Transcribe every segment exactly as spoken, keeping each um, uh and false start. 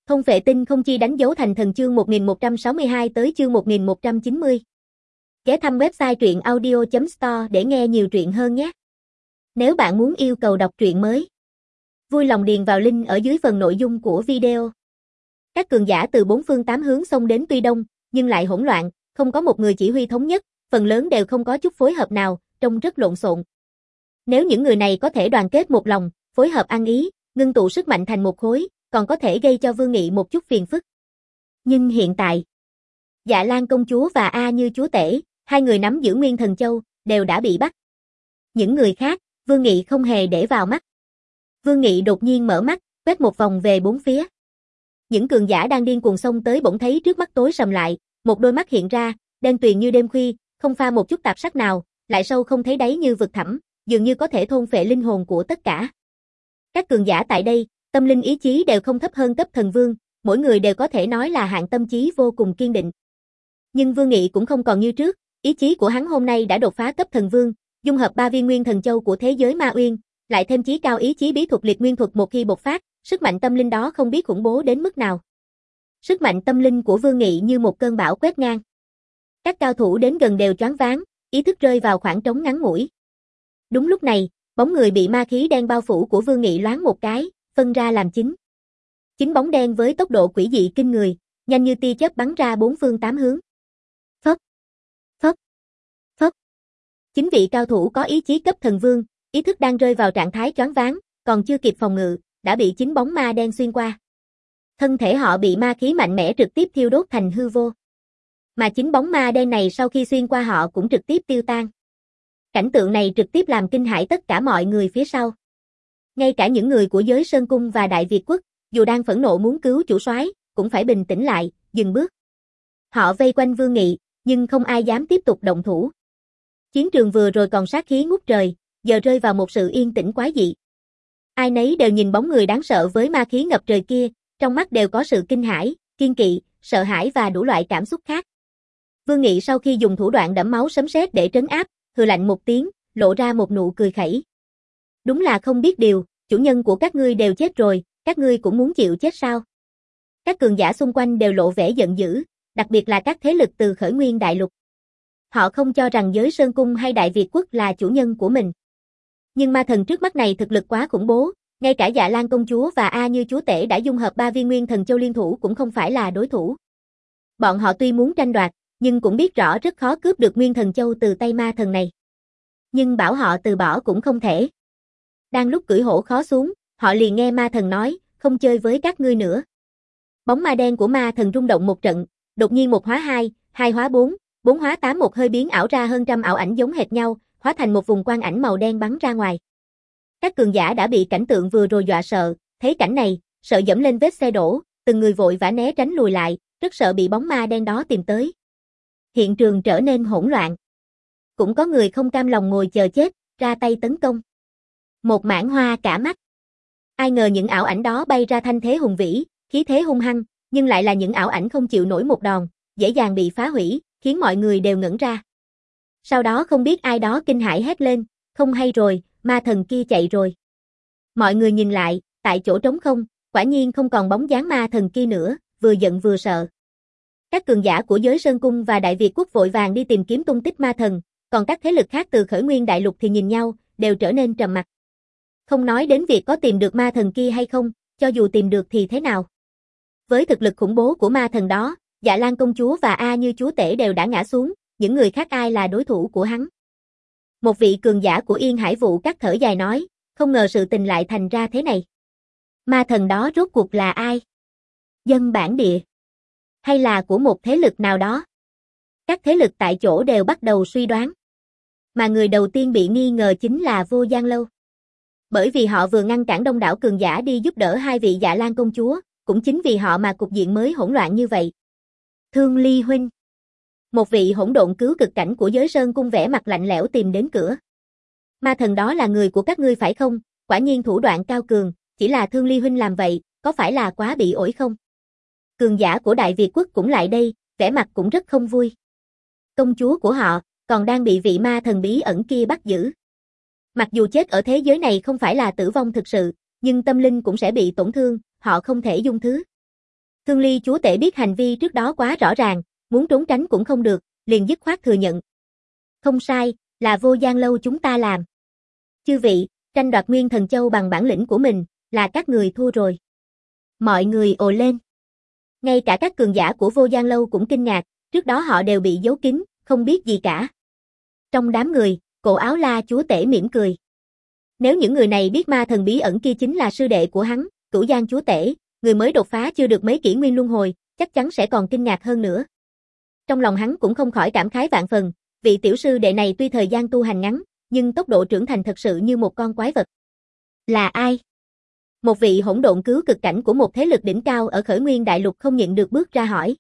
Thông Phệ Tinh Không Chi đánh dấu thành thần chương một nghìn một trăm sáu mươi hai tới chương một nghìn một trăm chín mươi. Ghé thăm website truyện audio chấm store để nghe nhiều truyện hơn nhé. Nếu bạn muốn yêu cầu đọc truyện mới, vui lòng điền vào link ở dưới phần nội dung của video. Các cường giả từ bốn phương tám hướng xông đến tuy đông, nhưng lại hỗn loạn, không có một người chỉ huy thống nhất, phần lớn đều không có chút phối hợp nào, trông rất lộn xộn. Nếu những người này có thể đoàn kết một lòng, phối hợp ăn ý, ngưng tụ sức mạnh thành một khối, còn có thể gây cho Vương Nghị một chút phiền phức. Nhưng hiện tại, Dạ Lan công chúa và A Như chúa tể, hai người nắm giữ Nguyên Thần Châu, đều đã bị bắt. Những người khác, Vương Nghị không hề để vào mắt. Vương Nghị đột nhiên mở mắt, quét một vòng về bốn phía. Những cường giả đang điên cuồng xông tới bỗng thấy trước mắt tối sầm lại, một đôi mắt hiện ra, đen tuyền như đêm khuya, không pha một chút tạp sắc nào, lại sâu không thấy đáy như vực thẳm, dường như có thể thôn phệ linh hồn của tất cả. Các cường giả tại đây, tâm linh ý chí đều không thấp hơn cấp thần vương, mỗi người đều có thể nói là hạng tâm trí vô cùng kiên định. Nhưng Vương Nghị cũng không còn như trước, ý chí của hắn hôm nay đã đột phá cấp thần vương, dung hợp ba viên Nguyên Thần Châu của thế giới Ma Uyên, lại thêm chí cao ý chí bí thuật liệt nguyên thuật một khi bộc phát, sức mạnh tâm linh đó không biết khủng bố đến mức nào. Sức mạnh tâm linh của Vương Nghị như một cơn bão quét ngang. Các cao thủ đến gần đều choáng váng, ý thức rơi vào khoảng trống ngắn ngủi. Đúng lúc này, bóng người bị ma khí đen bao phủ của Vương Nghị loáng một cái, phân ra làm chín. Chín bóng đen với tốc độ quỷ dị kinh người, nhanh như tia chớp bắn ra bốn phương tám hướng. Phất, phất, phất. Chín vị cao thủ có ý chí cấp thần vương, ý thức đang rơi vào trạng thái choáng váng, còn chưa kịp phòng ngự, đã bị chín bóng ma đen xuyên qua. Thân thể họ bị ma khí mạnh mẽ trực tiếp thiêu đốt thành hư vô. Mà chín bóng ma đen này sau khi xuyên qua họ cũng trực tiếp tiêu tan. Cảnh tượng này trực tiếp làm kinh hãi tất cả mọi người phía sau. Ngay cả những người của giới Sơn Cung và Đại Việt Quốc, dù đang phẫn nộ muốn cứu chủ soái, cũng phải bình tĩnh lại, dừng bước. Họ vây quanh Vương Nghị, nhưng không ai dám tiếp tục động thủ. Chiến trường vừa rồi còn sát khí ngút trời, giờ rơi vào một sự yên tĩnh quái dị. Ai nấy đều nhìn bóng người đáng sợ với ma khí ngập trời kia, trong mắt đều có sự kinh hãi, kiên kỵ, sợ hãi và đủ loại cảm xúc khác. Vương Nghị sau khi dùng thủ đoạn đẫm máu sấm sét để trấn áp, hừ lạnh một tiếng, lộ ra một nụ cười khẩy. Đúng là không biết điều, chủ nhân của các ngươi đều chết rồi, các ngươi cũng muốn chịu chết sao? Các cường giả xung quanh đều lộ vẻ giận dữ, đặc biệt là các thế lực từ Khởi Nguyên Đại Lục. Họ không cho rằng giới Sơn Cung hay Đại Việt Quốc là chủ nhân của mình. Nhưng ma thần trước mắt này thực lực quá khủng bố, ngay cả Dạ Lan công chúa và A Như chúa tể đã dung hợp ba viên Nguyên Thần Châu liên thủ cũng không phải là đối thủ. Bọn họ tuy muốn tranh đoạt, nhưng cũng biết rõ rất khó cướp được Nguyên Thần Châu từ tay ma thần này. Nhưng bảo họ từ bỏ cũng không thể. Đang lúc cưỡi hổ khó xuống, họ liền nghe ma thần nói, không chơi với các ngươi nữa. Bóng ma đen của ma thần rung động một trận, đột nhiên một hóa hai, hai hóa bốn, bốn hóa tám một hơi biến ảo ra hơn trăm ảo ảnh giống hệt nhau, hóa thành một vùng quang ảnh màu đen bắn ra ngoài. Các cường giả đã bị cảnh tượng vừa rồi dọa sợ, thấy cảnh này, sợ dẫm lên vết xe đổ, từng người vội vã né tránh lùi lại, rất sợ bị bóng ma đen đó tìm tới. Hiện trường trở nên hỗn loạn. Cũng có người không cam lòng ngồi chờ chết, ra tay tấn công. Một mảng hoa cả mắt. Ai ngờ những ảo ảnh đó bay ra thanh thế hùng vĩ, khí thế hung hăng, nhưng lại là những ảo ảnh không chịu nổi một đòn, dễ dàng bị phá hủy, khiến mọi người đều ngẩn ra. Sau đó không biết ai đó kinh hãi hét lên, không hay rồi, ma thần kia chạy rồi. Mọi người nhìn lại, tại chỗ trống không, quả nhiên không còn bóng dáng ma thần kia nữa, vừa giận vừa sợ. Các cường giả của giới Sơn Cung và Đại Việt Quốc vội vàng đi tìm kiếm tung tích ma thần, còn các thế lực khác từ Khởi Nguyên Đại Lục thì nhìn nhau, đều trở nên trầm mặc. Không nói đến việc có tìm được ma thần kia hay không, cho dù tìm được thì thế nào. Với thực lực khủng bố của ma thần đó, Dạ Lan công chúa và A Như chúa tể đều đã ngã xuống, những người khác ai là đối thủ của hắn. Một vị cường giả của Yên Hải Vụ Các thở dài nói, không ngờ sự tình lại thành ra thế này. Ma thần đó rốt cuộc là ai? Dân bản địa? Hay là của một thế lực nào đó? Các thế lực tại chỗ đều bắt đầu suy đoán. Mà người đầu tiên bị nghi ngờ chính là Vô Giang Lâu. Bởi vì họ vừa ngăn cản đông đảo cường giả đi giúp đỡ hai vị Dạ Lan công chúa, cũng chính vì họ mà cục diện mới hỗn loạn như vậy. Thương Ly huynh. Một vị hỗn độn cứu cực cảnh của giới Sơn Cung vẻ mặt lạnh lẽo tìm đến cửa. Ma thần đó là người của các ngươi phải không? Quả nhiên thủ đoạn cao cường, chỉ là Thương Ly huynh làm vậy, có phải là quá bị ổi không? Cường giả của Đại Việt Quốc cũng lại đây, vẻ mặt cũng rất không vui. Công chúa của họ, còn đang bị vị ma thần bí ẩn kia bắt giữ. Mặc dù chết ở thế giới này không phải là tử vong thực sự, nhưng tâm linh cũng sẽ bị tổn thương, họ không thể dung thứ. Thương Ly chúa tể biết hành vi trước đó quá rõ ràng, muốn trốn tránh cũng không được, liền dứt khoát thừa nhận. Không sai, là Vô Gian Lâu chúng ta làm. Chư vị, tranh đoạt Nguyên Thần Châu bằng bản lĩnh của mình, là các người thua rồi. Mọi người ồ lên. Ngay cả các cường giả của Vô Gian Lâu cũng kinh ngạc, trước đó họ đều bị giấu kín, không biết gì cả. Trong đám người, Cổ Áo La chúa tể mỉm cười. Nếu những người này biết ma thần bí ẩn kia chính là sư đệ của hắn, Cửu Giang chúa tể, người mới đột phá chưa được mấy kỷ nguyên luân hồi, chắc chắn sẽ còn kinh ngạc hơn nữa. Trong lòng hắn cũng không khỏi cảm khái vạn phần, vị tiểu sư đệ này tuy thời gian tu hành ngắn, nhưng tốc độ trưởng thành thật sự như một con quái vật. Là ai? Một vị hỗn độn cứu cực cảnh của một thế lực đỉnh cao ở Khởi Nguyên Đại Lục không nhịn được bước ra hỏi.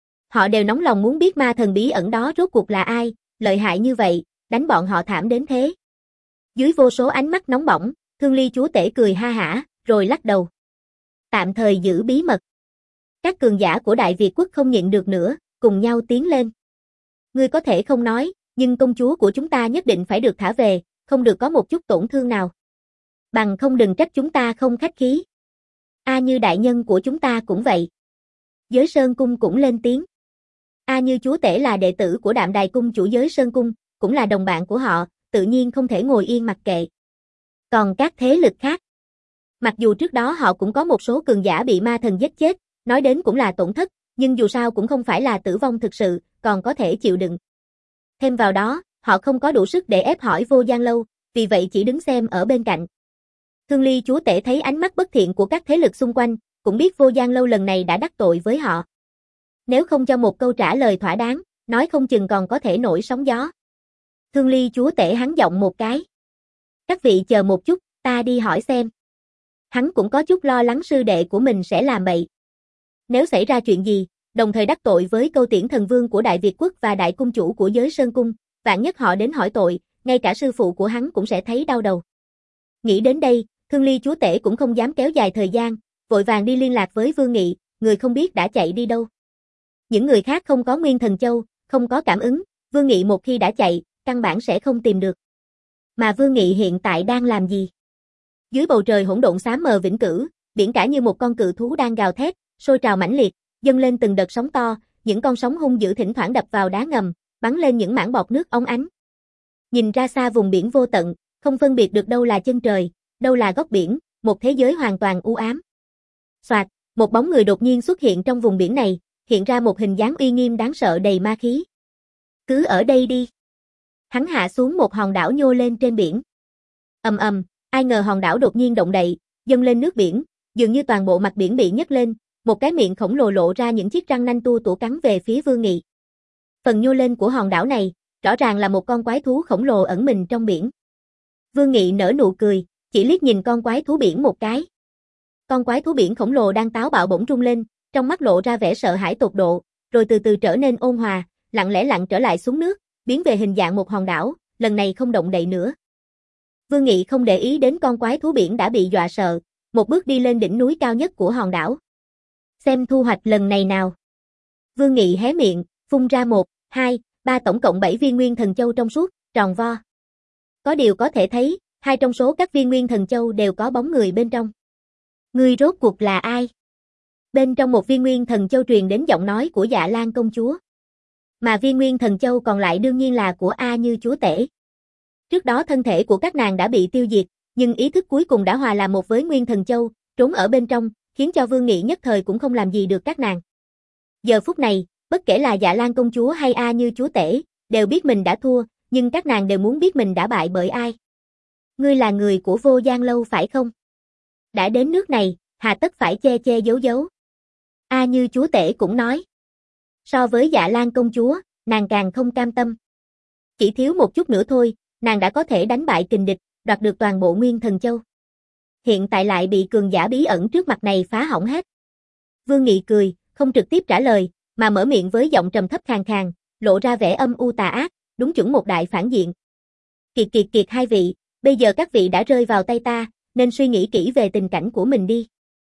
Họ đều nóng lòng muốn biết ma thần bí ẩn đó rốt cuộc là ai, lợi hại như vậy, đánh bọn họ thảm đến thế. Dưới vô số ánh mắt nóng bỏng, Thương Ly chúa tể cười ha hả, rồi lắc đầu. Tạm thời giữ bí mật. Các cường giả của Đại Việt quốc không nhịn được nữa, cùng nhau tiến lên. Ngươi có thể không nói, nhưng công chúa của chúng ta nhất định phải được thả về, không được có một chút tổn thương nào. Bằng không đừng trách chúng ta không khách khí. A Như đại nhân của chúng ta cũng vậy. Giới Sơn Cung cũng lên tiếng. A Như chúa tể là đệ tử của Đạm Đài Cung chủ Giới Sơn Cung, cũng là đồng bạn của họ, tự nhiên không thể ngồi yên mặc kệ. Còn các thế lực khác, mặc dù trước đó họ cũng có một số cường giả bị ma thần giết chết, nói đến cũng là tổn thất, nhưng dù sao cũng không phải là tử vong thực sự, còn có thể chịu đựng. Thêm vào đó, họ không có đủ sức để ép hỏi Vô Gian Lâu, vì vậy chỉ đứng xem ở bên cạnh. Thương Ly chúa tể thấy ánh mắt bất thiện của các thế lực xung quanh, cũng biết Vô Gian Lâu lần này đã đắc tội với họ. Nếu không cho một câu trả lời thỏa đáng, nói không chừng còn có thể nổi sóng gió. Thương Ly chúa tể hắn giọng một cái. Các vị chờ một chút, ta đi hỏi xem. Hắn cũng có chút lo lắng sư đệ của mình sẽ làm bậy. Nếu xảy ra chuyện gì, đồng thời đắc tội với Câu Tiễn thần vương của Đại Việt quốc và đại cung chủ của Giới Sơn Cung, vạn nhất họ đến hỏi tội, ngay cả sư phụ của hắn cũng sẽ thấy đau đầu. Nghĩ đến đây, Thương Ly chúa tể cũng không dám kéo dài thời gian, vội vàng đi liên lạc với Vương Nghị, người không biết đã chạy đi đâu. Những người khác không có Nguyên Thần Châu, không có cảm ứng, Vương Nghị một khi đã chạy, căn bản sẽ không tìm được. Mà Vương Nghị hiện tại đang làm gì? Dưới bầu trời hỗn độn xám mờ vĩnh cửu, biển cả như một con cự thú đang gào thét, sôi trào mãnh liệt, dâng lên từng đợt sóng to, những con sóng hung dữ thỉnh thoảng đập vào đá ngầm, bắn lên những mảng bọt nước óng ánh. Nhìn ra xa vùng biển vô tận, không phân biệt được đâu là chân trời, đâu là góc biển, một thế giới hoàn toàn u ám. Soạt, một bóng người đột nhiên xuất hiện trong vùng biển này, hiện ra một hình dáng uy nghiêm đáng sợ đầy ma khí. Cứ ở đây đi. Hắn hạ xuống một hòn đảo nhô lên trên biển. Ầm ầm, ai ngờ hòn đảo đột nhiên động đậy, dâng lên nước biển, dường như toàn bộ mặt biển bị nhấc lên, một cái miệng khổng lồ lộ ra những chiếc răng nanh tua tủa cắn về phía Vương Nghị. Phần nhô lên của hòn đảo này, rõ ràng là một con quái thú khổng lồ ẩn mình trong biển. Vương Nghị nở nụ cười, chỉ liếc nhìn con quái thú biển một cái. Con quái thú biển khổng lồ đang táo bạo bỗng rung lên, trong mắt lộ ra vẻ sợ hãi tột độ, rồi từ từ trở nên ôn hòa, lặng lẽ lặn trở lại xuống nước, biến về hình dạng một hòn đảo, lần này không động đậy nữa. Vương Nghị không để ý đến con quái thú biển đã bị dọa sợ, một bước đi lên đỉnh núi cao nhất của hòn đảo. Xem thu hoạch lần này nào. Vương Nghị hé miệng, phun ra một, hai, ba tổng cộng bảy viên Nguyên Thần Châu trong suốt, tròn vo. Có điều có thể thấy, hai trong số các viên Nguyên Thần Châu đều có bóng người bên trong. Ngươi rốt cuộc là ai? Bên trong một viên Nguyên Thần Châu truyền đến giọng nói của Dạ Lan công chúa. Mà viên Nguyên Thần Châu còn lại đương nhiên là của A Như chúa tể. Trước đó thân thể của các nàng đã bị tiêu diệt, nhưng ý thức cuối cùng đã hòa làm một với Nguyên Thần Châu, trốn ở bên trong, khiến cho Vương Nghị nhất thời cũng không làm gì được các nàng. Giờ phút này, bất kể là Dạ Lan công chúa hay A Như chúa tể, đều biết mình đã thua, nhưng các nàng đều muốn biết mình đã bại bởi ai. Ngươi là người của Vô Gian Lâu phải không? Đã đến nước này, hà tất phải che che giấu giấu. A Như chúa tể cũng nói. So với Dạ Lan công chúa, nàng càng không cam tâm. Chỉ thiếu một chút nữa thôi, nàng đã có thể đánh bại kình địch, đoạt được toàn bộ Nguyên Thần Châu. Hiện tại lại bị cường giả bí ẩn trước mặt này phá hỏng hết. Vương Nghị cười, không trực tiếp trả lời, mà mở miệng với giọng trầm thấp khàn khàn, lộ ra vẻ âm u tà ác, đúng chuẩn một đại phản diện. Kiệt kiệt kiệt hai vị, bây giờ các vị đã rơi vào tay ta, nên suy nghĩ kỹ về tình cảnh của mình đi.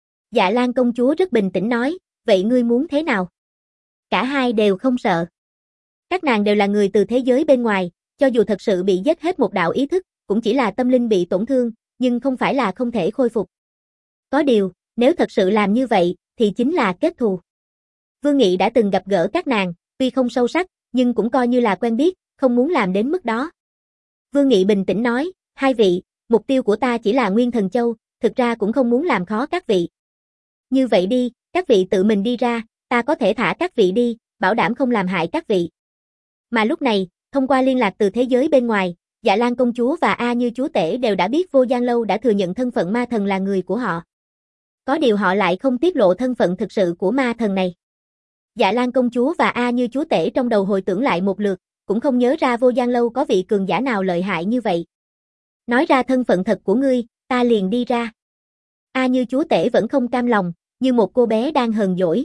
Dạ Lan công chúa rất bình tĩnh nói, vậy ngươi muốn thế nào? Cả hai đều không sợ. Các nàng đều là người từ thế giới bên ngoài, cho dù thật sự bị giết hết một đạo ý thức, cũng chỉ là tâm linh bị tổn thương, nhưng không phải là không thể khôi phục. Có điều, nếu thật sự làm như vậy, thì chính là kết thù. Vương Nghị đã từng gặp gỡ các nàng, tuy không sâu sắc, nhưng cũng coi như là quen biết, không muốn làm đến mức đó. Vương Nghị bình tĩnh nói, hai vị, mục tiêu của ta chỉ là Nguyên Thần Châu, thực ra cũng không muốn làm khó các vị. Như vậy đi, các vị tự mình đi ra, ta có thể thả các vị đi, bảo đảm không làm hại các vị. Mà lúc này, thông qua liên lạc từ thế giới bên ngoài, Dạ Lan công chúa và A Như chúa tể đều đã biết Vô Gian Lâu đã thừa nhận thân phận ma thần là người của họ. Có điều họ lại không tiết lộ thân phận thực sự của ma thần này. Dạ Lan công chúa và A Như chúa tể trong đầu hồi tưởng lại một lượt, cũng không nhớ ra Vô Gian Lâu có vị cường giả nào lợi hại như vậy. Nói ra thân phận thật của ngươi, ta liền đi ra. A Như chúa tể vẫn không cam lòng, như một cô bé đang hờn dỗi.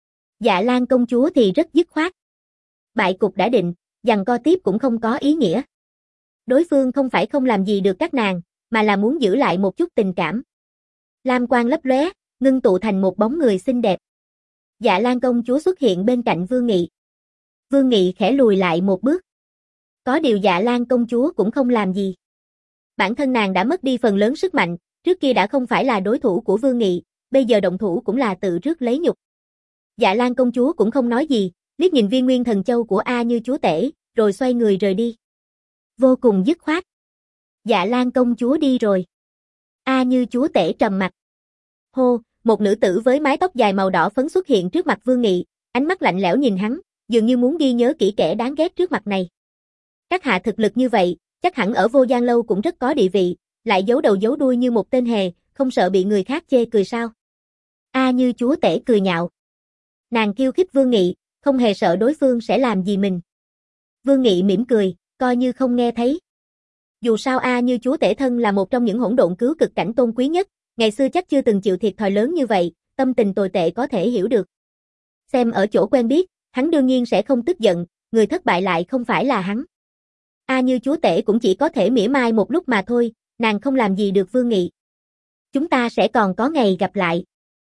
Dạ Lan công chúa thì rất dứt khoát. Bại cục đã định, giằng co tiếp cũng không có ý nghĩa. Đối phương không phải không làm gì được các nàng, mà là muốn giữ lại một chút tình cảm. Lam quang lấp lóe, ngưng tụ thành một bóng người xinh đẹp. Dạ Lan công chúa xuất hiện bên cạnh Vương Nghị. Vương Nghị khẽ lùi lại một bước. Có điều Dạ Lan công chúa cũng không làm gì. Bản thân nàng đã mất đi phần lớn sức mạnh, trước kia đã không phải là đối thủ của Vương Nghị, bây giờ động thủ cũng là tự rước lấy nhục. Dạ Lan công chúa cũng không nói gì, liếc nhìn viên Nguyên Thần Châu của A Như chúa tể, rồi xoay người rời đi. Vô cùng dứt khoát. Dạ Lan công chúa đi rồi. A Như chúa tể trầm mặt. Hô, một nữ tử với mái tóc dài màu đỏ phấn xuất hiện trước mặt Vương Nghị, ánh mắt lạnh lẽo nhìn hắn, dường như muốn ghi nhớ kỹ kẻ đáng ghét trước mặt này. Các hạ thực lực như vậy, chắc hẳn ở Vô Gian Lâu cũng rất có địa vị, lại giấu đầu giấu đuôi như một tên hề, không sợ bị người khác chê cười sao? A Như chúa tể cười nhạo. Nàng khiêu khích Vương Nghị, không hề sợ đối phương sẽ làm gì mình. Vương Nghị mỉm cười, coi như không nghe thấy. Dù sao A Như chúa tể thân là một trong những hỗn độn cứu cực cảnh tôn quý nhất, ngày xưa chắc chưa từng chịu thiệt thòi lớn như vậy, tâm tình tồi tệ có thể hiểu được. Xem ở chỗ quen biết, hắn đương nhiên sẽ không tức giận, người thất bại lại không phải là hắn. A Như chúa tể cũng chỉ có thể mỉa mai một lúc mà thôi, nàng không làm gì được Vương Nghị. Chúng ta sẽ còn có ngày gặp lại.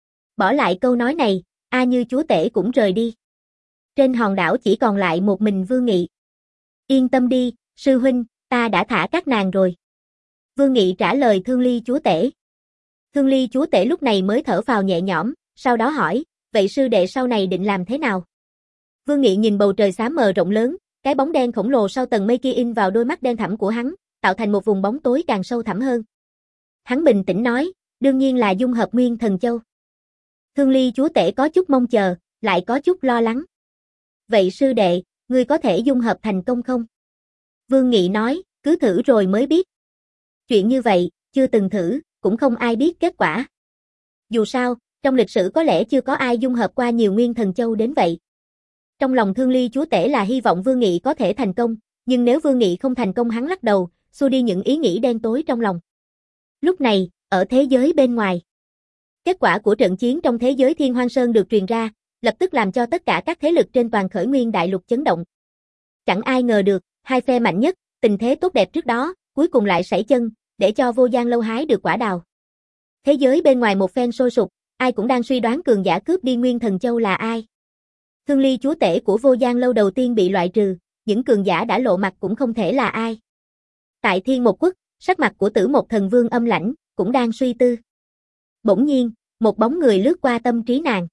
Bỏ lại câu nói này, A Như chúa tể cũng rời đi. Trên hòn đảo chỉ còn lại một mình Vương Nghị. Yên tâm đi, sư huynh, ta đã thả các nàng rồi. Vương Nghị trả lời Thương Ly chúa tể. Thương Ly chúa tể lúc này mới thở phào nhẹ nhõm, sau đó hỏi, vậy sư đệ sau này định làm thế nào? Vương Nghị nhìn bầu trời xám mờ rộng lớn, cái bóng đen khổng lồ sau tầng mây kia in vào đôi mắt đen thẳm của hắn, tạo thành một vùng bóng tối càng sâu thẳm hơn. Hắn bình tĩnh nói, đương nhiên là dung hợp Nguyên Thần Châu. Thương Ly chúa tể có chút mong chờ, lại có chút lo lắng. Vậy sư đệ, ngươi có thể dung hợp thành công không? Vương Nghị nói, cứ thử rồi mới biết. Chuyện như vậy, chưa từng thử, cũng không ai biết kết quả. Dù sao, trong lịch sử có lẽ chưa có ai dung hợp qua nhiều Nguyên Thần Châu đến vậy. Trong lòng Thương Ly chúa tể là hy vọng Vương Nghị có thể thành công, nhưng nếu Vương Nghị không thành công hắn lắc đầu, xua đi những ý nghĩ đen tối trong lòng. Lúc này, ở thế giới bên ngoài, kết quả của trận chiến trong thế giới Thiên Hoang Sơn được truyền ra, lập tức làm cho tất cả các thế lực trên toàn Khởi Nguyên đại lục chấn động. Chẳng ai ngờ được, hai phe mạnh nhất, tình thế tốt đẹp trước đó, cuối cùng lại sẩy chân, để cho Vô Gian Lâu hái được quả đào. Thế giới bên ngoài một phen sôi sục, ai cũng đang suy đoán cường giả cướp đi Nguyên Thần Châu là ai. Thương Ly chúa tể của Vô Gian Lâu đầu tiên bị loại trừ, những cường giả đã lộ mặt cũng không thể là ai. Tại Thiên Một Quốc, sắc mặt của Tử Một Thần Vương âm lãnh, cũng đang suy tư. Bỗng nhiên, một bóng người lướt qua tâm trí nàng.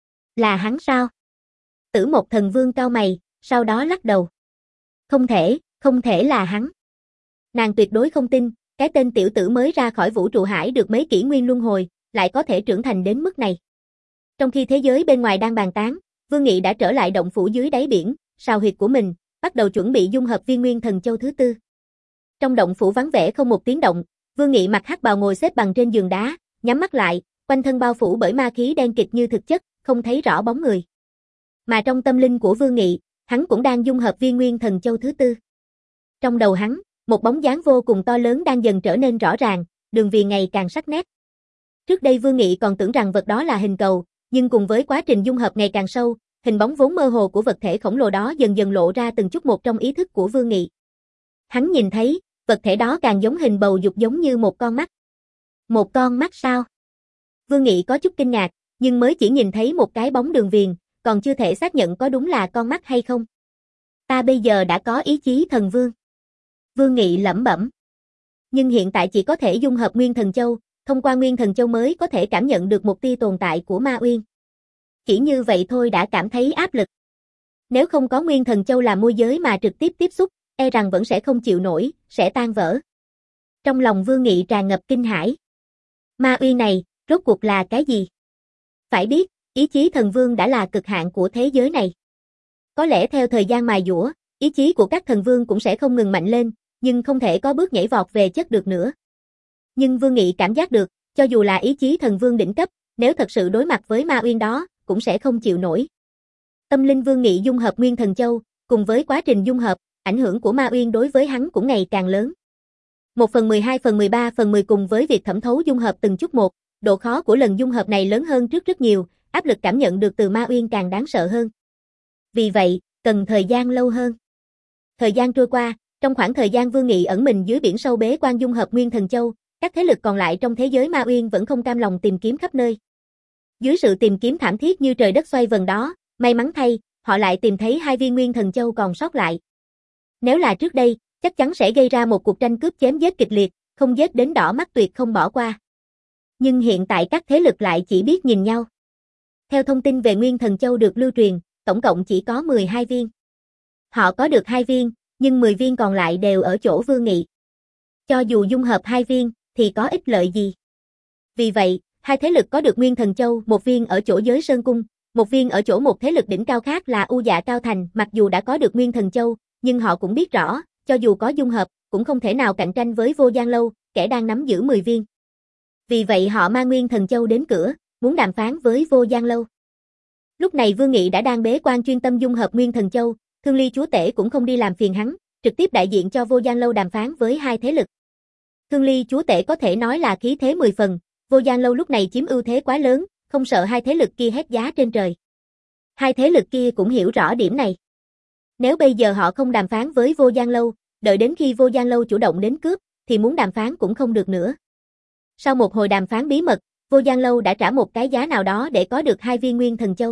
Là hắn sao? Tử Một Thần Vương cau mày, sau đó lắc đầu. Không thể, không thể là hắn. Nàng tuyệt đối không tin, cái tên tiểu tử mới ra khỏi vũ trụ hải được mấy kỷ nguyên luân hồi, lại có thể trưởng thành đến mức này. Trong khi thế giới bên ngoài đang bàn tán, Vương Nghị đã trở lại động phủ dưới đáy biển, sào huyệt của mình, bắt đầu chuẩn bị dung hợp viên Nguyên Thần Châu thứ tư. Trong động phủ vắng vẻ không một tiếng động, Vương Nghị mặc hắc bào ngồi xếp bằng trên giường đá, nhắm mắt lại, quanh thân bao phủ bởi ma khí đen kịt như thực chất, không thấy rõ bóng người. Mà trong tâm linh của Vương Nghị, hắn cũng đang dung hợp viên Nguyên Thần Châu thứ tư. Trong đầu hắn, một bóng dáng vô cùng to lớn đang dần trở nên rõ ràng, đường viền ngày càng sắc nét. Trước đây Vương Nghị còn tưởng rằng vật đó là hình cầu, nhưng cùng với quá trình dung hợp ngày càng sâu, hình bóng vốn mơ hồ của vật thể khổng lồ đó dần dần lộ ra từng chút một trong ý thức của Vương Nghị. Hắn nhìn thấy, vật thể đó càng giống hình bầu dục giống như một con mắt. Một con mắt sao? Vương Nghị có chút kinh ngạc, nhưng mới chỉ nhìn thấy một cái bóng đường viền, còn chưa thể xác nhận có đúng là con mắt hay không. Ta bây giờ đã có ý chí thần vương. Vương Nghị lẩm bẩm. Nhưng hiện tại chỉ có thể dung hợp Nguyên Thần Châu, thông qua Nguyên Thần Châu mới có thể cảm nhận được một tia tồn tại của Ma Uyên. chỉ như vậy thôi đã cảm thấy áp lực. Nếu không có Nguyên Thần Châu làm môi giới mà trực tiếp tiếp xúc, e rằng vẫn sẽ không chịu nổi, sẽ tan vỡ. Trong lòng Vương Nghị tràn ngập kinh hãi. Ma uy này, rốt cuộc là cái gì? Phải biết, ý chí thần vương đã là cực hạn của thế giới này. Có lẽ theo thời gian mài dũa, ý chí của các thần vương cũng sẽ không ngừng mạnh lên, nhưng không thể có bước nhảy vọt về chất được nữa. Nhưng Vương Nghị cảm giác được, cho dù là ý chí thần vương đỉnh cấp, nếu thật sự đối mặt với ma uyên đó, cũng sẽ không chịu nổi. Tâm linh Vương Nghị dung hợp Nguyên Thần Châu, cùng với quá trình dung hợp, ảnh hưởng của ma uyên đối với hắn cũng ngày càng lớn. một phần mười hai phần mười ba phần mười cùng với việc thẩm thấu dung hợp từng chút một, độ khó của lần dung hợp này lớn hơn trước rất nhiều, áp lực cảm nhận được từ ma uyên càng đáng sợ hơn. Vì vậy, cần thời gian lâu hơn. Thời gian trôi qua, trong khoảng thời gian Vương Nghị ẩn mình dưới biển sâu bế quan dung hợp Nguyên Thần Châu, các thế lực còn lại trong thế giới ma uyên vẫn không cam lòng tìm kiếm khắp nơi. Dưới sự tìm kiếm thảm thiết như trời đất xoay vần đó, may mắn thay, họ lại tìm thấy hai viên Nguyên Thần Châu còn sót lại. Nếu là trước đây, chắc chắn sẽ gây ra một cuộc tranh cướp chém giết kịch liệt, không giết đến đỏ mắt tuyệt không bỏ qua. Nhưng hiện tại các thế lực lại chỉ biết nhìn nhau. Theo thông tin về Nguyên Thần Châu được lưu truyền, tổng cộng chỉ có mười hai viên. Họ có được hai viên, nhưng mười viên còn lại đều ở chỗ Vương Nghị. Cho dù dung hợp hai viên, thì có ích lợi gì? Vì vậy, hai thế lực có được Nguyên Thần Châu, một viên ở chỗ Giới Sơn Cung, một viên ở chỗ một thế lực đỉnh cao khác là U Dạ Cao Thành, mặc dù đã có được Nguyên Thần Châu, nhưng họ cũng biết rõ, cho dù có dung hợp, cũng không thể nào cạnh tranh với Vô Gian Lâu, kẻ đang nắm giữ mười viên. Vì vậy họ mang Nguyên Thần Châu đến cửa, muốn đàm phán với Vô Gian Lâu. Lúc này Vương Nghị đã đang bế quan chuyên tâm dung hợp Nguyên Thần Châu, Thương Ly Chúa Tể cũng không đi làm phiền hắn, trực tiếp đại diện cho Vô Gian Lâu đàm phán với hai thế lực. Thương Ly Chúa Tể có thể nói là khí thế mười phần, Vô Gian Lâu lúc này chiếm ưu thế quá lớn, không sợ hai thế lực kia hét giá trên trời. Hai thế lực kia cũng hiểu rõ điểm này. Nếu bây giờ họ không đàm phán với Vô Gian Lâu, đợi đến khi Vô Gian Lâu chủ động đến cướp, thì muốn đàm phán cũng không được nữa. Sau một hồi đàm phán bí mật, Vô Gian Lâu đã trả một cái giá nào đó để có được hai viên Nguyên Thần Châu.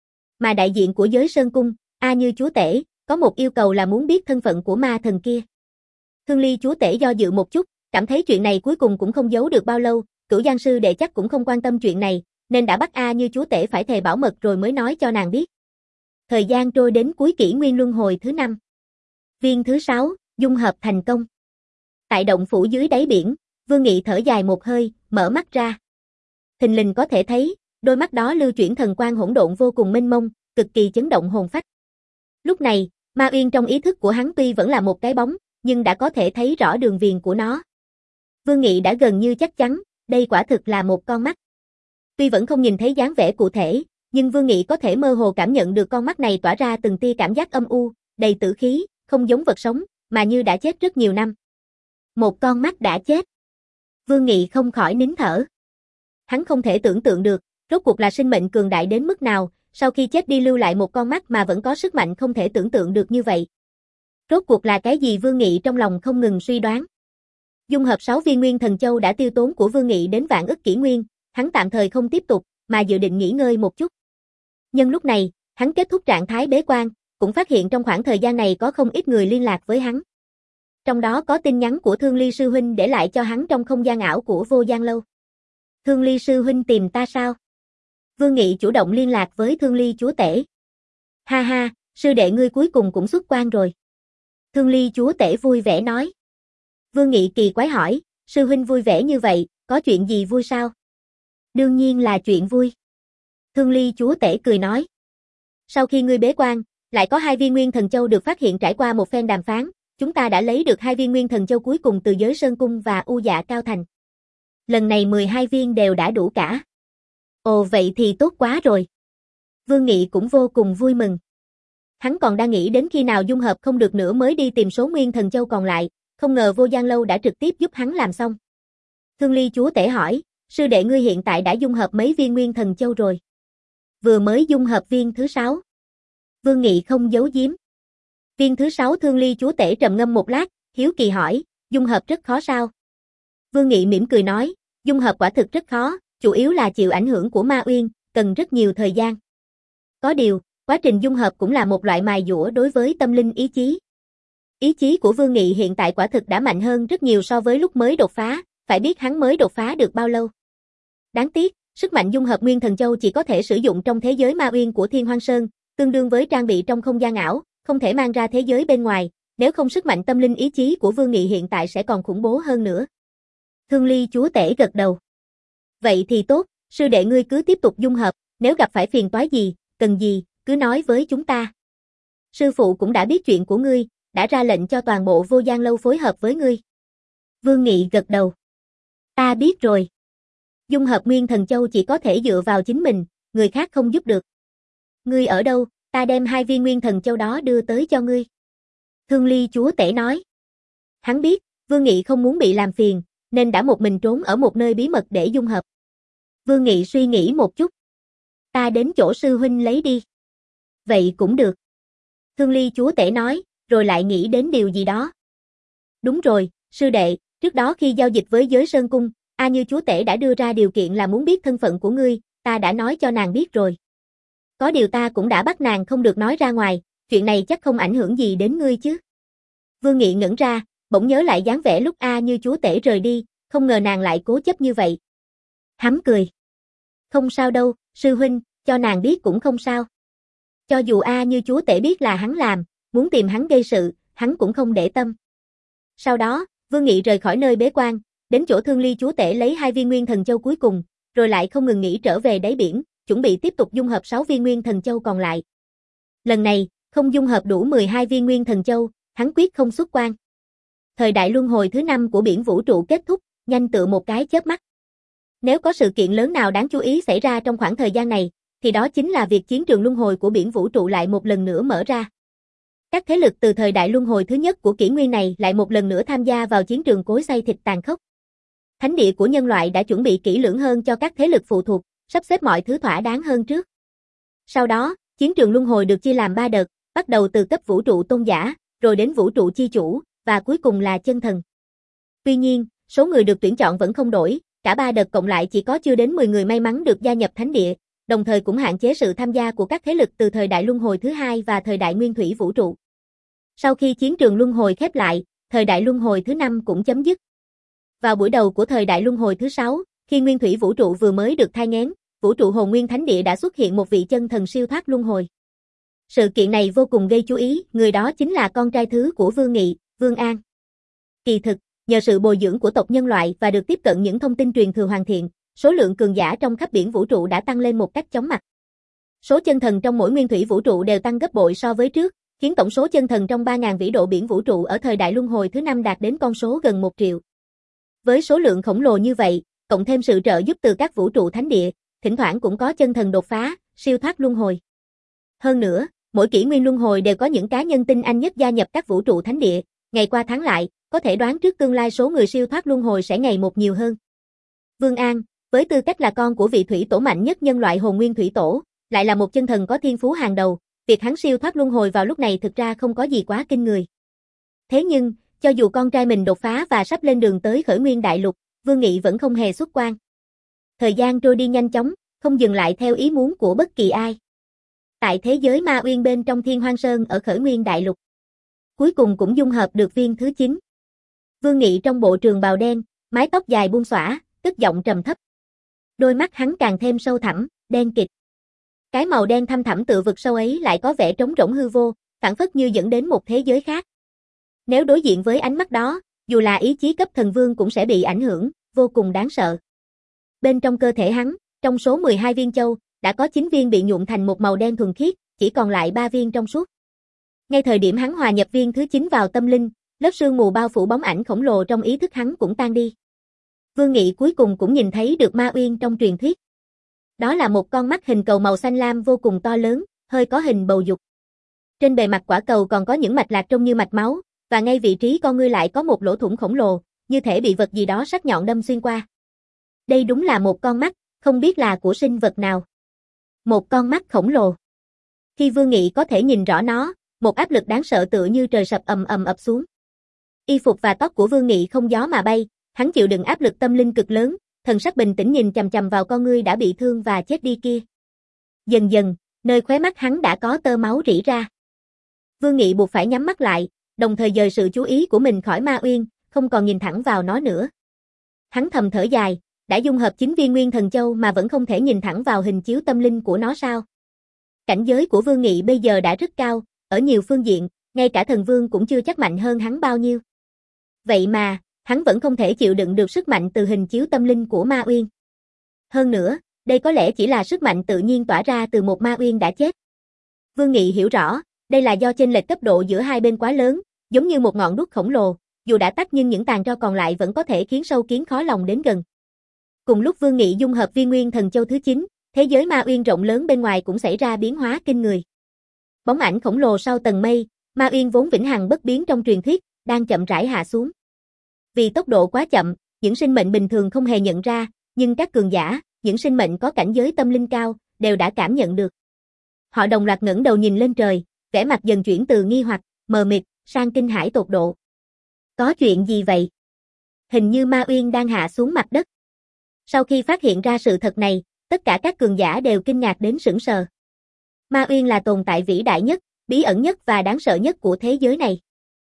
Mà đại diện của Giới Sơn Cung, A Như Chúa Tể, có một yêu cầu là muốn biết thân phận của ma thần kia. Thương Ly Chúa Tể do dự một chút, cảm thấy chuyện này cuối cùng cũng không giấu được bao lâu, Cửu Giang Sư Đệ chắc cũng không quan tâm chuyện này, nên đã bắt A Như Chúa Tể phải thề bảo mật rồi mới nói cho nàng biết. Thời gian trôi đến cuối kỷ nguyên luân hồi thứ năm. Viên thứ sáu, dung hợp thành công. Tại động phủ dưới đáy biển, Vương Nghị thở dài một hơi, mở mắt ra. Thình lình có thể thấy, đôi mắt đó lưu chuyển thần quang hỗn độn vô cùng mênh mông, cực kỳ chấn động hồn phách. Lúc này, ma uyên trong ý thức của hắn tuy vẫn là một cái bóng, nhưng đã có thể thấy rõ đường viền của nó. Vương Nghị đã gần như chắc chắn, đây quả thực là một con mắt. Tuy vẫn không nhìn thấy dáng vẻ cụ thể, nhưng Vương Nghị có thể mơ hồ cảm nhận được con mắt này tỏa ra từng tia cảm giác âm u, đầy tử khí, không giống vật sống, mà như đã chết rất nhiều năm. Một con mắt đã chết. Vương Nghị không khỏi nín thở. Hắn không thể tưởng tượng được, rốt cuộc là sinh mệnh cường đại đến mức nào, sau khi chết đi lưu lại một con mắt mà vẫn có sức mạnh không thể tưởng tượng được như vậy. Rốt cuộc là cái gì Vương Nghị trong lòng không ngừng suy đoán. Dung hợp sáu viên Nguyên Thần Châu đã tiêu tốn của Vương Nghị đến vạn ức kỷ nguyên, hắn tạm thời không tiếp tục, mà dự định nghỉ ngơi một chút. Nhưng lúc này, hắn kết thúc trạng thái bế quan, cũng phát hiện trong khoảng thời gian này có không ít người liên lạc với hắn. Trong đó có tin nhắn của Thương Ly Sư Huynh để lại cho hắn trong không gian ảo của Vô Gian Lâu. Thương Ly Sư Huynh tìm ta sao? Vương Nghị chủ động liên lạc với Thương Ly Chúa Tể. Ha ha, sư đệ ngươi cuối cùng cũng xuất quan rồi. Thương Ly Chúa Tể vui vẻ nói. Vương Nghị kỳ quái hỏi, sư huynh vui vẻ như vậy, có chuyện gì vui sao? Đương nhiên là chuyện vui. Thương Ly Chúa Tể cười nói. Sau khi ngươi bế quan, lại có hai viên Nguyên Thần Châu được phát hiện trải qua một phen đàm phán, chúng ta đã lấy được hai viên Nguyên Thần Châu cuối cùng từ Giới Sơn Cung và U Dạ Cao Thành. Lần này mười hai viên đều đã đủ cả. Ồ vậy thì tốt quá rồi. Vương Nghị cũng vô cùng vui mừng. Hắn còn đang nghĩ đến khi nào dung hợp không được nữa mới đi tìm số Nguyên Thần Châu còn lại, không ngờ Vô Gian Lâu đã trực tiếp giúp hắn làm xong. Thương Ly Chúa Tể hỏi, sư đệ ngươi hiện tại đã dung hợp mấy viên Nguyên Thần Châu rồi? Vừa mới dung hợp viên thứ sáu. Vương Nghị không giấu giếm. Viên thứ sáu Thương Ly Chúa Tể trầm ngâm một lát, hiếu kỳ hỏi, dung hợp rất khó sao? Vương Nghị mỉm cười nói, dung hợp quả thực rất khó, chủ yếu là chịu ảnh hưởng của ma uyên, cần rất nhiều thời gian. Có điều, quá trình dung hợp cũng là một loại mài dũa đối với tâm linh ý chí. Ý chí của Vương Nghị hiện tại quả thực đã mạnh hơn rất nhiều so với lúc mới đột phá, phải biết hắn mới đột phá được bao lâu. Đáng tiếc, Sức mạnh dung hợp Nguyên Thần Châu chỉ có thể sử dụng trong thế giới Ma Uyên của Thiên Hoang Sơn, tương đương với trang bị trong không gian ảo, không thể mang ra thế giới bên ngoài, nếu không sức mạnh tâm linh ý chí của Vương Nghị hiện tại sẽ còn khủng bố hơn nữa. Thương Ly chúa tể gật đầu. Vậy thì tốt, sư đệ ngươi cứ tiếp tục dung hợp, nếu gặp phải phiền toái gì, cần gì, cứ nói với chúng ta. Sư phụ cũng đã biết chuyện của ngươi, đã ra lệnh cho toàn bộ Vô Gian Lâu phối hợp với ngươi. Vương Nghị gật đầu. Ta biết rồi. Dung hợp Nguyên Thần Châu chỉ có thể dựa vào chính mình, người khác không giúp được. Ngươi ở đâu, ta đem hai viên Nguyên Thần Châu đó đưa tới cho ngươi. Thương Ly chúa tể nói. Hắn biết, Vương Nghị không muốn bị làm phiền, nên đã một mình trốn ở một nơi bí mật để dung hợp. Vương Nghị suy nghĩ một chút. Ta đến chỗ sư huynh lấy đi. Vậy cũng được. Thương Ly chúa tể nói, rồi lại nghĩ đến điều gì đó. Đúng rồi, sư đệ, trước đó khi giao dịch với giới Sơn Cung, A Như chúa tể đã đưa ra điều kiện là muốn biết thân phận của ngươi, ta đã nói cho nàng biết rồi. Có điều ta cũng đã bắt nàng không được nói ra ngoài, chuyện này chắc không ảnh hưởng gì đến ngươi chứ. Vương Nghị ngẩn ra, bỗng nhớ lại dáng vẻ lúc A Như chúa tể rời đi, không ngờ nàng lại cố chấp như vậy. Hắn cười. Không sao đâu, sư huynh, cho nàng biết cũng không sao. Cho dù A Như chúa tể biết là hắn làm, muốn tìm hắn gây sự, hắn cũng không để tâm. Sau đó, Vương Nghị rời khỏi nơi bế quan, đến chỗ Thương Ly chúa tể lấy hai viên Nguyên Thần Châu cuối cùng, rồi lại không ngừng nghỉ trở về đáy biển, chuẩn bị tiếp tục dung hợp sáu viên Nguyên Thần Châu còn lại. Lần này, không dung hợp đủ mười hai viên Nguyên Thần Châu, hắn quyết không xuất quan. Thời đại luân hồi thứ năm của biển vũ trụ kết thúc, nhanh tựa một cái chớp mắt. Nếu có sự kiện lớn nào đáng chú ý xảy ra trong khoảng thời gian này, thì đó chính là việc chiến trường luân hồi của biển vũ trụ lại một lần nữa mở ra. Các thế lực từ thời đại luân hồi thứ nhất của kỷ nguyên này lại một lần nữa tham gia vào chiến trường cối xay thịt tàn khốc. Thánh địa của nhân loại đã chuẩn bị kỹ lưỡng hơn cho các thế lực phụ thuộc, sắp xếp mọi thứ thỏa đáng hơn trước. Sau đó, chiến trường luân hồi được chia làm ba đợt, bắt đầu từ cấp vũ trụ tôn giả, rồi đến vũ trụ chi chủ, và cuối cùng là chân thần. Tuy nhiên, số người được tuyển chọn vẫn không đổi, cả ba đợt cộng lại chỉ có chưa đến mười người may mắn được gia nhập thánh địa, đồng thời cũng hạn chế sự tham gia của các thế lực từ thời đại luân hồi thứ hai và thời đại nguyên thủy vũ trụ. Sau khi chiến trường luân hồi khép lại, thời đại luân hồi thứ năm cũng chấm dứt. Vào buổi đầu của thời đại luân hồi thứ sáu, khi nguyên thủy vũ trụ vừa mới được thai nghén, vũ trụ hồn nguyên thánh địa đã xuất hiện một vị chân thần siêu thoát luân hồi. Sự kiện này vô cùng gây chú ý, người đó chính là con trai thứ của Vương Nghị, Vương An. Kỳ thực, nhờ sự bồi dưỡng của tộc nhân loại và được tiếp cận những thông tin truyền thừa hoàn thiện, số lượng cường giả trong khắp biển vũ trụ đã tăng lên một cách chóng mặt. Số chân thần trong mỗi nguyên thủy vũ trụ đều tăng gấp bội so với trước, khiến tổng số chân thần trong ba nghìn vĩ độ biển vũ trụ ở thời đại luân hồi thứ năm đạt đến con số gần một triệu. Với số lượng khổng lồ như vậy, cộng thêm sự trợ giúp từ các vũ trụ thánh địa, thỉnh thoảng cũng có chân thần đột phá, siêu thoát luân hồi. Hơn nữa, mỗi kỷ nguyên luân hồi đều có những cá nhân tinh anh nhất gia nhập các vũ trụ thánh địa, ngày qua tháng lại, có thể đoán trước tương lai số người siêu thoát luân hồi sẽ ngày một nhiều hơn. Vương An, với tư cách là con của vị thủy tổ mạnh nhất nhân loại hồn nguyên thủy tổ, lại là một chân thần có thiên phú hàng đầu, việc hắn siêu thoát luân hồi vào lúc này thực ra không có gì quá kinh người. Thế nhưng, cho dù con trai mình đột phá và sắp lên đường tới khởi nguyên đại lục, Vương Nghị vẫn không hề xuất quan. Thời gian trôi đi nhanh chóng, không dừng lại theo ý muốn của bất kỳ ai. Tại thế giới Ma Uyên bên trong Thiên Hoang Sơn ở khởi nguyên đại lục, cuối cùng cũng dung hợp được viên thứ chín. Vương Nghị trong bộ trường bào đen, mái tóc dài buông xõa, cất giọng trầm thấp. Đôi mắt hắn càng thêm sâu thẳm, đen kịt. Cái màu đen thăm thẳm tựa vực sâu ấy lại có vẻ trống rỗng hư vô, phảng phất như dẫn đến một thế giới khác. Nếu đối diện với ánh mắt đó, dù là ý chí cấp thần vương cũng sẽ bị ảnh hưởng, vô cùng đáng sợ. Bên trong cơ thể hắn, trong số mười hai viên châu, đã có chín viên bị nhuộm thành một màu đen thuần khiết, chỉ còn lại ba viên trong suốt. Ngay thời điểm hắn hòa nhập viên thứ chín vào tâm linh, lớp sương mù bao phủ bóng ảnh khổng lồ trong ý thức hắn cũng tan đi. Vương Nghị cuối cùng cũng nhìn thấy được Ma Uyên trong truyền thuyết. Đó là một con mắt hình cầu màu xanh lam vô cùng to lớn, hơi có hình bầu dục. Trên bề mặt quả cầu còn có những mạch lạc trông như mạch máu, và ngay vị trí con ngươi lại có một lỗ thủng khổng lồ, như thể bị vật gì đó sắc nhọn đâm xuyên qua. Đây đúng là một con mắt, không biết là của sinh vật nào. Một con mắt khổng lồ. Khi Vương Nghị có thể nhìn rõ nó, một áp lực đáng sợ tựa như trời sập ầm ầm ập xuống. Y phục và tóc của Vương Nghị không gió mà bay, hắn chịu đựng áp lực tâm linh cực lớn, thần sắc bình tĩnh nhìn chằm chằm vào con ngươi đã bị thương và chết đi kia. Dần dần, nơi khóe mắt hắn đã có tơ máu rỉ ra. Vương Nghị buộc phải nhắm mắt lại, đồng thời dời sự chú ý của mình khỏi Ma Uyên, không còn nhìn thẳng vào nó nữa. Hắn thầm thở dài, đã dung hợp chín viên Nguyên Thần Châu mà vẫn không thể nhìn thẳng vào hình chiếu tâm linh của nó sao? Cảnh giới của Vương Nghị bây giờ đã rất cao, ở nhiều phương diện, ngay cả thần vương cũng chưa chắc mạnh hơn hắn bao nhiêu. Vậy mà, hắn vẫn không thể chịu đựng được sức mạnh từ hình chiếu tâm linh của Ma Uyên. Hơn nữa, đây có lẽ chỉ là sức mạnh tự nhiên tỏa ra từ một Ma Uyên đã chết. Vương Nghị hiểu rõ, đây là do chênh lệch cấp độ giữa hai bên quá lớn, giống như một ngọn đuốc khổng lồ, dù đã tắt nhưng những tàn tro còn lại vẫn có thể khiến sâu kiến khó lòng đến gần. Cùng lúc Vương Nghị dung hợp viên Nguyên Thần Châu thứ chín, thế giới Ma Uyên rộng lớn bên ngoài cũng xảy ra biến hóa kinh người. Bóng ảnh khổng lồ sau tầng mây, Ma Uyên vốn vĩnh hằng bất biến trong truyền thuyết, đang chậm rãi hạ xuống. Vì tốc độ quá chậm, những sinh mệnh bình thường không hề nhận ra, nhưng các cường giả, những sinh mệnh có cảnh giới tâm linh cao, đều đã cảm nhận được. Họ đồng loạt ngẩng đầu nhìn lên trời, vẻ mặt dần chuyển từ nghi hoặc, mờ mịt, sang kinh hãi tột độ. Có chuyện gì vậy? Hình như Ma Uyên đang hạ xuống mặt đất. Sau khi phát hiện ra sự thật này, tất cả các cường giả đều kinh ngạc đến sững sờ. Ma Uyên là tồn tại vĩ đại nhất, bí ẩn nhất và đáng sợ nhất của thế giới này.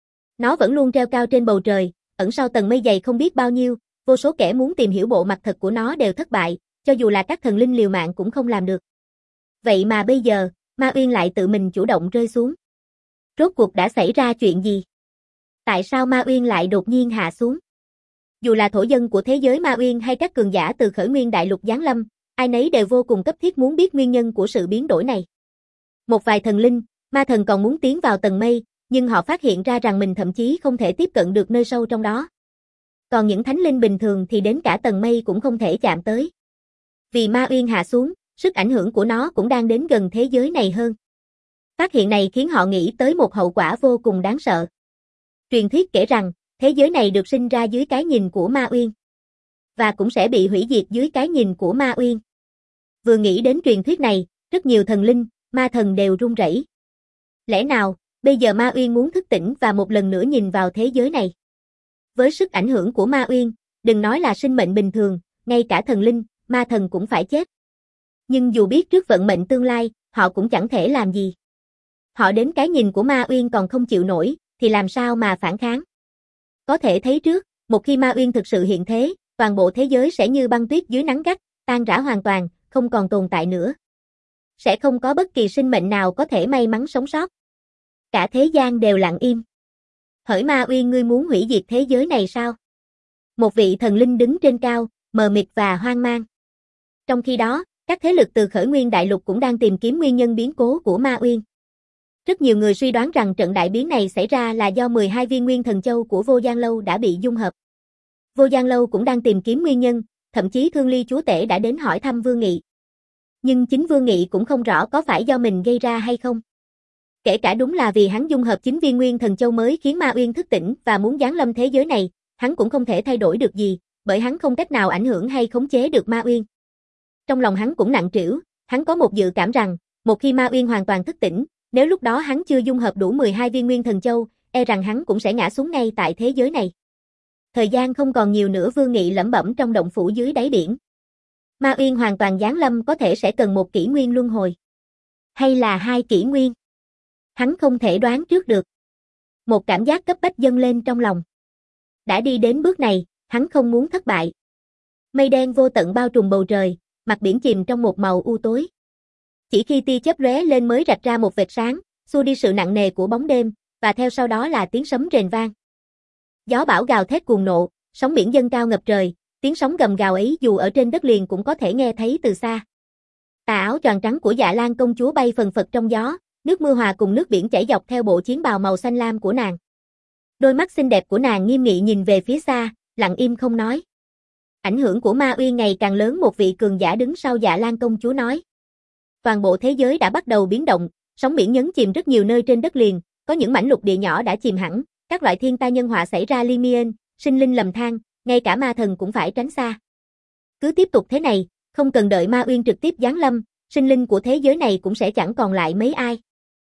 Nó vẫn luôn treo cao trên bầu trời, ẩn sau tầng mây dày không biết bao nhiêu, vô số kẻ muốn tìm hiểu bộ mặt thật của nó đều thất bại, cho dù là các thần linh liều mạng cũng không làm được. Vậy mà bây giờ, Ma Uyên lại tự mình chủ động rơi xuống. Rốt cuộc đã xảy ra chuyện gì? Tại sao Ma Uyên lại đột nhiên hạ xuống? Dù là thổ dân của thế giới Ma Uyên hay các cường giả từ Khởi Nguyên Đại Lục giáng lâm, ai nấy đều vô cùng cấp thiết muốn biết nguyên nhân của sự biến đổi này. Một vài thần linh, ma thần còn muốn tiến vào tầng mây, nhưng họ phát hiện ra rằng mình thậm chí không thể tiếp cận được nơi sâu trong đó. Còn những thánh linh bình thường thì đến cả tầng mây cũng không thể chạm tới. Vì Ma Uyên hạ xuống, sức ảnh hưởng của nó cũng đang đến gần thế giới này hơn. Phát hiện này khiến họ nghĩ tới một hậu quả vô cùng đáng sợ. Truyền thuyết kể rằng, thế giới này được sinh ra dưới cái nhìn của Ma Uyên, và cũng sẽ bị hủy diệt dưới cái nhìn của Ma Uyên. Vừa nghĩ đến truyền thuyết này, rất nhiều thần linh, ma thần đều run rẩy. Lẽ nào, bây giờ Ma Uyên muốn thức tỉnh và một lần nữa nhìn vào thế giới này? Với sức ảnh hưởng của Ma Uyên, đừng nói là sinh mệnh bình thường, ngay cả thần linh, ma thần cũng phải chết. Nhưng dù biết trước vận mệnh tương lai, họ cũng chẳng thể làm gì. Họ đến cái nhìn của Ma Uyên còn không chịu nổi, thì làm sao mà phản kháng? Có thể thấy trước, một khi Ma Uyên thực sự hiện thế, toàn bộ thế giới sẽ như băng tuyết dưới nắng gắt, tan rã hoàn toàn, không còn tồn tại nữa. Sẽ không có bất kỳ sinh mệnh nào có thể may mắn sống sót. Cả thế gian đều lặng im. Hỡi Ma Uyên, ngươi muốn hủy diệt thế giới này sao? Một vị thần linh đứng trên cao, mờ mịt và hoang mang. Trong khi đó, các thế lực từ Khởi Nguyên Đại Lục cũng đang tìm kiếm nguyên nhân biến cố của Ma Uyên. Rất nhiều người suy đoán rằng trận đại biến này xảy ra là do mười hai viên Nguyên Thần Châu của Vô Gian Lâu đã bị dung hợp. Vô Gian Lâu cũng đang tìm kiếm nguyên nhân, thậm chí Thương Ly Chúa Tể đã đến hỏi thăm Vương Nghị. Nhưng chính Vương Nghị cũng không rõ có phải do mình gây ra hay không. Kể cả đúng là vì hắn dung hợp chín viên Nguyên Thần Châu mới khiến Ma Uyên thức tỉnh và muốn giáng lâm thế giới này, hắn cũng không thể thay đổi được gì, bởi hắn không cách nào ảnh hưởng hay khống chế được Ma Uyên. Trong lòng hắn cũng nặng trĩu, hắn có một dự cảm rằng, một khi Ma Uyên hoàn toàn thức tỉnh, nếu lúc đó hắn chưa dung hợp đủ mười hai viên Nguyên Thần Châu, e rằng hắn cũng sẽ ngã xuống ngay tại thế giới này. Thời gian không còn nhiều nữa, Vương Nghị lẩm bẩm trong động phủ dưới đáy biển. Ma Uyên hoàn toàn giáng lâm có thể sẽ cần một kỷ nguyên luân hồi. Hay là hai kỷ nguyên? Hắn không thể đoán trước được. Một cảm giác cấp bách dâng lên trong lòng. Đã đi đến bước này, hắn không muốn thất bại. Mây đen vô tận bao trùm bầu trời, mặt biển chìm trong một màu u tối. Chỉ khi tia chớp lóe lên mới rạch ra một vệt sáng, xua đi sự nặng nề của bóng đêm, và theo sau đó là tiếng sấm rền vang. Gió bão gào thét cuồng nộ, sóng biển dâng cao ngập trời, tiếng sóng gầm gào ấy dù ở trên đất liền cũng có thể nghe thấy từ xa. Tà áo choàng trắng của Dạ Lan công chúa bay phần phật trong gió, nước mưa hòa cùng nước biển chảy dọc theo bộ chiến bào màu xanh lam của nàng. Đôi mắt xinh đẹp của nàng nghiêm nghị nhìn về phía xa, lặng im không nói. Ảnh hưởng của Ma Uyên ngày càng lớn, một vị cường giả đứng sau Dạ Lan công chúa nói. Toàn bộ thế giới đã bắt đầu biến động, sóng biển nhấn chìm rất nhiều nơi trên đất liền, có những mảnh lục địa nhỏ đã chìm hẳn, các loại thiên tai nhân họa xảy ra liên miên, sinh linh lầm than, ngay cả ma thần cũng phải tránh xa. Cứ tiếp tục thế này, không cần đợi Ma Uyên trực tiếp giáng lâm, sinh linh của thế giới này cũng sẽ chẳng còn lại mấy ai.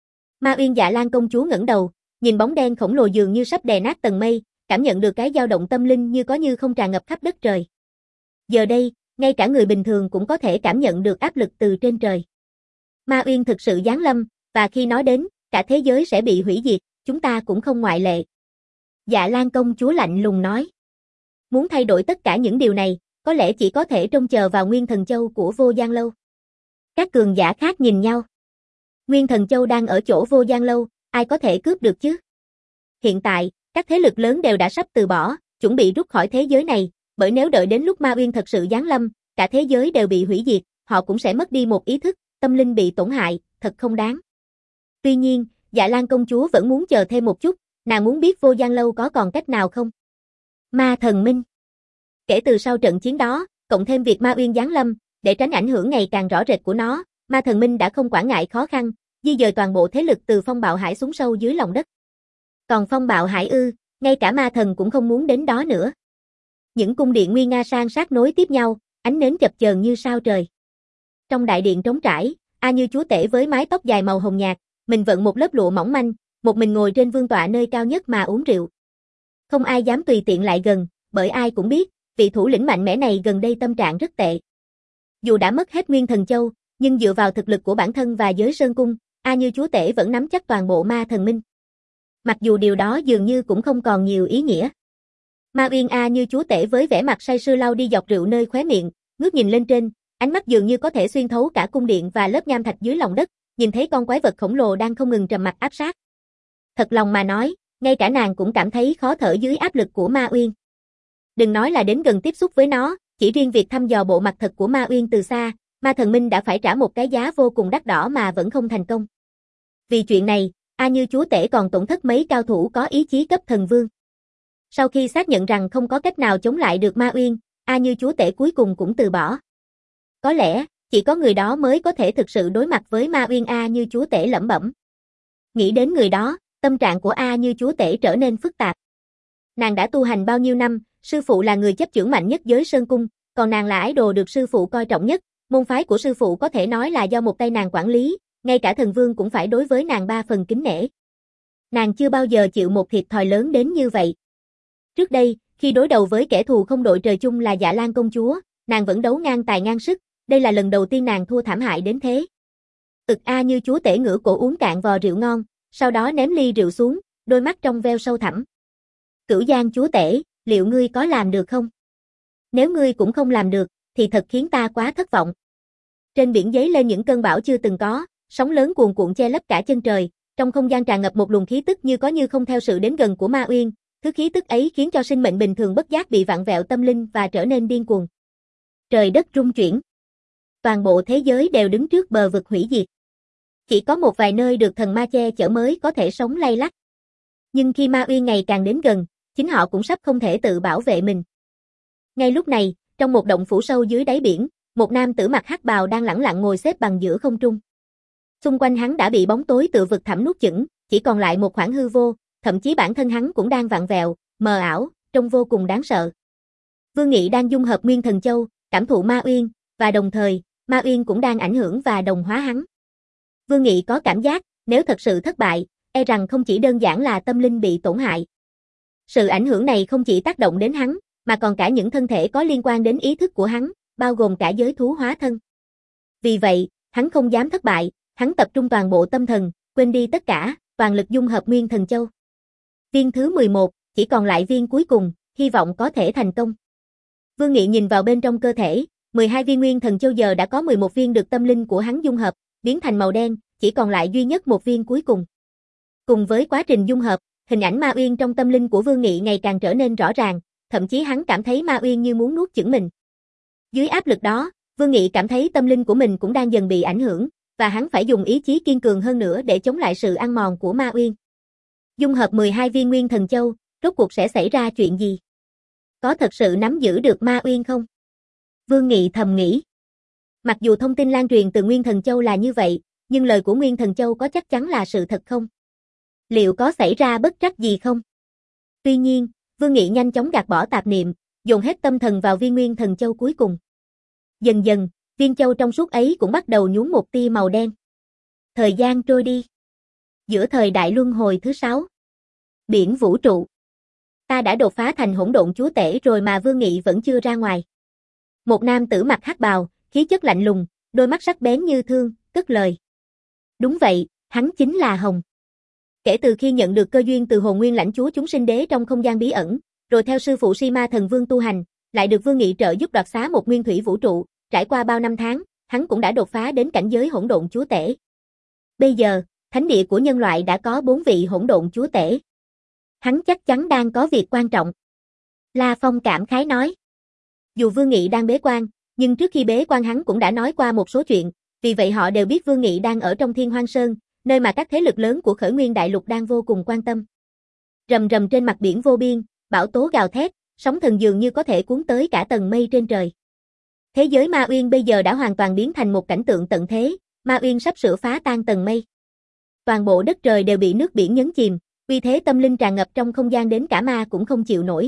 Ma Uyên Dạ Lan công chúa ngẩng đầu, nhìn bóng đen khổng lồ dường như sắp đè nát tầng mây, cảm nhận được cái dao động tâm linh như có như không tràn ngập khắp đất trời. Giờ đây, ngay cả người bình thường cũng có thể cảm nhận được áp lực từ trên trời. Ma Uyên thực sự giáng lâm, và khi nó đến, cả thế giới sẽ bị hủy diệt, chúng ta cũng không ngoại lệ. Dạ Lan công chúa lạnh lùng nói. Muốn thay đổi tất cả những điều này, có lẽ chỉ có thể trông chờ vào Nguyên Thần Châu của Vô Gian Lâu. Các cường giả khác nhìn nhau. Nguyên Thần Châu đang ở chỗ Vô Gian Lâu, ai có thể cướp được chứ? Hiện tại, các thế lực lớn đều đã sắp từ bỏ, chuẩn bị rút khỏi thế giới này, bởi nếu đợi đến lúc Ma Uyên thật sự giáng lâm, cả thế giới đều bị hủy diệt, họ cũng sẽ mất đi một ý thức, tâm linh bị tổn hại, thật không đáng. Tuy nhiên, Dạ Lan công chúa vẫn muốn chờ thêm một chút, nàng muốn biết Vô Gian Lâu có còn cách nào không? Ma Thần Minh. Kể từ sau trận chiến đó, cộng thêm việc Ma Uyên giáng lâm, để tránh ảnh hưởng ngày càng rõ rệt của nó, Ma Thần Minh đã không quản ngại khó khăn, di dời toàn bộ thế lực từ Phong Bạo Hải xuống sâu dưới lòng đất. Còn Phong Bạo Hải ư, ngay cả ma thần cũng không muốn đến đó nữa. Những cung điện nguy nga san sát nối tiếp nhau, ánh nến chập chờn như sao trời. Trong đại điện trống trải, A Như chúa tể với mái tóc dài màu hồng nhạt, mình vận một lớp lụa mỏng manh, một mình ngồi trên vương tọa nơi cao nhất mà uống rượu. Không ai dám tùy tiện lại gần, bởi ai cũng biết, vị thủ lĩnh mạnh mẽ này gần đây tâm trạng rất tệ. Dù đã mất hết Nguyên Thần Châu, nhưng dựa vào thực lực của bản thân và giới sơn cung, A Như chúa tể vẫn nắm chắc toàn bộ Ma Thần Minh. Mặc dù điều đó dường như cũng không còn nhiều ý nghĩa. Ma Uyên A Như chúa tể với vẻ mặt say sưa lau đi giọt rượu nơi khóe miệng, ngước nhìn lên trên, ánh mắt dường như có thể xuyên thấu cả cung điện và lớp nham thạch dưới lòng đất, nhìn thấy con quái vật khổng lồ đang không ngừng trầm mặc áp sát. Thật lòng mà nói, ngay cả nàng cũng cảm thấy khó thở dưới áp lực của Ma Uyên. Đừng nói là đến gần tiếp xúc với nó, chỉ riêng việc thăm dò bộ mặt thật của Ma Uyên từ xa, Ma Thần Minh đã phải trả một cái giá vô cùng đắt đỏ mà vẫn không thành công. Vì chuyện này, A Như chúa tể còn tổn thất mấy cao thủ có ý chí cấp thần vương. Sau khi xác nhận rằng không có cách nào chống lại được Ma Uyên, A Như chúa tể cuối cùng cũng từ bỏ. Có lẽ, chỉ có người đó mới có thể thực sự đối mặt với Ma Uyên. A Như chúa tể lẩm bẩm. Nghĩ đến người đó, tâm trạng của A Như chúa tể trở nên phức tạp. Nàng đã tu hành bao nhiêu năm, sư phụ là người chấp chưởng mạnh nhất giới sơn cung, còn nàng là ái đồ được sư phụ coi trọng nhất, môn phái của sư phụ có thể nói là do một tay nàng quản lý, ngay cả thần vương cũng phải đối với nàng ba phần kính nể. Nàng chưa bao giờ chịu một thiệt thòi lớn đến như vậy. Trước đây, khi đối đầu với kẻ thù không đội trời chung là Dạ Lan công chúa, nàng vẫn đấu ngang tài ngang sức, đây là lần đầu tiên nàng thua thảm hại đến thế. Ực A Như chúa tể ngửa cổ uống cạn vò rượu ngon, sau đó ném ly rượu xuống, đôi mắt trong veo sâu thẳm. Cửu Giang chúa tể, liệu ngươi có làm được không? Nếu ngươi cũng không làm được, thì thật khiến ta quá thất vọng. Trên biển giấy lên những cơn bão chưa từng có, sóng lớn cuồn cuộn che lấp cả chân trời, trong không gian tràn ngập một luồng khí tức như có như không theo sự đến gần của Ma Uyên, thứ khí tức ấy khiến cho sinh mệnh bình thường bất giác bị vặn vẹo tâm linh và trở nên điên cuồng. Trời đất rung chuyển. Toàn bộ thế giới đều đứng trước bờ vực hủy diệt. Chỉ có một vài nơi được thần ma che chở mới có thể sống lay lắt. Nhưng khi Ma Uyên ngày càng đến gần, chính họ cũng sắp không thể tự bảo vệ mình. Ngay lúc này, trong một động phủ sâu dưới đáy biển, một nam tử mặc hắc bào đang lẳng lặng ngồi xếp bằng giữa không trung. Xung quanh hắn đã bị bóng tối tựa vực thẳm nuốt chửng, chỉ còn lại một khoảng hư vô, thậm chí bản thân hắn cũng đang vặn vẹo, mờ ảo, trông vô cùng đáng sợ. Vương Nghị đang dung hợp Nguyên Thần Châu, cảm thụ Ma Uyên, và đồng thời, Ma Uyên cũng đang ảnh hưởng và đồng hóa hắn. Vương Nghị có cảm giác, nếu thật sự thất bại, e rằng không chỉ đơn giản là tâm linh bị tổn hại. Sự ảnh hưởng này không chỉ tác động đến hắn, mà còn cả những thân thể có liên quan đến ý thức của hắn, bao gồm cả giới thú hóa thân. Vì vậy, hắn không dám thất bại, hắn tập trung toàn bộ tâm thần, quên đi tất cả, toàn lực dung hợp Nguyên Thần Châu. Viên thứ mười một, chỉ còn lại viên cuối cùng, hy vọng có thể thành công. Vương Nghị nhìn vào bên trong cơ thể, mười hai viên Nguyên Thần Châu giờ đã có mười một viên được tâm linh của hắn dung hợp, biến thành màu đen, chỉ còn lại duy nhất một viên cuối cùng. Cùng với quá trình dung hợp, hình ảnh Ma Uyên trong tâm linh của Vương Nghị ngày càng trở nên rõ ràng, thậm chí hắn cảm thấy Ma Uyên như muốn nuốt chửng mình. Dưới áp lực đó, Vương Nghị cảm thấy tâm linh của mình cũng đang dần bị ảnh hưởng, và hắn phải dùng ý chí kiên cường hơn nữa để chống lại sự ăn mòn của Ma Uyên. Dung hợp mười hai viên Nguyên Thần Châu, rốt cuộc sẽ xảy ra chuyện gì? Có thật sự nắm giữ được Ma Uyên không? Vương Nghị thầm nghĩ. Mặc dù thông tin lan truyền từ Nguyên Thần Châu là như vậy, nhưng lời của Nguyên Thần Châu có chắc chắn là sự thật không? Liệu có xảy ra bất trắc gì không? Tuy nhiên, Vương Nghị nhanh chóng gạt bỏ tạp niệm, dồn hết tâm thần vào viên Nguyên Thần Châu cuối cùng. Dần dần, viên châu trong suốt ấy cũng bắt đầu nhuốm một tia màu đen. Thời gian trôi đi. Giữa thời đại luân hồi thứ sáu. Biển vũ trụ. Ta đã đột phá thành hỗn độn chúa tể rồi mà Vương Nghị vẫn chưa ra ngoài. Một nam tử mặc hắc bào, khí chất lạnh lùng, đôi mắt sắc bén như thương, cất lời. Đúng vậy, hắn chính là Hồng. Kể từ khi nhận được cơ duyên từ hồn nguyên lãnh chúa chúng sinh đế trong không gian bí ẩn, rồi theo sư phụ Si Ma thần vương tu hành, lại được Vương Nghị trợ giúp đoạt xá một nguyên thủy vũ trụ, trải qua bao năm tháng, hắn cũng đã đột phá đến cảnh giới hỗn độn chúa tể. Bây giờ, thánh địa của nhân loại đã có bốn vị hỗn độn chúa tể. Hắn chắc chắn đang có việc quan trọng. La Phong cảm khái nói. Dù Vương Nghị đang bế quan, nhưng trước khi bế quan hắn cũng đã nói qua một số chuyện, vì vậy họ đều biết Vương Nghị đang ở trong Thiên Hoang Sơn, nơi mà các thế lực lớn của Khởi Nguyên Đại Lục đang vô cùng quan tâm. Rầm rầm trên mặt biển vô biên, bão tố gào thét, sóng thần dường như có thể cuốn tới cả tầng mây trên trời. Thế giới Ma Uyên bây giờ đã hoàn toàn biến thành một cảnh tượng tận thế, Ma Uyên sắp sửa phá tan tầng mây. Toàn bộ đất trời đều bị nước biển nhấn chìm, uy thế tâm linh tràn ngập trong không gian đến cả ma cũng không chịu nổi.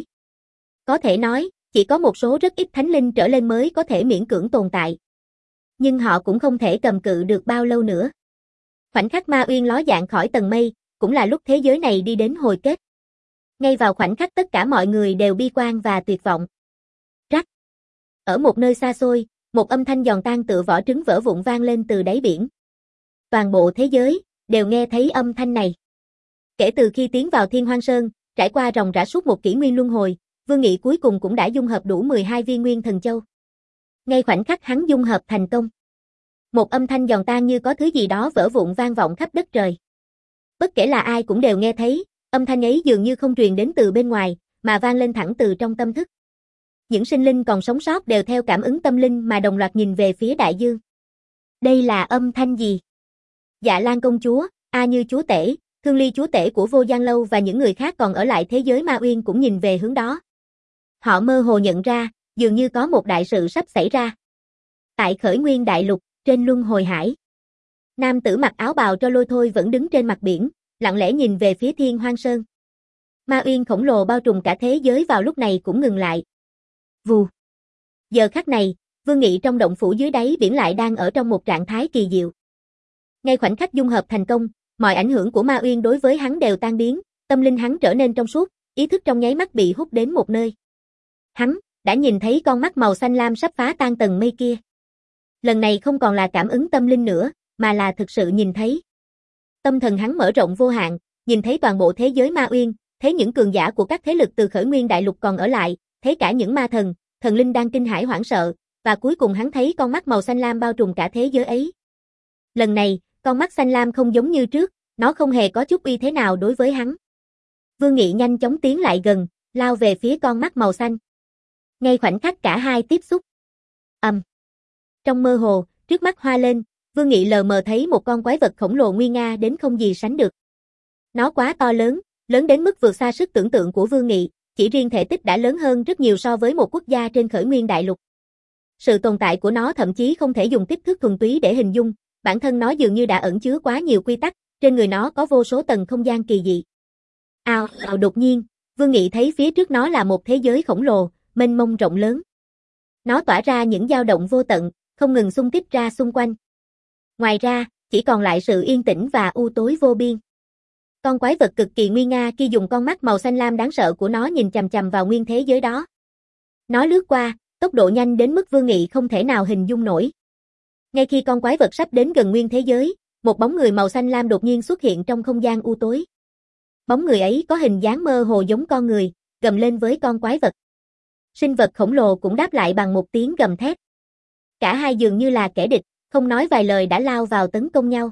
Có thể nói, chỉ có một số rất ít thánh linh trở lên mới có thể miễn cưỡng tồn tại. Nhưng họ cũng không thể cầm cự được bao lâu nữa. Khoảnh khắc Ma Uyên ló dạng khỏi tầng mây, cũng là lúc thế giới này đi đến hồi kết. Ngay vào khoảnh khắc tất cả mọi người đều bi quan và tuyệt vọng. Rắc. Ở một nơi xa xôi, một âm thanh giòn tan tựa vỏ trứng vỡ vụn vang lên từ đáy biển. Toàn bộ thế giới đều nghe thấy âm thanh này. Kể từ khi tiến vào Thiên Hoang Sơn, trải qua ròng rã suốt một kỷ nguyên luân hồi, Vương Nghị cuối cùng cũng đã dung hợp đủ mười hai viên nguyên thần châu. Ngay khoảnh khắc hắn dung hợp thành công, một âm thanh giòn tan như có thứ gì đó vỡ vụn vang vọng khắp đất trời. Bất kể là ai cũng đều nghe thấy, âm thanh ấy dường như không truyền đến từ bên ngoài, mà vang lên thẳng từ trong tâm thức. Những sinh linh còn sống sót đều theo cảm ứng tâm linh mà đồng loạt nhìn về phía đại dương. Đây là âm thanh gì? Dạ Lan công chúa, A Như chúa tể, Thương Ly chúa tể của Vô Gian Lâu và những người khác còn ở lại thế giới Ma Uyên cũng nhìn về hướng đó. Họ mơ hồ nhận ra, dường như có một đại sự sắp xảy ra. Tại Khởi Nguyên Đại Lục, trên Luân Hồi Hải, nam tử mặc áo bào cho lôi thôi vẫn đứng trên mặt biển, lặng lẽ nhìn về phía Thiên Hoang Sơn. Ma Uyên khổng lồ bao trùm cả thế giới vào lúc này cũng ngừng lại. Vù. Giờ khắc này, Vương Nghị trong động phủ dưới đáy biển lại đang ở trong một trạng thái kỳ diệu. Ngay khoảnh khắc dung hợp thành công, mọi ảnh hưởng của Ma Uyên đối với hắn đều tan biến, tâm linh hắn trở nên trong suốt, ý thức trong nháy mắt bị hút đến một nơi. Hắn đã nhìn thấy con mắt màu xanh lam sắp phá tan tầng mây kia. Lần này không còn là cảm ứng tâm linh nữa, mà là thực sự nhìn thấy. Tâm thần hắn mở rộng vô hạn, nhìn thấy toàn bộ thế giới Ma Uyên, thấy những cường giả của các thế lực từ Khởi Nguyên Đại Lục còn ở lại, thấy cả những ma thần, thần linh đang kinh hãi hoảng sợ, và cuối cùng hắn thấy con mắt màu xanh lam bao trùm cả thế giới ấy. Lần này, con mắt xanh lam không giống như trước, nó không hề có chút uy thế nào đối với hắn. Vương Nghị nhanh chóng tiến lại gần, lao về phía con mắt màu xanh. Ngay khoảnh khắc cả hai tiếp xúc. Ầm. Um. Trong mơ hồ, trước mắt hoa lên, Vương Nghị lờ mờ thấy một con quái vật khổng lồ nguy nga đến không gì sánh được. Nó quá to lớn, lớn đến mức vượt xa sức tưởng tượng của Vương Nghị, chỉ riêng thể tích đã lớn hơn rất nhiều so với một quốc gia trên Khởi Nguyên Đại Lục. Sự tồn tại của nó thậm chí không thể dùng kích thước thuần túy để hình dung, bản thân nó dường như đã ẩn chứa quá nhiều quy tắc, trên người nó có vô số tầng không gian kỳ dị. Ào, ào đột nhiên, Vương Nghị thấy phía trước nó là một thế giới khổng lồ, mênh mông rộng lớn. Nó tỏa ra những dao động vô tận, không ngừng xung kích ra xung quanh. Ngoài ra, chỉ còn lại sự yên tĩnh và u tối vô biên. Con quái vật cực kỳ nguy nga khi dùng con mắt màu xanh lam đáng sợ của nó nhìn chằm chằm vào nguyên thế giới đó. Nó lướt qua, tốc độ nhanh đến mức Vương Nghị không thể nào hình dung nổi. Ngay khi con quái vật sắp đến gần nguyên thế giới, một bóng người màu xanh lam đột nhiên xuất hiện trong không gian u tối. Bóng người ấy có hình dáng mơ hồ giống con người, gầm lên với con quái vật. Sinh vật khổng lồ cũng đáp lại bằng một tiếng gầm thét. Cả hai dường như là kẻ địch, không nói vài lời đã lao vào tấn công nhau.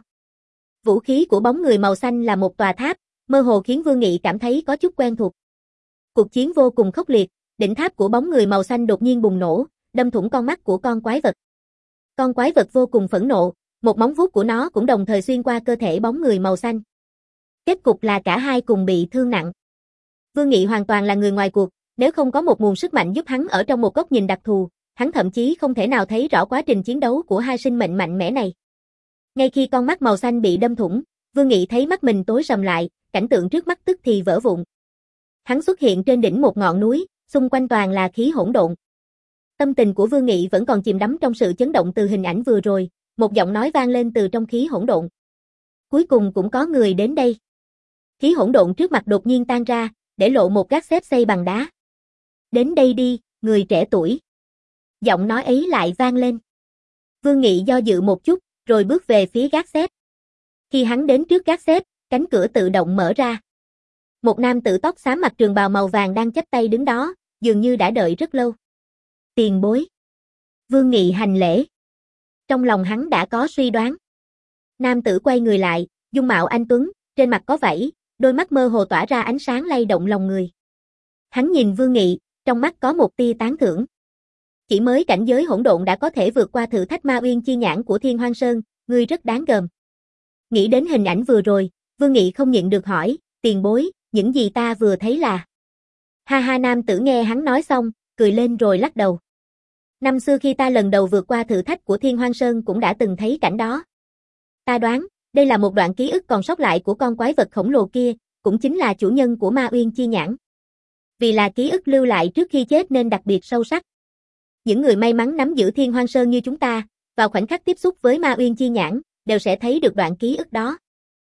Vũ khí của bóng người màu xanh là một tòa tháp, mơ hồ khiến Vương Nghị cảm thấy có chút quen thuộc. Cuộc chiến vô cùng khốc liệt, đỉnh tháp của bóng người màu xanh đột nhiên bùng nổ, đâm thủng con mắt của con quái vật. Con quái vật vô cùng phẫn nộ, một móng vuốt của nó cũng đồng thời xuyên qua cơ thể bóng người màu xanh. Kết cục là cả hai cùng bị thương nặng. Vương Nghị hoàn toàn là người ngoài cuộc, nếu không có một nguồn sức mạnh giúp hắn ở trong một góc nhìn đặc thù, hắn thậm chí không thể nào thấy rõ quá trình chiến đấu của hai sinh mệnh mạnh mẽ này. Ngay khi con mắt màu xanh bị đâm thủng, Vương Nghị thấy mắt mình tối sầm lại, cảnh tượng trước mắt tức thì vỡ vụn. Hắn xuất hiện trên đỉnh một ngọn núi, xung quanh toàn là khí hỗn độn. Tâm tình của Vương Nghị vẫn còn chìm đắm trong sự chấn động từ hình ảnh vừa rồi, một giọng nói vang lên từ trong khí hỗn độn. Cuối cùng cũng có người đến đây. Khí hỗn độn trước mặt đột nhiên tan ra, để lộ một gác xếp xây bằng đá. Đến đây đi, người trẻ tuổi. Giọng nói ấy lại vang lên. Vương Nghị do dự một chút, rồi bước về phía gác xếp. Khi hắn đến trước gác xếp, cánh cửa tự động mở ra. Một nam tử tóc xám mặc trường bào màu vàng đang chắp tay đứng đó, dường như đã đợi rất lâu. Tiền bối. Vương Nghị hành lễ. Trong lòng hắn đã có suy đoán. Nam tử quay người lại, dung mạo anh tuấn, trên mặt có vảy, đôi mắt mơ hồ tỏa ra ánh sáng lay động lòng người. Hắn nhìn Vương Nghị, trong mắt có một tia tán thưởng. Chỉ mới cảnh giới hỗn độn đã có thể vượt qua thử thách ma uyên chi nhãn của Thiên Hoang Sơn, ngươi rất đáng gờm. Nghĩ đến hình ảnh vừa rồi, Vương Nghị không nhịn được hỏi, tiền bối, những gì ta vừa thấy là... Ha ha, nam tử nghe hắn nói xong, cười lên rồi lắc đầu. Năm xưa khi ta lần đầu vượt qua thử thách của Thiên Hoang Sơn cũng đã từng thấy cảnh đó. Ta đoán, đây là một đoạn ký ức còn sót lại của con quái vật khổng lồ kia, cũng chính là chủ nhân của ma uyên chi nhãn. Vì là ký ức lưu lại trước khi chết nên đặc biệt sâu sắc. Những người may mắn nắm giữ Thiên Hoang Sơn như chúng ta, vào khoảnh khắc tiếp xúc với ma uyên chi nhãn, đều sẽ thấy được đoạn ký ức đó.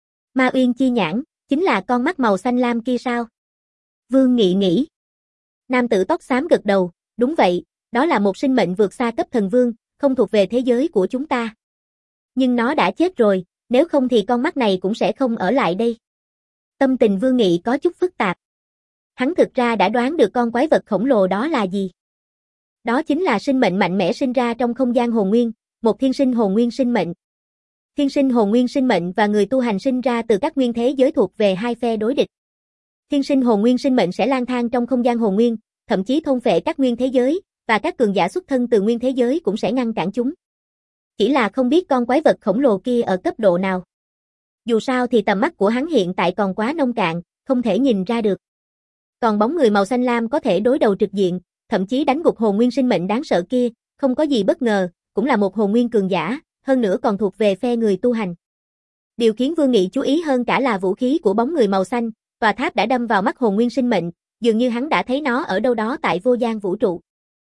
Ma uyên chi nhãn, chính là con mắt màu xanh lam kia sao? Vương Nghị nghĩ. Nam tử tóc xám gật đầu, đúng vậy, đó là một sinh mệnh vượt xa cấp thần vương, không thuộc về thế giới của chúng ta. Nhưng nó đã chết rồi, nếu không thì con mắt này cũng sẽ không ở lại đây. Tâm tình Vương Nghị có chút phức tạp. Hắn thực ra đã đoán được con quái vật khổng lồ đó là gì. Đó chính là sinh mệnh mạnh mẽ sinh ra trong không gian hồn nguyên, một thiên sinh hồn nguyên sinh mệnh. Thiên sinh hồn nguyên sinh mệnh và người tu hành sinh ra từ các nguyên thế giới thuộc về hai phe đối địch. Thiên sinh hồn nguyên sinh mệnh sẽ lang thang trong không gian hồn nguyên, thậm chí thôn phệ các nguyên thế giới, và các cường giả xuất thân từ nguyên thế giới cũng sẽ ngăn cản chúng. Chỉ là không biết con quái vật khổng lồ kia ở cấp độ nào. Dù sao thì tầm mắt của hắn hiện tại còn quá nông cạn, không thể nhìn ra được. Còn bóng người màu xanh lam có thể đối đầu trực diện, thậm chí đánh gục hồn nguyên sinh mệnh đáng sợ kia, không có gì bất ngờ, cũng là một hồn nguyên cường giả, hơn nữa còn thuộc về phe người tu hành. Điều khiến Vương Nghị chú ý hơn cả là vũ khí của bóng người màu xanh, tòa tháp đã đâm vào mắt hồn nguyên sinh mệnh, dường như hắn đã thấy nó ở đâu đó tại vô gian vũ trụ.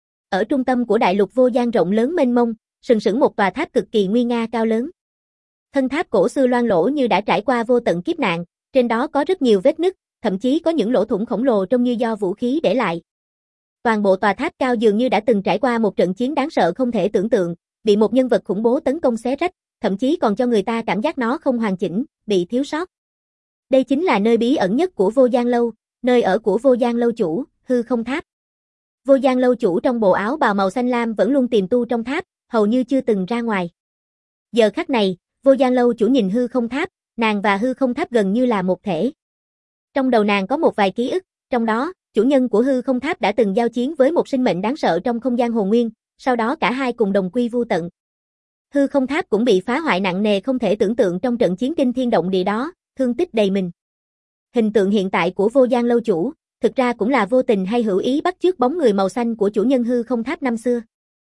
Ở trung tâm của đại lục vô gian rộng lớn mênh mông, sừng sững một tòa tháp cực kỳ nguy nga cao lớn. Thân tháp cổ xưa loang lổ như đã trải qua vô tận kiếp nạn, trên đó có rất nhiều vết nứt, thậm chí có những lỗ thủng khổng lồ trông như do vũ khí để lại. Toàn bộ tòa tháp cao dường như đã từng trải qua một trận chiến đáng sợ không thể tưởng tượng, bị một nhân vật khủng bố tấn công xé rách, thậm chí còn cho người ta cảm giác nó không hoàn chỉnh, bị thiếu sót. Đây chính là nơi bí ẩn nhất của Vô Gian Lâu, nơi ở của Vô Gian Lâu chủ, Hư Không Tháp. Vô Gian Lâu chủ trong bộ áo bào màu xanh lam vẫn luôn tìm tu trong tháp, hầu như chưa từng ra ngoài. Giờ khắc này, Vô Gian Lâu chủ nhìn Hư Không Tháp, nàng và Hư Không Tháp gần như là một thể. Trong đầu nàng có một vài ký ức, trong đó, chủ nhân của Hư Không Tháp đã từng giao chiến với một sinh mệnh đáng sợ trong không gian hồn nguyên, sau đó cả hai cùng đồng quy vu tận. Hư Không Tháp cũng bị phá hoại nặng nề không thể tưởng tượng trong trận chiến kinh thiên động địa đó, thương tích đầy mình. Hình tượng hiện tại của Vô Gian Lâu chủ, thực ra cũng là vô tình hay hữu ý bắt chước bóng người màu xanh của chủ nhân Hư Không Tháp năm xưa.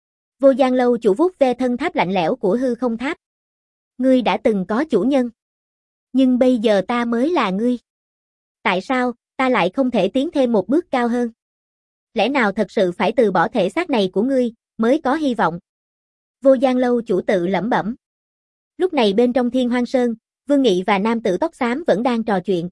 Vô Gian Lâu chủ vuốt ve thân tháp lạnh lẽo của Hư Không Tháp. Ngươi đã từng có chủ nhân. Nhưng bây giờ ta mới là ngươi. Tại sao, ta lại không thể tiến thêm một bước cao hơn? Lẽ nào thật sự phải từ bỏ thể xác này của ngươi, mới có hy vọng? Vô Gian Lâu chủ tự lẩm bẩm. Lúc này bên trong Thiên Hoang Sơn, Vương Nghị và nam tử tóc xám vẫn đang trò chuyện.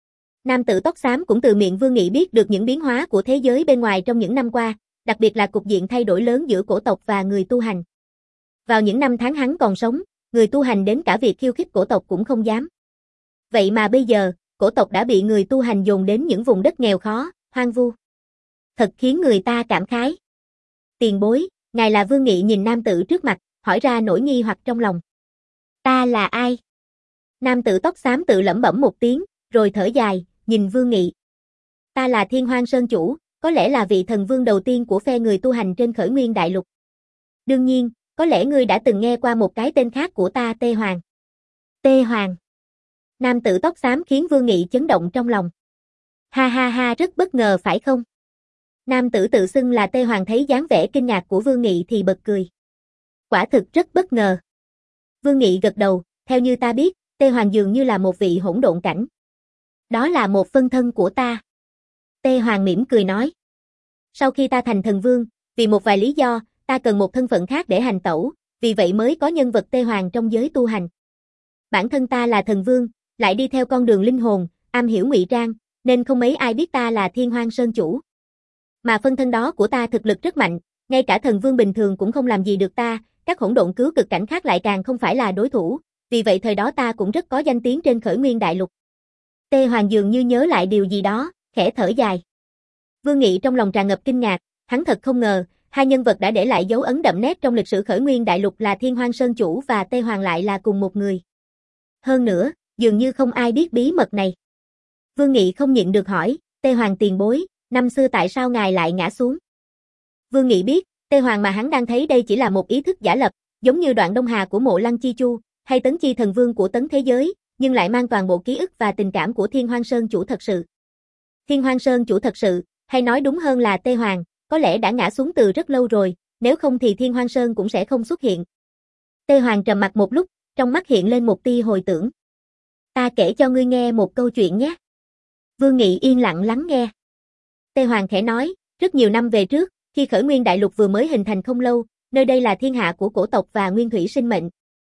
Nam tử tóc xám cũng từ miệng Vương Nghị biết được những biến hóa của thế giới bên ngoài trong những năm qua, đặc biệt là cục diện thay đổi lớn giữa cổ tộc và người tu hành. Vào những năm tháng hắn còn sống, người tu hành đến cả việc khiêu khích cổ tộc cũng không dám. Vậy mà bây giờ, cổ tộc đã bị người tu hành dồn đến những vùng đất nghèo khó, hoang vu. Thật khiến người ta cảm khái. Tiền bối, ngài là Vương Nghị nhìn nam tử trước mặt, hỏi ra nỗi nghi hoặc trong lòng. Ta là ai? Nam tử tóc xám tự lẩm bẩm một tiếng, rồi thở dài, nhìn Vương Nghị. Ta là Thiên Hoang Sơn chủ, có lẽ là vị thần vương đầu tiên của phe người tu hành trên khởi nguyên đại lục. Đương nhiên, có lẽ ngươi đã từng nghe qua một cái tên khác của ta, Tê Hoàng. Tê Hoàng. Nam tử tóc xám khiến Vương Nghị chấn động trong lòng. Ha ha ha, rất bất ngờ phải không? Nam tử tự xưng là Tê Hoàng thấy dáng vẻ kinh ngạc của Vương Nghị thì bật cười. Quả thực rất bất ngờ. Vương Nghị gật đầu, theo như ta biết, Tê Hoàng dường như là một vị hỗn độn cảnh. Đó là một phân thân của ta. Tê Hoàng mỉm cười nói. Sau khi ta thành thần vương, vì một vài lý do, ta cần một thân phận khác để hành tẩu, vì vậy mới có nhân vật Tê Hoàng trong giới tu hành. Bản thân ta là thần vương, lại đi theo con đường linh hồn, am hiểu ngụy trang, nên không mấy ai biết ta là Thiên Hoang Sơn chủ. Mà phân thân đó của ta thực lực rất mạnh, ngay cả thần vương bình thường cũng không làm gì được ta, các hỗn độn cứu cực cảnh khác lại càng không phải là đối thủ, vì vậy thời đó ta cũng rất có danh tiếng trên khởi nguyên đại lục. Tê Hoàng dường như nhớ lại điều gì đó, khẽ thở dài. Vương Nghị trong lòng tràn ngập kinh ngạc, hắn thật không ngờ, Hai nhân vật đã để lại dấu ấn đậm nét trong lịch sử khởi nguyên đại lục là Thiên Hoang Sơn Chủ và Tê Hoàng lại là cùng một người. Hơn nữa, dường như không ai biết bí mật này. Vương Nghị không nhịn được hỏi, Tê Hoàng tiền bối, năm xưa tại sao ngài lại ngã xuống? Vương Nghị biết, Tê Hoàng mà hắn đang thấy đây chỉ là một ý thức giả lập, giống như đoạn Đông Hà của Mộ Lăng Chi Chu, hay Tấn Chi Thần Vương của Tấn Thế Giới, nhưng lại mang toàn bộ ký ức và tình cảm của Thiên Hoang Sơn Chủ thật sự. Thiên Hoang Sơn Chủ thật sự, hay nói đúng hơn là Tê Hoàng, có lẽ đã ngã xuống từ rất lâu rồi, nếu không thì Thiên Hoang Sơn cũng sẽ không xuất hiện. Tê Hoàng trầm mặt một lúc, trong mắt hiện lên một tia hồi tưởng. Ta kể cho ngươi nghe một câu chuyện nhé. Vương Nghị yên lặng lắng nghe. Tê Hoàng khẽ nói, rất nhiều năm về trước, khi khởi nguyên đại lục vừa mới hình thành không lâu, nơi đây là thiên hạ của cổ tộc và nguyên thủy sinh mệnh.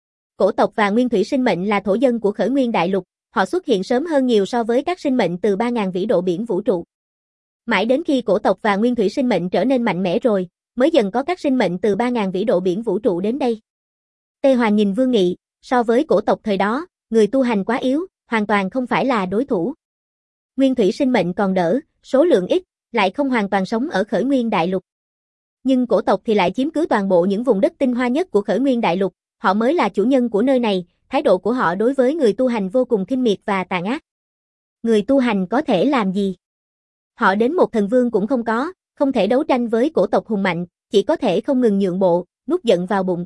Cổ tộc và nguyên thủy sinh mệnh là thổ dân của khởi nguyên đại lục, họ xuất hiện sớm hơn nhiều so với các sinh mệnh từ ba nghìn vĩ độ biển vũ trụ. Mãi đến khi cổ tộc và nguyên thủy sinh mệnh trở nên mạnh mẽ rồi, mới dần có các sinh mệnh từ ba nghìn vĩ độ biển vũ trụ đến đây. Tê Hoàng nhìn Vương Nghị, so với cổ tộc thời đó, người tu hành quá yếu, hoàn toàn không phải là đối thủ. Nguyên thủy sinh mệnh còn đỡ, số lượng ít, lại không hoàn toàn sống ở khởi nguyên đại lục. Nhưng cổ tộc thì lại chiếm cứ toàn bộ những vùng đất tinh hoa nhất của khởi nguyên đại lục, họ mới là chủ nhân của nơi này, thái độ của họ đối với người tu hành vô cùng khinh miệt và tàn ác. Người tu hành có thể làm gì? Họ đến một thần vương cũng không có, không thể đấu tranh với cổ tộc hùng mạnh, chỉ có thể không ngừng nhượng bộ, nuốt giận vào bụng.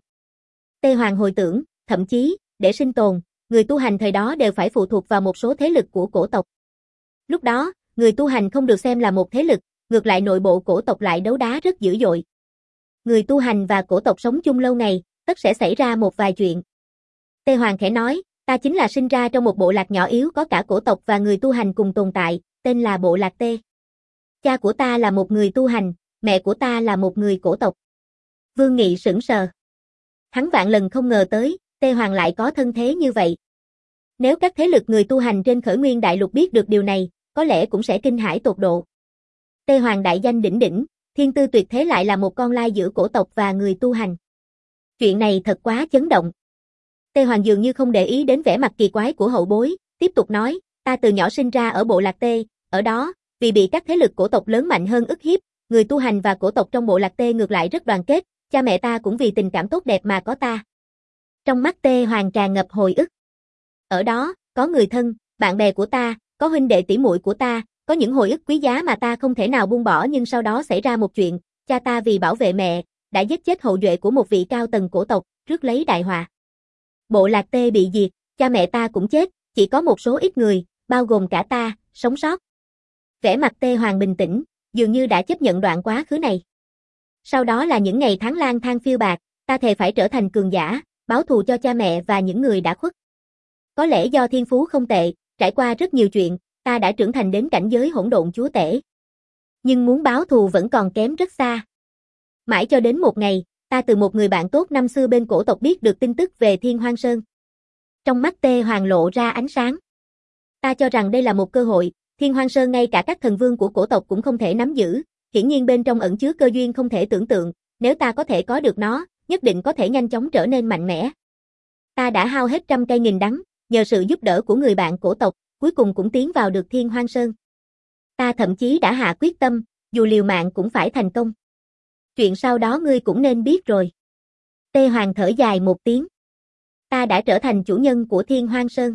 Tê Hoàng hồi tưởng, thậm chí, để sinh tồn, người tu hành thời đó đều phải phụ thuộc vào một số thế lực của cổ tộc. Lúc đó, người tu hành không được xem là một thế lực, ngược lại nội bộ cổ tộc lại đấu đá rất dữ dội. Người tu hành và cổ tộc sống chung lâu ngày, tất sẽ xảy ra một vài chuyện. Tê Hoàng khẽ nói, ta chính là sinh ra trong một bộ lạc nhỏ yếu có cả cổ tộc và người tu hành cùng tồn tại, tên là bộ lạc Tê. Cha của ta là một người tu hành, mẹ của ta là một người cổ tộc. Vương Nghị sững sờ. Hắn vạn lần không ngờ tới, Tê Hoàng lại có thân thế như vậy. Nếu các thế lực người tu hành trên khởi nguyên đại lục biết được điều này, có lẽ cũng sẽ kinh hãi tột độ. Tê Hoàng đại danh đỉnh đỉnh, thiên tư tuyệt thế lại là một con lai giữa cổ tộc và người tu hành. Chuyện này thật quá chấn động. Tê Hoàng dường như không để ý đến vẻ mặt kỳ quái của hậu bối, tiếp tục nói, ta từ nhỏ sinh ra ở bộ lạc Tê, ở đó, vì bị các thế lực cổ tộc lớn mạnh hơn ức hiếp, người tu hành và cổ tộc trong bộ lạc Tê ngược lại rất đoàn kết, cha mẹ ta cũng vì tình cảm tốt đẹp mà có ta. Trong mắt Tê Hoàng tràn ngập hồi ức. Ở đó, có người thân, bạn bè của ta, có huynh đệ tỷ muội của ta, có những hồi ức quý giá mà ta không thể nào buông bỏ, nhưng sau đó xảy ra một chuyện, cha ta vì bảo vệ mẹ, đã giết chết hậu duệ của một vị cao tầng cổ tộc, rước lấy đại họa. Bộ lạc Tê bị diệt, cha mẹ ta cũng chết, chỉ có một số ít người, bao gồm cả ta, sống sót. Vẻ mặt Tê Hoàng bình tĩnh, dường như đã chấp nhận đoạn quá khứ này. Sau đó là những ngày tháng lang thang phiêu bạt, ta thề phải trở thành cường giả, báo thù cho cha mẹ và những người đã khuất. Có lẽ do thiên phú không tệ, trải qua rất nhiều chuyện, ta đã trưởng thành đến cảnh giới hỗn độn chúa tể. Nhưng muốn báo thù vẫn còn kém rất xa. Mãi cho đến một ngày, ta từ một người bạn tốt năm xưa bên cổ tộc biết được tin tức về Thiên Hoang Sơn. Trong mắt Tê Hoàng lộ ra ánh sáng. Ta cho rằng đây là một cơ hội, Thiên Hoang Sơn ngay cả các thần vương của cổ tộc cũng không thể nắm giữ, hiển nhiên bên trong ẩn chứa cơ duyên không thể tưởng tượng, nếu ta có thể có được nó, nhất định có thể nhanh chóng trở nên mạnh mẽ. Ta đã hao hết trăm cây nghìn đắng, nhờ sự giúp đỡ của người bạn cổ tộc, cuối cùng cũng tiến vào được Thiên Hoang Sơn. Ta thậm chí đã hạ quyết tâm, dù liều mạng cũng phải thành công. Chuyện sau đó ngươi cũng nên biết rồi. Tê Hoàng thở dài một tiếng. Ta đã trở thành chủ nhân của Thiên Hoang Sơn.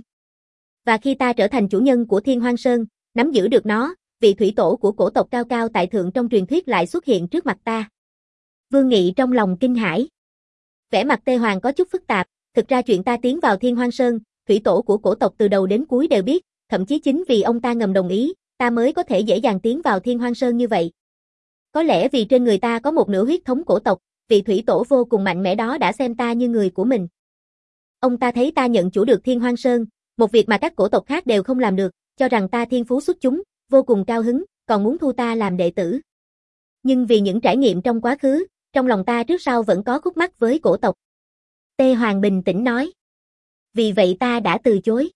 Và khi ta trở thành chủ nhân của Thiên Hoang Sơn, nắm giữ được nó, vị thủy tổ của cổ tộc cao cao tại thượng trong truyền thuyết lại xuất hiện trước mặt ta. Vương Nghị trong lòng kinh hãi. Vẻ mặt Tê Hoàng có chút phức tạp, thực ra chuyện ta tiến vào Thiên Hoang Sơn, thủy tổ của cổ tộc từ đầu đến cuối đều biết, thậm chí chính vì ông ta ngầm đồng ý, ta mới có thể dễ dàng tiến vào Thiên Hoang Sơn như vậy. Có lẽ vì trên người ta có một nửa huyết thống cổ tộc, vị thủy tổ vô cùng mạnh mẽ đó đã xem ta như người của mình. Ông ta thấy ta nhận chủ được Thiên Hoang Sơn, một việc mà các cổ tộc khác đều không làm được, cho rằng ta thiên phú xuất chúng, vô cùng cao hứng, còn muốn thu ta làm đệ tử. Nhưng vì những trải nghiệm trong quá khứ, trong lòng ta trước sau vẫn có khúc mắc với cổ tộc. Tê Hoàng bình tĩnh nói. Vì vậy ta đã từ chối.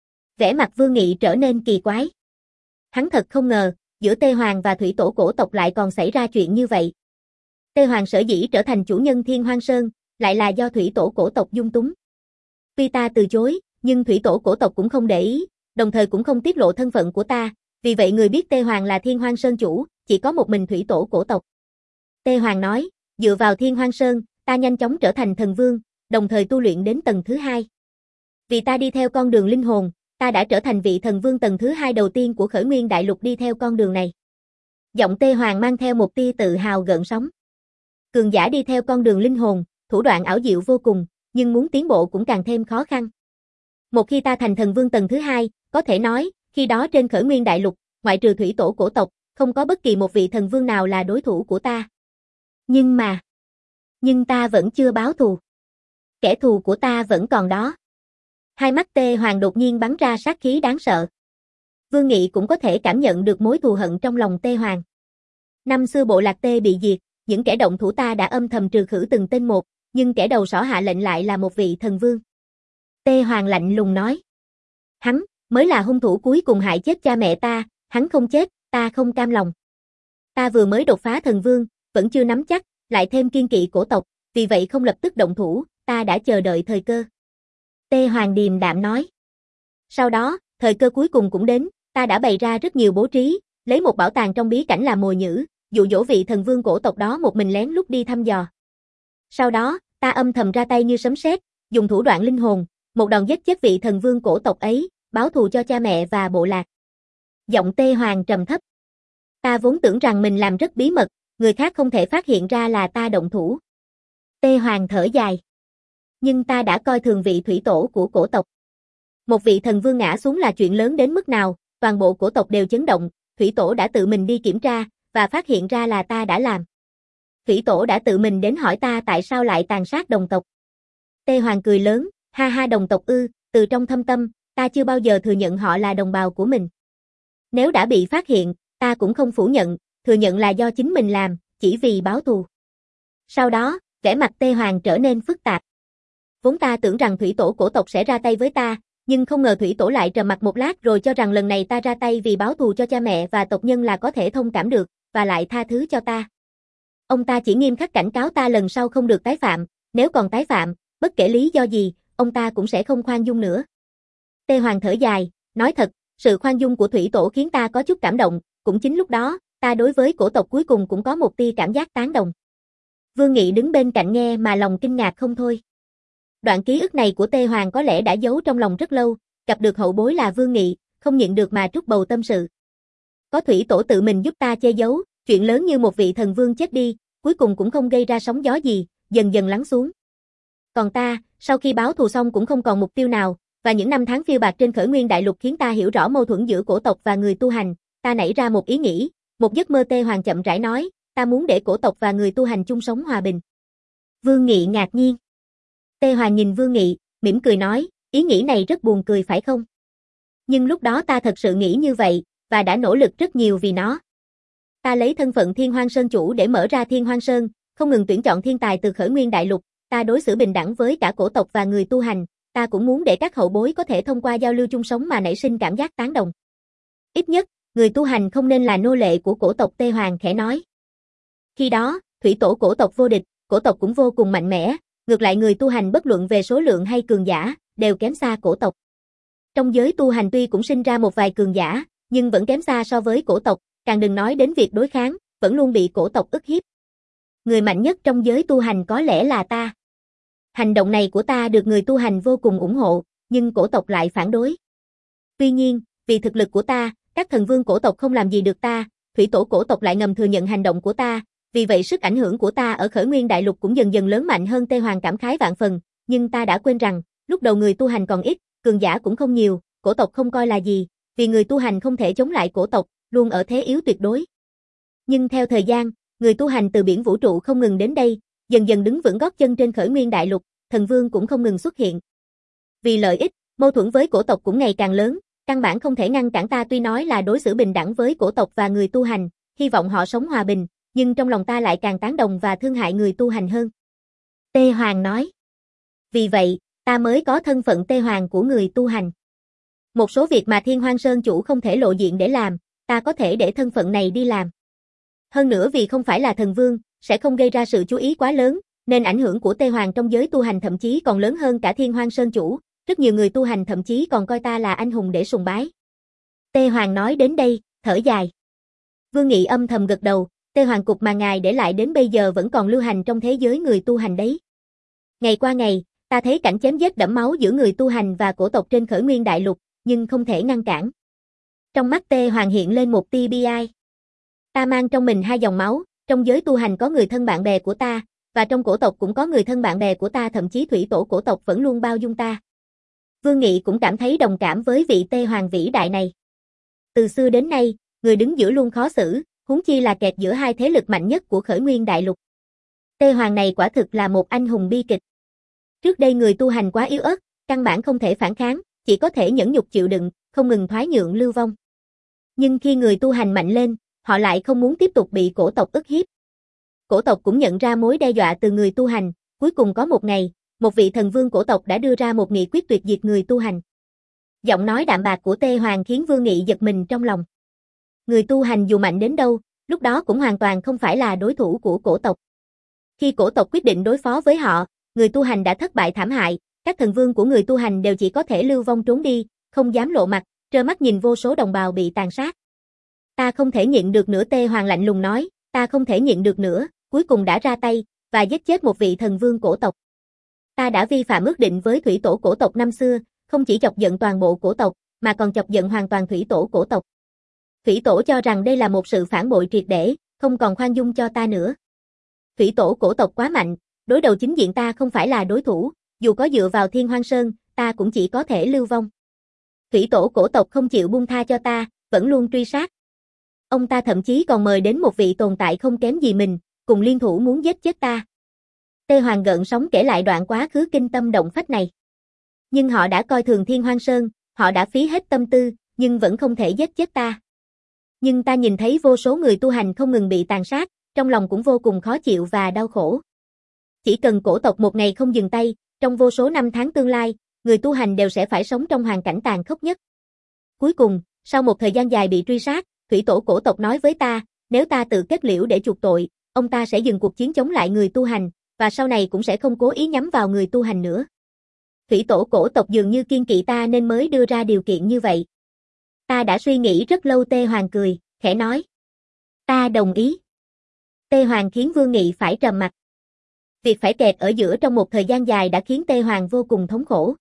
Vẻ mặt Vương Nghị trở nên kỳ quái. Hắn thật không ngờ, giữa Tê Hoàng và thủy tổ cổ tộc lại còn xảy ra chuyện như vậy. Tê Hoàng sở dĩ trở thành chủ nhân Thiên Hoang Sơn, lại là do thủy tổ cổ tộc dung túng. Tuy ta từ chối, nhưng thủy tổ cổ tộc cũng không để ý, đồng thời cũng không tiết lộ thân phận của ta, vì vậy người biết Tê Hoàng là Thiên Hoang Sơn chủ, chỉ có một mình thủy tổ cổ tộc. Tê Hoàng nói, dựa vào Thiên Hoang Sơn, ta nhanh chóng trở thành thần vương, đồng thời tu luyện đến tầng thứ hai. Vì ta đi theo con đường linh hồn, ta đã trở thành vị thần vương tầng thứ hai đầu tiên của Khởi Nguyên Đại Lục đi theo con đường này. Giọng Tê Hoàng mang theo một tia tự hào gợn sóng. Cường giả đi theo con đường linh hồn, thủ đoạn ảo diệu vô cùng, nhưng muốn tiến bộ cũng càng thêm khó khăn. Một khi ta thành thần vương tầng thứ hai, có thể nói, khi đó trên Khởi Nguyên Đại Lục, ngoại trừ thủy tổ cổ tộc, không có bất kỳ một vị thần vương nào là đối thủ của ta. Nhưng mà, nhưng ta vẫn chưa báo thù. Kẻ thù của ta vẫn còn đó. Hai mắt Tê Hoàng đột nhiên bắn ra sát khí đáng sợ. Vương Nghị cũng có thể cảm nhận được mối thù hận trong lòng Tê Hoàng. Năm xưa bộ lạc Tê bị diệt, những kẻ động thủ ta đã âm thầm trừ khử từng tên một, nhưng kẻ đầu sỏ hạ lệnh lại là một vị thần vương. Tê Hoàng lạnh lùng nói. Hắn, mới là hung thủ cuối cùng hại chết cha mẹ ta, hắn không chết, ta không cam lòng. Ta vừa mới đột phá thần vương, vẫn chưa nắm chắc, lại thêm kiên kỵ cổ tộc, vì vậy không lập tức động thủ, ta đã chờ đợi thời cơ. Tê Hoàng điềm đạm nói. Sau đó, thời cơ cuối cùng cũng đến, ta đã bày ra rất nhiều bố trí, lấy một bảo tàng trong bí cảnh làm mồi nhử, dụ dỗ vị thần vương cổ tộc đó một mình lén lút đi thăm dò. Sau đó, ta âm thầm ra tay như sấm sét, dùng thủ đoạn linh hồn, một đòn giết chết vị thần vương cổ tộc ấy, báo thù cho cha mẹ và bộ lạc. Giọng Tê Hoàng trầm thấp. Ta vốn tưởng rằng mình làm rất bí mật, người khác không thể phát hiện ra là ta động thủ. Tê Hoàng thở dài. Nhưng ta đã coi thường vị thủy tổ của cổ tộc. Một vị thần vương ngã xuống là chuyện lớn đến mức nào, toàn bộ cổ tộc đều chấn động, thủy tổ đã tự mình đi kiểm tra, và phát hiện ra là ta đã làm. Thủy tổ đã tự mình đến hỏi ta tại sao lại tàn sát đồng tộc. Tê Hoàng cười lớn, ha ha, đồng tộc ư, từ trong thâm tâm, ta chưa bao giờ thừa nhận họ là đồng bào của mình. Nếu đã bị phát hiện, ta cũng không phủ nhận, thừa nhận là do chính mình làm, chỉ vì báo thù. Sau đó, vẻ mặt Tê Hoàng trở nên phức tạp. Vốn ta tưởng rằng thủy tổ cổ tộc sẽ ra tay với ta, nhưng không ngờ thủy tổ lại trầm mặc một lát rồi cho rằng lần này ta ra tay vì báo thù cho cha mẹ và tộc nhân là có thể thông cảm được, và lại tha thứ cho ta. Ông ta chỉ nghiêm khắc cảnh cáo ta lần sau không được tái phạm, nếu còn tái phạm, bất kể lý do gì, ông ta cũng sẽ không khoan dung nữa. Tê Hoàng thở dài, nói thật, sự khoan dung của thủy tổ khiến ta có chút cảm động, cũng chính lúc đó, ta đối với cổ tộc cuối cùng cũng có một tia cảm giác tán đồng. Vương Nghị đứng bên cạnh nghe mà lòng kinh ngạc không thôi. Đoạn ký ức này của Tê Hoàng có lẽ đã giấu trong lòng rất lâu, gặp được hậu bối là Vương Nghị, không nhịn được mà trút bầu tâm sự. Có thủy tổ tự mình giúp ta che giấu, chuyện lớn như một vị thần vương chết đi, cuối cùng cũng không gây ra sóng gió gì, dần dần lắng xuống. Còn ta, sau khi báo thù xong cũng không còn mục tiêu nào, và những năm tháng phiêu bạt trên Khởi Nguyên Đại Lục khiến ta hiểu rõ mâu thuẫn giữa cổ tộc và người tu hành, ta nảy ra một ý nghĩ, một giấc mơ. Tê Hoàng chậm rãi nói, ta muốn để cổ tộc và người tu hành chung sống hòa bình. Vương Nghị ngạc nhiên. Tê Hoàng nhìn Vương Nghị, mỉm cười nói, ý nghĩ này rất buồn cười phải không? Nhưng lúc đó ta thật sự nghĩ như vậy, và đã nỗ lực rất nhiều vì nó. Ta lấy thân phận Thiên Hoang Sơn chủ để mở ra Thiên Hoang Sơn, không ngừng tuyển chọn thiên tài từ Khởi Nguyên Đại Lục, ta đối xử bình đẳng với cả cổ tộc và người tu hành, ta cũng muốn để các hậu bối có thể thông qua giao lưu chung sống mà nảy sinh cảm giác tán đồng. Ít nhất, người tu hành không nên là nô lệ của cổ tộc. Tê Hoàng khẽ nói. Khi đó, thủy tổ cổ tộc vô địch, cổ tộc cũng vô cùng mạnh mẽ, ngược lại người tu hành bất luận về số lượng hay cường giả, đều kém xa cổ tộc. Trong giới tu hành tuy cũng sinh ra một vài cường giả, nhưng vẫn kém xa so với cổ tộc, càng đừng nói đến việc đối kháng, vẫn luôn bị cổ tộc ức hiếp. Người mạnh nhất trong giới tu hành có lẽ là ta. Hành động này của ta được người tu hành vô cùng ủng hộ, nhưng cổ tộc lại phản đối. Tuy nhiên, vì thực lực của ta, các thần vương cổ tộc không làm gì được ta, thủy tổ cổ tộc lại ngầm thừa nhận hành động của ta, vì vậy sức ảnh hưởng của ta ở Khởi Nguyên Đại Lục cũng dần dần lớn mạnh hơn. Tê Hoàng cảm khái vạn phần, nhưng ta đã quên rằng, lúc đầu người tu hành còn ít, cường giả cũng không nhiều, cổ tộc không coi là gì, vì người tu hành không thể chống lại cổ tộc, luôn ở thế yếu tuyệt đối. Nhưng theo thời gian, người tu hành từ biển vũ trụ không ngừng đến đây, dần dần đứng vững gót chân trên Khởi Nguyên Đại Lục, thần vương cũng không ngừng xuất hiện. Vì lợi ích, mâu thuẫn với cổ tộc cũng ngày càng lớn, căn bản không thể ngăn cản ta. Tuy nói là đối xử bình đẳng với cổ tộc và người tu hành, hy vọng họ sống hòa bình, nhưng trong lòng ta lại càng tán đồng và thương hại người tu hành hơn. Tê Hoàng nói. Vì vậy, ta mới có thân phận Tê Hoàng của người tu hành. Một số việc mà Thiên Hoang Sơn chủ không thể lộ diện để làm, ta có thể để thân phận này đi làm. Hơn nữa vì không phải là thần vương, sẽ không gây ra sự chú ý quá lớn, nên ảnh hưởng của Tê Hoàng trong giới tu hành thậm chí còn lớn hơn cả Thiên Hoang Sơn chủ, rất nhiều người tu hành thậm chí còn coi ta là anh hùng để sùng bái. Tê Hoàng nói đến đây, thở dài. Vương Nghị âm thầm gật đầu, Tê Hoàng cục mà ngài để lại đến bây giờ vẫn còn lưu hành trong thế giới người tu hành đấy. Ngày qua ngày, ta thấy cảnh chém giết đẫm máu giữa người tu hành và cổ tộc trên Khởi Nguyên Đại Lục, nhưng không thể ngăn cản. Trong mắt Tê Hoàng hiện lên một tia bi ai. Ta mang trong mình hai dòng máu, trong giới tu hành có người thân bạn bè của ta, và trong cổ tộc cũng có người thân bạn bè của ta, thậm chí thủy tổ cổ tộc vẫn luôn bao dung ta. Vương Nghị cũng cảm thấy đồng cảm với vị Tê Hoàng vĩ đại này. Từ xưa đến nay, người đứng giữa luôn khó xử, huống chi là kẹt giữa hai thế lực mạnh nhất của Khởi Nguyên Đại Lục. Tê Hoàng này quả thực là một anh hùng bi kịch. Trước đây người tu hành quá yếu ớt, căn bản không thể phản kháng, chỉ có thể nhẫn nhục chịu đựng, không ngừng thoái nhượng lưu vong. Nhưng khi người tu hành mạnh lên, họ lại không muốn tiếp tục bị cổ tộc ức hiếp. Cổ tộc cũng nhận ra mối đe dọa từ người tu hành, cuối cùng có một ngày, một vị thần vương cổ tộc đã đưa ra một nghị quyết tuyệt diệt người tu hành. Giọng nói đạm bạc của Tê Hoàng khiến Vương Nghị giật mình trong lòng. Người tu hành dù mạnh đến đâu, lúc đó cũng hoàn toàn không phải là đối thủ của cổ tộc. Khi cổ tộc quyết định đối phó với họ, người tu hành đã thất bại thảm hại, các thần vương của người tu hành đều chỉ có thể lưu vong trốn đi, không dám lộ mặt, trơ mắt nhìn vô số đồng bào bị tàn sát. Ta không thể nhịn được nữa, Tê Hoàng lạnh lùng nói, ta không thể nhịn được nữa, cuối cùng đã ra tay, và giết chết một vị thần vương cổ tộc. Ta đã vi phạm ước định với thủy tổ cổ tộc năm xưa, không chỉ chọc giận toàn bộ cổ tộc, mà còn chọc giận hoàn toàn thủy tổ cổ tộc. Thủy tổ cho rằng đây là một sự phản bội triệt để, không còn khoan dung cho ta nữa. Thủy tổ cổ tộc quá mạnh, đối đầu chính diện ta không phải là đối thủ, dù có dựa vào Thiên Hoang Sơn, ta cũng chỉ có thể lưu vong. Thủy tổ cổ tộc không chịu buông tha cho ta, vẫn luôn truy sát. Ông ta thậm chí còn mời đến một vị tồn tại không kém gì mình, cùng liên thủ muốn giết chết ta. Tê Hoàng gợn sóng kể lại đoạn quá khứ kinh tâm động phách này. Nhưng họ đã coi thường Thiên Hoang Sơn, họ đã phí hết tâm tư, nhưng vẫn không thể giết chết ta. Nhưng ta nhìn thấy vô số người tu hành không ngừng bị tàn sát, trong lòng cũng vô cùng khó chịu và đau khổ. Chỉ cần cổ tộc một ngày không dừng tay, trong vô số năm tháng tương lai, người tu hành đều sẽ phải sống trong hoàn cảnh tàn khốc nhất. Cuối cùng, sau một thời gian dài bị truy sát, thủy tổ cổ tộc nói với ta, nếu ta tự kết liễu để chuộc tội, ông ta sẽ dừng cuộc chiến chống lại người tu hành, và sau này cũng sẽ không cố ý nhắm vào người tu hành nữa. Thủy tổ cổ tộc dường như kiên kỵ ta nên mới đưa ra điều kiện như vậy. Ta đã suy nghĩ rất lâu. Tê Hoàng cười, khẽ nói. Ta đồng ý. Tê Hoàng khiến Vương Nghị phải trầm mặc. Việc phải kẹt ở giữa trong một thời gian dài đã khiến Tê Hoàng vô cùng thống khổ.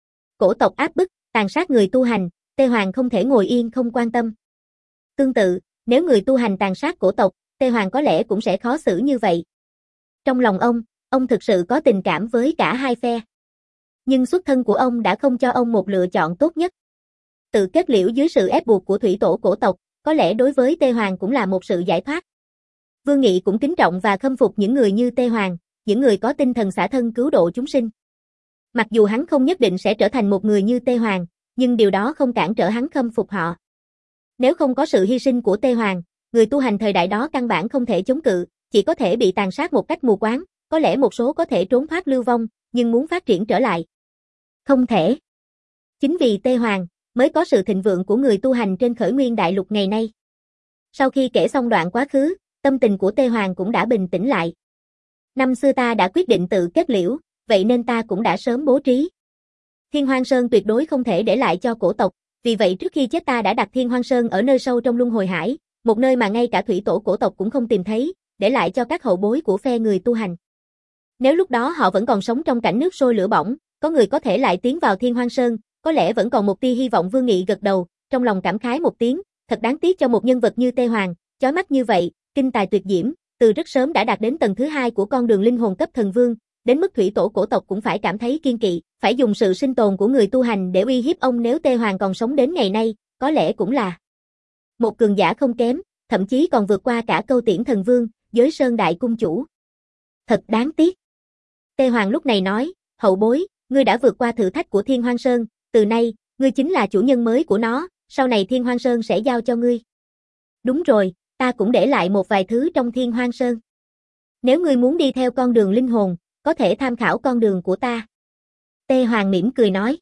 Cổ tộc áp bức, tàn sát người tu hành, Tê Hoàng không thể ngồi yên không quan tâm. Tương tự, nếu người tu hành tàn sát cổ tộc, Tê Hoàng có lẽ cũng sẽ khó xử như vậy. Trong lòng ông, ông thực sự có tình cảm với cả hai phe. Nhưng xuất thân của ông đã không cho ông một lựa chọn tốt nhất. Tự kết liễu dưới sự ép buộc của thủy tổ cổ tộc, có lẽ đối với Tê Hoàng cũng là một sự giải thoát. Vương Nghị cũng kính trọng và khâm phục những người như Tê Hoàng, những người có tinh thần xả thân cứu độ chúng sinh. Mặc dù hắn không nhất định sẽ trở thành một người như Tê Hoàng, nhưng điều đó không cản trở hắn khâm phục họ. Nếu không có sự hy sinh của Tê Hoàng, người tu hành thời đại đó căn bản không thể chống cự, chỉ có thể bị tàn sát một cách mù quáng, có lẽ một số có thể trốn thoát lưu vong, nhưng muốn phát triển trở lại. Không thể. Chính vì Tê Hoàng, mới có sự thịnh vượng của người tu hành trên Khởi Nguyên Đại Lục ngày nay. Sau khi kể xong đoạn quá khứ, tâm tình của Tê Hoàng cũng đã bình tĩnh lại. Năm xưa ta đã quyết định tự kết liễu, vậy nên ta cũng đã sớm bố trí. Thiên Hoang Sơn tuyệt đối không thể để lại cho cổ tộc, vì vậy trước khi chết ta đã đặt Thiên Hoang Sơn ở nơi sâu trong Luân Hồi Hải, một nơi mà ngay cả thủy tổ cổ tộc cũng không tìm thấy, để lại cho các hậu bối của phe người tu hành. Nếu lúc đó họ vẫn còn sống trong cảnh nước sôi lửa bỏng, có người có thể lại tiến vào Thiên Hoang Sơn, có lẽ vẫn còn một tia hy vọng. Vương Nghị gật đầu, trong lòng cảm khái một tiếng, thật đáng tiếc cho một nhân vật như Tê Hoàng, chói mắt như vậy, kinh tài tuyệt diễm, từ rất sớm đã đạt đến tầng thứ hai của con đường linh hồn cấp thần vương, đến mức thủy tổ cổ tộc cũng phải cảm thấy kiên kỵ, phải dùng sự sinh tồn của người tu hành để uy hiếp ông. Nếu Tê Hoàng còn sống đến ngày nay, có lẽ cũng là một cường giả không kém, thậm chí còn vượt qua cả Câu Tiễn thần vương, Giới Sơn đại cung chủ. Thật đáng tiếc. Tê Hoàng lúc này nói, hậu bối, ngươi đã vượt qua thử thách của Thiên Hoang Sơn, từ nay, ngươi chính là chủ nhân mới của nó, sau này Thiên Hoang Sơn sẽ giao cho ngươi. Đúng rồi, ta cũng để lại một vài thứ trong Thiên Hoang Sơn. Nếu ngươi muốn đi theo con đường linh hồn, có thể tham khảo con đường của ta. Tê Hoàng mỉm cười nói.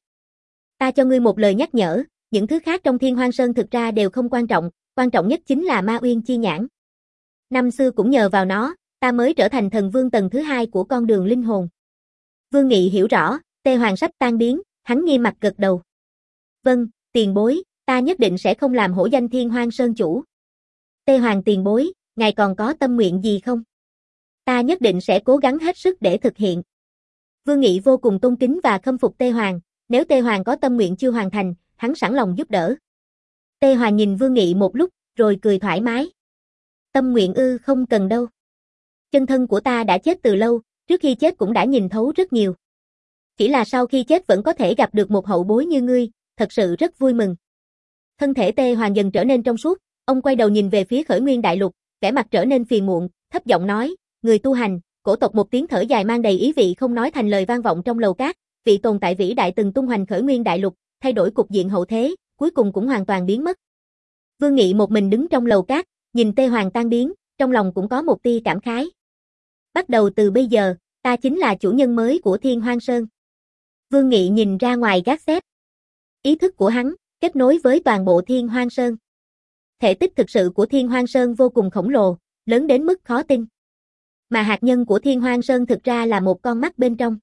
Ta cho ngươi một lời nhắc nhở, những thứ khác trong Thiên Hoang Sơn thực ra đều không quan trọng, quan trọng nhất chính là Ma Uyên Chi Nhãn. Năm xưa cũng nhờ vào nó, ta mới trở thành thần vương tầng thứ hai của con đường linh hồn. Vương Nghị hiểu rõ, Tê Hoàng sắp tan biến, hắn nghiêm mặt gật đầu. Vâng, tiền bối, ta nhất định sẽ không làm hổ danh Thiên Hoang Sơn chủ. Tê Hoàng tiền bối, ngài còn có tâm nguyện gì không? Ta nhất định sẽ cố gắng hết sức để thực hiện. Vương Nghị vô cùng tôn kính và khâm phục Tê Hoàng, nếu Tê Hoàng có tâm nguyện chưa hoàn thành, hắn sẵn lòng giúp đỡ. Tê Hoàng nhìn Vương Nghị một lúc, rồi cười thoải mái. Tâm nguyện ư, không cần đâu. Chân thân của ta đã chết từ lâu, trước khi chết cũng đã nhìn thấu rất nhiều. Chỉ là sau khi chết vẫn có thể gặp được một hậu bối như ngươi, thật sự rất vui mừng. Thân thể Tê Hoàng dần trở nên trong suốt, ông quay đầu nhìn về phía Khởi Nguyên Đại Lục, vẻ mặt trở nên phiền muộn, thấp giọng nói, người tu hành, cổ tộc một tiếng thở dài mang đầy ý vị không nói thành lời vang vọng trong lầu cát, vị tồn tại vĩ đại từng tung hoành Khởi Nguyên Đại Lục, thay đổi cục diện hậu thế, cuối cùng cũng hoàn toàn biến mất. Vương Nghị một mình đứng trong lầu cát, nhìn Tê Hoàng tan biến, trong lòng cũng có một tia cảm khái. Bắt đầu từ bây giờ, ta chính là chủ nhân mới của Thiên Hoang Sơn. Vương Nghị nhìn ra ngoài gác xếp. Ý thức của hắn, kết nối với toàn bộ Thiên Hoang Sơn. Thể tích thực sự của Thiên Hoang Sơn vô cùng khổng lồ, lớn đến mức khó tin. Mà hạt nhân của Thiên Hoang Sơn thực ra là một con mắt bên trong.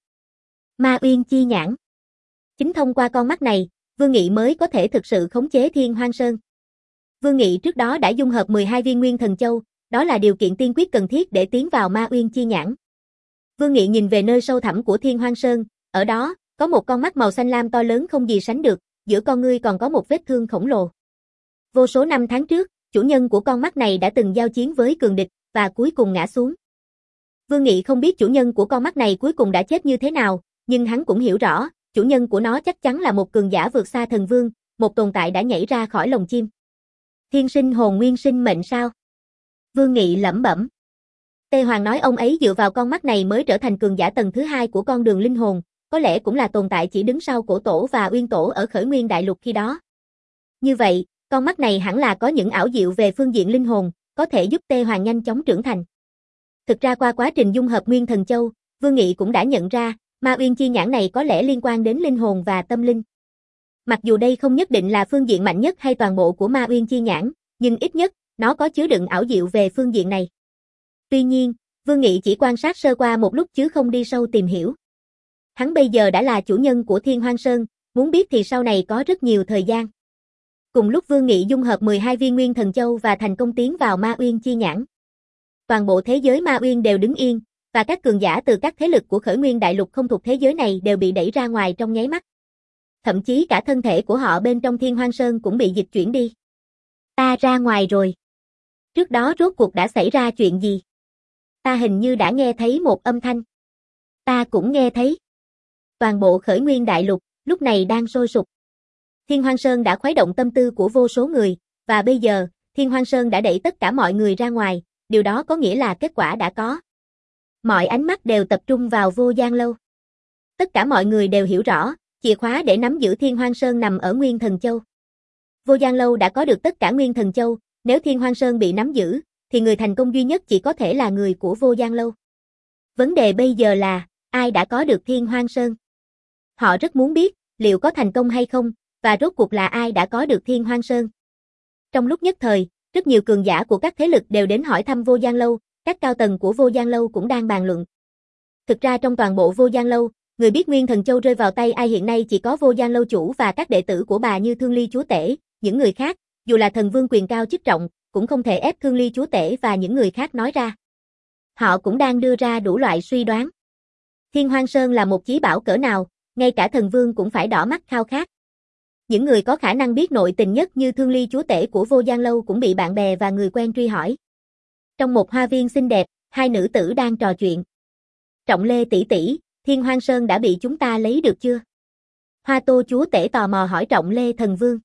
Ma Uyên Chi Nhãn. Chính thông qua con mắt này, Vương Nghị mới có thể thực sự khống chế Thiên Hoang Sơn. Vương Nghị trước đó đã dung hợp mười hai viên Nguyên Thần Châu, đó là điều kiện tiên quyết cần thiết để tiến vào Ma Uyên Chi Nhãn. Vương Nghị nhìn về nơi sâu thẳm của Thiên Hoang Sơn, ở đó, có một con mắt màu xanh lam to lớn không gì sánh được, giữa con ngươi còn có một vết thương khổng lồ. Vô số năm tháng trước, chủ nhân của con mắt này đã từng giao chiến với cường địch, và cuối cùng ngã xuống. Vương Nghị không biết chủ nhân của con mắt này cuối cùng đã chết như thế nào, nhưng hắn cũng hiểu rõ, chủ nhân của nó chắc chắn là một cường giả vượt xa thần vương, một tồn tại đã nhảy ra khỏi lồng chim. Thiên sinh hồn nguyên sinh mệnh sao? Vương Nghị lẩm bẩm. Tê Hoàng nói ông ấy dựa vào con mắt này mới trở thành cường giả tầng thứ hai của con đường linh hồn, có lẽ cũng là tồn tại chỉ đứng sau Cổ Tổ và Uyên Tổ ở Khởi Nguyên Đại Lục khi đó. Như vậy, con mắt này hẳn là có những ảo diệu về phương diện linh hồn, có thể giúp Tê Hoàng nhanh chóng trưởng thành. Thực ra qua quá trình dung hợp Nguyên Thần Châu, Vương Nghị cũng đã nhận ra, Ma Uyên Chi Nhãn này có lẽ liên quan đến linh hồn và tâm linh. Mặc dù đây không nhất định là phương diện mạnh nhất hay toàn bộ của Ma Uyên Chi Nhãn, nhưng ít nhất, nó có chứa đựng ảo diệu về phương diện này. Tuy nhiên, Vương Nghị chỉ quan sát sơ qua một lúc chứ không đi sâu tìm hiểu. Hắn bây giờ đã là chủ nhân của Thiên Hoang Sơn, muốn biết thì sau này có rất nhiều thời gian. Cùng lúc Vương Nghị dung hợp mười hai viên Nguyên Thần Châu và thành công tiến vào Ma Uyên Chi Nhãn. Toàn bộ thế giới Ma Uyên đều đứng yên, và các cường giả từ các thế lực của Khởi Nguyên Đại Lục không thuộc thế giới này đều bị đẩy ra ngoài trong nháy mắt. Thậm chí cả thân thể của họ bên trong Thiên Hoang Sơn cũng bị dịch chuyển đi. Ta ra ngoài rồi. Trước đó rốt cuộc đã xảy ra chuyện gì? Ta hình như đã nghe thấy một âm thanh. Ta cũng nghe thấy. Toàn bộ Khởi Nguyên Đại Lục, lúc này đang sôi sục. Thiên Hoang Sơn đã khuấy động tâm tư của vô số người, và bây giờ, Thiên Hoang Sơn đã đẩy tất cả mọi người ra ngoài, điều đó có nghĩa là kết quả đã có. Mọi ánh mắt đều tập trung vào Vô Gian Lâu. Tất cả mọi người đều hiểu rõ, chìa khóa để nắm giữ Thiên Hoang Sơn nằm ở Nguyên Thần Châu. Vô Gian Lâu đã có được tất cả Nguyên Thần Châu, nếu Thiên Hoang Sơn bị nắm giữ, thì người thành công duy nhất chỉ có thể là người của Vô Gian Lâu. Vấn đề bây giờ là, ai đã có được Thiên Hoang Sơn? Họ rất muốn biết, liệu có thành công hay không, và rốt cuộc là ai đã có được Thiên Hoang Sơn. Trong lúc nhất thời, rất nhiều cường giả của các thế lực đều đến hỏi thăm Vô Gian Lâu, các cao tầng của Vô Gian Lâu cũng đang bàn luận. Thực ra trong toàn bộ Vô Gian Lâu, người biết Nguyên Thần Châu rơi vào tay ai hiện nay chỉ có Vô Gian Lâu chủ và các đệ tử của bà như Thương Ly Chúa Tể, những người khác, dù là thần vương quyền cao chức trọng, cũng không thể ép Thương Ly Chúa Tể và những người khác nói ra. Họ cũng đang đưa ra đủ loại suy đoán. Thiên Hoang Sơn là một chí bảo cỡ nào, ngay cả thần vương cũng phải đỏ mắt khao khát. Những người có khả năng biết nội tình nhất như Thương Ly Chúa Tể của Vô Gian Lâu cũng bị bạn bè và người quen truy hỏi. Trong một hoa viên xinh đẹp, hai nữ tử đang trò chuyện. Trọng Lê tỷ tỷ, Thiên Hoang Sơn đã bị chúng ta lấy được chưa? Hoa Tô Chúa Tể tò mò hỏi Trọng Lê thần vương.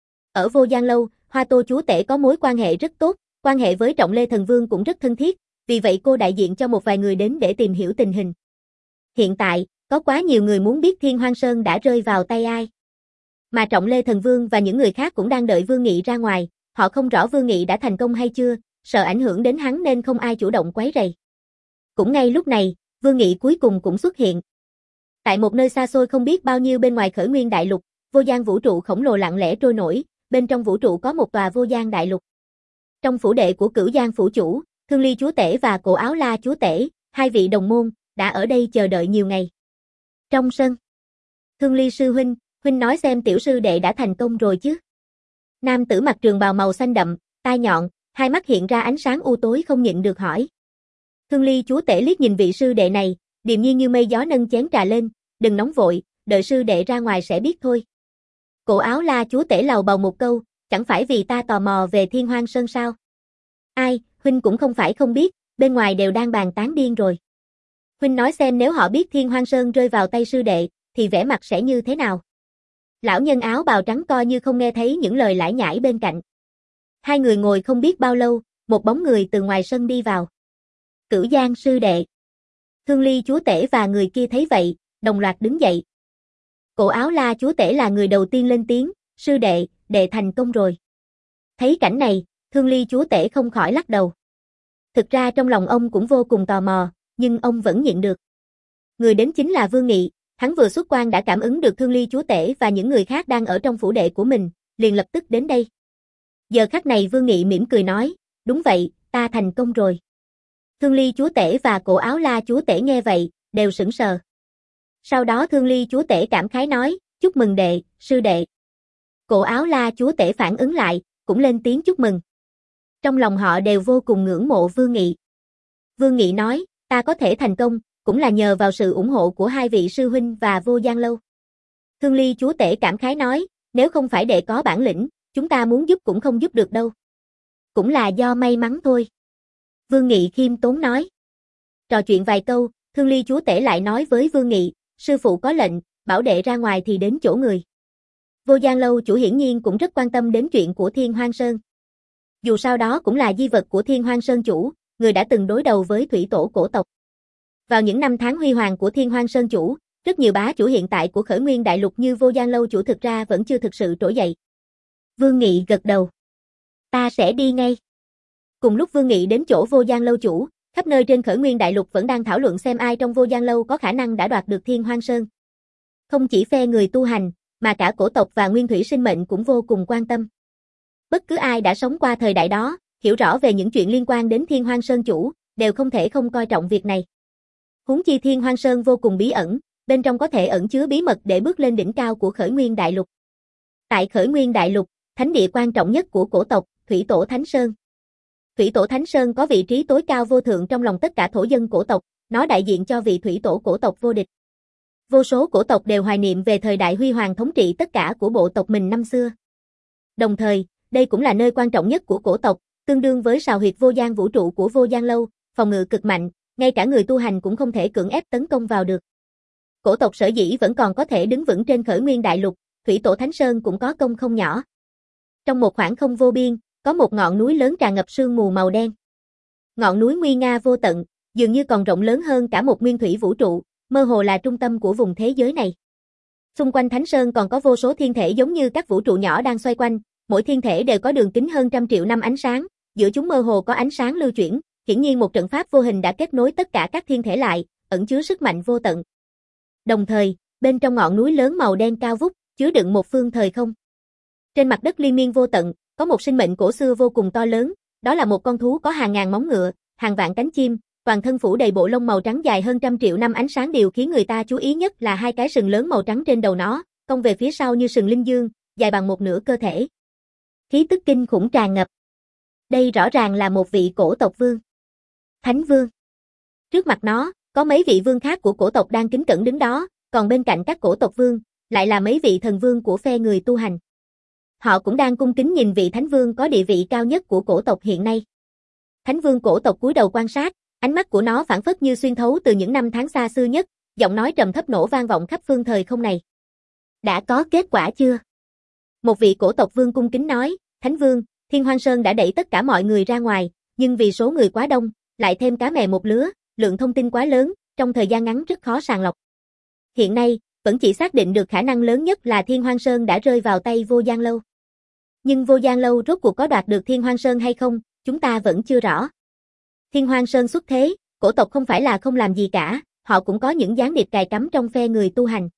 Ở Vô Gian Lâu, Hoa Tô Chúa Tể có mối quan hệ rất tốt, quan hệ với Trọng Lê thần vương cũng rất thân thiết, vì vậy cô đại diện cho một vài người đến để tìm hiểu tình hình. Hiện tại, có quá nhiều người muốn biết Thiên Hoang Sơn đã rơi vào tay ai. Mà Trọng Lê thần vương và những người khác cũng đang đợi Vương Nghị ra ngoài, họ không rõ Vương Nghị đã thành công hay chưa, sợ ảnh hưởng đến hắn nên không ai chủ động quấy rầy. Cũng ngay lúc này, Vương Nghị cuối cùng cũng xuất hiện. Tại một nơi xa xôi không biết bao nhiêu bên ngoài Khởi Nguyên Đại Lục, vô gian vũ trụ khổng lồ lặng lẽ trôi nổi, bên trong vũ trụ có một tòa Vô Gian Đại Lục. Trong phủ đệ của Cửu Giang phủ chủ, Thương Ly Chúa Tể và Cổ Áo La Chúa Tể, hai vị đồng môn, đã ở đây chờ đợi nhiều ngày. Trong sân, Thương Ly sư huynh, huynh nói xem tiểu sư đệ đã thành công rồi chứ? Nam tử mặc trường bào màu xanh đậm, tai nhọn, Hai mắt hiện ra ánh sáng u tối không nhịn được hỏi. Thương Ly chúa tể liếc nhìn vị sư đệ này, điềm nhiên như mây gió nâng chén trà lên, đừng nóng vội, đợi sư đệ ra ngoài sẽ biết thôi. Cổ Áo La chúa tể lầu bầu một câu, chẳng phải vì ta tò mò về Thiên Hoang Sơn sao? Ai, huynh cũng không phải không biết, bên ngoài đều đang bàn tán điên rồi. Huynh nói xem nếu họ biết Thiên Hoang Sơn rơi vào tay sư đệ, thì vẻ mặt sẽ như thế nào? Lão nhân áo bào trắng coi như không nghe thấy những lời lải nhải bên cạnh. Hai người ngồi không biết bao lâu, một bóng người từ ngoài sân đi vào. Cửu Giang sư đệ. Thương Ly chúa tể và người kia thấy vậy, đồng loạt đứng dậy. Cổ Áo La chúa tể là người đầu tiên lên tiếng, sư đệ, đệ thành công rồi. Thấy cảnh này, Thương Ly chúa tể không khỏi lắc đầu. Thực ra trong lòng ông cũng vô cùng tò mò, nhưng ông vẫn nhịn được. Người đến chính là Vương Nghị, hắn vừa xuất quan đã cảm ứng được Thương Ly chúa tể và những người khác đang ở trong phủ đệ của mình, liền lập tức đến đây. Giờ khắc này Vương Nghị mỉm cười nói, đúng vậy, ta thành công rồi. Thương Ly chúa tể và Cổ Áo La chúa tể nghe vậy, đều sững sờ. Sau đó Thương Ly chúa tể cảm khái nói, chúc mừng đệ, sư đệ. Cổ Áo La chúa tể phản ứng lại, cũng lên tiếng chúc mừng. Trong lòng họ đều vô cùng ngưỡng mộ Vương Nghị. Vương Nghị nói, ta có thể thành công, cũng là nhờ vào sự ủng hộ của hai vị sư huynh và Vô Giang Lâu. Thương Ly chúa tể cảm khái nói, nếu không phải đệ có bản lĩnh, chúng ta muốn giúp cũng không giúp được đâu. Cũng là do may mắn thôi. Vương Nghị khiêm tốn nói. Trò chuyện vài câu, Thương Ly chúa tể lại nói với Vương Nghị, sư phụ có lệnh, bảo đệ ra ngoài thì đến chỗ người. Vô Giang Lâu chủ hiển nhiên cũng rất quan tâm đến chuyện của Thiên Hoang Sơn. Dù sao đó cũng là di vật của Thiên Hoang Sơn chủ, người đã từng đối đầu với thủy tổ cổ tộc. Vào những năm tháng huy hoàng của Thiên Hoang Sơn chủ, rất nhiều bá chủ hiện tại của Khởi Nguyên Đại Lục như Vô Giang Lâu chủ thực ra vẫn chưa thực sự trỗi dậy. Vương Nghị gật đầu. Ta sẽ đi ngay. Cùng lúc Vương Nghị đến chỗ Vô Giang Lâu chủ, khắp nơi trên Khởi Nguyên Đại Lục vẫn đang thảo luận xem ai trong Vô Giang Lâu có khả năng đã đoạt được Thiên Hoang Sơn. Không chỉ phe người tu hành, mà cả cổ tộc và nguyên thủy sinh mệnh cũng vô cùng quan tâm. Bất cứ ai đã sống qua thời đại đó, hiểu rõ về những chuyện liên quan đến Thiên Hoang Sơn chủ, đều không thể không coi trọng việc này. Huống chi Thiên Hoang Sơn vô cùng bí ẩn, bên trong có thể ẩn chứa bí mật để bước lên đỉnh cao của Khởi Nguyên Đại Lục. Tại Khởi Nguyên Đại Lục, thánh địa quan trọng nhất của cổ tộc, Thủy Tổ Thánh Sơn. Thủy Tổ Thánh Sơn có vị trí tối cao vô thượng trong lòng tất cả thổ dân cổ tộc, nó đại diện cho vị thủy tổ cổ tộc vô địch. Vô số cổ tộc đều hoài niệm về thời đại huy hoàng thống trị tất cả của bộ tộc mình năm xưa. Đồng thời, đây cũng là nơi quan trọng nhất của cổ tộc, tương đương với sào huyệt vô gian vũ trụ của Vô Giang Lâu, phòng ngự cực mạnh, ngay cả người tu hành cũng không thể cưỡng ép tấn công vào được. Cổ tộc sở dĩ vẫn còn có thể đứng vững trên Khởi Nguyên Đại Lục, Thủy Tổ Thánh Sơn cũng có công không nhỏ. Trong một khoảng không vô biên, có một ngọn núi lớn tràn ngập sương mù màu đen. Ngọn núi nguy nga vô tận, dường như còn rộng lớn hơn cả một nguyên thủy vũ trụ, mơ hồ là trung tâm của vùng thế giới này. Xung quanh Thánh Sơn còn có vô số thiên thể giống như các vũ trụ nhỏ đang xoay quanh, mỗi thiên thể đều có đường kính hơn trăm triệu năm ánh sáng, giữa chúng mơ hồ có ánh sáng lưu chuyển, hiển nhiên một trận pháp vô hình đã kết nối tất cả các thiên thể lại, ẩn chứa sức mạnh vô tận. Đồng thời, bên trong ngọn núi lớn màu đen cao vút, chứa đựng một phương thời không. Trên mặt đất liên miên vô tận, có một sinh mệnh cổ xưa vô cùng to lớn, đó là một con thú có hàng ngàn móng ngựa, hàng vạn cánh chim, toàn thân phủ đầy bộ lông màu trắng dài hơn trăm triệu năm ánh sáng. Điều khiến người ta chú ý nhất là hai cái sừng lớn màu trắng trên đầu nó, cong về phía sau như sừng linh dương, dài bằng một nửa cơ thể. Khí tức kinh khủng tràn ngập. Đây rõ ràng là một vị cổ tộc vương. Thánh vương. Trước mặt nó, có mấy vị vương khác của cổ tộc đang kính cẩn đứng đó, còn bên cạnh các cổ tộc vương, lại là mấy vị thần vương của phe người tu hành. Họ cũng đang cung kính nhìn vị thánh vương có địa vị cao nhất của cổ tộc hiện nay. Thánh vương cổ tộc cúi đầu quan sát, ánh mắt của nó phảng phất như xuyên thấu từ những năm tháng xa xưa nhất, giọng nói trầm thấp nổ vang vọng khắp phương thời không này. Đã có kết quả chưa? Một vị cổ tộc vương cung kính nói, Thánh vương, Thiên Hoang Sơn đã đẩy tất cả mọi người ra ngoài, nhưng vì số người quá đông, lại thêm cá mè một lứa, lượng thông tin quá lớn, trong thời gian ngắn rất khó sàng lọc. Hiện nay, vẫn chỉ xác định được khả năng lớn nhất là Thiên Hoang Sơn đã rơi vào tay Vô Giang Lâu. Nhưng Vô Giang Lâu rốt cuộc có đoạt được Thiên Hoang Sơn hay không, chúng ta vẫn chưa rõ. Thiên Hoang Sơn xuất thế, cổ tộc không phải là không làm gì cả, họ cũng có những gián điệp cài cắm trong phe người tu hành.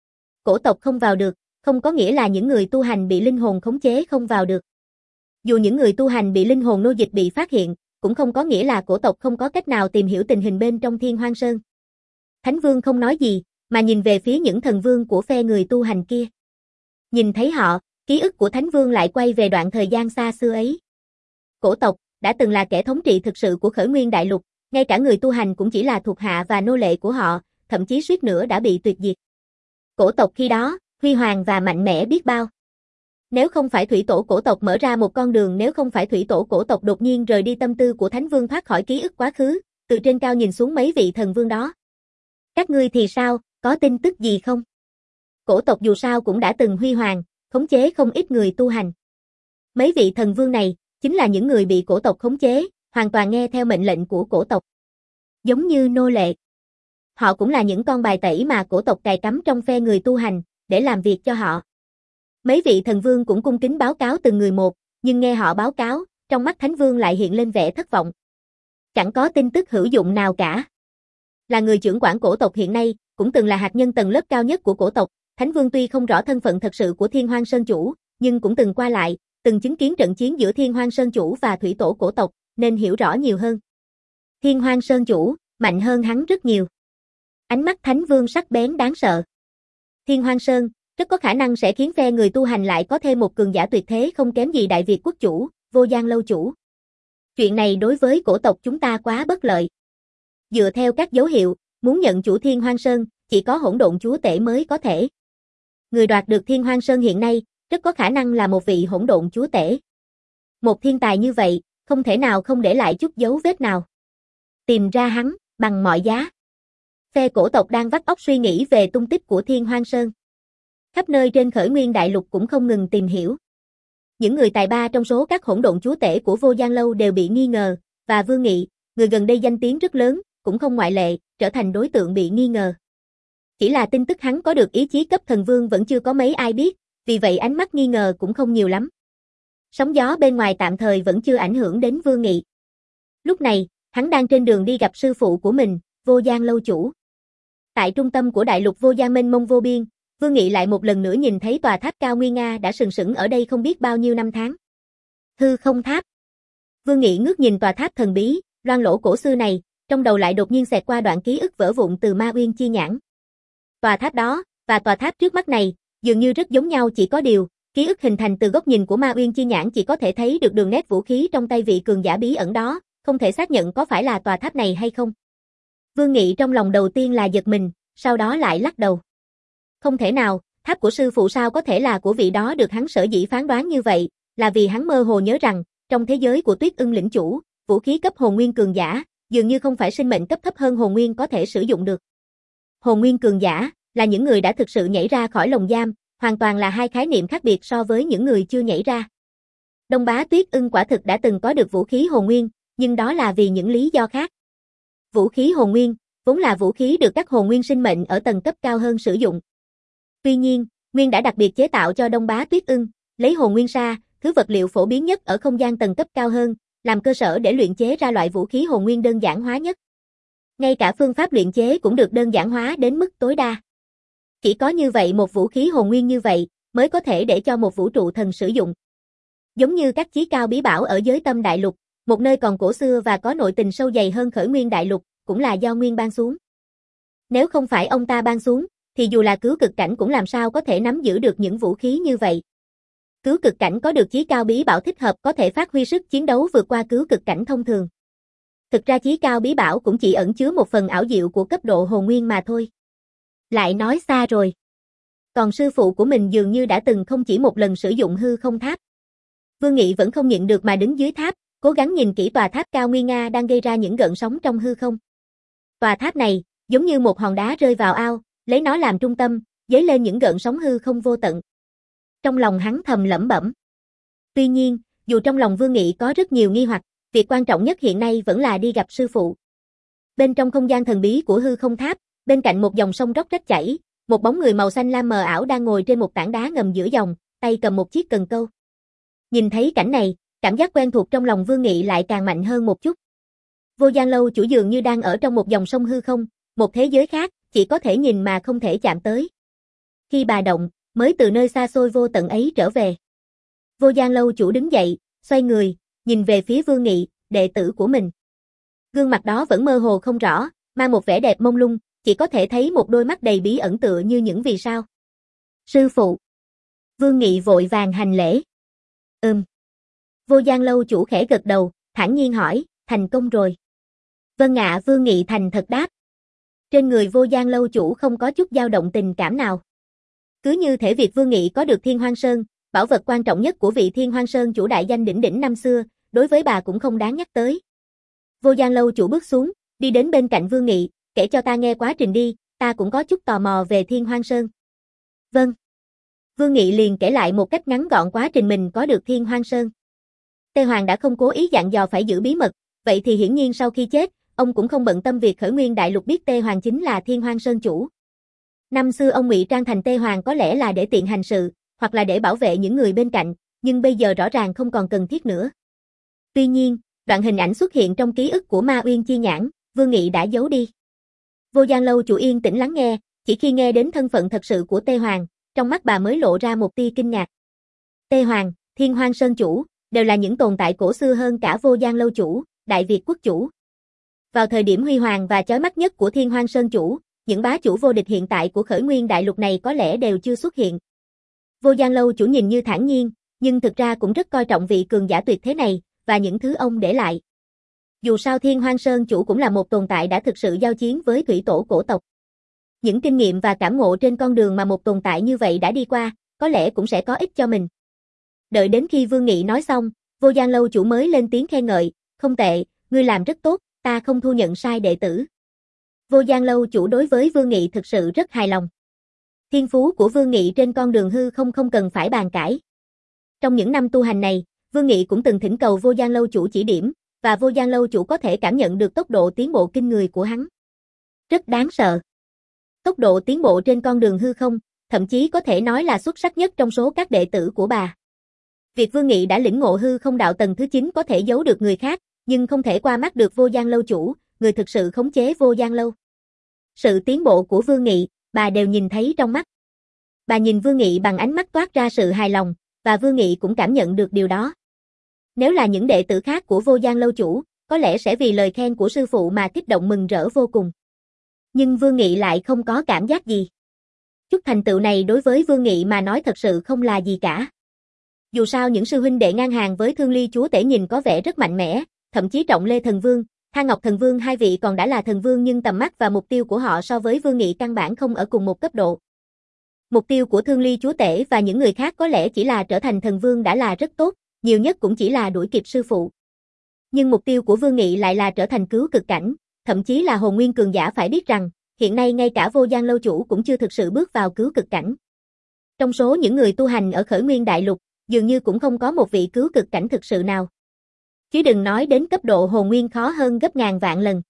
Cổ tộc không vào được, không có nghĩa là những người tu hành bị linh hồn khống chế không vào được. Dù những người tu hành bị linh hồn nô dịch bị phát hiện, cũng không có nghĩa là cổ tộc không có cách nào tìm hiểu tình hình bên trong Thiên Hoang Sơn. Thánh vương không nói gì, mà nhìn về phía những thần vương của phe người tu hành kia. Nhìn thấy họ, ký ức của Thánh vương lại quay về đoạn thời gian xa xưa ấy. Cổ tộc, đã từng là kẻ thống trị thực sự của Khởi Nguyên Đại Lục, ngay cả người tu hành cũng chỉ là thuộc hạ và nô lệ của họ, thậm chí suýt nữa đã bị tuyệt diệt. Cổ tộc khi đó, huy hoàng và mạnh mẽ biết bao. Nếu không phải thủy tổ cổ tộc mở ra một con đường, nếu không phải thủy tổ cổ tộc đột nhiên rời đi tâm tư của Thánh Vương thoát khỏi ký ức quá khứ, từ trên cao nhìn xuống mấy vị thần vương đó. Các ngươi thì sao, có tin tức gì không? Cổ tộc dù sao cũng đã từng huy hoàng, khống chế không ít người tu hành. Mấy vị thần vương này, chính là những người bị cổ tộc khống chế, hoàn toàn nghe theo mệnh lệnh của cổ tộc. Giống như nô lệ. Họ cũng là những con bài tẩy mà cổ tộc cài cắm trong phe người tu hành, để làm việc cho họ. Mấy vị thần vương cũng cung kính báo cáo từng người một, nhưng nghe họ báo cáo, trong mắt Thánh Vương lại hiện lên vẻ thất vọng. Chẳng có tin tức hữu dụng nào cả. Là người trưởng quản cổ tộc hiện nay, cũng từng là hạt nhân tầng lớp cao nhất của cổ tộc, Thánh Vương tuy không rõ thân phận thật sự của Thiên Hoang Sơn Chủ, nhưng cũng từng qua lại, từng chứng kiến trận chiến giữa Thiên Hoang Sơn Chủ và thủy tổ cổ tộc, nên hiểu rõ nhiều hơn. Thiên Hoang Sơn Chủ, mạnh hơn hắn rất nhiều. Ánh mắt Thánh Vương sắc bén đáng sợ. Thiên Hoang Sơn, rất có khả năng sẽ khiến phe người tu hành lại có thêm một cường giả tuyệt thế không kém gì Đại Việt quốc chủ, Vô Giang Lâu chủ. Chuyện này đối với cổ tộc chúng ta quá bất lợi. Dựa theo các dấu hiệu, muốn nhận chủ Thiên Hoang Sơn, chỉ có hỗn độn chúa tể mới có thể. Người đoạt được Thiên Hoang Sơn hiện nay, rất có khả năng là một vị hỗn độn chúa tể. Một thiên tài như vậy, không thể nào không để lại chút dấu vết nào. Tìm ra hắn, bằng mọi giá. Phe cổ tộc đang vắt óc suy nghĩ về tung tích của Thiên Hoang Sơn. Khắp nơi trên Khởi Nguyên Đại Lục cũng không ngừng tìm hiểu. Những người tài ba trong số các hỗn độn chúa tể của Vô Giang Lâu đều bị nghi ngờ, và Vương Nghị, người gần đây danh tiếng rất lớn, cũng không ngoại lệ, trở thành đối tượng bị nghi ngờ. Chỉ là tin tức hắn có được ý chí cấp thần vương vẫn chưa có mấy ai biết, vì vậy ánh mắt nghi ngờ cũng không nhiều lắm. Sóng gió bên ngoài tạm thời vẫn chưa ảnh hưởng đến Vương Nghị. Lúc này, hắn đang trên đường đi gặp sư phụ của mình, Vô Giang Lâu chủ. Tại trung tâm của đại lục Vô Giang mênh mông vô biên, Vương Nghị lại một lần nữa nhìn thấy tòa tháp cao nguy nga đã sừng sững ở đây không biết bao nhiêu năm tháng. Hư Không Tháp. Vương Nghị ngước nhìn tòa tháp thần bí, loang lổ cổ xưa này, trong đầu lại đột nhiên xẹt qua đoạn ký ức vỡ vụn từ Ma Uyên chi nhãn. Tòa tháp đó, và tòa tháp trước mắt này, dường như rất giống nhau, chỉ có điều, ký ức hình thành từ góc nhìn của Ma Uyên chi nhãn chỉ có thể thấy được đường nét vũ khí trong tay vị cường giả bí ẩn đó, không thể xác nhận có phải là tòa tháp này hay không. Vương Nghị trong lòng đầu tiên là giật mình, sau đó lại lắc đầu. Không thể nào, tháp của sư phụ sao có thể là của vị đó được, hắn sở dĩ phán đoán như vậy, là vì hắn mơ hồ nhớ rằng, trong thế giới của Tuyết Ưng lĩnh chủ, vũ khí cấp hồn nguyên cường giả, dường như không phải sinh mệnh cấp thấp hơn hồn nguyên có thể sử dụng được. Hồn nguyên cường giả, là những người đã thực sự nhảy ra khỏi lồng giam, hoàn toàn là hai khái niệm khác biệt so với những người chưa nhảy ra. Đông Bá Tuyết Ưng quả thực đã từng có được vũ khí hồn nguyên, nhưng đó là vì những lý do khác. Vũ khí hồn nguyên, vốn là vũ khí được các hồn nguyên sinh mệnh ở tầng cấp cao hơn sử dụng. Tuy nhiên, Nguyên đã đặc biệt chế tạo cho Đông Bá Tuyết Ưng, lấy hồn nguyên sa, thứ vật liệu phổ biến nhất ở không gian tầng cấp cao hơn, làm cơ sở để luyện chế ra loại vũ khí hồn nguyên đơn giản hóa nhất. Ngay cả phương pháp luyện chế cũng được đơn giản hóa đến mức tối đa. Chỉ có như vậy một vũ khí hồn nguyên như vậy, mới có thể để cho một vũ trụ thần sử dụng. Giống như các chí cao bí bảo ở giới tâm đại lục, một nơi còn cổ xưa và có nội tình sâu dày hơn Khởi Nguyên Đại Lục, cũng là do Nguyên ban xuống. Nếu không phải ông ta ban xuống, thì dù là cứu cực cảnh cũng làm sao có thể nắm giữ được những vũ khí như vậy. Cứu cực cảnh có được chí cao bí bảo thích hợp có thể phát huy sức chiến đấu vượt qua cứu cực cảnh thông thường. Thực ra chí cao bí bảo cũng chỉ ẩn chứa một phần ảo diệu của cấp độ hồn nguyên mà thôi. Lại nói xa rồi. Còn sư phụ của mình dường như đã từng không chỉ một lần sử dụng hư không tháp. Vương Nghị vẫn không nhịn được mà đứng dưới tháp, cố gắng nhìn kỹ tòa tháp cao nguy nga đang gây ra những gợn sóng trong hư không. Tòa tháp này, giống như một hòn đá rơi vào ao, lấy nó làm trung tâm, dấy lên những gợn sóng hư không vô tận. Trong lòng hắn thầm lẩm bẩm. Tuy nhiên, dù trong lòng Vương Nghị có rất nhiều nghi hoặc, việc quan trọng nhất hiện nay vẫn là đi gặp sư phụ. Bên trong không gian thần bí của hư không tháp, bên cạnh một dòng sông róc rách chảy, một bóng người màu xanh lam mờ ảo đang ngồi trên một tảng đá ngầm giữa dòng, tay cầm một chiếc cần câu. Nhìn thấy cảnh này, cảm giác quen thuộc trong lòng Vương Nghị lại càng mạnh hơn một chút. Vô Giang Lâu chủ dường như đang ở trong một dòng sông hư không, một thế giới khác, chỉ có thể nhìn mà không thể chạm tới. Khi bà động, mới từ nơi xa xôi vô tận ấy trở về. Vô Giang Lâu chủ đứng dậy, xoay người, nhìn về phía Vương Nghị, đệ tử của mình. Gương mặt đó vẫn mơ hồ không rõ, mang một vẻ đẹp mông lung, chỉ có thể thấy một đôi mắt đầy bí ẩn tựa như những vì sao. Sư phụ. Vương Nghị vội vàng hành lễ. Ừm. Vô Giang Lâu chủ khẽ gật đầu, thản nhiên hỏi, thành công rồi. Vâng ạ, Vương Nghị thành thật đáp. Trên người Vô Gian lâu chủ không có chút dao động tình cảm nào. Cứ như thể việc Vương Nghị có được Thiên Hoang Sơn, bảo vật quan trọng nhất của vị Thiên Hoang Sơn chủ đại danh đỉnh đỉnh năm xưa, đối với bà cũng không đáng nhắc tới. Vô Gian lâu chủ bước xuống, đi đến bên cạnh Vương Nghị, kể cho ta nghe quá trình đi, ta cũng có chút tò mò về Thiên Hoang Sơn. Vâng. Vương Nghị liền kể lại một cách ngắn gọn quá trình mình có được Thiên Hoang Sơn. Tây Hoàng đã không cố ý dặn dò phải giữ bí mật, vậy thì hiển nhiên sau khi chết, ông cũng không bận tâm việc khởi nguyên đại lục biết Tây Hoàng chính là Thiên Hoang Sơn chủ. Năm xưa ông ngụy trang thành Tây Hoàng có lẽ là để tiện hành sự, hoặc là để bảo vệ những người bên cạnh, nhưng bây giờ rõ ràng không còn cần thiết nữa. Tuy nhiên, đoạn hình ảnh xuất hiện trong ký ức của Ma Uyên Chi Nhãn, Vương Nghị đã giấu đi. Vô Gian lâu chủ yên tĩnh lắng nghe, chỉ khi nghe đến thân phận thật sự của Tây Hoàng, trong mắt bà mới lộ ra một tia kinh ngạc. Tây Hoàng, Thiên Hoang Sơn chủ, đều là những tồn tại cổ xưa hơn cả Vô Gian lâu chủ, Đại Việt quốc chủ. Vào thời điểm huy hoàng và chói mắt nhất của Thiên Hoang Sơn chủ, những bá chủ vô địch hiện tại của khởi nguyên đại lục này có lẽ đều chưa xuất hiện. Vô Gian lâu chủ nhìn như thản nhiên, nhưng thực ra cũng rất coi trọng vị cường giả tuyệt thế này, và những thứ ông để lại. Dù sao Thiên Hoang Sơn chủ cũng là một tồn tại đã thực sự giao chiến với thủy tổ cổ tộc. Những kinh nghiệm và cảm ngộ trên con đường mà một tồn tại như vậy đã đi qua, có lẽ cũng sẽ có ích cho mình. Đợi đến khi Vương Nghị nói xong, Vô Gian lâu chủ mới lên tiếng khen ngợi, không tệ, ngươi làm rất tốt, ta không thu nhận sai đệ tử. Vô Gian lâu chủ đối với Vương Nghị thực sự rất hài lòng. Thiên phú của Vương Nghị trên con đường hư không không cần phải bàn cãi. Trong những năm tu hành này, Vương Nghị cũng từng thỉnh cầu Vô Gian lâu chủ chỉ điểm, và Vô Gian lâu chủ có thể cảm nhận được tốc độ tiến bộ kinh người của hắn. Rất đáng sợ. Tốc độ tiến bộ trên con đường hư không, thậm chí có thể nói là xuất sắc nhất trong số các đệ tử của bà. Việc Vương Nghị đã lĩnh ngộ hư không đạo tầng thứ chín có thể giấu được người khác, nhưng không thể qua mắt được Vô Gian lâu chủ, người thực sự khống chế Vô Gian lâu. Sự tiến bộ của Vương Nghị, bà đều nhìn thấy trong mắt. Bà nhìn Vương Nghị bằng ánh mắt toát ra sự hài lòng, và Vương Nghị cũng cảm nhận được điều đó. Nếu là những đệ tử khác của Vô Gian lâu chủ, có lẽ sẽ vì lời khen của sư phụ mà kích động mừng rỡ vô cùng. Nhưng Vương Nghị lại không có cảm giác gì. Chút thành tựu này đối với Vương Nghị mà nói thật sự không là gì cả. Dù sao những sư huynh đệ ngang hàng với Thương Ly chúa tể nhìn có vẻ rất mạnh mẽ, thậm chí Trọng Lê thần vương, Tha Ngọc thần vương hai vị còn đã là thần vương nhưng tầm mắt và mục tiêu của họ so với Vương Nghị căn bản không ở cùng một cấp độ. Mục tiêu của Thương Ly chúa tể và những người khác có lẽ chỉ là trở thành thần vương đã là rất tốt, nhiều nhất cũng chỉ là đuổi kịp sư phụ. Nhưng mục tiêu của Vương Nghị lại là trở thành cứu cực cảnh, thậm chí là hồn nguyên cường giả. Phải biết rằng, hiện nay ngay cả Vô Gian lâu chủ cũng chưa thực sự bước vào cứu cực cảnh. Trong số những người tu hành ở khởi nguyên đại lục, dường như cũng không có một vị cứu cực cảnh thực sự nào. Chứ đừng nói đến cấp độ hồn nguyên khó hơn gấp ngàn vạn lần.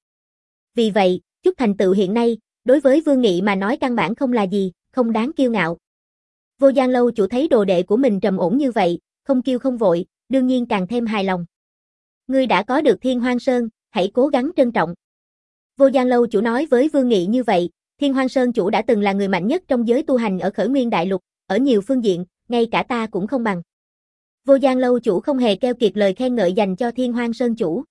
Vì vậy, chút thành tựu hiện nay, đối với Vương Nghị mà nói căn bản không là gì, không đáng kiêu ngạo. Vô Gian lâu chủ thấy đồ đệ của mình trầm ổn như vậy, không kiêu không vội, đương nhiên càng thêm hài lòng. Ngươi đã có được Thiên Hoang Sơn, hãy cố gắng trân trọng. Vô Gian lâu chủ nói với Vương Nghị như vậy, Thiên Hoang Sơn chủ đã từng là người mạnh nhất trong giới tu hành ở khởi nguyên đại lục, ở nhiều phương diện, ngay cả ta cũng không bằng. Vô Gian lâu chủ không hề keo kiệt lời khen ngợi dành cho Thiên Hoang Sơn chủ.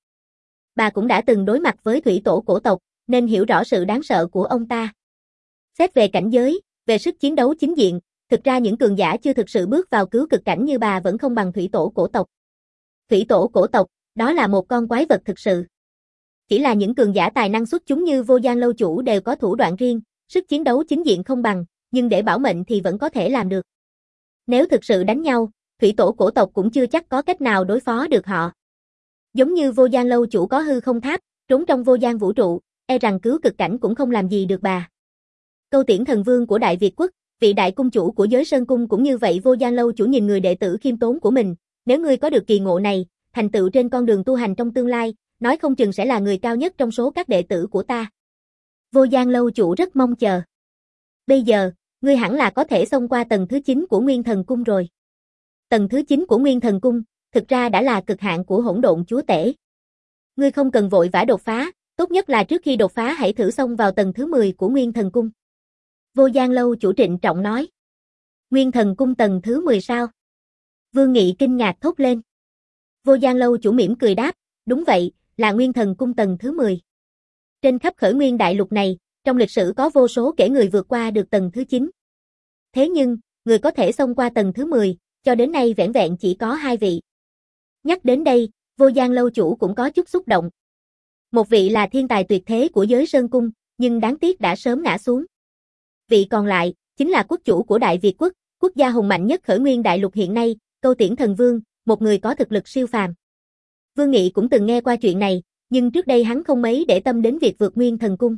Bà cũng đã từng đối mặt với thủy tổ cổ tộc, nên hiểu rõ sự đáng sợ của ông ta. Xét về cảnh giới, về sức chiến đấu chính diện, thực ra những cường giả chưa thực sự bước vào cứu cực cảnh như bà vẫn không bằng thủy tổ cổ tộc. Thủy tổ cổ tộc, đó là một con quái vật thực sự. Chỉ là những cường giả tài năng xuất chúng như Vô Gian lâu chủ đều có thủ đoạn riêng, sức chiến đấu chính diện không bằng, nhưng để bảo mệnh thì vẫn có thể làm được. Nếu thực sự đánh nhau, thủy tổ cổ tộc cũng chưa chắc có cách nào đối phó được họ. Giống như Vô Gian lâu chủ có hư không tháp, trốn trong vô gian vũ trụ, e rằng cứu cực cảnh cũng không làm gì được bà. Câu Tiễn thần vương của Đại Việt quốc, vị đại cung chủ của giới Sơn cung cũng như vậy. Vô Gian lâu chủ nhìn người đệ tử khiêm tốn của mình, nếu ngươi có được kỳ ngộ này, thành tựu trên con đường tu hành trong tương lai, nói không chừng sẽ là người cao nhất trong số các đệ tử của ta. Vô Gian lâu chủ rất mong chờ. Bây giờ, ngươi hẳn là có thể xông qua tầng thứ chín của Nguyên Thần cung rồi. Tầng thứ chín của Nguyên Thần cung, thực ra đã là cực hạn của Hỗn Độn chúa tể. Ngươi không cần vội vã đột phá, tốt nhất là trước khi đột phá hãy thử xông vào tầng thứ mười của Nguyên Thần cung. Vô Gian lâu chủ trịnh trọng nói. Nguyên Thần cung tầng thứ mười sao? Vương Nghị kinh ngạc thốt lên. Vô Gian lâu chủ mỉm cười đáp, đúng vậy, là Nguyên Thần cung tầng thứ mười. Trên khắp khởi nguyên đại lục này, trong lịch sử có vô số kể người vượt qua được tầng thứ chín. Thế nhưng, người có thể xông qua tầng thứ mười, cho đến nay vẻn vẹn chỉ có hai vị. Nhắc đến đây, Vô Gian lâu chủ cũng có chút xúc động. Một vị là thiên tài tuyệt thế của giới Sơn Cung, nhưng đáng tiếc đã sớm ngã xuống. Vị còn lại, chính là quốc chủ của Đại Việt quốc, quốc gia hùng mạnh nhất khởi nguyên đại lục hiện nay, Câu Tiễn Thần Vương, một người có thực lực siêu phàm. Vương Nghị cũng từng nghe qua chuyện này, nhưng trước đây hắn không mấy để tâm đến việc vượt nguyên thần cung.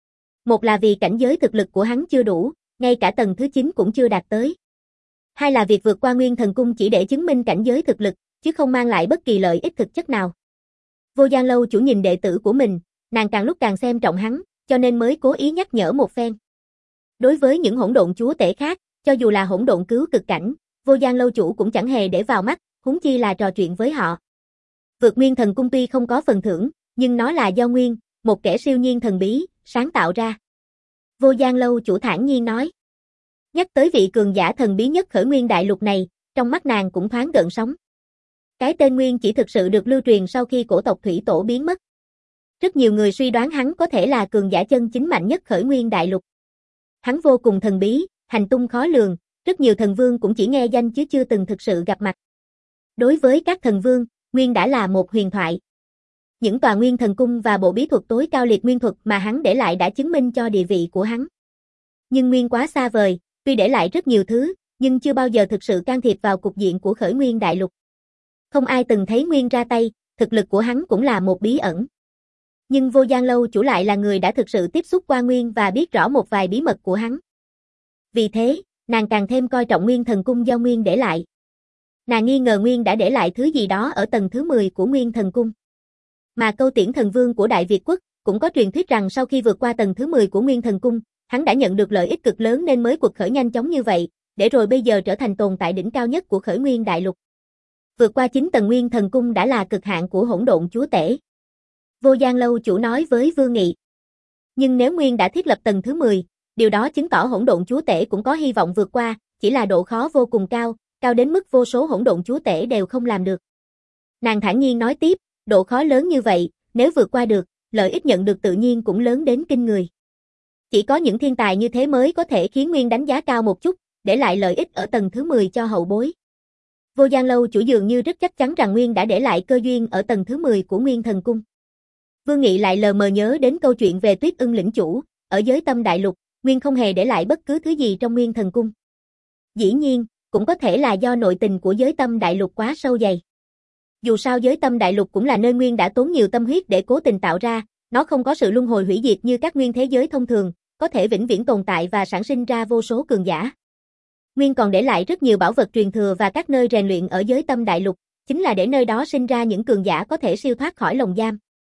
Một là vì cảnh giới thực lực của hắn chưa đủ, ngay cả tầng thứ chín cũng chưa đạt tới. Hai là việc vượt qua nguyên thần cung chỉ để chứng minh cảnh giới thực lực, chứ không mang lại bất kỳ lợi ích thực chất nào. Vô Gian lâu chủ nhìn đệ tử của mình, nàng càng lúc càng xem trọng hắn, cho nên mới cố ý nhắc nhở một phen. Đối với những hỗn độn chúa tể khác, cho dù là hỗn độn cứu cực cảnh, Vô Gian lâu chủ cũng chẳng hề để vào mắt, huống chi là trò chuyện với họ. Vượt nguyên thần cung tuy không có phần thưởng, nhưng nó là do nguyên, một kẻ siêu nhiên thần bí, sáng tạo ra. Vô Gian lâu chủ thản nhiên nói. Nhắc tới vị cường giả thần bí nhất khởi nguyên đại lục này, trong mắt nàng cũng thoáng gợn sóng. Cái tên Nguyên chỉ thực sự được lưu truyền sau khi cổ tộc Thủy Tổ biến mất. Rất nhiều người suy đoán hắn có thể là cường giả chân chính mạnh nhất khởi nguyên đại lục. Hắn vô cùng thần bí, hành tung khó lường, rất nhiều thần vương cũng chỉ nghe danh chứ chưa từng thực sự gặp mặt. Đối với các thần vương, Nguyên đã là một huyền thoại. Những tòa nguyên thần cung và bộ bí thuật tối cao liệt nguyên thuật mà hắn để lại đã chứng minh cho địa vị của hắn. Nhưng Nguyên quá xa vời, tuy để lại rất nhiều thứ, nhưng chưa bao giờ thực sự can thiệp vào cục diện của khởi nguyên đại lục. Không ai từng thấy Nguyên ra tay, thực lực của hắn cũng là một bí ẩn. Nhưng Vô Gian lâu chủ lại là người đã thực sự tiếp xúc qua Nguyên và biết rõ một vài bí mật của hắn. Vì thế, nàng càng thêm coi trọng nguyên thần cung do Nguyên để lại. Nàng nghi ngờ Nguyên đã để lại thứ gì đó ở tầng thứ mười của nguyên thần cung. Mà Câu Tiễn Thần Vương của Đại Việt quốc, cũng có truyền thuyết rằng sau khi vượt qua tầng thứ mười của nguyên thần cung, hắn đã nhận được lợi ích cực lớn nên mới quật khởi nhanh chóng như vậy, để rồi bây giờ trở thành tồn tại đỉnh cao nhất của khởi nguyên đại lục. Vượt qua chín tầng nguyên thần cung đã là cực hạn của hỗn độn chúa tể. Vô Gian lâu chủ nói với Vương Nghị. Nhưng nếu Nguyên đã thiết lập tầng thứ mười, điều đó chứng tỏ hỗn độn chúa tể cũng có hy vọng vượt qua, chỉ là độ khó vô cùng cao, cao đến mức vô số hỗn độn chúa tể đều không làm được. Nàng thản nhiên nói tiếp, độ khó lớn như vậy, nếu vượt qua được, lợi ích nhận được tự nhiên cũng lớn đến kinh người. Chỉ có những thiên tài như thế mới có thể khiến Nguyên đánh giá cao một chút, để lại lợi ích ở tầng thứ mười cho hậu bối. Vô Gian lâu chủ dường như rất chắc chắn rằng Nguyên đã để lại cơ duyên ở tầng thứ mười của nguyên thần cung. Vương Nghị lại lờ mờ nhớ đến câu chuyện về Tuyết Ưng lĩnh chủ, ở giới tâm đại lục, Nguyên không hề để lại bất cứ thứ gì trong nguyên thần cung. Dĩ nhiên, cũng có thể là do nội tình của giới tâm đại lục quá sâu dày. Dù sao giới tâm đại lục cũng là nơi Nguyên đã tốn nhiều tâm huyết để cố tình tạo ra, nó không có sự luân hồi hủy diệt như các nguyên thế giới thông thường, có thể vĩnh viễn tồn tại và sản sinh ra vô số cường giả. Nguyên còn để lại rất nhiều bảo vật truyền thừa và các nơi rèn luyện ở giới tâm đại lục, chính là để nơi đó sinh ra những cường giả có thể siêu thoát khỏi lồng giam.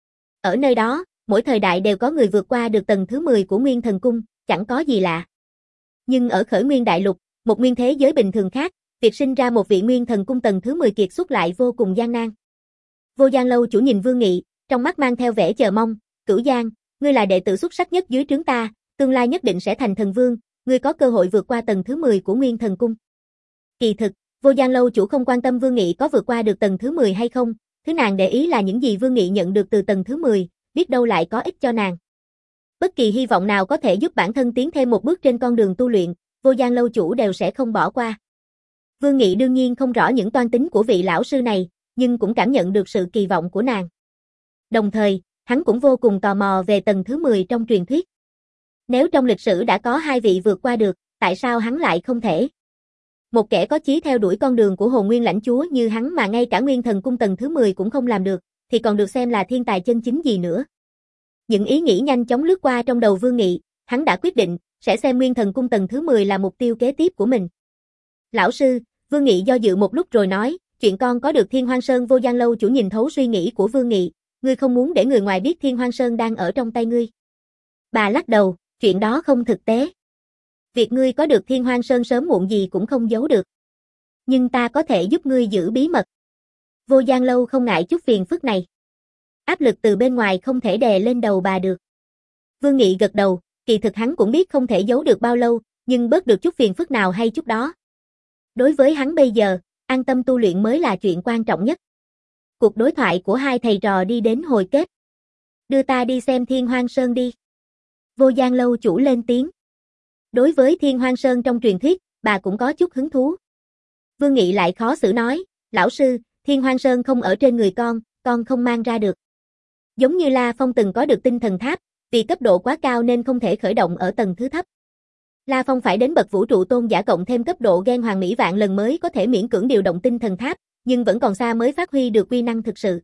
Ở nơi đó, mỗi thời đại đều có người vượt qua được tầng thứ mười của nguyên thần cung, chẳng có gì lạ. Nhưng ở khởi nguyên đại lục, một nguyên thế giới bình thường khác, việc sinh ra một vị nguyên thần cung tầng thứ mười kiệt xuất lại vô cùng gian nan. Vô Gian lâu chủ nhìn Vương Nghị, trong mắt mang theo vẻ chờ mong, Cửu Giang, ngươi là đệ tử xuất sắc nhất dưới trướng ta, tương lai nhất định sẽ thành thần vương, ngươi có cơ hội vượt qua tầng thứ mười của nguyên thần cung. Kỳ thực, Vô Gian lâu chủ không quan tâm Vương Nghị có vượt qua được tầng thứ mười hay không, thứ nàng để ý là những gì Vương Nghị nhận được từ tầng thứ mười, biết đâu lại có ích cho nàng. Bất kỳ hy vọng nào có thể giúp bản thân tiến thêm một bước trên con đường tu luyện, Vô Gian lâu chủ đều sẽ không bỏ qua. Vương Nghị đương nhiên không rõ những toan tính của vị lão sư này, nhưng cũng cảm nhận được sự kỳ vọng của nàng. Đồng thời, hắn cũng vô cùng tò mò về tầng thứ mười trong truyền thuyết. Nếu trong lịch sử đã có hai vị vượt qua được, tại sao hắn lại không thể? Một kẻ có chí theo đuổi con đường của Hồn Nguyên lãnh chúa như hắn mà ngay cả nguyên thần cung tầng thứ mười cũng không làm được, thì còn được xem là thiên tài chân chính gì nữa. Những ý nghĩ nhanh chóng lướt qua trong đầu Vương Nghị, hắn đã quyết định, sẽ xem nguyên thần cung tầng thứ mười là mục tiêu kế tiếp của mình. Lão sư, Vương Nghị do dự một lúc rồi nói, chuyện con có được Thiên Hoang Sơn. Vô Gian lâu chủ nhìn thấu suy nghĩ của Vương Nghị, ngươi không muốn để người ngoài biết Thiên Hoang Sơn đang ở trong tay ngươi. Bà lắc đầu, chuyện đó không thực tế. Việc ngươi có được Thiên Hoang Sơn sớm muộn gì cũng không giấu được. Nhưng ta có thể giúp ngươi giữ bí mật. Vô Gian lâu không ngại chút phiền phức này. Áp lực từ bên ngoài không thể đè lên đầu bà được. Vương Nghị gật đầu, kỳ thực hắn cũng biết không thể giấu được bao lâu, nhưng bớt được chút phiền phức nào hay chút đó. Đối với hắn bây giờ, an tâm tu luyện mới là chuyện quan trọng nhất. Cuộc đối thoại của hai thầy trò đi đến hồi kết. Đưa ta đi xem Thiên Hoang Sơn đi. Vô Gian lâu chủ lên tiếng. Đối với Thiên Hoang Sơn trong truyền thuyết, bà cũng có chút hứng thú. Vương Nghị lại khó xử nói, lão sư, Thiên Hoang Sơn không ở trên người con, con không mang ra được. Giống như La Phong từng có được tinh thần tháp, vì cấp độ quá cao nên không thể khởi động ở tầng thứ thấp. La Phong phải đến bậc vũ trụ tôn giả cộng thêm cấp độ gen hoàng mỹ vạn lần mới có thể miễn cưỡng điều động tinh thần tháp, nhưng vẫn còn xa mới phát huy được uy năng thực sự.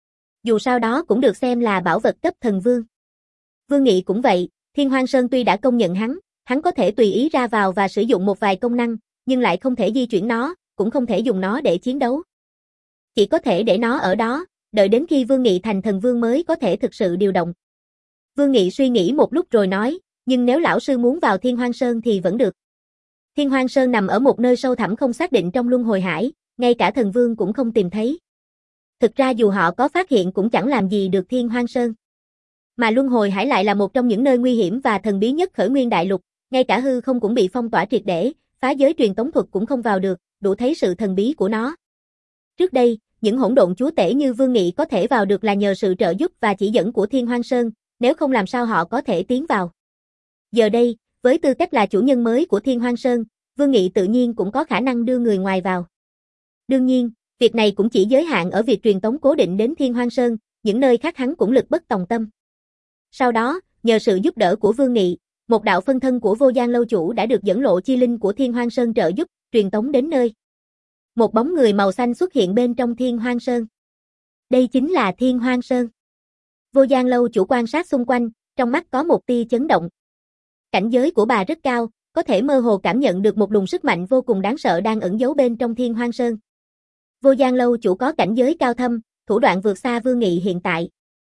Dù sao đó cũng được xem là bảo vật cấp thần vương. Vương Nghị cũng vậy, Thiên Hoang Sơn tuy đã công nhận hắn, hắn có thể tùy ý ra vào và sử dụng một vài công năng, nhưng lại không thể di chuyển nó, cũng không thể dùng nó để chiến đấu. Chỉ có thể để nó ở đó, đợi đến khi Vương Nghị thành thần vương mới có thể thực sự điều động. Vương Nghị suy nghĩ một lúc rồi nói, nhưng nếu lão sư muốn vào Thiên Hoang Sơn thì vẫn được. Thiên Hoang Sơn nằm ở một nơi sâu thẳm không xác định trong luân hồi hải, ngay cả thần vương cũng không tìm thấy. Thực ra dù họ có phát hiện cũng chẳng làm gì được Thiên Hoang Sơn. Mà luân hồi hải lại là một trong những nơi nguy hiểm và thần bí nhất khởi nguyên đại lục, ngay cả hư không cũng bị phong tỏa triệt để, phá giới truyền tống thuật cũng không vào được, đủ thấy sự thần bí của nó. Trước đây, những hỗn độn chúa tể như Vương Nghị có thể vào được là nhờ sự trợ giúp và chỉ dẫn của Thiên Hoang Sơn, nếu không làm sao họ có thể tiến vào. Giờ đây, với tư cách là chủ nhân mới của Thiên Hoang Sơn, Vương Nghị tự nhiên cũng có khả năng đưa người ngoài vào. Đương nhiên, việc này cũng chỉ giới hạn ở việc truyền tống cố định đến Thiên Hoang Sơn, những nơi khác hắn cũng lực bất tòng tâm. Sau đó, nhờ sự giúp đỡ của Vương Nghị, một đạo phân thân của Vô Gian Lâu Chủ đã được dẫn lộ chi linh của Thiên Hoang Sơn trợ giúp, truyền tống đến nơi. Một bóng người màu xanh xuất hiện bên trong Thiên Hoang Sơn. Đây chính là Thiên Hoang Sơn. Vô Gian Lâu Chủ quan sát xung quanh, trong mắt có một tia chấn động. Cảnh giới của bà rất cao, có thể mơ hồ cảm nhận được một luồng sức mạnh vô cùng đáng sợ đang ẩn giấu bên trong Thiên Hoang Sơn. Vô Gian Lâu Chủ có cảnh giới cao thâm, thủ đoạn vượt xa Vương Nghị hiện tại.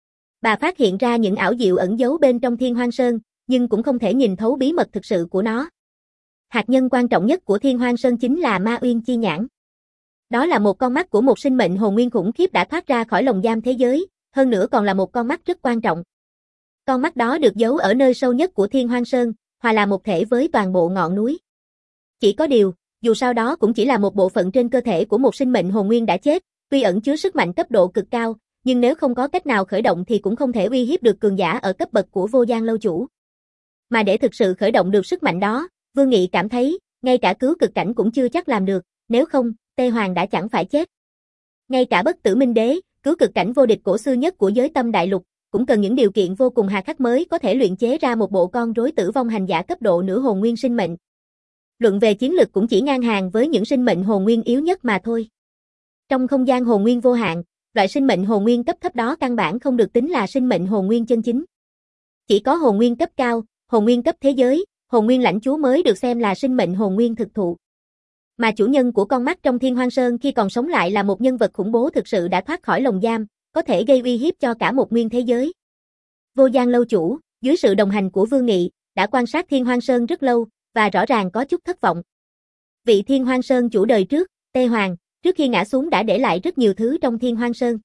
Bà phát hiện ra những ảo diệu ẩn giấu bên trong Thiên Hoang Sơn, nhưng cũng không thể nhìn thấu bí mật thực sự của nó. Hạt nhân quan trọng nhất của Thiên Hoang Sơn chính là Ma Uyên Chi Nhãn. Đó là một con mắt của một sinh mệnh hồn nguyên khủng khiếp đã thoát ra khỏi lồng giam thế giới, hơn nữa còn là một con mắt rất quan trọng. Con mắt đó được giấu ở nơi sâu nhất của Thiên Hoang Sơn, hòa là một thể với toàn bộ ngọn núi. Chỉ có điều, dù sao đó cũng chỉ là một bộ phận trên cơ thể của một sinh mệnh hồn nguyên đã chết, tuy ẩn chứa sức mạnh cấp độ cực cao, nhưng nếu không có cách nào khởi động thì cũng không thể uy hiếp được cường giả ở cấp bậc của Vô Gian Lâu Chủ. Mà để thực sự khởi động được sức mạnh đó, Vương Nghị cảm thấy, ngay cả cứu cực cảnh cũng chưa chắc làm được, nếu không, Tê Hoàng đã chẳng phải chết. Ngay cả bất tử minh đế, cứu cực cảnh vô địch cổ xưa nhất của giới tâm đại lục, cũng cần những điều kiện vô cùng hà khắc mới có thể luyện chế ra một bộ con rối tử vong hành giả cấp độ nửa hồn nguyên sinh mệnh. Luận về chiến lực cũng chỉ ngang hàng với những sinh mệnh hồn nguyên yếu nhất mà thôi. Trong không gian hồn nguyên vô hạn, loại sinh mệnh hồn nguyên cấp thấp đó căn bản không được tính là sinh mệnh hồn nguyên chân chính. Chỉ có hồn nguyên cấp cao, hồn nguyên cấp thế giới, hồn nguyên lãnh chúa mới được xem là sinh mệnh hồn nguyên thực thụ. Mà chủ nhân của con mắt trong Thiên Hoang Sơn khi còn sống lại là một nhân vật khủng bố thực sự đã thoát khỏi lồng giam, có thể gây uy hiếp cho cả một nguyên thế giới. Vô Gian Lâu Chủ, dưới sự đồng hành của Vương Nghị, đã quan sát Thiên Hoang Sơn rất lâu, và rõ ràng có chút thất vọng. Vị Thiên Hoang Sơn chủ đời trước, Tê Hoàng, trước khi ngã xuống đã để lại rất nhiều thứ trong Thiên Hoang Sơn.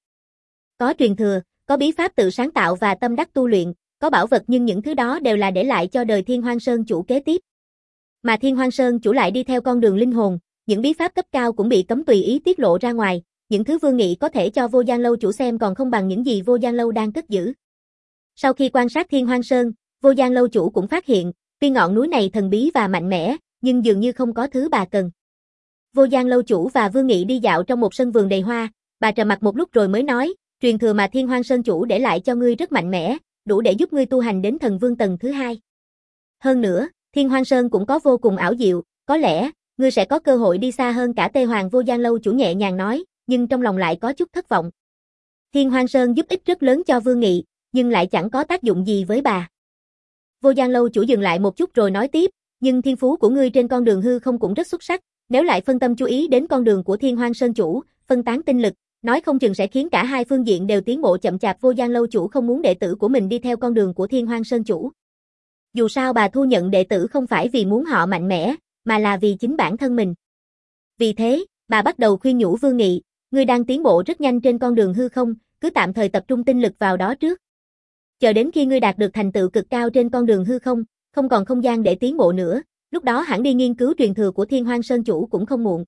Có truyền thừa, có bí pháp tự sáng tạo và tâm đắc tu luyện, có bảo vật nhưng những thứ đó đều là để lại cho đời Thiên Hoang Sơn chủ kế tiếp. Mà Thiên Hoang Sơn chủ lại đi theo con đường linh hồn, những bí pháp cấp cao cũng bị cấm tùy ý tiết lộ ra ngoài, những thứ Vương Nghị có thể cho Vô Gian Lâu chủ xem còn không bằng những gì Vô Gian Lâu đang cất giữ. Sau khi quan sát Thiên Hoang Sơn, Vô Gian Lâu chủ cũng phát hiện, tuy ngọn núi này thần bí và mạnh mẽ, nhưng dường như không có thứ bà cần. Vô Gian Lâu chủ và Vương Nghị đi dạo trong một sân vườn đầy hoa, bà trầm mặc một lúc rồi mới nói, truyền thừa mà Thiên Hoang Sơn chủ để lại cho ngươi rất mạnh mẽ, đủ để giúp ngươi tu hành đến thần vương tầng thứ hai. Hơn nữa, Thiên Hoang Sơn cũng có vô cùng ảo diệu, có lẽ, ngươi sẽ có cơ hội đi xa hơn cả Tê Hoàng. Vô Gian Lâu chủ nhẹ nhàng nói, nhưng trong lòng lại có chút thất vọng. Thiên Hoang Sơn giúp ích rất lớn cho Vương Nghị, nhưng lại chẳng có tác dụng gì với bà. Vô Gian Lâu chủ dừng lại một chút rồi nói tiếp, nhưng thiên phú của ngươi trên con đường hư không cũng rất xuất sắc, nếu lại phân tâm chú ý đến con đường của Thiên Hoang Sơn chủ, phân tán tinh lực, nói không chừng sẽ khiến cả hai phương diện đều tiến bộ chậm chạp. Vô Gian Lâu chủ không muốn đệ tử của mình đi theo con đường của Thiên Hoang Sơn chủ. Dù sao bà thu nhận đệ tử không phải vì muốn họ mạnh mẽ, mà là vì chính bản thân mình. Vì thế, bà bắt đầu khuyên nhủ Vương Nghị, ngươi đang tiến bộ rất nhanh trên con đường hư không, cứ tạm thời tập trung tinh lực vào đó trước. Chờ đến khi ngươi đạt được thành tựu cực cao trên con đường hư không, không còn không gian để tiến bộ nữa, lúc đó hẳn đi nghiên cứu truyền thừa của Thiên Hoang Sơn chủ cũng không muộn.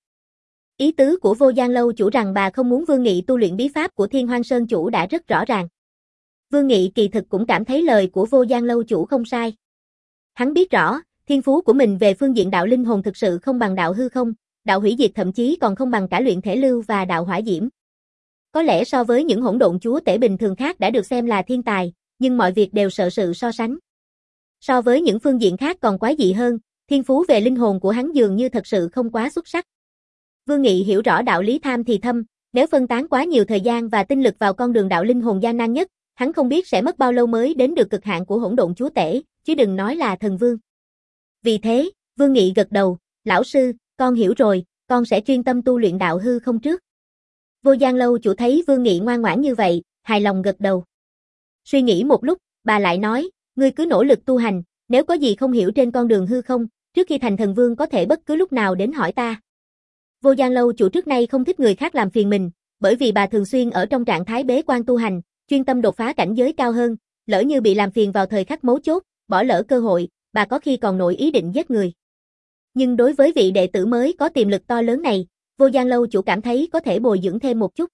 Ý tứ của Vô Gian Lâu chủ rằng bà không muốn Vương Nghị tu luyện bí pháp của Thiên Hoang Sơn chủ đã rất rõ ràng. Vương Nghị kỳ thực cũng cảm thấy lời của Vô Gian Lâu chủ không sai. Hắn biết rõ, thiên phú của mình về phương diện đạo linh hồn thực sự không bằng đạo hư không, đạo hủy diệt thậm chí còn không bằng cả luyện thể lưu và đạo hỏa diễm. Có lẽ so với những hỗn độn chúa tể bình thường khác đã được xem là thiên tài, nhưng mọi việc đều sợ sự so sánh. So với những phương diện khác còn quái dị hơn, thiên phú về linh hồn của hắn dường như thật sự không quá xuất sắc. Vương Nghị hiểu rõ đạo lý tham thì thâm, nếu phân tán quá nhiều thời gian và tinh lực vào con đường đạo linh hồn gian nan nhất, hắn không biết sẽ mất bao lâu mới đến được cực hạn của hỗn độn chúa tể, chứ đừng nói là thần vương. Vì thế, Vương Nghị gật đầu, lão sư, con hiểu rồi, con sẽ chuyên tâm tu luyện đạo hư không trước. Vô Giang Lâu chủ thấy Vương Nghị ngoan ngoãn như vậy, hài lòng gật đầu. Suy nghĩ một lúc, bà lại nói, ngươi cứ nỗ lực tu hành, nếu có gì không hiểu trên con đường hư không, trước khi thành thần vương có thể bất cứ lúc nào đến hỏi ta. Vô Giang Lâu chủ trước nay không thích người khác làm phiền mình, bởi vì bà thường xuyên ở trong trạng thái bế quan tu hành, chuyên tâm đột phá cảnh giới cao hơn, lỡ như bị làm phiền vào thời khắc mấu chốt, bỏ lỡ cơ hội, bà có khi còn nổi ý định giết người. Nhưng đối với vị đệ tử mới có tiềm lực to lớn này, Vô Giang Lâu chủ cảm thấy có thể bồi dưỡng thêm một chút.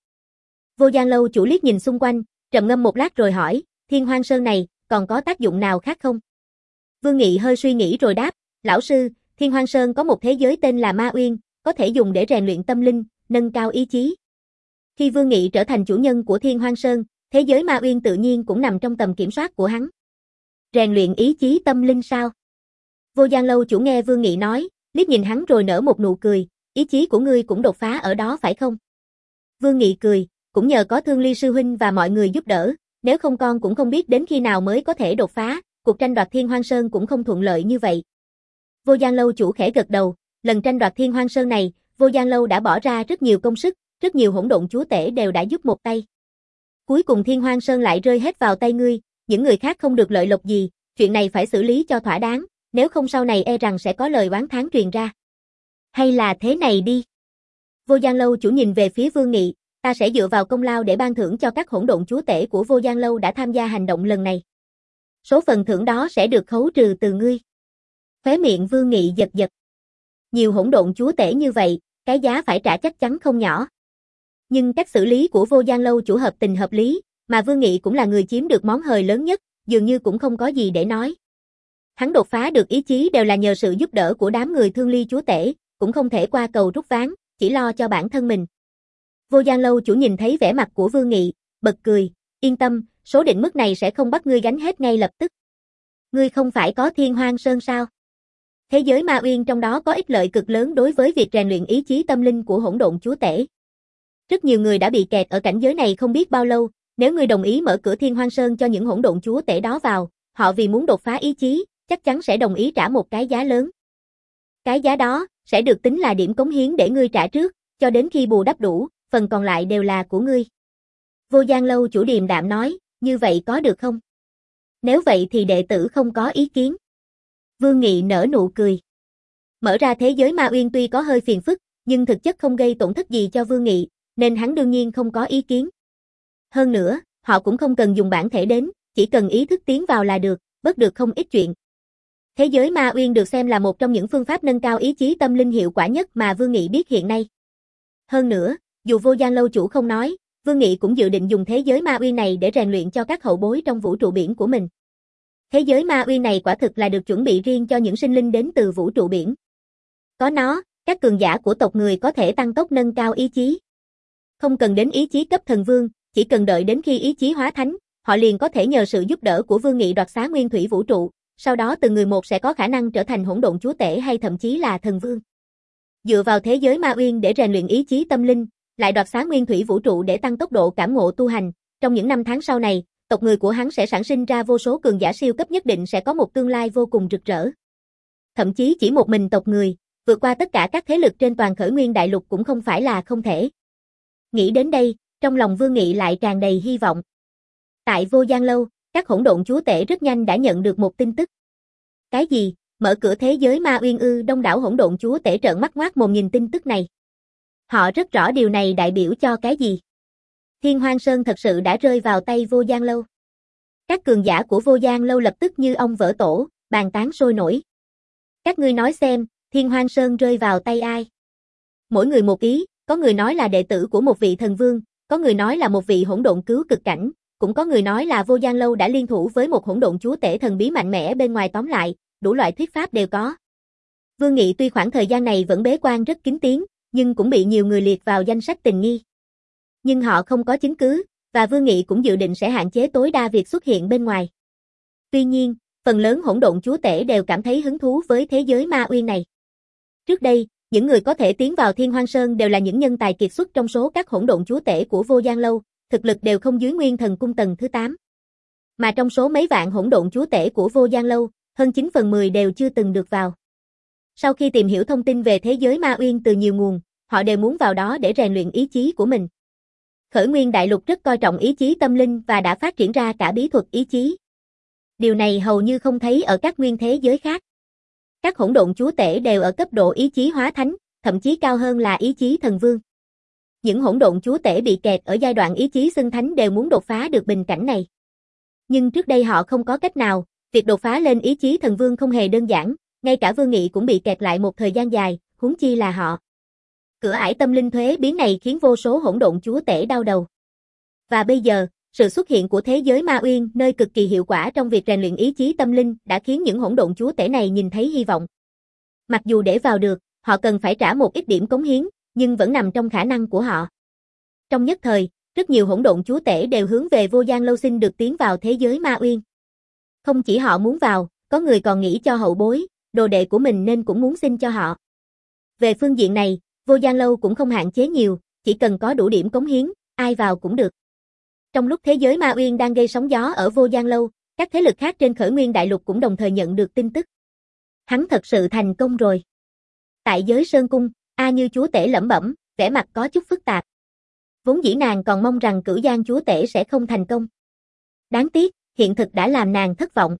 Vô Giang Lâu chủ liếc nhìn xung quanh, trầm ngâm một lát rồi hỏi, Thiên Hoang Sơn này, còn có tác dụng nào khác không? Vương Nghị hơi suy nghĩ rồi đáp, lão sư, Thiên Hoang Sơn có một thế giới tên là Ma Uyên, có thể dùng để rèn luyện tâm linh, nâng cao ý chí. Khi Vương Nghị trở thành chủ nhân của Thiên Hoang Sơn, thế giới Ma Uyên tự nhiên cũng nằm trong tầm kiểm soát của hắn. Rèn luyện ý chí tâm linh sao? Vô Giang Lâu chủ nghe Vương Nghị nói, liếc nhìn hắn rồi nở một nụ cười, ý chí của ngươi cũng đột phá ở đó phải không? Vương Nghị cười, cũng nhờ có Thương Ly sư huynh và mọi người giúp đỡ, nếu không con cũng không biết đến khi nào mới có thể đột phá, cuộc tranh đoạt Thiên Hoang Sơn cũng không thuận lợi như vậy. Vô Giang Lâu chủ khẽ gật đầu, lần tranh đoạt Thiên Hoang Sơn này, Vô Giang Lâu đã bỏ ra rất nhiều công sức, rất nhiều hỗn độn chúa tể đều đã giúp một tay. Cuối cùng Thiên Hoang Sơn lại rơi hết vào tay ngươi, những người khác không được lợi lộc gì, chuyện này phải xử lý cho thỏa đáng, nếu không sau này e rằng sẽ có lời oán thán truyền ra. Hay là thế này đi. Vô Giang Lâu chủ nhìn về phía Vương Nghị, ta sẽ dựa vào công lao để ban thưởng cho các hỗn độn chúa tể của Vô Giang Lâu đã tham gia hành động lần này. Số phần thưởng đó sẽ được khấu trừ từ ngươi. Khóe miệng Vương Nghị giật giật. Nhiều hỗn độn chúa tể như vậy, cái giá phải trả chắc chắn không nhỏ. Nhưng cách xử lý của Vô Giang Lâu chủ hợp tình hợp lý, mà Vương Nghị cũng là người chiếm được món hời lớn nhất, dường như cũng không có gì để nói. Hắn đột phá được ý chí đều là nhờ sự giúp đỡ của đám người Thương Ly chúa tể, cũng không thể qua cầu rút ván, chỉ lo cho bản thân mình. Vô Giang Lâu chủ nhìn thấy vẻ mặt của Vương Nghị, bật cười, yên tâm, số định mức này sẽ không bắt ngươi gánh hết ngay lập tức. Ngươi không phải có Thiên Hoang Sơn sao? Thế giới Ma Uyên trong đó có ích lợi cực lớn đối với việc rèn luyện ý chí tâm linh của hỗn độn chúa tể. Rất nhiều người đã bị kẹt ở cảnh giới này không biết bao lâu, nếu ngươi đồng ý mở cửa Thiên Hoang Sơn cho những hỗn độn chúa tể đó vào, họ vì muốn đột phá ý chí, chắc chắn sẽ đồng ý trả một cái giá lớn. Cái giá đó sẽ được tính là điểm cống hiến để ngươi trả trước, cho đến khi bù đắp đủ, phần còn lại đều là của ngươi. Vô Giang Lâu chủ điềm đạm nói, như vậy có được không? Nếu vậy thì đệ tử không có ý kiến. Vương Nghị nở nụ cười. Mở ra thế giới Ma Uyên tuy có hơi phiền phức, nhưng thực chất không gây tổn thất gì cho Vương Nghị, nên hắn đương nhiên không có ý kiến. Hơn nữa, họ cũng không cần dùng bản thể đến, chỉ cần ý thức tiến vào là được, bớt được không ít chuyện. Thế giới Ma Uyên được xem là một trong những phương pháp nâng cao ý chí tâm linh hiệu quả nhất mà Vương Nghị biết hiện nay. Hơn nữa, dù Vô Giang Lâu chủ không nói, Vương Nghị cũng dự định dùng thế giới Ma Uyên này để rèn luyện cho các hậu bối trong vũ trụ biển của mình. Thế giới Ma Uyên này quả thực là được chuẩn bị riêng cho những sinh linh đến từ vũ trụ biển. Có nó, các cường giả của tộc người có thể tăng tốc nâng cao ý chí. Không cần đến ý chí cấp thần vương, chỉ cần đợi đến khi ý chí hóa thánh, họ liền có thể nhờ sự giúp đỡ của Vương Nghị đoạt xá nguyên thủy vũ trụ, sau đó từng người một sẽ có khả năng trở thành hỗn độn chúa tể hay thậm chí là thần vương. Dựa vào thế giới Ma Uyên để rèn luyện ý chí tâm linh, lại đoạt xá nguyên thủy vũ trụ để tăng tốc độ cảm ngộ tu hành, trong những năm tháng sau này, tộc người của hắn sẽ sản sinh ra vô số cường giả siêu cấp nhất định sẽ có một tương lai vô cùng rực rỡ. Thậm chí chỉ một mình tộc người, vượt qua tất cả các thế lực trên toàn Khởi Nguyên Đại Lục cũng không phải là không thể. Nghĩ đến đây, trong lòng Vương Nghị lại tràn đầy hy vọng. Tại Vô Giang Lâu, các hỗn độn chúa tể rất nhanh đã nhận được một tin tức. Cái gì? Mở cửa thế giới Ma Uyên ư? Đông đảo hỗn độn chúa tể trợn mắt ngoác mồm nhìn tin tức này. Họ rất rõ điều này đại biểu cho cái gì. Thiên Hoang Sơn thật sự đã rơi vào tay Vô Giang Lâu. Các cường giả của Vô Giang Lâu lập tức như ong vỡ tổ, bàn tán sôi nổi. Các ngươi nói xem, Thiên Hoang Sơn rơi vào tay ai? Mỗi người một ý, có người nói là đệ tử của một vị thần vương, có người nói là một vị hỗn độn cứu cực cảnh, cũng có người nói là Vô Giang Lâu đã liên thủ với một hỗn độn chúa tể thần bí mạnh mẽ bên ngoài, tóm lại, đủ loại thuyết pháp đều có. Vương Nghị tuy khoảng thời gian này vẫn bế quan rất kín tiếng, nhưng cũng bị nhiều người liệt vào danh sách tình nghi. Nhưng họ không có chứng cứ, và Vương Nghị cũng dự định sẽ hạn chế tối đa việc xuất hiện bên ngoài. Tuy nhiên, phần lớn hỗn độn chúa tể đều cảm thấy hứng thú với thế giới ma uyên này. Trước đây, những người có thể tiến vào Thiên Hoang Sơn đều là những nhân tài kiệt xuất trong số các hỗn độn chúa tể của Vô Gian Lâu, thực lực đều không dưới Nguyên Thần Cung tầng thứ tám. Mà trong số mấy vạn hỗn độn chúa tể của Vô Gian Lâu, hơn chín phần mười đều chưa từng được vào. Sau khi tìm hiểu thông tin về thế giới ma uyên từ nhiều nguồn, họ đều muốn vào đó để rèn luyện ý chí của mình. Khởi Nguyên Đại Lục rất coi trọng ý chí tâm linh và đã phát triển ra cả bí thuật ý chí. Điều này hầu như không thấy ở các nguyên thế giới khác. Các hỗn độn chúa tể đều ở cấp độ ý chí hóa thánh, thậm chí cao hơn là ý chí thần vương. Những hỗn độn chúa tể bị kẹt ở giai đoạn ý chí xưng thánh đều muốn đột phá được bình cảnh này. Nhưng trước đây họ không có cách nào, việc đột phá lên ý chí thần vương không hề đơn giản, ngay cả Vương Nghị cũng bị kẹt lại một thời gian dài, huống chi là họ. Cửa ải tâm linh thuế biến này khiến vô số hỗn độn chúa tể đau đầu. Và bây giờ, sự xuất hiện của thế giới ma uyên nơi cực kỳ hiệu quả trong việc rèn luyện ý chí tâm linh đã khiến những hỗn độn chúa tể này nhìn thấy hy vọng. Mặc dù để vào được, họ cần phải trả một ít điểm cống hiến, nhưng vẫn nằm trong khả năng của họ. Trong nhất thời, rất nhiều hỗn độn chúa tể đều hướng về Vô Gian Lâu xin được tiến vào thế giới ma uyên. Không chỉ họ muốn vào, có người còn nghĩ cho hậu bối, đồ đệ của mình nên cũng muốn xin cho họ. Về phương diện này, Vô Gian Lâu cũng không hạn chế nhiều, chỉ cần có đủ điểm cống hiến, ai vào cũng được. Trong lúc thế giới ma uyên đang gây sóng gió ở Vô Gian Lâu, các thế lực khác trên Khởi Nguyên Đại Lục cũng đồng thời nhận được tin tức. Hắn thật sự thành công rồi. Tại giới Sơn Cung, A Như chúa tể lẩm bẩm, vẻ mặt có chút phức tạp. Vốn dĩ nàng còn mong rằng Cửu Giang chúa tể sẽ không thành công. Đáng tiếc, hiện thực đã làm nàng thất vọng.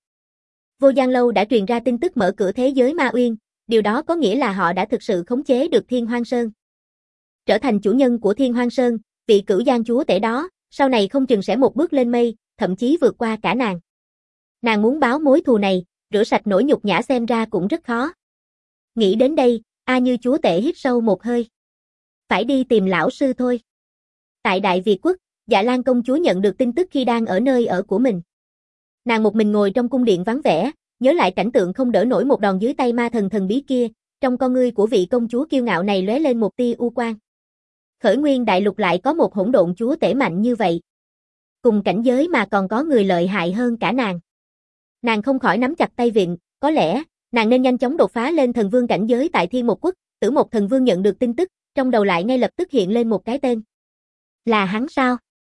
Vô Gian Lâu đã truyền ra tin tức mở cửa thế giới ma uyên, điều đó có nghĩa là họ đã thực sự khống chế được Thiên Hoang Sơn. Trở thành chủ nhân của Thiên Hoang Sơn, vị Cửu Giang chúa tể đó, sau này không chừng sẽ một bước lên mây, thậm chí vượt qua cả nàng. Nàng muốn báo mối thù này, rửa sạch nỗi nhục nhã xem ra cũng rất khó. Nghĩ đến đây, A Như chúa tể hít sâu một hơi. Phải đi tìm lão sư thôi. Tại Đại Việt Quốc, Dạ Lan công chúa nhận được tin tức khi đang ở nơi ở của mình. Nàng một mình ngồi trong cung điện vắng vẻ, nhớ lại cảnh tượng không đỡ nổi một đòn dưới tay ma thần thần bí kia, trong con ngươi của vị công chúa kiêu ngạo này lóe lên một tia u quang. Khởi Nguyên Đại Lục lại có một hỗn độn chúa tể mạnh như vậy. Cùng cảnh giới mà còn có người lợi hại hơn cả nàng. Nàng không khỏi nắm chặt tay vịn, có lẽ, nàng nên nhanh chóng đột phá lên thần vương cảnh giới tại Thiên Một Quốc. Tử Một thần vương nhận được tin tức, trong đầu lại ngay lập tức hiện lên một cái tên. Là hắn sao?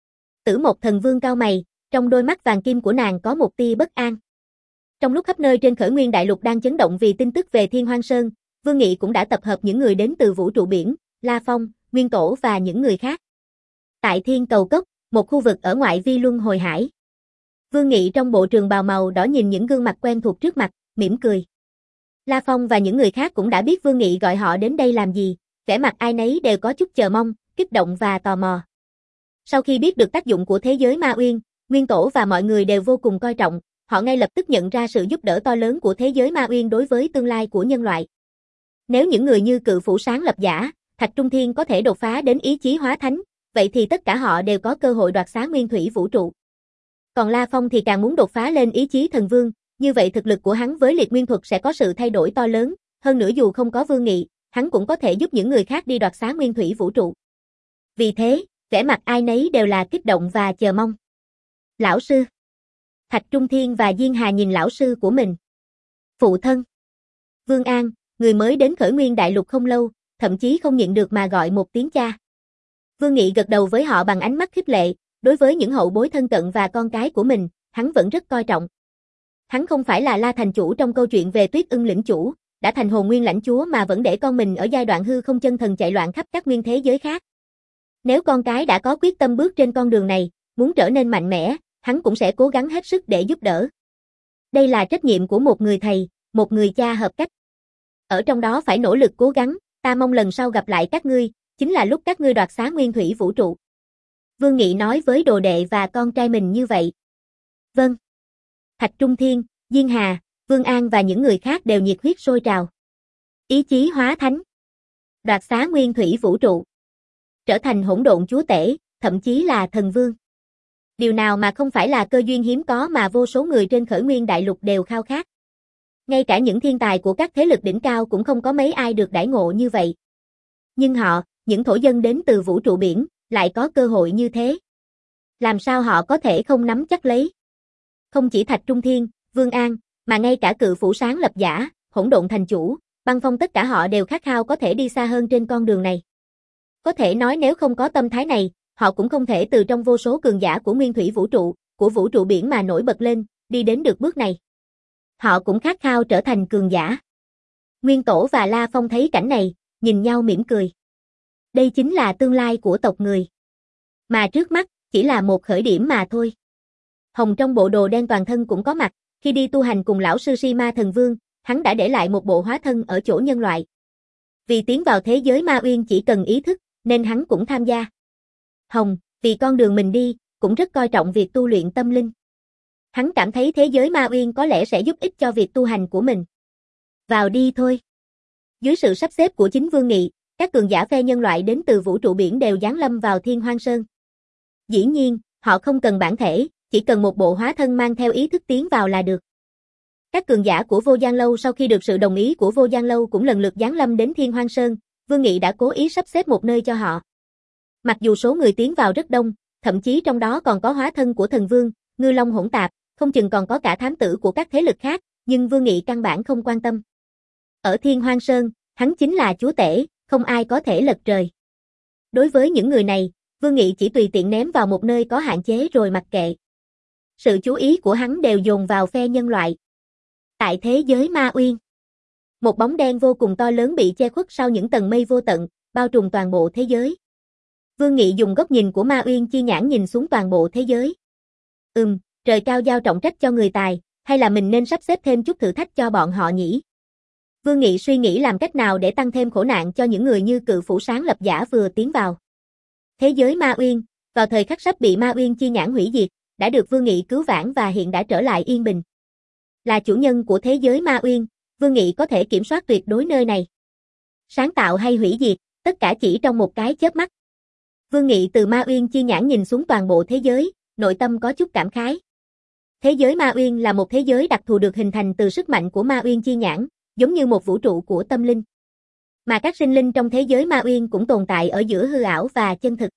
Tử Một thần vương cau mày, trong đôi mắt vàng kim của nàng có một tia bất an. Trong lúc khắp nơi trên Khởi Nguyên Đại Lục đang chấn động vì tin tức về Thiên Hoang Sơn, Vương Nghị cũng đã tập hợp những người đến từ vũ trụ biển, La Phong, Nguyên Tổ và những người khác. Tại Thiên Cầu Cốc, một khu vực ở ngoại vi luân hồi hải. Vương Nghị trong bộ trường bào màu đỏ nhìn những gương mặt quen thuộc trước mặt, mỉm cười. La Phong và những người khác cũng đã biết Vương Nghị gọi họ đến đây làm gì, vẻ mặt ai nấy đều có chút chờ mong, kích động và tò mò. Sau khi biết được tác dụng của thế giới ma uyên, Nguyên Tổ và mọi người đều vô cùng coi trọng, họ ngay lập tức nhận ra sự giúp đỡ to lớn của thế giới ma uyên đối với tương lai của nhân loại. Nếu những người như Cự Phủ Sáng Lập Giả, Thạch Trung Thiên có thể đột phá đến ý chí hóa thánh, vậy thì tất cả họ đều có cơ hội đoạt xá nguyên thủy vũ trụ. Còn La Phong thì càng muốn đột phá lên ý chí thần vương, như vậy thực lực của hắn với liệt nguyên thuật sẽ có sự thay đổi to lớn, hơn nữa dù không có Vương Nghị, hắn cũng có thể giúp những người khác đi đoạt xá nguyên thủy vũ trụ. Vì thế, vẻ mặt ai nấy đều là kích động và chờ mong. Lão sư. Thạch Trung Thiên và Diên Hà nhìn lão sư của mình. Phụ thân. Vương An, người mới đến Khởi Nguyên Đại Lục không lâu, thậm chí không nhịn được mà gọi một tiếng cha. Vương Nghị gật đầu với họ bằng ánh mắt khích lệ, đối với những hậu bối thân cận và con cái của mình, hắn vẫn rất coi trọng. Hắn không phải là La thành chủ trong câu chuyện về Tuyết Ưng lĩnh chủ, đã thành hồn nguyên lãnh chúa mà vẫn để con mình ở giai đoạn hư không chân thần chạy loạn khắp các nguyên thế giới khác. Nếu con cái đã có quyết tâm bước trên con đường này, muốn trở nên mạnh mẽ, hắn cũng sẽ cố gắng hết sức để giúp đỡ. Đây là trách nhiệm của một người thầy, một người cha hợp cách. Ở trong đó phải nỗ lực cố gắng, ta mong lần sau gặp lại các ngươi, chính là lúc các ngươi đoạt xá nguyên thủy vũ trụ. Vương Nghị nói với đồ đệ và con trai mình như vậy. Vâng. Thạch Trung Thiên, Diên Hà, Vương An và những người khác đều nhiệt huyết sôi trào. Ý chí hóa thánh. Đoạt xá nguyên thủy vũ trụ. Trở thành hỗn độn chúa tể, thậm chí là thần vương. Điều nào mà không phải là cơ duyên hiếm có mà vô số người trên Khởi Nguyên Đại Lục đều khao khát. Ngay cả những thiên tài của các thế lực đỉnh cao cũng không có mấy ai được đãi ngộ như vậy. Nhưng họ, những thổ dân đến từ vũ trụ biển, lại có cơ hội như thế. Làm sao họ có thể không nắm chắc lấy? Không chỉ Thạch Trung Thiên, Vương An, mà ngay cả cự phủ sáng lập giả, hỗn độn thành chủ, Băng Phong tất cả họ đều khát khao có thể đi xa hơn trên con đường này. Có thể nói nếu không có tâm thái này, họ cũng không thể từ trong vô số cường giả của nguyên thủy vũ trụ, của vũ trụ biển mà nổi bật lên, đi đến được bước này. Họ cũng khát khao trở thành cường giả. Nguyên Tổ và La Phong thấy cảnh này, nhìn nhau mỉm cười. Đây chính là tương lai của tộc người. Mà trước mắt, chỉ là một khởi điểm mà thôi. Hồng trong bộ đồ đen toàn thân cũng có mặt, khi đi tu hành cùng lão sư Si Ma Thần Vương, hắn đã để lại một bộ hóa thân ở chỗ nhân loại. Vì tiến vào thế giới ma uyên chỉ cần ý thức, nên hắn cũng tham gia. Hồng, vì con đường mình đi, cũng rất coi trọng việc tu luyện tâm linh. Hắn cảm thấy thế giới ma uyên có lẽ sẽ giúp ích cho việc tu hành của mình. Vào đi thôi. Dưới sự sắp xếp của chính Vương Nghị, các cường giả phe nhân loại đến từ vũ trụ biển đều giáng lâm vào Thiên Hoang Sơn. Dĩ nhiên, họ không cần bản thể, chỉ cần một bộ hóa thân mang theo ý thức tiến vào là được. Các cường giả của Vô Giang Lâu sau khi được sự đồng ý của Vô Giang Lâu cũng lần lượt giáng lâm đến Thiên Hoang Sơn, Vương Nghị đã cố ý sắp xếp một nơi cho họ. Mặc dù số người tiến vào rất đông, thậm chí trong đó còn có hóa thân của thần vương, ngư long hỗn tạp, không chừng còn có cả thám tử của các thế lực khác, nhưng Vương Nghị căn bản không quan tâm. Ở Thiên Hoang Sơn, hắn chính là chúa tể, không ai có thể lật trời. Đối với những người này, Vương Nghị chỉ tùy tiện ném vào một nơi có hạn chế rồi mặc kệ. Sự chú ý của hắn đều dồn vào phe nhân loại. Tại thế giới ma uyên, một bóng đen vô cùng to lớn bị che khuất sau những tầng mây vô tận, bao trùm toàn bộ thế giới. Vương Nghị dùng góc nhìn của ma uyên chi nhãn nhìn xuống toàn bộ thế giới. Ừm, trời cao giao trọng trách cho người tài, hay là mình nên sắp xếp thêm chút thử thách cho bọn họ nhỉ? Vương Nghị suy nghĩ làm cách nào để tăng thêm khổ nạn cho những người như cự phủ sáng lập giả vừa tiến vào. Thế giới ma uyên, vào thời khắc sắp bị ma uyên chi nhãn hủy diệt, đã được Vương Nghị cứu vãn và hiện đã trở lại yên bình. Là chủ nhân của thế giới ma uyên, Vương Nghị có thể kiểm soát tuyệt đối nơi này. Sáng tạo hay hủy diệt, tất cả chỉ trong một cái chớp mắt. Vương Nghị từ ma uyên chi nhãn nhìn xuống toàn bộ thế giới, nội tâm có chút cảm khái. Thế giới ma uyên là một thế giới đặc thù được hình thành từ sức mạnh của ma uyên chi nhãn, giống như một vũ trụ của tâm linh. Mà các sinh linh trong thế giới ma uyên cũng tồn tại ở giữa hư ảo và chân thực.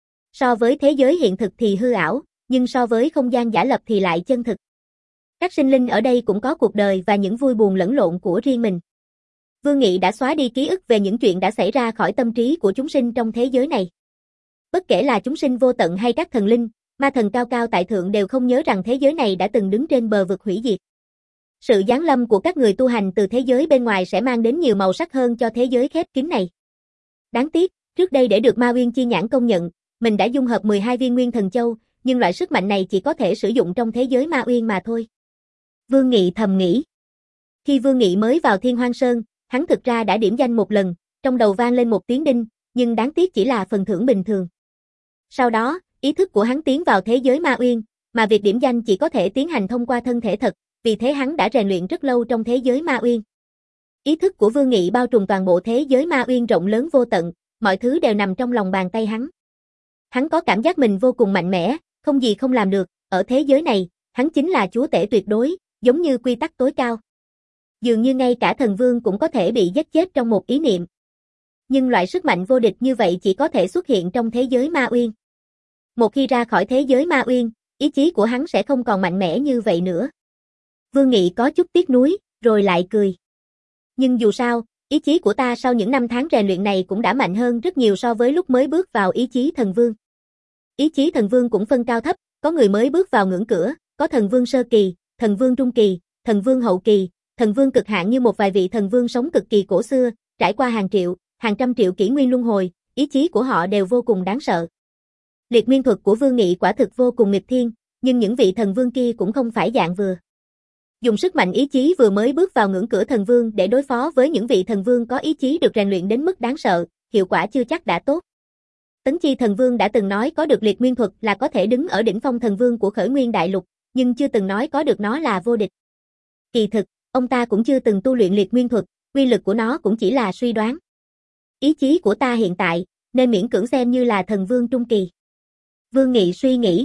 So với thế giới hiện thực thì hư ảo, nhưng so với không gian giả lập thì lại chân thực. Các sinh linh ở đây cũng có cuộc đời và những vui buồn lẫn lộn của riêng mình. Vương Nghị đã xóa đi ký ức về những chuyện đã xảy ra khỏi tâm trí của chúng sinh trong thế giới này. Bất kể là chúng sinh vô tận hay các thần linh, ma thần cao cao tại thượng đều không nhớ rằng thế giới này đã từng đứng trên bờ vực hủy diệt. Sự giáng lâm của các người tu hành từ thế giới bên ngoài sẽ mang đến nhiều màu sắc hơn cho thế giới khép kín này. Đáng tiếc, trước đây để được Ma Uyên chi nhãn công nhận, mình đã dung hợp mười hai viên Nguyên Thần Châu, nhưng loại sức mạnh này chỉ có thể sử dụng trong thế giới Ma Uyên mà thôi. Vương Nghị thầm nghĩ. Khi Vương Nghị mới vào Thiên Hoang Sơn, hắn thực ra đã điểm danh một lần, trong đầu vang lên một tiếng đinh, nhưng đáng tiếc chỉ là phần thưởng bình thường. Sau đó, ý thức của hắn tiến vào thế giới Ma Uyên, mà việc điểm danh chỉ có thể tiến hành thông qua thân thể thật, vì thế hắn đã rèn luyện rất lâu trong thế giới Ma Uyên. Ý thức của Vương Nghị bao trùm toàn bộ thế giới Ma Uyên rộng lớn vô tận, mọi thứ đều nằm trong lòng bàn tay hắn. Hắn có cảm giác mình vô cùng mạnh mẽ, không gì không làm được, ở thế giới này, hắn chính là chúa tể tuyệt đối, giống như quy tắc tối cao. Dường như ngay cả thần vương cũng có thể bị giết chết trong một ý niệm. Nhưng loại sức mạnh vô địch như vậy chỉ có thể xuất hiện trong thế giới Ma Uyên. Một khi ra khỏi thế giới Ma Uyên, ý chí của hắn sẽ không còn mạnh mẽ như vậy nữa. Vương Nghị có chút tiếc nuối, rồi lại cười. Nhưng dù sao, ý chí của ta sau những năm tháng rèn luyện này cũng đã mạnh hơn rất nhiều so với lúc mới bước vào ý chí thần vương. Ý chí thần vương cũng phân cao thấp, có người mới bước vào ngưỡng cửa, có thần vương sơ kỳ, thần vương trung kỳ, thần vương hậu kỳ, thần vương cực hạn như một vài vị thần vương sống cực kỳ cổ xưa, trải qua hàng triệu, hàng trăm triệu kỷ nguyên luân hồi, ý chí của họ đều vô cùng đáng sợ. Liệt nguyên thuật của Vương Nghị quả thực vô cùng nghịch thiên, nhưng những vị thần vương kia cũng không phải dạng vừa. Dùng sức mạnh ý chí vừa mới bước vào ngưỡng cửa thần vương để đối phó với những vị thần vương có ý chí được rèn luyện đến mức đáng sợ, hiệu quả chưa chắc đã tốt. Tấn Chi thần vương đã từng nói có được liệt nguyên thuật là có thể đứng ở đỉnh phong thần vương của khởi nguyên đại lục, nhưng chưa từng nói có được nó là vô địch. Kỳ thực, ông ta cũng chưa từng tu luyện liệt nguyên thuật, uy lực của nó cũng chỉ là suy đoán. Ý chí của ta hiện tại, nên miễn cưỡng xem như là thần vương trung kỳ. Vương Nghị suy nghĩ.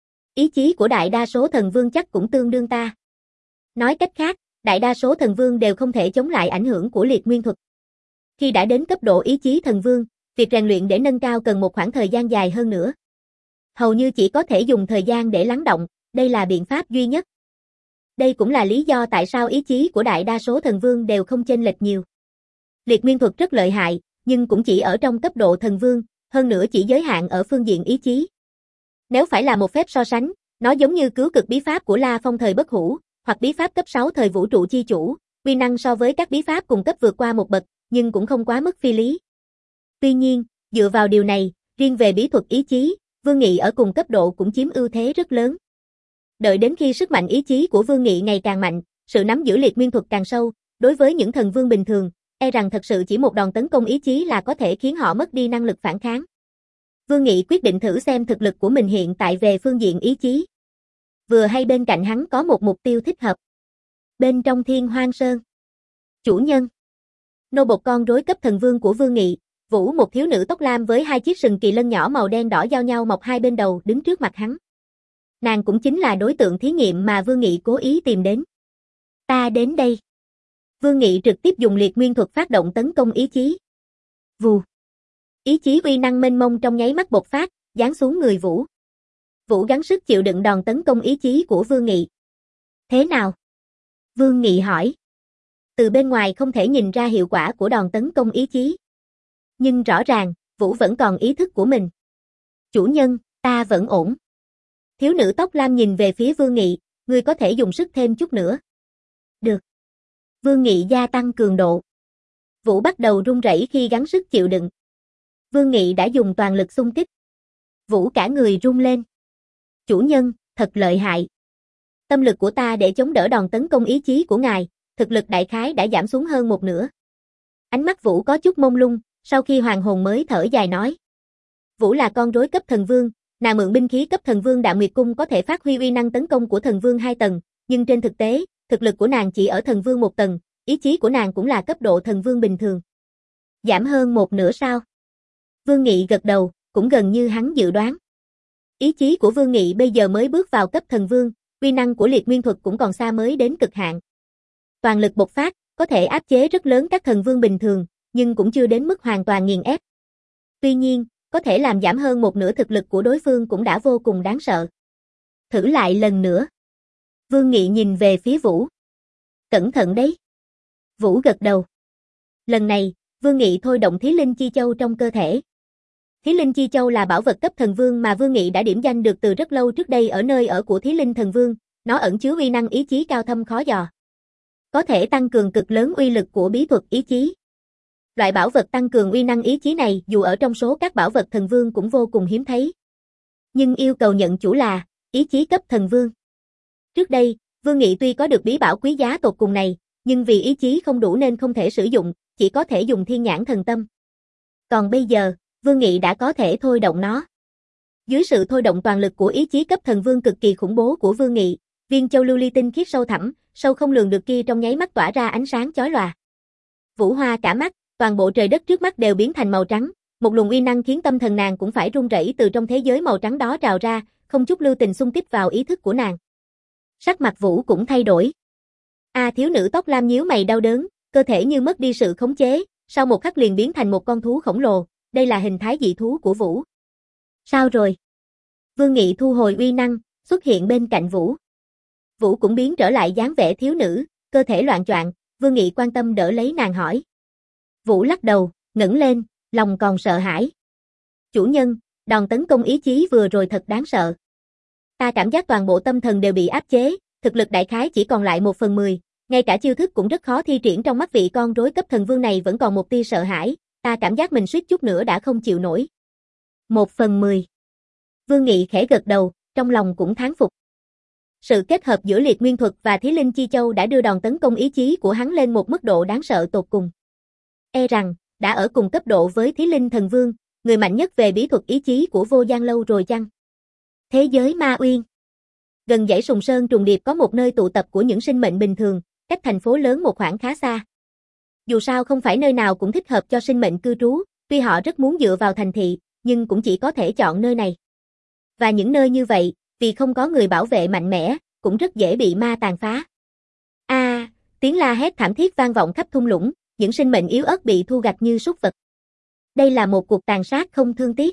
Ý chí của đại đa số thần vương chắc cũng tương đương ta. Nói cách khác, đại đa số thần vương đều không thể chống lại ảnh hưởng của liệt nguyên thuật. Khi đã đến cấp độ ý chí thần vương, Việc rèn luyện để nâng cao cần một khoảng thời gian dài hơn nữa. Hầu như chỉ có thể dùng thời gian để lắng động, đây là biện pháp duy nhất. Đây cũng là lý do tại sao ý chí của đại đa số thần vương đều không chênh lệch nhiều. Liệt nguyên thuật rất lợi hại, nhưng cũng chỉ ở trong cấp độ thần vương, hơn nữa chỉ giới hạn ở phương diện ý chí. Nếu phải là một phép so sánh, nó giống như cứu cực bí pháp của La Phong thời bất hủ, hoặc bí pháp cấp sáu thời vũ trụ chi chủ, uy năng so với các bí pháp cùng cấp vượt qua một bậc, nhưng cũng không quá mức phi lý. Tuy nhiên, dựa vào điều này, riêng về bí thuật ý chí, Vương Nghị ở cùng cấp độ cũng chiếm ưu thế rất lớn. Đợi đến khi sức mạnh ý chí của Vương Nghị ngày càng mạnh, sự nắm giữ liệt nguyên thuật càng sâu, đối với những thần vương bình thường, e rằng thật sự chỉ một đòn tấn công ý chí là có thể khiến họ mất đi năng lực phản kháng. Vương Nghị quyết định thử xem thực lực của mình hiện tại về phương diện ý chí. Vừa hay bên cạnh hắn có một mục tiêu thích hợp. Bên trong Thiên Hoang Sơn. Chủ nhân. Nô bộc con rối cấp thần vương của Vương Nghị, Vũ, một thiếu nữ tóc lam với hai chiếc sừng kỳ lân nhỏ màu đen đỏ giao nhau mọc hai bên đầu, đứng trước mặt hắn. Nàng cũng chính là đối tượng thí nghiệm mà Vương Nghị cố ý tìm đến. Ta đến đây. Vương Nghị trực tiếp dùng liệt nguyên thuật phát động tấn công ý chí. Vù. Ý chí uy năng mênh mông trong nháy mắt bộc phát, giáng xuống người Vũ. Vũ gắng sức chịu đựng đòn tấn công ý chí của Vương Nghị. Thế nào? Vương Nghị hỏi. Từ bên ngoài không thể nhìn ra hiệu quả của đòn tấn công ý chí. Nhưng rõ ràng, Vũ vẫn còn ý thức của mình. Chủ nhân, ta vẫn ổn. Thiếu nữ tóc lam nhìn về phía Vương Nghị, ngươi có thể dùng sức thêm chút nữa. Được. Vương Nghị gia tăng cường độ. Vũ bắt đầu run rẩy khi gắng sức chịu đựng. Vương Nghị đã dùng toàn lực xung kích. Vũ cả người run lên. Chủ nhân, thật lợi hại. Tâm lực của ta để chống đỡ đòn tấn công ý chí của ngài, thực lực đại khái đã giảm xuống hơn một nửa. Ánh mắt Vũ có chút mông lung, sau khi hoàng hồn mới thở dài nói. Vũ là con rối cấp thần vương, nàng mượn binh khí cấp thần vương Đạm Nguyệt Cung có thể phát huy uy năng tấn công của thần vương hai tầng, nhưng trên thực tế, thực lực của nàng chỉ ở thần vương một tầng, ý chí của nàng cũng là cấp độ thần vương bình thường. Giảm hơn một nửa sao? Vương Nghị gật đầu, cũng gần như hắn dự đoán. Ý chí của Vương Nghị bây giờ mới bước vào cấp thần vương, uy năng của liệt nguyên thuật cũng còn xa mới đến cực hạn. Toàn lực bộc phát, có thể áp chế rất lớn các thần vương bình thường, nhưng cũng chưa đến mức hoàn toàn nghiền ép. Tuy nhiên, có thể làm giảm hơn một nửa thực lực của đối phương cũng đã vô cùng đáng sợ. Thử lại lần nữa. Vương Nghị nhìn về phía Vũ. Cẩn thận đấy. Vũ gật đầu. Lần này, Vương Nghị thôi động Thí Linh Chi Châu trong cơ thể. Thí Linh Chi Châu là bảo vật cấp thần vương mà Vương Nghị đã điểm danh được từ rất lâu trước đây ở nơi ở của Thí Linh thần vương, nó ẩn chứa uy năng ý chí cao thâm khó dò. Có thể tăng cường cực lớn uy lực của bí thuật ý chí. Loại bảo vật tăng cường uy năng ý chí này dù ở trong số các bảo vật thần vương cũng vô cùng hiếm thấy. Nhưng yêu cầu nhận chủ là ý chí cấp thần vương. Trước đây, Vương Nghị tuy có được bí bảo quý giá tột cùng này, nhưng vì ý chí không đủ nên không thể sử dụng, chỉ có thể dùng thiên nhãn thần tâm. Còn bây giờ, Vương Nghị đã có thể thôi động nó. Dưới sự thôi động toàn lực của ý chí cấp thần vương cực kỳ khủng bố của Vương Nghị, viên châu lưu ly tinh khiết sâu thẳm, sâu không lường được kia trong nháy mắt tỏa ra ánh sáng chói lòa. Vũ hoa cả mắt, toàn bộ trời đất trước mắt đều biến thành màu trắng, một luồng uy năng khiến tâm thần nàng cũng phải run rẩy từ trong thế giới màu trắng đó trào ra, không chút lưu tình xung kích vào ý thức của nàng. Sắc mặt Vũ cũng thay đổi. A à, thiếu nữ tóc lam nhíu mày đau đớn, cơ thể như mất đi sự khống chế, sau một khắc liền biến thành một con thú khổng lồ, đây là hình thái dị thú của Vũ. Sao rồi? Vương Nghị thu hồi uy năng, xuất hiện bên cạnh Vũ. Vũ cũng biến trở lại dáng vẻ thiếu nữ, cơ thể loạng choạng, Vương Nghị quan tâm đỡ lấy nàng hỏi. Vũ lắc đầu, ngẩng lên, lòng còn sợ hãi. Chủ nhân, đòn tấn công ý chí vừa rồi thật đáng sợ. Ta cảm giác toàn bộ tâm thần đều bị áp chế, thực lực đại khái chỉ còn lại một phần mười, ngay cả chiêu thức cũng rất khó thi triển trong mắt vị con rối cấp thần vương này vẫn còn một tia sợ hãi, ta cảm giác mình suýt chút nữa đã không chịu nổi. Một phần mười. Vương Nghị khẽ gật đầu, trong lòng cũng thán phục. Sự kết hợp giữa liệt nguyên thuật và Thí Linh Chi Châu đã đưa đòn tấn công ý chí của hắn lên một mức độ đáng sợ tột cùng. E rằng, đã ở cùng cấp độ với Thí Linh Thần Vương, người mạnh nhất về bí thuật ý chí của Vô Gian Lâu rồi chăng? Thế giới Ma Uyên. Gần dãy Sùng Sơn trùng điệp có một nơi tụ tập của những sinh mệnh bình thường, cách thành phố lớn một khoảng khá xa. Dù sao không phải nơi nào cũng thích hợp cho sinh mệnh cư trú, tuy họ rất muốn dựa vào thành thị, nhưng cũng chỉ có thể chọn nơi này. Và những nơi như vậy, vì không có người bảo vệ mạnh mẽ, cũng rất dễ bị ma tàn phá. A, à, tiếng la hét thảm thiết vang vọng khắp thung lũng, những sinh mệnh yếu ớt bị thu gặt như súc vật. Đây là một cuộc tàn sát không thương tiếc.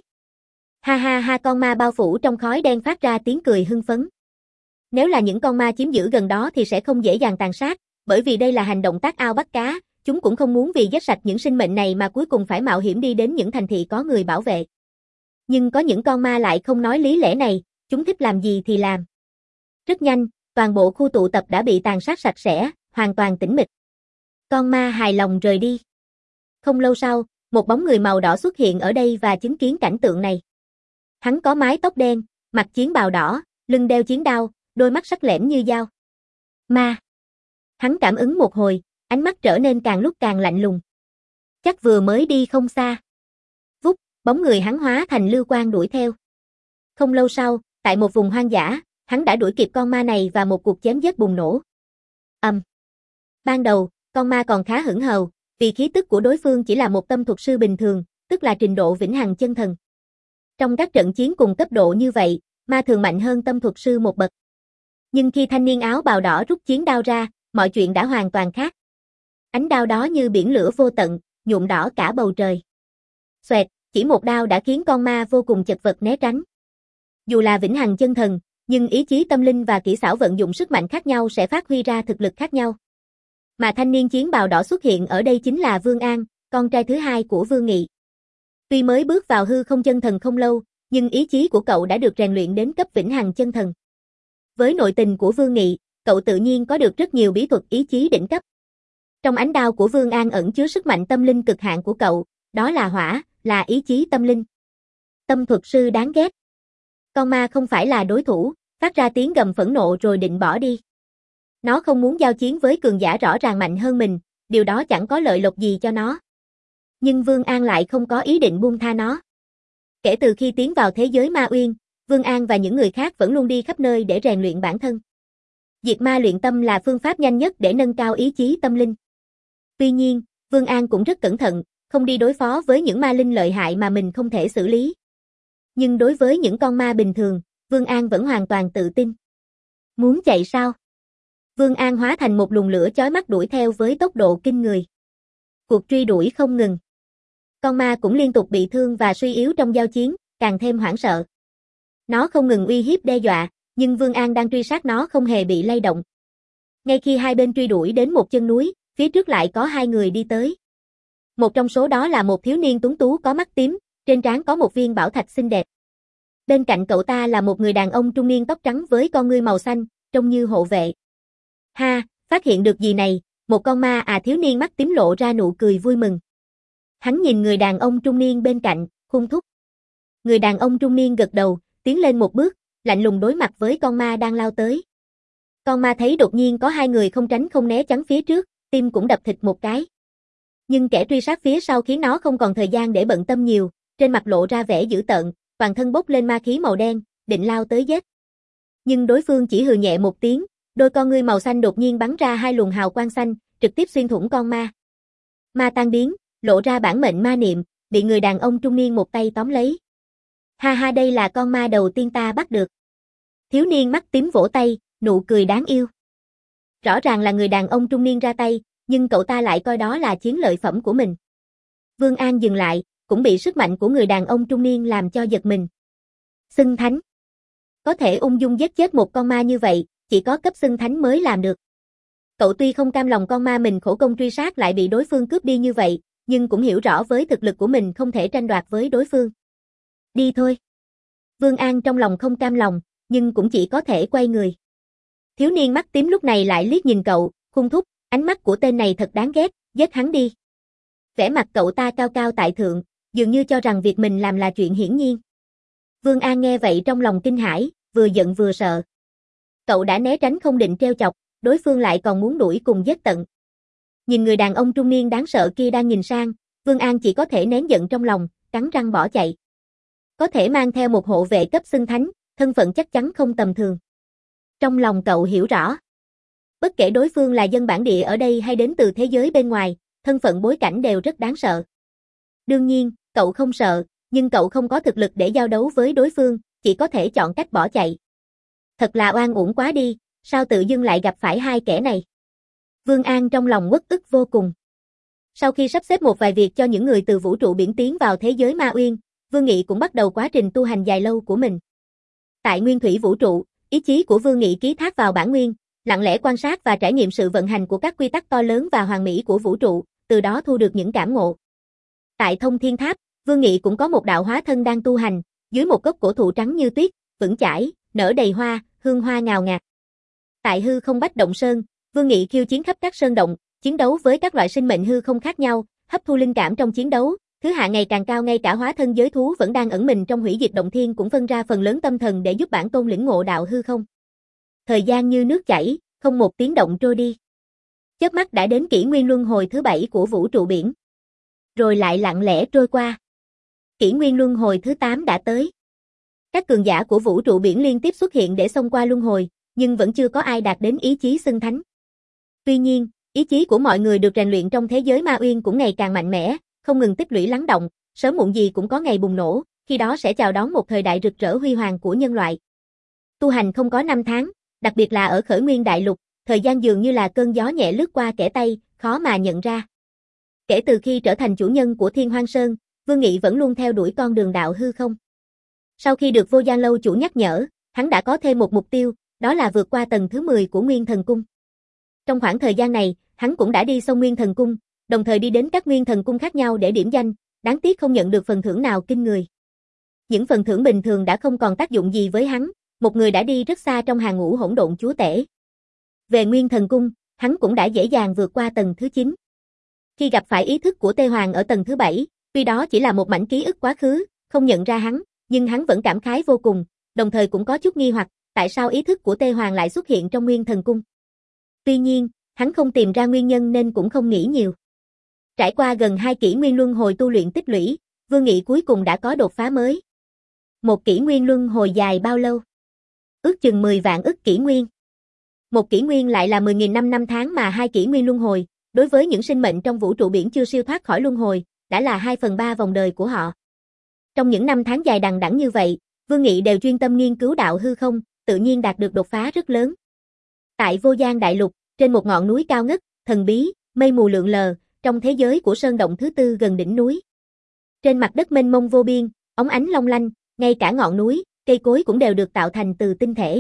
Ha ha ha, con ma bao phủ trong khói đen phát ra tiếng cười hưng phấn. Nếu là những con ma chiếm giữ gần đó thì sẽ không dễ dàng tàn sát, bởi vì đây là hành động tác ao bắt cá, chúng cũng không muốn vì giết sạch những sinh mệnh này mà cuối cùng phải mạo hiểm đi đến những thành thị có người bảo vệ. Nhưng có những con ma lại không nói lý lẽ này, chúng thích làm gì thì làm. Rất nhanh, toàn bộ khu tụ tập đã bị tàn sát sạch sẽ, hoàn toàn tĩnh mịch. Con ma hài lòng rời đi. Không lâu sau, một bóng người màu đỏ xuất hiện ở đây và chứng kiến cảnh tượng này. Hắn có mái tóc đen, mặc chiến bào đỏ, lưng đeo chiến đao, đôi mắt sắc lẻm như dao. Ma. Hắn cảm ứng một hồi, ánh mắt trở nên càng lúc càng lạnh lùng. Chắc vừa mới đi không xa. Vút, bóng người hắn hóa thành lưu quang đuổi theo. Không lâu sau, tại một vùng hoang dã, hắn đã đuổi kịp con ma này và một cuộc chém giết bùng nổ. Ầm. Um. Ban đầu, con ma còn khá hững hờ, vì khí tức của đối phương chỉ là một tâm thuật sư bình thường, tức là trình độ vĩnh hằng chân thần. Trong các trận chiến cùng cấp độ như vậy, ma thường mạnh hơn tâm thuật sư một bậc. Nhưng khi thanh niên áo bào đỏ rút chiến đao ra, mọi chuyện đã hoàn toàn khác. Ánh đao đó như biển lửa vô tận, nhuộm đỏ cả bầu trời. Xoẹt, chỉ một đao đã khiến con ma vô cùng chật vật né tránh. Dù là vĩnh hằng chân thần, nhưng ý chí tâm linh và kỹ xảo vận dụng sức mạnh khác nhau sẽ phát huy ra thực lực khác nhau. Mà thanh niên chiến bào đỏ xuất hiện ở đây chính là Vương An, con trai thứ hai của Vương Nghị. Tuy mới bước vào hư không chân thần không lâu, nhưng ý chí của cậu đã được rèn luyện đến cấp vĩnh hằng chân thần. Với nội tình của Vương Nghị, cậu tự nhiên có được rất nhiều bí thuật ý chí đỉnh cấp. Trong ánh đao của Vương An ẩn chứa sức mạnh tâm linh cực hạn của cậu, đó là hỏa, là ý chí tâm linh. Tâm thuật sư đáng ghét. Con ma không phải là đối thủ, phát ra tiếng gầm phẫn nộ rồi định bỏ đi. Nó không muốn giao chiến với cường giả rõ ràng mạnh hơn mình, điều đó chẳng có lợi lộc gì cho nó. Nhưng Vương An lại không có ý định buông tha nó. Kể từ khi tiến vào thế giới ma uyên, Vương An và những người khác vẫn luôn đi khắp nơi để rèn luyện bản thân. Diệt ma luyện tâm là phương pháp nhanh nhất để nâng cao ý chí tâm linh. Tuy nhiên, Vương An cũng rất cẩn thận, không đi đối phó với những ma linh lợi hại mà mình không thể xử lý. Nhưng đối với những con ma bình thường, Vương An vẫn hoàn toàn tự tin. Muốn chạy sao? Vương An hóa thành một luồng lửa chói mắt đuổi theo với tốc độ kinh người. Cuộc truy đuổi không ngừng. Con ma cũng liên tục bị thương và suy yếu trong giao chiến, càng thêm hoảng sợ. Nó không ngừng uy hiếp đe dọa, nhưng Vương An đang truy sát nó không hề bị lay động. Ngay khi hai bên truy đuổi đến một chân núi, phía trước lại có hai người đi tới. Một trong số đó là một thiếu niên tuấn tú có mắt tím, trên trán có một viên bảo thạch xinh đẹp. Bên cạnh cậu ta là một người đàn ông trung niên tóc trắng với con ngươi màu xanh, trông như hộ vệ. Ha, phát hiện được gì này, một con ma à, thiếu niên mắt tím lộ ra nụ cười vui mừng. Hắn nhìn người đàn ông trung niên bên cạnh, hung thúc. Người đàn ông trung niên gật đầu, tiến lên một bước, lạnh lùng đối mặt với con ma đang lao tới. Con ma thấy đột nhiên có hai người không tránh không né chắn phía trước, tim cũng đập thịt một cái. Nhưng kẻ truy sát phía sau khiến nó không còn thời gian để bận tâm nhiều, trên mặt lộ ra vẻ dữ tợn, toàn thân bốc lên ma khí màu đen, định lao tới giết. Nhưng đối phương chỉ hừ nhẹ một tiếng, đôi con ngươi màu xanh đột nhiên bắn ra hai luồng hào quang xanh, trực tiếp xuyên thủng con ma. Ma tan biến, lộ ra bản mệnh ma niệm, bị người đàn ông trung niên một tay tóm lấy. Ha ha, đây là con ma đầu tiên ta bắt được. Thiếu niên mắt tím vỗ tay, nụ cười đáng yêu. Rõ ràng là người đàn ông trung niên ra tay, nhưng cậu ta lại coi đó là chiến lợi phẩm của mình. Vương An dừng lại, cũng bị sức mạnh của người đàn ông trung niên làm cho giật mình. Xưng thánh. Có thể ung dung giết chết một con ma như vậy, chỉ có cấp xưng thánh mới làm được. Cậu tuy không cam lòng con ma mình khổ công truy sát lại bị đối phương cướp đi như vậy, nhưng cũng hiểu rõ với thực lực của mình không thể tranh đoạt với đối phương. Đi thôi. Vương An trong lòng không cam lòng, nhưng cũng chỉ có thể quay người. Thiếu niên mắt tím lúc này lại liếc nhìn cậu, hung thúc, ánh mắt của tên này thật đáng ghét, giết hắn đi. Vẻ mặt cậu ta cao cao tại thượng, dường như cho rằng việc mình làm là chuyện hiển nhiên. Vương An nghe vậy trong lòng kinh hãi, vừa giận vừa sợ. Cậu đã né tránh không định trêu chọc, đối phương lại còn muốn đuổi cùng giết tận. Nhìn người đàn ông trung niên đáng sợ kia đang nhìn sang, Vương An chỉ có thể nén giận trong lòng, cắn răng bỏ chạy. Có thể mang theo một hộ vệ cấp xưng thánh, thân phận chắc chắn không tầm thường. Trong lòng cậu hiểu rõ. Bất kể đối phương là dân bản địa ở đây hay đến từ thế giới bên ngoài, thân phận bối cảnh đều rất đáng sợ. Đương nhiên, cậu không sợ, nhưng cậu không có thực lực để giao đấu với đối phương, chỉ có thể chọn cách bỏ chạy. Thật là oan uổng quá đi, sao tự dưng lại gặp phải hai kẻ này. Vương An trong lòng uất ức vô cùng. Sau khi sắp xếp một vài việc cho những người từ vũ trụ biển tiến vào thế giới Ma Uyên, Vương Nghị cũng bắt đầu quá trình tu hành dài lâu của mình. Tại nguyên thủy vũ trụ, ý chí của Vương Nghị ký thác vào bản nguyên, lặng lẽ quan sát và trải nghiệm sự vận hành của các quy tắc to lớn và hoàn mỹ của vũ trụ, từ đó thu được những cảm ngộ. Tại Thông Thiên Tháp, Vương Nghị cũng có một đạo hóa thân đang tu hành, dưới một gốc cổ thụ trắng như tuyết, vững chãi, nở đầy hoa, hương hoa ngào ngạt. Tại Hư Không Bách Động Sơn, Vương Nghị khiêu chiến khắp các sơn động, chiến đấu với các loại sinh mệnh hư không khác nhau, hấp thu linh cảm trong chiến đấu, thứ hạng ngày càng cao, ngay cả hóa thân giới thú vẫn đang ẩn mình trong hủy diệt động thiên cũng phân ra phần lớn tâm thần để giúp bản tôn lĩnh ngộ đạo hư không. Thời gian như nước chảy, không một tiếng động trôi đi. Chớp mắt đã đến kỷ nguyên luân hồi thứ bảy của vũ trụ biển. Rồi lại lặng lẽ trôi qua. Kỷ nguyên luân hồi thứ tám đã tới. Các cường giả của vũ trụ biển liên tiếp xuất hiện để xông qua luân hồi, nhưng vẫn chưa có ai đạt đến ý chí xưng thánh. Tuy nhiên, ý chí của mọi người được rèn luyện trong thế giới Ma Uyên cũng ngày càng mạnh mẽ, không ngừng tích lũy lắng động, sớm muộn gì cũng có ngày bùng nổ, khi đó sẽ chào đón một thời đại rực rỡ huy hoàng của nhân loại. Tu hành không có năm tháng, đặc biệt là ở Khởi Nguyên Đại Lục, thời gian dường như là cơn gió nhẹ lướt qua kẻ tay, khó mà nhận ra. Kể từ khi trở thành chủ nhân của Thiên Hoang Sơn, Vương Nghị vẫn luôn theo đuổi con đường đạo hư không. Sau khi được Vô Gian Lâu chủ nhắc nhở, hắn đã có thêm một mục tiêu, đó là vượt qua tầng thứ mười của Nguyên Thần Cung. Trong khoảng thời gian này, hắn cũng đã đi sông Nguyên Thần Cung, đồng thời đi đến các Nguyên Thần Cung khác nhau để điểm danh, đáng tiếc không nhận được phần thưởng nào kinh người. Những phần thưởng bình thường đã không còn tác dụng gì với hắn, một người đã đi rất xa trong hàng ngũ hỗn độn chúa tể. Về Nguyên Thần Cung, hắn cũng đã dễ dàng vượt qua tầng thứ chín. Khi gặp phải ý thức của Tê Hoàng ở tầng thứ bảy, tuy đó chỉ là một mảnh ký ức quá khứ, không nhận ra hắn, nhưng hắn vẫn cảm khái vô cùng, đồng thời cũng có chút nghi hoặc, tại sao ý thức của Tê Hoàng lại xuất hiện trong Nguyên Thần Cung. Tuy nhiên, hắn không tìm ra nguyên nhân nên cũng không nghĩ nhiều. Trải qua gần hai kỷ nguyên luân hồi tu luyện tích lũy, Vương Nghị cuối cùng đã có đột phá mới. Một kỷ nguyên luân hồi dài bao lâu? Ước chừng mười vạn ức kỷ nguyên. Một kỷ nguyên lại là mười nghìn năm năm tháng mà hai kỷ nguyên luân hồi, đối với những sinh mệnh trong vũ trụ biển chưa siêu thoát khỏi luân hồi, đã là hai phần ba vòng đời của họ. Trong những năm tháng dài đằng đẵng như vậy, Vương Nghị đều chuyên tâm nghiên cứu đạo hư không, tự nhiên đạt được đột phá rất lớn. Tại Vô Gian Đại Lục, trên một ngọn núi cao ngất, thần bí, mây mù lượn lờ, trong thế giới của sơn động thứ tư gần đỉnh núi. Trên mặt đất mênh mông vô biên, óng ánh long lanh, ngay cả ngọn núi, cây cối cũng đều được tạo thành từ tinh thể.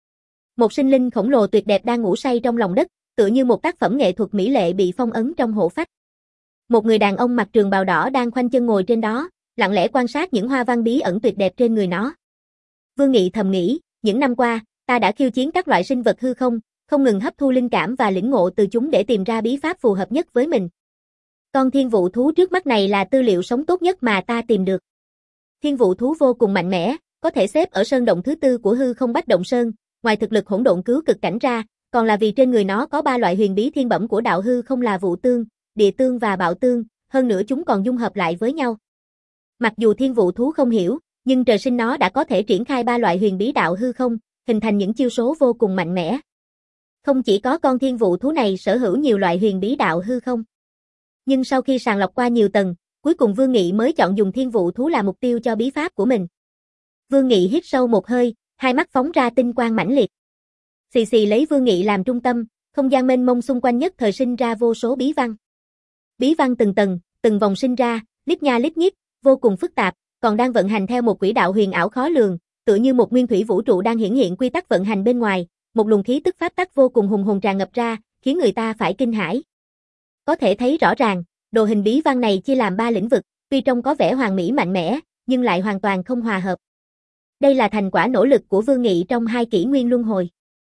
Một sinh linh khổng lồ tuyệt đẹp đang ngủ say trong lòng đất, tựa như một tác phẩm nghệ thuật mỹ lệ bị phong ấn trong hổ phách. Một người đàn ông mặc trường bào đỏ đang khoanh chân ngồi trên đó, lặng lẽ quan sát những hoa văn bí ẩn tuyệt đẹp trên người nó. Vương Nghị thầm nghĩ, những năm qua, ta đã khiêu chiến các loại sinh vật hư không, không ngừng hấp thu linh cảm và lĩnh ngộ từ chúng để tìm ra bí pháp phù hợp nhất với mình. Con thiên vụ thú trước mắt này là tư liệu sống tốt nhất mà ta tìm được. Thiên vụ thú vô cùng mạnh mẽ, có thể xếp ở sơn động thứ tư của Hư Không Bách Động Sơn, ngoài thực lực hỗn độn cứu cực cảnh ra, còn là vì trên người nó có ba loại huyền bí thiên bẩm của đạo hư không là vụ tương, địa tương và bạo tương, hơn nữa chúng còn dung hợp lại với nhau. Mặc dù thiên vụ thú không hiểu, nhưng trời sinh nó đã có thể triển khai ba loại huyền bí đạo hư không, hình thành những chiêu số vô cùng mạnh mẽ. Không chỉ có con thiên vụ thú này sở hữu nhiều loại huyền bí đạo hư không. Nhưng sau khi sàng lọc qua nhiều tầng, cuối cùng Vương Nghị mới chọn dùng thiên vụ thú là mục tiêu cho bí pháp của mình. Vương Nghị hít sâu một hơi, hai mắt phóng ra tinh quang mãnh liệt. Xì xì lấy Vương Nghị làm trung tâm, không gian mênh mông xung quanh nhất thời sinh ra vô số bí văn. Bí văn từng tầng, từng vòng sinh ra, lít nha lít nhít, vô cùng phức tạp, còn đang vận hành theo một quỹ đạo huyền ảo khó lường, tựa như một nguyên thủy vũ trụ đang hiển hiện quy tắc vận hành bên ngoài, một luồng khí tức pháp tắc vô cùng hùng hồn tràn ngập ra, khiến người ta phải kinh hãi. Có thể thấy rõ ràng, đồ hình bí văn này chia làm ba lĩnh vực, tuy trông có vẻ hoàn mỹ mạnh mẽ, nhưng lại hoàn toàn không hòa hợp. Đây là thành quả nỗ lực của Vương Nghị trong hai kỷ nguyên luân hồi.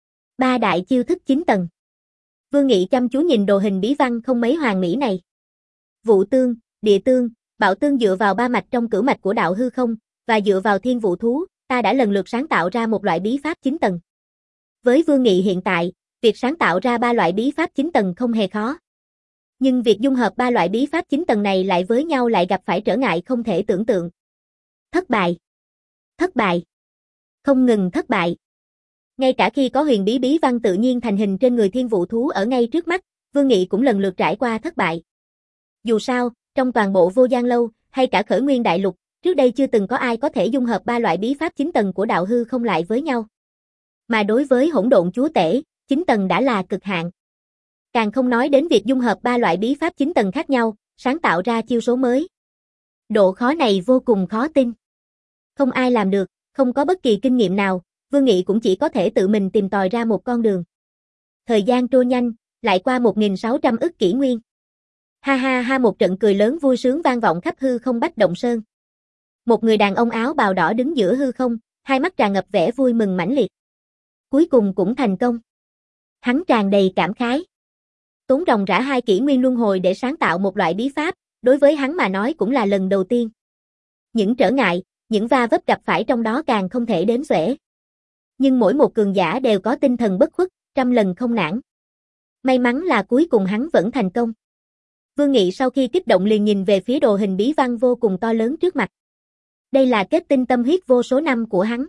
Ba đại chiêu thức chín tầng. Vương Nghị chăm chú nhìn đồ hình bí văn không mấy hoàn mỹ này. Vụ tương, địa tương, bạo tương dựa vào ba mạch trong cửu mạch của đạo hư không, và dựa vào thiên vụ thú, ta đã lần lượt sáng tạo ra một loại bí pháp chín tầng. Với Vương Nghị hiện tại, việc sáng tạo ra ba loại bí pháp chín tầng không hề khó. Nhưng việc dung hợp ba loại bí pháp chín tầng này lại với nhau lại gặp phải trở ngại không thể tưởng tượng. Thất bại. Thất bại. Không ngừng thất bại. Ngay cả khi có huyền bí bí văn tự nhiên thành hình trên người thiên vụ thú ở ngay trước mắt, Vương Nghị cũng lần lượt trải qua thất bại. Dù sao, trong toàn bộ Vô Gian Lâu, hay cả Khởi Nguyên Đại Lục, trước đây chưa từng có ai có thể dung hợp ba loại bí pháp chín tầng của đạo hư không lại với nhau. Mà đối với hỗn độn chúa tể, chín tầng đã là cực hạn. Càng không nói đến việc dung hợp ba loại bí pháp chín tầng khác nhau, sáng tạo ra chiêu số mới. Độ khó này vô cùng khó tin. Không ai làm được, không có bất kỳ kinh nghiệm nào, Vương Nghị cũng chỉ có thể tự mình tìm tòi ra một con đường. Thời gian trôi nhanh, lại qua một nghìn sáu trăm ức kỷ nguyên. Ha ha ha, một trận cười lớn vui sướng vang vọng khắp hư không Bách Động Sơn. Một người đàn ông áo bào đỏ đứng giữa hư không, hai mắt tràn ngập vẻ vui mừng mãnh liệt. Cuối cùng cũng thành công. Hắn tràn đầy cảm khái. Tốn ròng rã hai kỷ nguyên luân hồi để sáng tạo một loại bí pháp, đối với hắn mà nói cũng là lần đầu tiên. Những trở ngại, những va vấp gặp phải trong đó càng không thể đếm xuể. Nhưng mỗi một cường giả đều có tinh thần bất khuất, trăm lần không nản. May mắn là cuối cùng hắn vẫn thành công. Vương Nghị sau khi kích động liền nhìn về phía đồ hình bí văn vô cùng to lớn trước mặt. Đây là kết tinh tâm huyết vô số năm của hắn.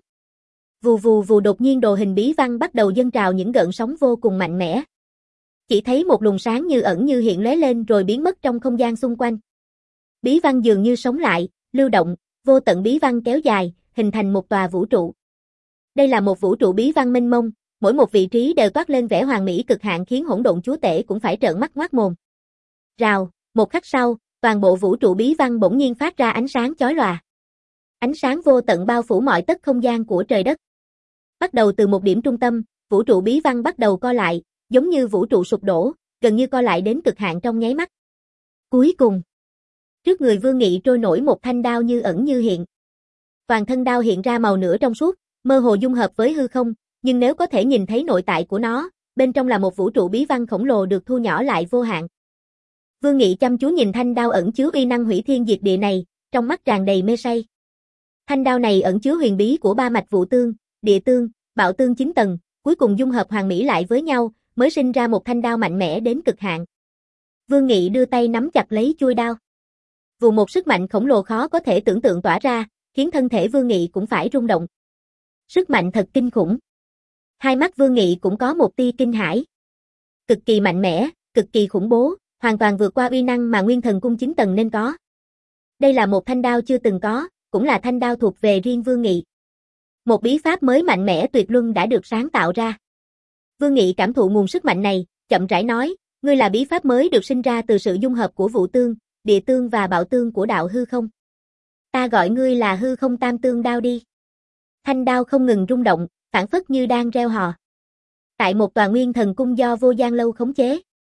Vù vù vù, đột nhiên đồ hình bí văn bắt đầu dâng trào những gợn sóng vô cùng mạnh mẽ. Chỉ thấy một luồng sáng như ẩn như hiện lóe lên rồi biến mất trong không gian xung quanh. Bí văn dường như sống lại, lưu động, vô tận bí văn kéo dài, hình thành một tòa vũ trụ. Đây là một vũ trụ bí văn mênh mông, mỗi một vị trí đều toát lên vẻ hoàn mỹ cực hạn khiến hỗn độn chúa tể cũng phải trợn mắt ngoác mồm. Rào, một khắc sau, toàn bộ vũ trụ bí văn bỗng nhiên phát ra ánh sáng chói lòa. Ánh sáng vô tận bao phủ mọi tất không gian của trời đất. Bắt đầu từ một điểm trung tâm, vũ trụ bí văn bắt đầu co lại, giống như vũ trụ sụp đổ, gần như co lại đến cực hạn trong nháy mắt. Cuối cùng, trước người Vương Nghị trôi nổi một thanh đao như ẩn như hiện. Toàn thân đao hiện ra màu nửa trong suốt, mơ hồ dung hợp với hư không, nhưng nếu có thể nhìn thấy nội tại của nó, bên trong là một vũ trụ bí văn khổng lồ được thu nhỏ lại vô hạn. Vương Nghị chăm chú nhìn thanh đao ẩn chứa uy năng hủy thiên diệt địa này, trong mắt tràn đầy mê say. Thanh đao này ẩn chứa huyền bí của ba mạch vụ tương, địa tương, bạo tương chín tầng, cuối cùng dung hợp hoàn mỹ lại với nhau, mới sinh ra một thanh đao mạnh mẽ đến cực hạn. Vương Nghị đưa tay nắm chặt lấy chuôi đao. Vù, một sức mạnh khổng lồ khó có thể tưởng tượng tỏa ra, khiến thân thể Vương Nghị cũng phải rung động. Sức mạnh thật kinh khủng. Hai mắt Vương Nghị cũng có một tia kinh hãi. Cực kỳ mạnh mẽ, cực kỳ khủng bố, hoàn toàn vượt qua uy năng mà Nguyên Thần Cung chín tầng nên có. Đây là một thanh đao chưa từng có, cũng là thanh đao thuộc về riêng Vương Nghị. Một bí pháp mới mạnh mẽ tuyệt luân đã được sáng tạo ra. Vương Nghị cảm thụ nguồn sức mạnh này, chậm rãi nói, ngươi là bí pháp mới được sinh ra từ sự dung hợp của vụ tương, địa tương và bạo tương của đạo hư không. Ta gọi ngươi là hư không tam tương đao đi. Thanh đao không ngừng rung động, phảng phất như đang reo hò. Tại một tòa Nguyên Thần Cung do Vô Gian Lâu khống chế.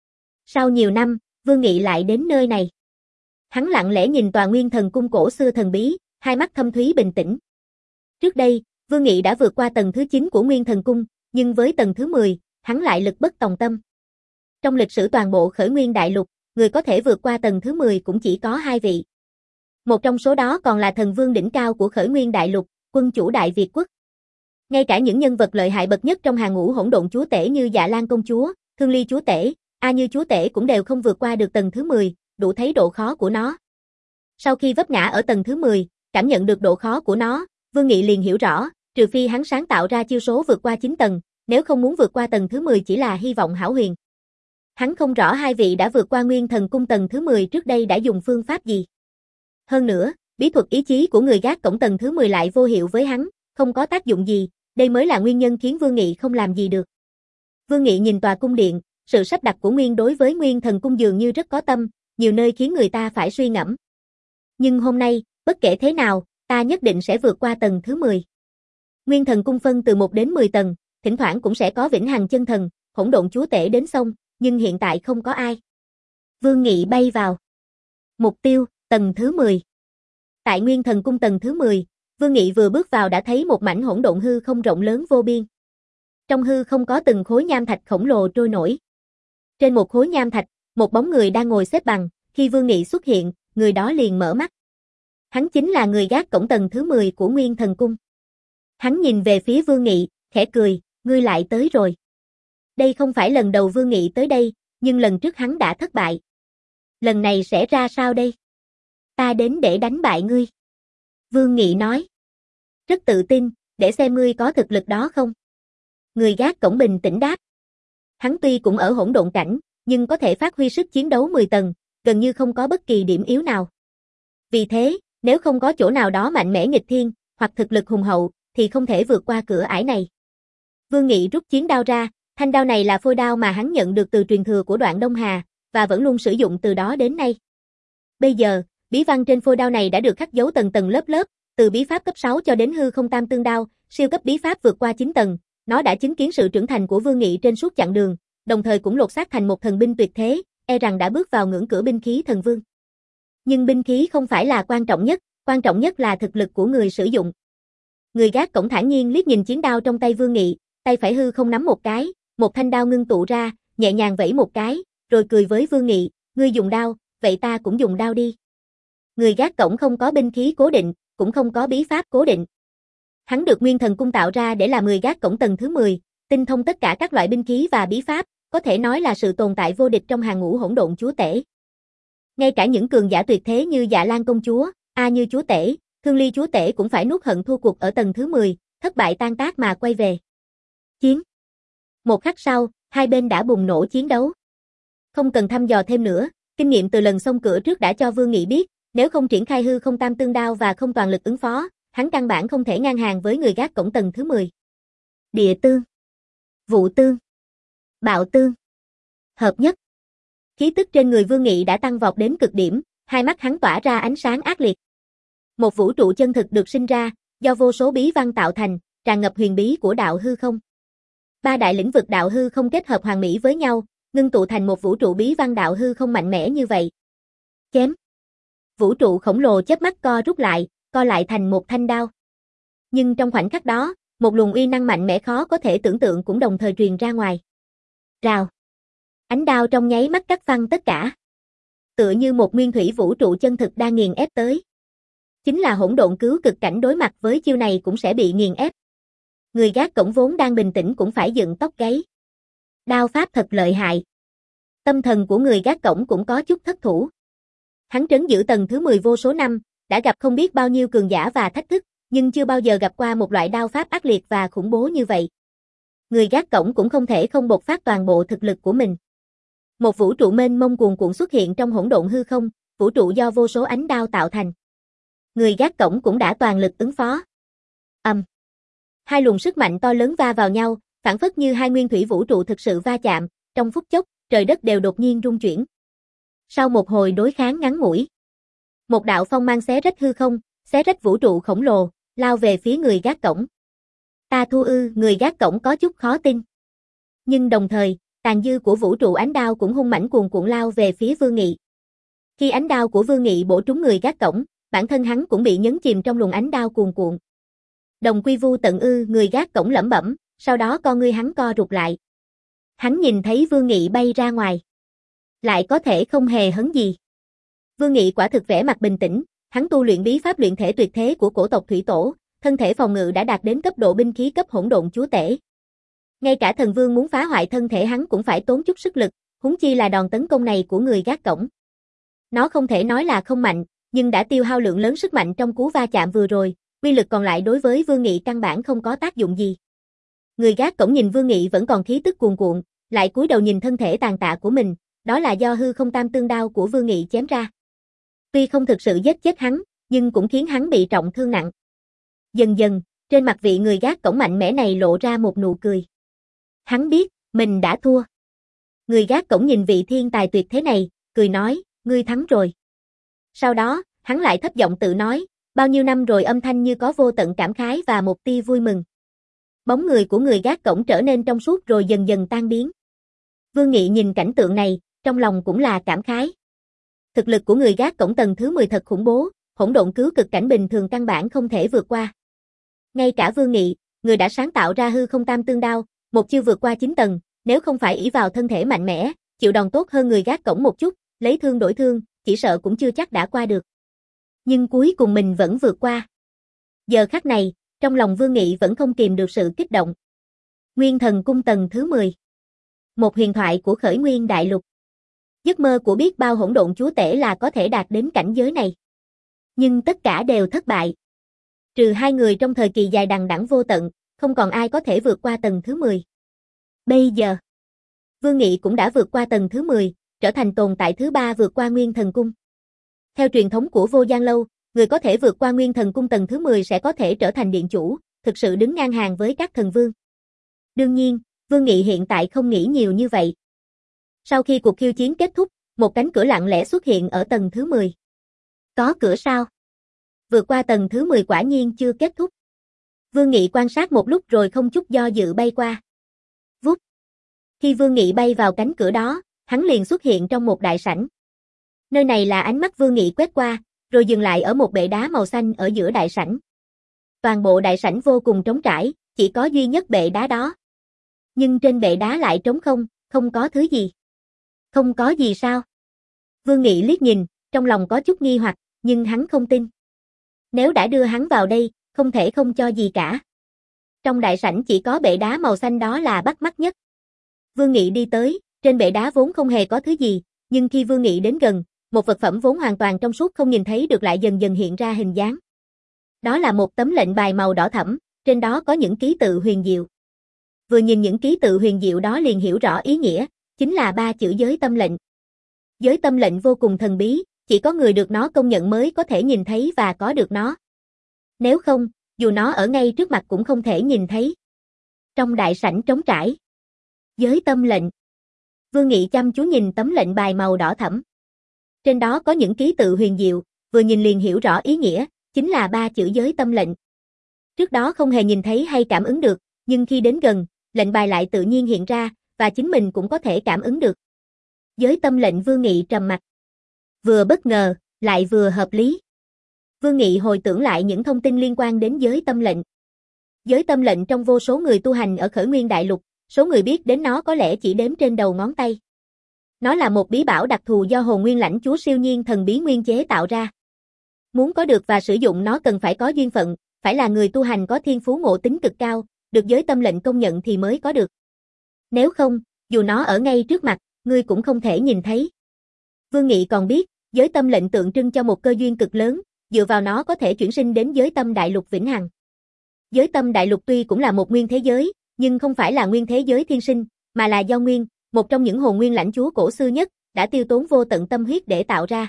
Sau nhiều năm, Vương Nghị lại đến nơi này. Hắn lặng lẽ nhìn tòa Nguyên Thần Cung cổ xưa thần bí, hai mắt thâm thúy bình tĩnh. Trước đây, Vương Nghị đã vượt qua tầng thứ chín của Nguyên Thần Cung, nhưng với tầng thứ mười, hắn lại lực bất tòng tâm. Trong lịch sử toàn bộ Khởi Nguyên Đại Lục, người có thể vượt qua tầng thứ mười cũng chỉ có hai vị. Một trong số đó còn là thần vương đỉnh cao của Khởi Nguyên Đại Lục, quân chủ Đại Việt Quốc. Ngay cả những nhân vật lợi hại bậc nhất trong hàng ngũ hỗn độn chúa tể như Dạ Lan công chúa, Thương Ly chúa tể, A Như chúa tể cũng đều không vượt qua được tầng thứ mười, đủ thấy độ khó của nó. Sau khi vấp ngã ở tầng thứ mười, cảm nhận được độ khó của nó, Vương Nghị liền hiểu rõ, trừ phi hắn sáng tạo ra chiêu số vượt qua chín tầng, nếu không muốn vượt qua tầng thứ mười chỉ là hy vọng hão huyền. Hắn không rõ hai vị đã vượt qua Nguyên Thần Cung tầng thứ mười trước đây đã dùng phương pháp gì. Hơn nữa, bí thuật ý chí của người gác cổng tầng thứ mười lại vô hiệu với hắn, không có tác dụng gì, đây mới là nguyên nhân khiến Vương Nghị không làm gì được. Vương Nghị nhìn tòa cung điện, sự sắp đặt của Nguyên đối với Nguyên Thần Cung dường như rất có tâm, nhiều nơi khiến người ta phải suy ngẫm. Nhưng hôm nay, bất kể thế nào, ta nhất định sẽ vượt qua tầng thứ mười. Nguyên Thần Cung phân từ một đến mười tầng, thỉnh thoảng cũng sẽ có vĩnh hằng chân thần, hỗn độn chúa tể đến xong, nhưng hiện tại không có ai. Vương Nghị bay vào. Mục tiêu, tầng thứ mười. Tại Nguyên Thần Cung tầng thứ mười, Vương Nghị vừa bước vào đã thấy một mảnh hỗn độn hư không rộng lớn vô biên. Trong hư không có từng khối nham thạch khổng lồ trôi nổi. Trên một khối nham thạch, một bóng người đang ngồi xếp bằng, khi Vương Nghị xuất hiện, người đó liền mở mắt. Hắn chính là người gác cổng tầng thứ mười của Nguyên Thần Cung. Hắn nhìn về phía Vương Nghị, khẽ cười, ngươi lại tới rồi. Đây không phải lần đầu Vương Nghị tới đây, nhưng lần trước hắn đã thất bại. Lần này sẽ ra sao đây? Ta đến để đánh bại ngươi. Vương Nghị nói. Rất tự tin, để xem ngươi có thực lực đó không? Người gác cổng bình tĩnh đáp. Hắn tuy cũng ở hỗn độn cảnh, nhưng có thể phát huy sức chiến đấu mười tầng, gần như không có bất kỳ điểm yếu nào. Vì thế, nếu không có chỗ nào đó mạnh mẽ nghịch thiên, hoặc thực lực hùng hậu, thì không thể vượt qua cửa ải này. Vương Nghị rút chiến đao ra, Thanh đao này là phôi đao mà hắn nhận được từ truyền thừa của Đoạn Đông Hà, và vẫn luôn sử dụng từ đó đến nay. Bây giờ, bí văn trên phôi đao này đã được khắc dấu tầng tầng lớp lớp, từ bí pháp cấp sáu cho đến hư không tam tương đao, siêu cấp bí pháp vượt qua chín tầng, nó đã chứng kiến sự trưởng thành của Vương Nghị trên suốt chặng đường, đồng thời cũng lột xác thành một thần binh tuyệt thế, e rằng đã bước vào ngưỡng cửa binh khí thần vương. Nhưng binh khí không phải là quan trọng nhất, quan trọng nhất là thực lực của người sử dụng. Người gác cổng thản nhiên liếc nhìn chiến đao trong tay Vương Nghị, tay phải hư không nắm một cái, một thanh đao ngưng tụ ra, nhẹ nhàng vẫy một cái, rồi cười với Vương Nghị, ngươi dùng đao, vậy ta cũng dùng đao đi. Người gác cổng không có binh khí cố định, cũng không có bí pháp cố định. Hắn được Nguyên Thần Cung tạo ra để làm người gác cổng tầng thứ mười, tinh thông tất cả các loại binh khí và bí pháp, có thể nói là sự tồn tại vô địch trong hàng ngũ hỗn độn chúa tể. Ngay cả những cường giả tuyệt thế như Dạ Lan công chúa, A Như chúa tể, Thương Ly chúa tể cũng phải nuốt hận thua cuộc ở tầng thứ mười, thất bại tan tác mà quay về. Chiến. Một khắc sau, hai bên đã bùng nổ chiến đấu. Không cần thăm dò thêm nữa, kinh nghiệm từ lần xông cửa trước đã cho Vương Nghị biết, nếu không triển khai hư không tam tương đao và không toàn lực ứng phó, hắn căn bản không thể ngang hàng với người gác cổng tầng thứ mười. Địa tương, vụ tương, bạo tương, hợp nhất. Khí tức trên người Vương Nghị đã tăng vọt đến cực điểm, hai mắt hắn tỏa ra ánh sáng ác liệt. Một vũ trụ chân thực được sinh ra, do vô số bí văn tạo thành, tràn ngập huyền bí của đạo hư không. Ba đại lĩnh vực đạo hư không kết hợp hoàn mỹ với nhau, ngưng tụ thành một vũ trụ bí văn đạo hư không mạnh mẽ như vậy. Chém. Vũ trụ khổng lồ chớp mắt co rút lại, co lại thành một thanh đao. Nhưng trong khoảnh khắc đó, một luồng uy năng mạnh mẽ khó có thể tưởng tượng cũng đồng thời truyền ra ngoài. Rào. Ánh đao trong nháy mắt cắt phăng tất cả. Tựa như một nguyên thủy vũ trụ chân thực đang nghiền ép tới. Chính là hỗn độn cứu cực cảnh đối mặt với chiêu này cũng sẽ bị nghiền ép. Người gác cổng vốn đang bình tĩnh cũng phải dựng tóc gáy. Đao pháp thật lợi hại. Tâm thần của người gác cổng cũng có chút thất thủ. Hắn trấn giữ tầng thứ mười vô số năm, đã gặp không biết bao nhiêu cường giả và thách thức, nhưng chưa bao giờ gặp qua một loại đao pháp ác liệt và khủng bố như vậy. Người gác cổng cũng không thể không bộc phát toàn bộ thực lực của mình. Một vũ trụ mênh mông cuồn cuộn xuất hiện trong hỗn độn hư không, vũ trụ do vô số ánh đao tạo thành. Người gác cổng cũng đã toàn lực ứng phó. Ầm. Um. Hai luồng sức mạnh to lớn va vào nhau, phản phất như hai nguyên thủy vũ trụ thực sự va chạm, trong phút chốc, trời đất đều đột nhiên rung chuyển. Sau một hồi đối kháng ngắn ngủi, một đạo phong mang xé rách hư không, xé rách vũ trụ khổng lồ, lao về phía người gác cổng. Ta thua ư, người gác cổng có chút khó tin. Nhưng đồng thời, tàn dư của vũ trụ ánh đao cũng hung mãnh cuồn cuộn lao về phía Vương Nghị. Khi ánh đao của Vương Nghị bổ trúng người gác cổng, bản thân hắn cũng bị nhấn chìm trong luồng ánh đao cuồn cuộn. Đồng quy vu tận ư, người gác cổng lẩm bẩm, sau đó con ngươi hắn co rụt lại. Hắn nhìn thấy Vương Nghị bay ra ngoài. Lại có thể không hề hấn gì. Vương Nghị quả thực vẻ mặt bình tĩnh, hắn tu luyện bí pháp luyện thể tuyệt thế của cổ tộc Thủy Tổ, thân thể phòng ngự đã đạt đến cấp độ binh khí cấp hỗn độn chúa tể. Ngay cả thần vương muốn phá hoại thân thể hắn cũng phải tốn chút sức lực, huống chi là đòn tấn công này của người gác cổng. Nó không thể nói là không mạnh, nhưng đã tiêu hao lượng lớn sức mạnh trong cú va chạm vừa rồi, uy lực còn lại đối với Vương Nghị căn bản không có tác dụng gì. Người gác cổng nhìn Vương Nghị vẫn còn khí tức cuồn cuộn, lại cúi đầu nhìn thân thể tàn tạ của mình, đó là do hư không tam tương đao của Vương Nghị chém ra. Tuy không thực sự giết chết hắn, nhưng cũng khiến hắn bị trọng thương nặng. Dần dần, trên mặt vị người gác cổng mạnh mẽ này lộ ra một nụ cười. Hắn biết, mình đã thua. Người gác cổng nhìn vị thiên tài tuyệt thế này, cười nói, ngươi thắng rồi. Sau đó, hắn lại thấp giọng tự nói, bao nhiêu năm rồi, âm thanh như có vô tận cảm khái và một tia vui mừng. Bóng người của người gác cổng trở nên trong suốt rồi dần dần tan biến. Vương Nghị nhìn cảnh tượng này, trong lòng cũng là cảm khái. Thực lực của người gác cổng tầng thứ mười thật khủng bố, hỗn độn cứu cực cảnh bình thường căn bản không thể vượt qua. Ngay cả Vương Nghị, người đã sáng tạo ra hư không tam tương đao, một chiêu vượt qua chín tầng, nếu không phải ỷ vào thân thể mạnh mẽ, chịu đòn tốt hơn người gác cổng một chút, lấy thương đổi thương, chỉ sợ cũng chưa chắc đã qua được. Nhưng cuối cùng mình vẫn vượt qua. Giờ khắc này, trong lòng Vương Nghị vẫn không kìm được sự kích động. Nguyên Thần Cung tầng thứ mười. Một huyền thoại của khởi nguyên đại lục. Giấc mơ của biết bao hỗn độn chúa tể là có thể đạt đến cảnh giới này. Nhưng tất cả đều thất bại. Trừ hai người trong thời kỳ dài đằng đẵng vô tận, không còn ai có thể vượt qua tầng thứ mười. Bây giờ, Vương Nghị cũng đã vượt qua tầng thứ mười, trở thành tồn tại thứ ba vượt qua Nguyên Thần Cung. Theo truyền thống của Vô Gian Lâu, người có thể vượt qua Nguyên Thần Cung tầng thứ mười sẽ có thể trở thành điện chủ, thực sự đứng ngang hàng với các thần vương. Đương nhiên, Vương Nghị hiện tại không nghĩ nhiều như vậy. Sau khi cuộc khiêu chiến kết thúc, một cánh cửa lặng lẽ xuất hiện ở tầng thứ mười. Có cửa sao? Vượt qua tầng thứ mười quả nhiên chưa kết thúc. Vương Nghị quan sát một lúc rồi không chút do dự bay qua. Vút. Khi Vương Nghị bay vào cánh cửa đó, hắn liền xuất hiện trong một đại sảnh. Nơi này là ánh mắt Vương Nghị quét qua, rồi dừng lại ở một bệ đá màu xanh ở giữa đại sảnh. Toàn bộ đại sảnh vô cùng trống trải, chỉ có duy nhất bệ đá đó. Nhưng trên bệ đá lại trống không, không có thứ gì. Không có gì sao? Vương Nghị liếc nhìn, trong lòng có chút nghi hoặc, nhưng hắn không tin. Nếu đã đưa hắn vào đây, không thể không cho gì cả. Trong đại sảnh chỉ có bệ đá màu xanh đó là bắt mắt nhất. Vương Nghị đi tới, trên bệ đá vốn không hề có thứ gì, nhưng khi Vương Nghị đến gần, một vật phẩm vốn hoàn toàn trong suốt không nhìn thấy được lại dần dần hiện ra hình dáng. Đó là một tấm lệnh bài màu đỏ thẫm, trên đó có những ký tự huyền diệu. Vừa nhìn những ký tự huyền diệu đó liền hiểu rõ ý nghĩa, chính là ba chữ giới tâm lệnh. Giới tâm lệnh vô cùng thần bí, chỉ có người được nó công nhận mới có thể nhìn thấy và có được nó. Nếu không, dù nó ở ngay trước mặt cũng không thể nhìn thấy. Trong đại sảnh trống trải. Giới tâm lệnh. Vương Nghị chăm chú nhìn tấm lệnh bài màu đỏ thẫm. Trên đó có những ký tự huyền diệu, vừa nhìn liền hiểu rõ ý nghĩa, chính là ba chữ giới tâm lệnh. Trước đó không hề nhìn thấy hay cảm ứng được, nhưng khi đến gần, lệnh bài lại tự nhiên hiện ra, và chính mình cũng có thể cảm ứng được. Giới tâm lệnh. Vương Nghị trầm mặc. Vừa bất ngờ, lại vừa hợp lý. Vương Nghị hồi tưởng lại những thông tin liên quan đến giới tâm lệnh. Giới tâm lệnh trong vô số người tu hành ở Khởi Nguyên Đại Lục, số người biết đến nó có lẽ chỉ đếm trên đầu ngón tay. Nó là một bí bảo đặc thù do Hồn Nguyên Lãnh Chúa siêu nhiên thần bí nguyên chế tạo ra. Muốn có được và sử dụng nó cần phải có duyên phận, phải là người tu hành có thiên phú ngộ tính cực cao, được giới tâm lệnh công nhận thì mới có được. Nếu không, dù nó ở ngay trước mặt, ngươi cũng không thể nhìn thấy. Vương Nghị còn biết, giới tâm lệnh tượng trưng cho một cơ duyên cực lớn, dựa vào nó có thể chuyển sinh đến giới tâm đại lục vĩnh hằng. Giới tâm đại lục tuy cũng là một nguyên thế giới, nhưng không phải là nguyên thế giới thiên sinh, mà là do Nguyên, một trong những hồn nguyên lãnh chúa cổ xưa nhất, đã tiêu tốn vô tận tâm huyết để tạo ra.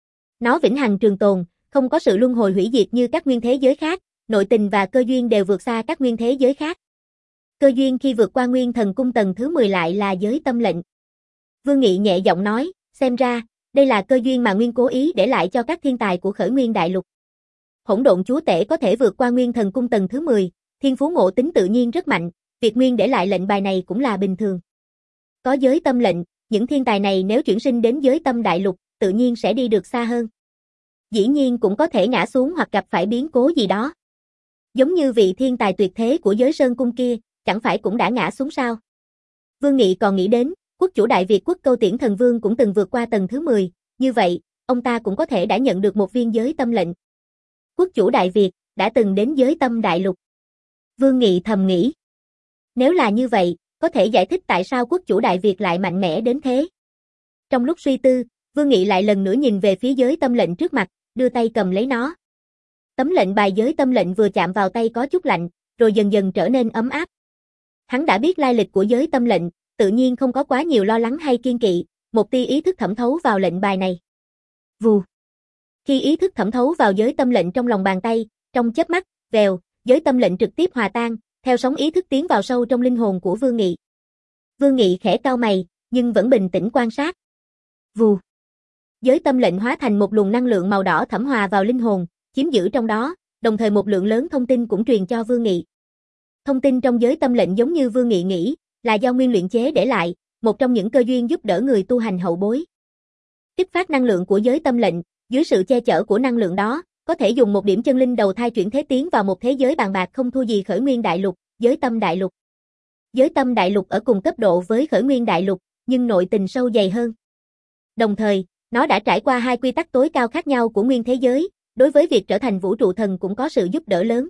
Nó vĩnh hằng trường tồn, không có sự luân hồi hủy diệt như các nguyên thế giới khác, nội tình và cơ duyên đều vượt xa các nguyên thế giới khác. Cơ duyên khi vượt qua Nguyên Thần Cung tầng thứ mười lại là giới tâm lệnh. Vương Nghị nhẹ giọng nói, xem ra, đây là cơ duyên mà Nguyên cố ý để lại cho các thiên tài của Khởi Nguyên Đại Lục. Hỗn Độn Chúa Tể có thể vượt qua Nguyên Thần Cung tầng thứ mười, thiên phú ngộ tính tự nhiên rất mạnh, việc Nguyên để lại lệnh bài này cũng là bình thường. Có giới tâm lệnh, những thiên tài này nếu chuyển sinh đến giới tâm đại lục, tự nhiên sẽ đi được xa hơn. Dĩ nhiên cũng có thể ngã xuống hoặc gặp phải biến cố gì đó. Giống như vị thiên tài tuyệt thế của giới Sơn Cung kia, chẳng phải cũng đã ngã xuống sao? Vương Nghị còn nghĩ đến, quốc chủ Đại Việt Quốc Câu Tiễn Thần Vương cũng từng vượt qua tầng thứ mười, như vậy, ông ta cũng có thể đã nhận được một viên giới tâm lệnh. Quốc chủ Đại Việt đã từng đến giới tâm đại lục. Vương Nghị thầm nghĩ. Nếu là như vậy, có thể giải thích tại sao quốc chủ Đại Việt lại mạnh mẽ đến thế. Trong lúc suy tư, Vương Nghị lại lần nữa nhìn về phía giới tâm lệnh trước mặt, đưa tay cầm lấy nó. Tấm lệnh bài giới tâm lệnh vừa chạm vào tay có chút lạnh, rồi dần dần trở nên ấm áp. Hắn đã biết lai lịch của giới tâm lệnh, tự nhiên không có quá nhiều lo lắng hay kiên kỵ, một tia ý thức thẩm thấu vào lệnh bài này. Vù. Khi ý thức thẩm thấu vào giới tâm lệnh trong lòng bàn tay, trong chớp mắt, vèo, giới tâm lệnh trực tiếp hòa tan, theo sóng ý thức tiến vào sâu trong linh hồn của Vương Nghị. Vương Nghị khẽ cau mày, nhưng vẫn bình tĩnh quan sát. Vù. Giới tâm lệnh hóa thành một luồng năng lượng màu đỏ thẩm hòa vào linh hồn, chiếm giữ trong đó, đồng thời một lượng lớn thông tin cũng truyền cho Vương Nghị. Thông tin trong giới tâm lệnh giống như Vương Nghị nghĩ, là do Nguyên luyện chế để lại, một trong những cơ duyên giúp đỡ người tu hành hậu bối. Kích phát năng lượng của giới tâm lệnh, dưới sự che chở của năng lượng đó, có thể dùng một điểm chân linh đầu thai chuyển thế tiến vào một thế giới bàn bạc không thua gì Khởi Nguyên Đại Lục, giới tâm đại lục. Giới tâm đại lục ở cùng cấp độ với Khởi Nguyên Đại Lục, nhưng nội tình sâu dày hơn. Đồng thời, nó đã trải qua hai quy tắc tối cao khác nhau của nguyên thế giới, đối với việc trở thành vũ trụ thần cũng có sự giúp đỡ lớn.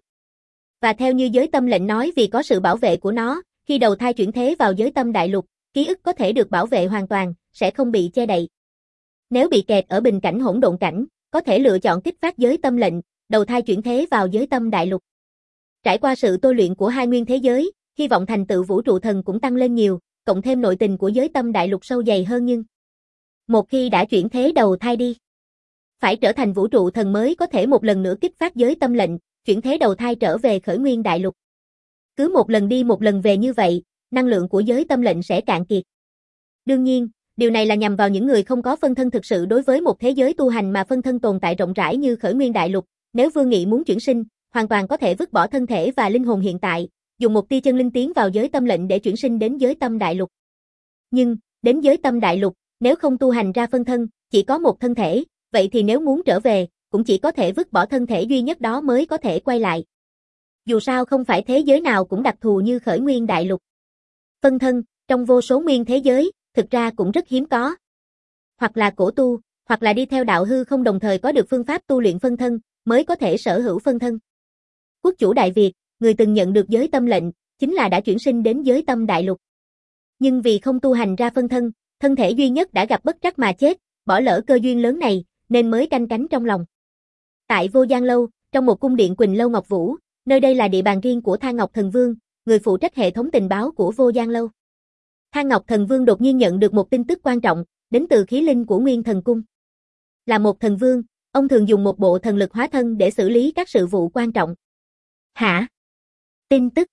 Và theo như giới tâm lệnh nói, vì có sự bảo vệ của nó, khi đầu thai chuyển thế vào giới tâm đại lục, ký ức có thể được bảo vệ hoàn toàn, sẽ không bị che đậy. Nếu bị kẹt ở bình cảnh hỗn độn cảnh, có thể lựa chọn kích phát giới tâm lệnh, đầu thai chuyển thế vào giới tâm đại lục. Trải qua sự tôi luyện của hai nguyên thế giới, hy vọng thành tựu vũ trụ thần cũng tăng lên nhiều, cộng thêm nội tình của giới tâm đại lục sâu dày hơn, nhưng một khi đã chuyển thế đầu thai đi, phải trở thành vũ trụ thần mới có thể một lần nữa kích phát giới tâm lệnh, chuyển thế đầu thai trở về Khởi Nguyên Đại Lục. Cứ một lần đi một lần về như vậy, năng lượng của giới tâm lệnh sẽ cạn kiệt. Đương nhiên, điều này là nhằm vào những người không có phân thân thực sự đối với một thế giới tu hành mà phân thân tồn tại rộng rãi như Khởi Nguyên Đại Lục. Nếu Vương Nghị muốn chuyển sinh, hoàn toàn có thể vứt bỏ thân thể và linh hồn hiện tại, dùng một tia chân linh tiến vào giới tâm lệnh để chuyển sinh đến giới tâm đại lục. Nhưng, đến giới tâm đại lục, nếu không tu hành ra phân thân, chỉ có một thân thể, vậy thì nếu muốn trở về, cũng chỉ có thể vứt bỏ thân thể duy nhất đó mới có thể quay lại. Dù sao không phải thế giới nào cũng đặc thù như Khởi Nguyên Đại Lục. Phân thân, trong vô số nguyên thế giới, thực ra cũng rất hiếm có. Hoặc là cổ tu, hoặc là đi theo đạo hư không đồng thời có được phương pháp tu luyện phân thân, mới có thể sở hữu phân thân. Quốc chủ Đại Việt, người từng nhận được giới tâm lệnh, chính là đã chuyển sinh đến giới tâm đại lục. Nhưng vì không tu hành ra phân thân, thân thể duy nhất đã gặp bất trắc mà chết, bỏ lỡ cơ duyên lớn này, nên mới canh cánh trong lòng. Tại Vô Giang Lâu, trong một cung điện Quỳnh Lâu Ngọc Vũ, nơi đây là địa bàn riêng của Thang Ngọc Thần Vương, người phụ trách hệ thống tình báo của Vô Giang Lâu. Thang Ngọc Thần Vương đột nhiên nhận được một tin tức quan trọng, đến từ khí linh của Nguyên Thần Cung. Là một thần vương, ông thường dùng một bộ thần lực hóa thân để xử lý các sự vụ quan trọng. Hả? Tin tức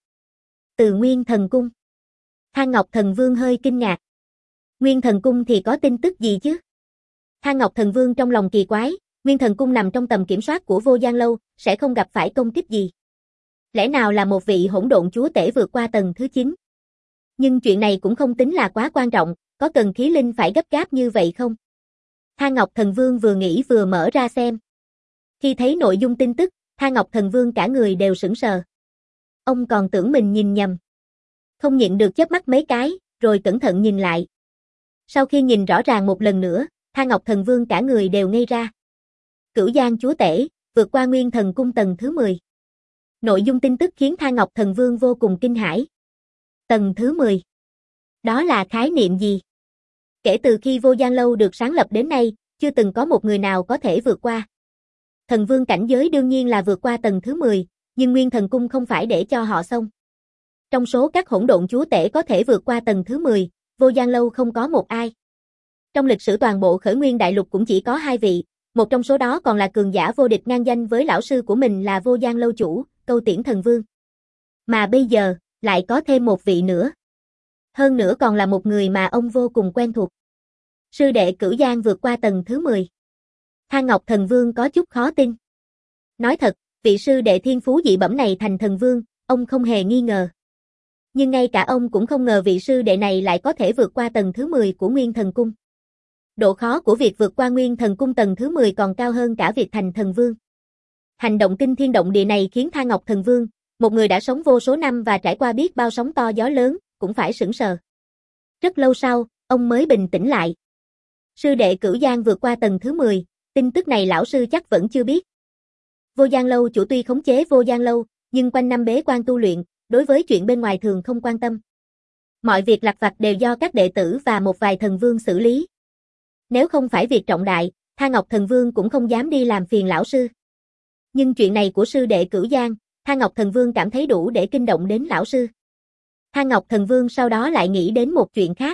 từ Nguyên Thần Cung. Thang Ngọc Thần Vương hơi kinh ngạc. Nguyên Thần Cung thì có tin tức gì chứ? Thang Ngọc Thần Vương trong lòng kỳ quái, Nguyên Thần Cung nằm trong tầm kiểm soát của Vô Giang Lâu, sẽ không gặp phải công kích gì. Lẽ nào là một vị hỗn độn chúa tể vượt qua tầng thứ chín? Nhưng chuyện này cũng không tính là quá quan trọng, có cần khí linh phải gấp gáp như vậy không? Thang Ngọc Thần Vương vừa nghĩ vừa mở ra xem. Khi thấy nội dung tin tức, Thang Ngọc Thần Vương cả người đều sững sờ. Ông còn tưởng mình nhìn nhầm. Không nhịn được chớp mắt mấy cái, rồi cẩn thận nhìn lại. Sau khi nhìn rõ ràng một lần nữa, Thang Ngọc Thần Vương cả người đều ngây ra. Cửu Giang chúa tể, vượt qua Nguyên Thần Cung tầng thứ mười. Nội dung tin tức khiến Thang Ngọc Thần Vương vô cùng kinh hãi. Tầng thứ mười. Đó là khái niệm gì? Kể từ khi Vô Giang Lâu được sáng lập đến nay, chưa từng có một người nào có thể vượt qua. Thần vương cảnh giới đương nhiên là vượt qua tầng thứ mười, nhưng Nguyên Thần Cung không phải để cho họ xông. Trong số các hỗn độn chúa tể có thể vượt qua tầng thứ mười, Vô Giang Lâu không có một ai. Trong lịch sử toàn bộ Khởi Nguyên Đại Lục cũng chỉ có hai vị, một trong số đó còn là cường giả vô địch ngang danh với lão sư của mình là Vô Giang Lâu chủ, Câu Tiễn Thần Vương. Mà bây giờ, lại có thêm một vị nữa. Hơn nữa còn là một người mà ông vô cùng quen thuộc. Sư đệ Cửu Giang vượt qua tầng thứ mười. Thang Ngọc Thần Vương có chút khó tin. Nói thật, vị sư đệ thiên phú dị bẩm này thành thần vương, ông không hề nghi ngờ. Nhưng ngay cả ông cũng không ngờ vị sư đệ này lại có thể vượt qua tầng thứ mười của Nguyên Thần Cung. Độ khó của việc vượt qua Nguyên Thần Cung tầng thứ mười còn cao hơn cả việc thành thần vương. Hành động kinh thiên động địa này khiến Thang Ngọc Thần Vương, một người đã sống vô số năm và trải qua biết bao sóng to gió lớn, cũng phải sững sờ. Rất lâu sau, ông mới bình tĩnh lại. Sư đệ Cửu Giang vượt qua tầng thứ mười, tin tức này lão sư chắc vẫn chưa biết. Vô Giang Lâu chủ tuy khống chế Vô Giang Lâu, nhưng quanh năm bế quan tu luyện, đối với chuyện bên ngoài thường không quan tâm. Mọi việc lặt vặt đều do các đệ tử và một vài thần vương xử lý. Nếu không phải việc trọng đại, Thang Ngọc Thần Vương cũng không dám đi làm phiền lão sư. Nhưng chuyện này của sư đệ Cửu Giang, Thang Ngọc Thần Vương cảm thấy đủ để kinh động đến lão sư. Thang Ngọc Thần Vương sau đó lại nghĩ đến một chuyện khác.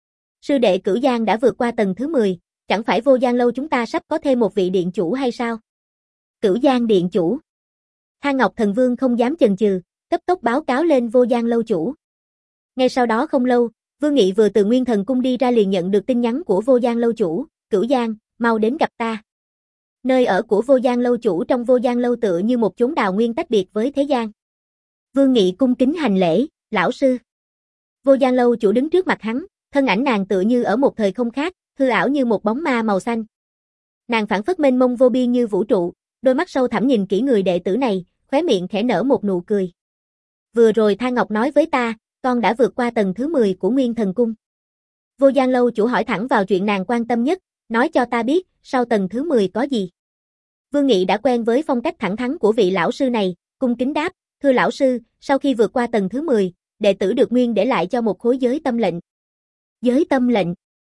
Sư đệ Cửu Giang đã vượt qua tầng thứ mười, chẳng phải Vô Giang Lâu chúng ta sắp có thêm một vị điện chủ hay sao? Cửu Giang điện chủ. Thang Ngọc Thần Vương không dám chần chừ, cấp tốc báo cáo lên Vô Giang Lâu chủ. Ngay sau đó không lâu, Vương Nghị vừa từ Nguyên Thần Cung đi ra liền nhận được tin nhắn của Vô Giang Lâu chủ, Cửu Giang, mau đến gặp ta. Nơi ở của Vô Giang Lâu chủ trong Vô Giang Lâu tựa như một chốn đào nguyên tách biệt với thế gian. Vương Nghị cung kính hành lễ, lão sư. Vô Giang Lâu chủ đứng trước mặt hắn, thân ảnh nàng tựa như ở một thời không khác, hư ảo như một bóng ma màu xanh. Nàng phảng phất mênh mông vô biên như vũ trụ, đôi mắt sâu thẳm nhìn kỹ người đệ tử này, khóe miệng khẽ nở một nụ cười. Vừa rồi Thang Ngọc nói với ta, con đã vượt qua tầng thứ mười của Nguyên Thần Cung. Vô Giang Lâu chủ hỏi thẳng vào chuyện nàng quan tâm nhất, nói cho ta biết, sau tầng thứ mười có gì. Vương Nghị đã quen với phong cách thẳng thắn của vị lão sư này, cung kính đáp, thưa lão sư, sau khi vượt qua tầng thứ mười, đệ tử được nguyên để lại cho một khối giới tâm lệnh. Giới tâm lệnh?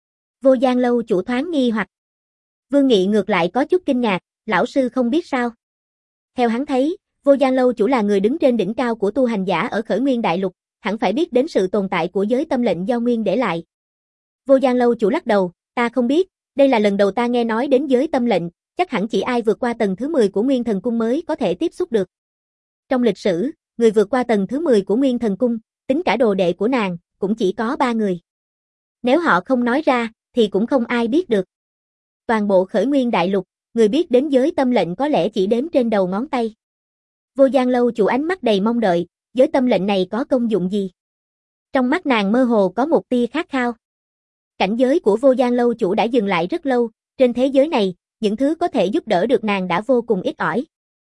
Vô Giang Lâu chủ thoáng nghi hoặc. Vương Nghị ngược lại có chút kinh ngạc, lão sư không biết sao. Theo hắn thấy, Vô Giang Lâu chủ là người đứng trên đỉnh cao của tu hành giả ở Khởi Nguyên Đại Lục, hẳn phải biết đến sự tồn tại của giới tâm lệnh do nguyên để lại. Vô Giang Lâu chủ lắc đầu, ta không biết, đây là lần đầu ta nghe nói đến giới tâm lệnh, chắc hẳn chỉ ai vượt qua tầng thứ mười của Nguyên Thần Cung mới có thể tiếp xúc được. Trong lịch sử, người vượt qua tầng thứ mười của Nguyên Thần Cung, tính cả đồ đệ của nàng, cũng chỉ có ba người. Nếu họ không nói ra, thì cũng không ai biết được. Toàn bộ Khởi Nguyên Đại Lục, người biết đến giới tâm lệnh có lẽ chỉ đếm trên đầu ngón tay. Vô Gian Lâu chủ ánh mắt đầy mong đợi, giới tâm lệnh này có công dụng gì? Trong mắt nàng mơ hồ có một tia khát khao. Cảnh giới của Vô Gian Lâu chủ đã dừng lại rất lâu, trên thế giới này, những thứ có thể giúp đỡ được nàng đã vô cùng ít ỏi.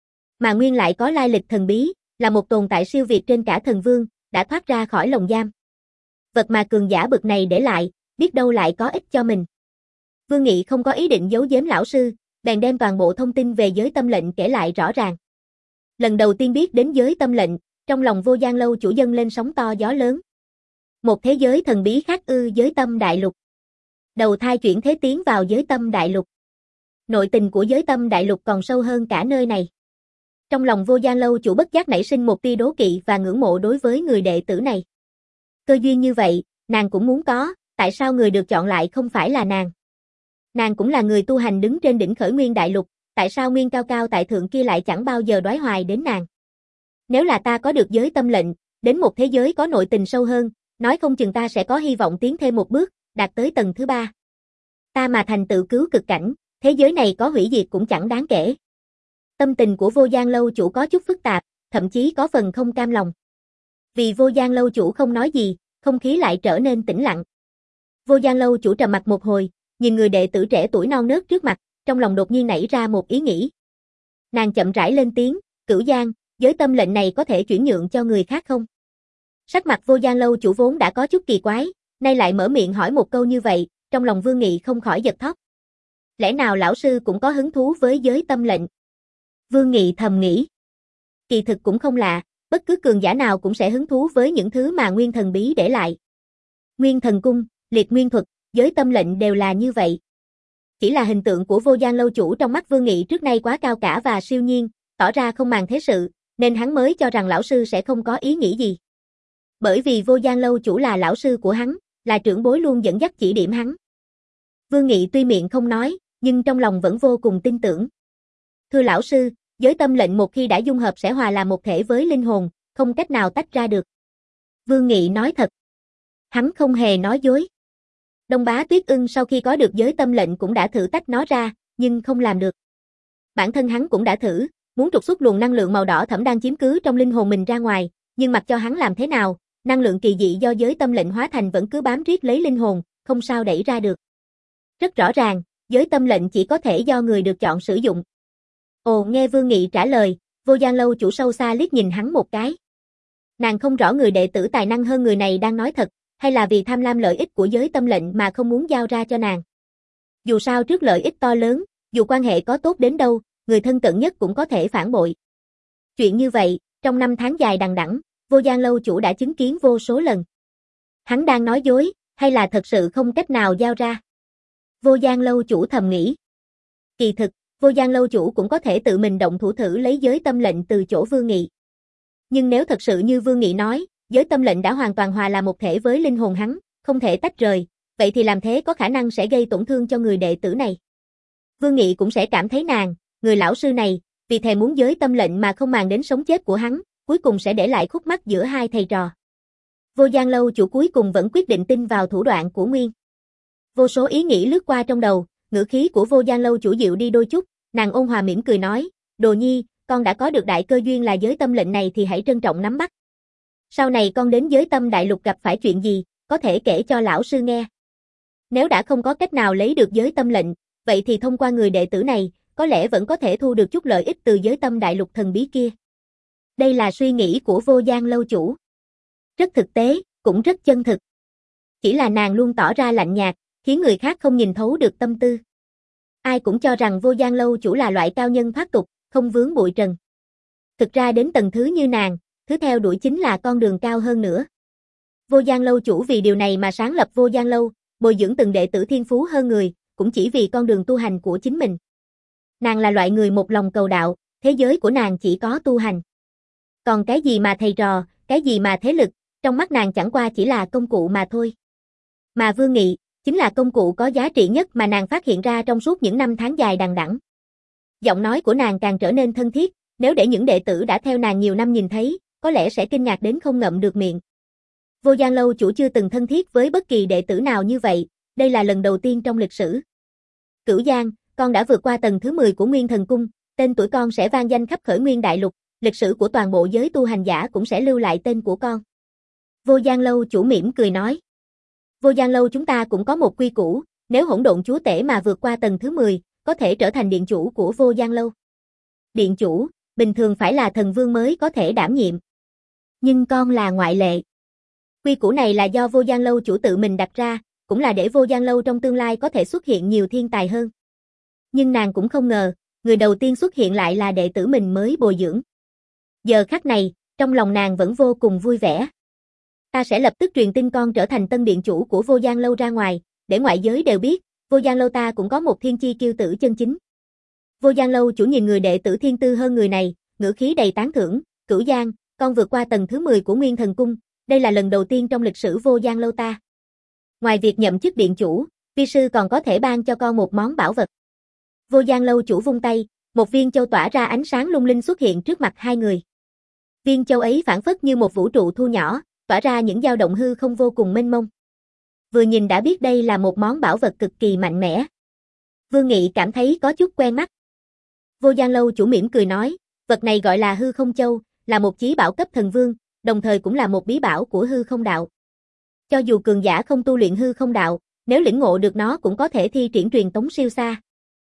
Mà Nguyên lại có lai lịch thần bí, là một tồn tại siêu việt trên cả thần vương, đã thoát ra khỏi lồng giam. Vật mà cường giả bực này để lại, biết đâu lại có ích cho mình. Vương Nghị không có ý định giấu giếm lão sư, bèn đem toàn bộ thông tin về giới tâm lệnh kể lại rõ ràng. Lần đầu tiên biết đến giới tâm lệnh, trong lòng Vô Gian Lâu chủ dâng lên sóng to gió lớn. Một thế giới thần bí khác ư giới tâm đại lục. Đầu thai chuyển thế tiến vào giới tâm đại lục. Nội tình của giới tâm đại lục còn sâu hơn cả nơi này. Trong lòng Vô Gian Lâu chủ bất giác nảy sinh một tia đố kỵ và ngưỡng mộ đối với người đệ tử này. Cơ duyên như vậy, nàng cũng muốn có, tại sao người được chọn lại không phải là nàng? Nàng cũng là người tu hành đứng trên đỉnh Khởi Nguyên Đại Lục, tại sao nguyên cao cao tại thượng kia lại chẳng bao giờ đoái hoài đến nàng? Nếu là ta có được giới tâm lệnh, đến một thế giới có nội tình sâu hơn, nói không chừng ta sẽ có hy vọng tiến thêm một bước, đạt tới tầng thứ ba. Ta mà thành tựu cứu cực cảnh, thế giới này có hủy diệt cũng chẳng đáng kể. Tâm tình của Vô Gian Lâu chủ có chút phức tạp, thậm chí có phần không cam lòng. Vì Vô Gian Lâu chủ không nói gì, không khí lại trở nên tĩnh lặng. Vô Gian Lâu chủ trầm mặt một hồi, nhìn người đệ tử trẻ tuổi non nớt trước mặt, trong lòng đột nhiên nảy ra một ý nghĩ. Nàng chậm rãi lên tiếng, Cửu Giang, giới tâm lệnh này có thể chuyển nhượng cho người khác không? Sắc mặt Vô Gian Lâu chủ vốn đã có chút kỳ quái, nay lại mở miệng hỏi một câu như vậy, trong lòng Vương Nghị không khỏi giật thót. Lẽ nào lão sư cũng có hứng thú với giới tâm lệnh? Vương Nghị thầm nghĩ. Kỳ thực cũng không lạ, bất cứ cường giả nào cũng sẽ hứng thú với những thứ mà Nguyên Thần Bí để lại. Nguyên Thần Cung, Liệt Nguyên Thuật, giới tâm lệnh đều là như vậy. Chỉ là hình tượng của Vô Gian Lâu chủ trong mắt Vương Nghị trước nay quá cao cả và siêu nhiên, tỏ ra không màng thế sự, nên hắn mới cho rằng lão sư sẽ không có ý nghĩ gì. Bởi vì Vô Gian Lâu chủ là lão sư của hắn, là trưởng bối luôn dẫn dắt chỉ điểm hắn. Vương Nghị tuy miệng không nói, nhưng trong lòng vẫn vô cùng tin tưởng. Thưa lão sư, giới tâm lệnh một khi đã dung hợp sẽ hòa làm một thể với linh hồn, không cách nào tách ra được. Vương Nghị nói thật. Hắn không hề nói dối. Đông Bá Tuyết Ưng sau khi có được giới tâm lệnh cũng đã thử tách nó ra, nhưng không làm được. Bản thân hắn cũng đã thử, muốn trục xuất luồng năng lượng màu đỏ thẫm đang chiếm cứ trong linh hồn mình ra ngoài, nhưng mặc cho hắn làm thế nào, năng lượng kỳ dị do giới tâm lệnh hóa thành vẫn cứ bám riết lấy linh hồn, không sao đẩy ra được. Rất rõ ràng, giới tâm lệnh chỉ có thể do người được chọn sử dụng. Ồ, nghe Vương Nghị trả lời, Vô Gian Lâu chủ sâu xa liếc nhìn hắn một cái. Nàng không rõ người đệ tử tài năng hơn người này đang nói thật, hay là vì tham lam lợi ích của giới tâm lệnh mà không muốn giao ra cho nàng. Dù sao trước lợi ích to lớn, dù quan hệ có tốt đến đâu, người thân cận nhất cũng có thể phản bội. Chuyện như vậy, trong năm tháng dài đằng đẵng, Vô Gian Lâu chủ đã chứng kiến vô số lần. Hắn đang nói dối, hay là thật sự không cách nào giao ra? Vô Gian Lâu chủ thầm nghĩ. Kỳ thực, Vô Gian Lâu chủ cũng có thể tự mình động thủ thử lấy giới tâm lệnh từ chỗ Vương Nghị. Nhưng nếu thật sự như Vương Nghị nói, giới tâm lệnh đã hoàn toàn hòa là một thể với linh hồn hắn, không thể tách rời, vậy thì làm thế có khả năng sẽ gây tổn thương cho người đệ tử này. Vương Nghị cũng sẽ cảm thấy nàng, người lão sư này, vì thề muốn giới tâm lệnh mà không màng đến sống chết của hắn, cuối cùng sẽ để lại khúc mắc giữa hai thầy trò. Vô Gian Lâu chủ cuối cùng vẫn quyết định tin vào thủ đoạn của Nguyên. Vô số ý nghĩ lướt qua trong đầu, ngữ khí của Vô Gian Lâu chủ dịu đi đôi chút, nàng ôn hòa mỉm cười nói, Đồ Nhi, con đã có được đại cơ duyên là giới tâm lệnh này thì hãy trân trọng nắm bắt. Sau này con đến giới tâm đại lục gặp phải chuyện gì, có thể kể cho lão sư nghe. Nếu đã không có cách nào lấy được giới tâm lệnh, vậy thì thông qua người đệ tử này, có lẽ vẫn có thể thu được chút lợi ích từ giới tâm đại lục thần bí kia. Đây là suy nghĩ của Vô Gian Lâu chủ. Rất thực tế, cũng rất chân thực. Chỉ là nàng luôn tỏ ra lạnh nhạt, khiến người khác không nhìn thấu được tâm tư. Ai cũng cho rằng Vô Gian Lâu chủ là loại cao nhân thoát tục, không vướng bụi trần. Thực ra đến tầng thứ như nàng, thứ theo đuổi chính là con đường cao hơn nữa. Vô Gian Lâu chủ vì điều này mà sáng lập Vô Gian Lâu, bồi dưỡng từng đệ tử thiên phú hơn người, cũng chỉ vì con đường tu hành của chính mình. Nàng là loại người một lòng cầu đạo, thế giới của nàng chỉ có tu hành. Còn cái gì mà thầy trò, cái gì mà thế lực, trong mắt nàng chẳng qua chỉ là công cụ mà thôi. Mà Vương Nghị, chính là công cụ có giá trị nhất mà nàng phát hiện ra trong suốt những năm tháng dài đằng đẵng. Giọng nói của nàng càng trở nên thân thiết, nếu để những đệ tử đã theo nàng nhiều năm nhìn thấy, có lẽ sẽ kinh ngạc đến không ngậm được miệng. Vô Gian lâu chủ chưa từng thân thiết với bất kỳ đệ tử nào như vậy, đây là lần đầu tiên trong lịch sử. Cửu Giang, con đã vượt qua tầng thứ mười của Nguyên Thần Cung, tên tuổi con sẽ vang danh khắp Khởi Nguyên Đại Lục, lịch sử của toàn bộ giới tu hành giả cũng sẽ lưu lại tên của con. Vô Gian lâu chủ mỉm cười nói. Vô Gian lâu chúng ta cũng có một quy củ, nếu hỗn độn chúa tể mà vượt qua tầng thứ mười, có thể trở thành điện chủ của Vô Gian lâu. Điện chủ, bình thường phải là thần vương mới có thể đảm nhiệm. Nhưng con là ngoại lệ. Quy củ này là do Vô Gian lâu chủ tự mình đặt ra, cũng là để Vô Gian lâu trong tương lai có thể xuất hiện nhiều thiên tài hơn. Nhưng nàng cũng không ngờ, người đầu tiên xuất hiện lại là đệ tử mình mới bồi dưỡng. Giờ khắc này, trong lòng nàng vẫn vô cùng vui vẻ. Ta sẽ lập tức truyền tin con trở thành tân điện chủ của Vô Gian lâu ra ngoài, để ngoại giới đều biết, Vô Gian lâu ta cũng có một thiên chi kiêu tử chân chính. Vô Gian lâu chủ nhìn người đệ tử thiên tư hơn người này, ngữ khí đầy tán thưởng, Cửu Giang, con vượt qua tầng thứ mười của Nguyên Thần Cung, đây là lần đầu tiên trong lịch sử Vô Gian lâu ta. Ngoài việc nhậm chức điện chủ, vi sư còn có thể ban cho con một món bảo vật. Vô Gian lâu chủ vung tay, một viên châu tỏa ra ánh sáng lung linh xuất hiện trước mặt hai người. Viên châu ấy phảng phất như một vũ trụ thu nhỏ, tỏa ra những dao động hư không vô cùng mênh mông. Vừa nhìn đã biết đây là một món bảo vật cực kỳ mạnh mẽ. Vương Nghị cảm thấy có chút quen mắt. Vô Gian lâu chủ mỉm cười nói, vật này gọi là hư không châu, là một chí bảo cấp thần vương, đồng thời cũng là một bí bảo của hư không đạo. Cho dù cường giả không tu luyện hư không đạo, nếu lĩnh ngộ được nó cũng có thể thi triển truyền tống siêu xa.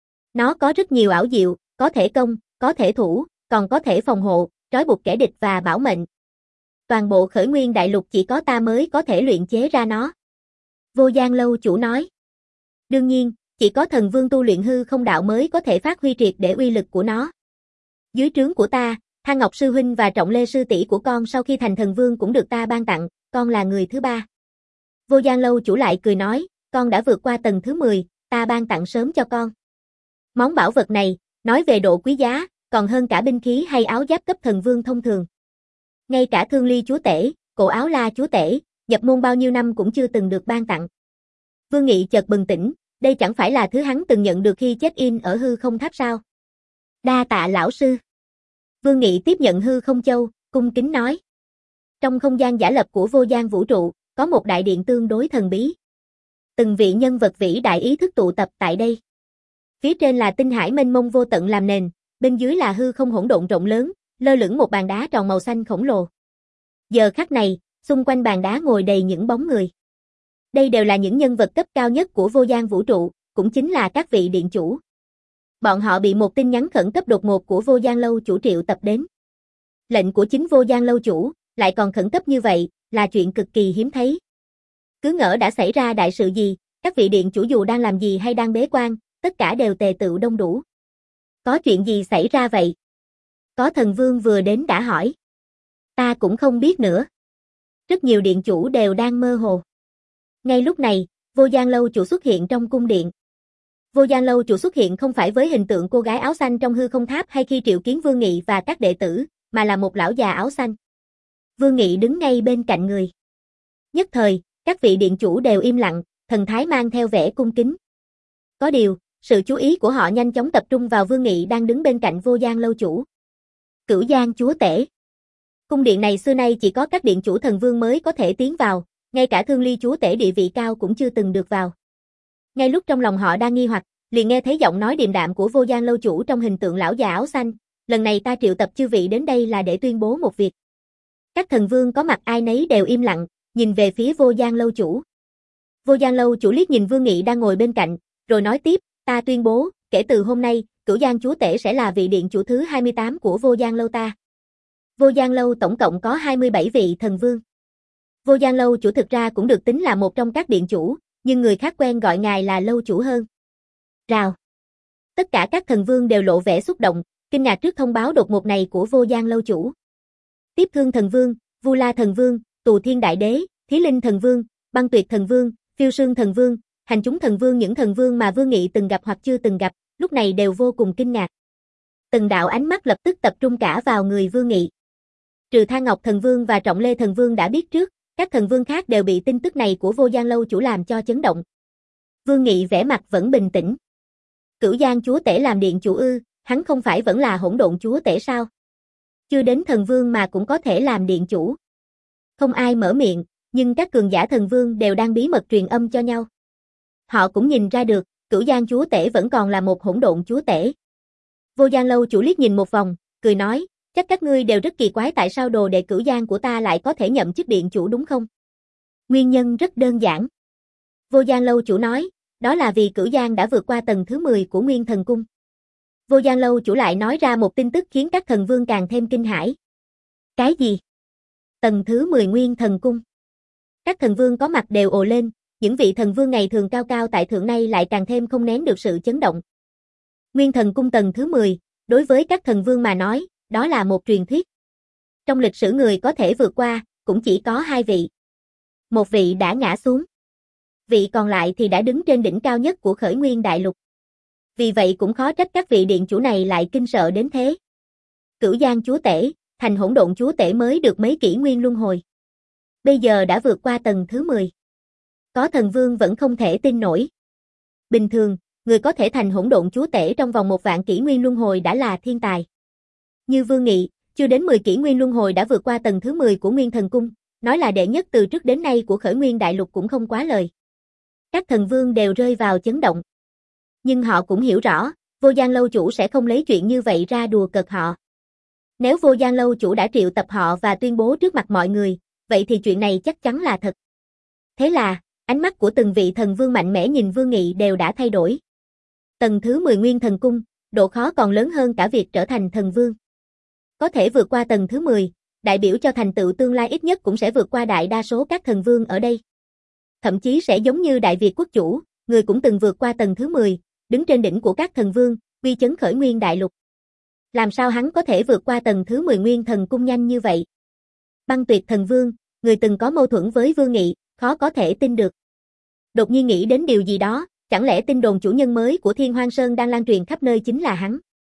Nó có rất nhiều ảo diệu, có thể công, có thể thủ, còn có thể phòng hộ, trói buộc kẻ địch và bảo mệnh. Toàn bộ Khởi Nguyên Đại Lục chỉ có ta mới có thể luyện chế ra nó. Vô Gian lâu chủ nói. Đương nhiên, chỉ có thần vương tu luyện hư không đạo mới có thể phát huy triệt để uy lực của nó. Dưới trướng của ta, Thang Ngọc sư huynh và Trọng Lê sư tỷ của con sau khi thành thần vương cũng được ta ban tặng, con là người thứ ba. Vô Gian lâu chủ lại cười nói, con đã vượt qua tầng thứ mười, ta ban tặng sớm cho con. Món bảo vật này, nói về độ quý giá, còn hơn cả binh khí hay áo giáp cấp thần vương thông thường. Ngay cả Thương Ly chúa tể, Cổ Áo La chúa tể, nhập môn bao nhiêu năm cũng chưa từng được ban tặng. Vương Nghị chợt bừng tỉnh, đây chẳng phải là thứ hắn từng nhận được khi check-in ở hư không tháp sao? Đa tạ lão sư. Vương Nghị tiếp nhận hư không châu, cung kính nói. Trong không gian giả lập của Vô Gian vũ trụ, có một đại điện tương đối thần bí. Từng vị nhân vật vĩ đại ý thức tụ tập tại đây. Phía trên là tinh hải mênh mông vô tận làm nền, bên dưới là hư không hỗn độn rộng lớn, lơ lửng một bàn đá tròn màu xanh khổng lồ. Giờ khắc này, xung quanh bàn đá ngồi đầy những bóng người. Đây đều là những nhân vật cấp cao nhất của Vô Gian vũ trụ, cũng chính là các vị điện chủ. Bọn họ bị một tin nhắn khẩn cấp đột ngột của Vô Gian lâu chủ triệu tập đến. Lệnh của chính Vô Gian lâu chủ, lại còn khẩn cấp như vậy, là chuyện cực kỳ hiếm thấy. Cứ ngỡ đã xảy ra đại sự gì, các vị điện chủ dù đang làm gì hay đang bế quan, tất cả đều tề tựu đông đủ. Có chuyện gì xảy ra vậy? Có thần vương vừa đến đã hỏi. Ta cũng không biết nữa. Rất nhiều điện chủ đều đang mơ hồ. Ngay lúc này, Vô Gian lâu chủ xuất hiện trong cung điện. Vô Gian lâu chủ xuất hiện không phải với hình tượng cô gái áo xanh trong hư không tháp hay khi triệu kiến Vương Nghị và các đệ tử, mà là một lão già áo xanh. Vương Nghị đứng ngay bên cạnh người. Nhất thời, các vị điện chủ đều im lặng, thần thái mang theo vẻ cung kính. Có điều, sự chú ý của họ nhanh chóng tập trung vào Vương Nghị đang đứng bên cạnh Vô Gian lâu chủ. Cửu Giang chúa tể. Cung điện này xưa nay chỉ có các điện chủ thần vương mới có thể tiến vào, ngay cả Thương Ly chúa tể địa vị cao cũng chưa từng được vào. Ngay lúc trong lòng họ đang nghi hoặc, liền nghe thấy giọng nói điềm đạm của Vô Gian lâu chủ trong hình tượng lão già áo xanh, lần này ta triệu tập chư vị đến đây là để tuyên bố một việc. Các thần vương có mặt ai nấy đều im lặng, nhìn về phía Vô Gian lâu chủ. Vô Gian lâu chủ liếc nhìn Vương Nghị đang ngồi bên cạnh, rồi nói tiếp, ta tuyên bố, kể từ hôm nay, Cửu Giang chúa tể sẽ là vị điện chủ thứ hai mươi tám của Vô Gian lâu ta. Vô Gian lâu tổng cộng có hai mươi bảy vị thần vương. Vô Gian lâu chủ thực ra cũng được tính là một trong các điện chủ, nhưng người khác quen gọi ngài là lâu chủ hơn. Rào. Tất cả các thần vương đều lộ vẻ xúc động, kinh ngạc trước thông báo đột ngột này của Vô Gian lâu chủ. Tiếp Thương thần vương, Vu La thần vương, Tù Thiên đại đế, Thí Linh thần vương, Băng Tuyệt thần vương, Phiêu Sương thần vương, Hành Chúng thần vương, những thần vương mà Vương Nghị từng gặp hoặc chưa từng gặp, lúc này đều vô cùng kinh ngạc. Từng đạo ánh mắt lập tức tập trung cả vào người Vương Nghị. Trừ Thang Ngọc thần vương và Trọng Lê thần vương đã biết trước, các thần vương khác đều bị tin tức này của Vô Gian lâu chủ làm cho chấn động. Vương Nghị vẻ mặt vẫn bình tĩnh. Cửu Giang chúa tể làm điện chủ ư, hắn không phải vẫn là hỗn độn chúa tể sao? Chưa đến thần vương mà cũng có thể làm điện chủ. Không ai mở miệng, Nhưng các cường giả thần vương đều đang bí mật truyền âm cho nhau. Họ cũng nhìn ra được, Cửu Giang chúa tể vẫn còn là một hỗn độn chúa tể. Vô Giang lâu chủ liếc nhìn một vòng, cười nói, chắc các ngươi đều rất kỳ quái tại sao đồ đệ Cửu Giang của ta lại có thể nhậm chức điện chủ đúng không? Nguyên nhân rất đơn giản. Vô Giang lâu chủ nói, đó là vì Cửu Giang đã vượt qua tầng thứ mười của Nguyên Thần Cung. Vô Giang lâu chủ lại nói ra một tin tức khiến các thần vương càng thêm kinh hãi. Cái gì? Tầng thứ mười Nguyên Thần Cung. Các thần vương có mặt đều ồ lên, những vị thần vương ngày thường cao cao tại thượng nay lại càng thêm không nén được sự chấn động. Nguyên Thần Cung tầng thứ mười, đối với các thần vương mà nói, đó là một truyền thuyết. Trong lịch sử người có thể vượt qua, cũng chỉ có hai vị. Một vị đã ngã xuống. Vị còn lại thì đã đứng trên đỉnh cao nhất của Khởi Nguyên Đại Lục. Vì vậy cũng khó trách các vị điện chủ này lại kinh sợ đến thế. Cửu Giang chúa tể, thành hỗn độn chúa tể mới được mấy kỷ nguyên luân hồi. Bây giờ đã vượt qua tầng thứ mười. Có thần vương vẫn không thể tin nổi. Bình thường, người có thể thành hỗn độn chúa tể trong vòng một vạn kỷ nguyên luân hồi đã là thiên tài. Như Vương Nghị, chưa đến mười kỷ nguyên luân hồi đã vượt qua tầng thứ mười của Nguyên Thần Cung, nói là đệ nhất từ trước đến nay của Khởi Nguyên Đại Lục cũng không quá lời. Các thần vương đều rơi vào chấn động. Nhưng họ cũng hiểu rõ, Vô Giang lâu chủ sẽ không lấy chuyện như vậy ra đùa cợt họ. Nếu Vô Giang lâu chủ đã triệu tập họ và tuyên bố trước mặt mọi người, vậy thì chuyện này chắc chắn là thật. Thế là, ánh mắt của từng vị thần vương mạnh mẽ nhìn Vương Nghị đều đã thay đổi. Tầng thứ mười Nguyên Thần Cung, độ khó còn lớn hơn cả việc trở thành thần vương. Có thể vượt qua tầng thứ mười, đại biểu cho thành tựu tương lai ít nhất cũng sẽ vượt qua đại đa số các thần vương ở đây. Thậm chí sẽ giống như Đại Việt quốc chủ, người cũng từng vượt qua tầng thứ mười, đứng trên đỉnh của các thần vương, uy chấn Khởi Nguyên Đại Lục. Làm sao hắn có thể vượt qua tầng thứ mười Nguyên Thần Cung nhanh như vậy? Băng Tuyệt thần vương, người từng có mâu thuẫn với Vương Nghị, khó có thể tin được. Đột nhiên nghĩ đến điều gì đó, chẳng lẽ tin đồn chủ nhân mới của Thiên Hoang Sơn đang lan truyền khắp nơi chính là hắn?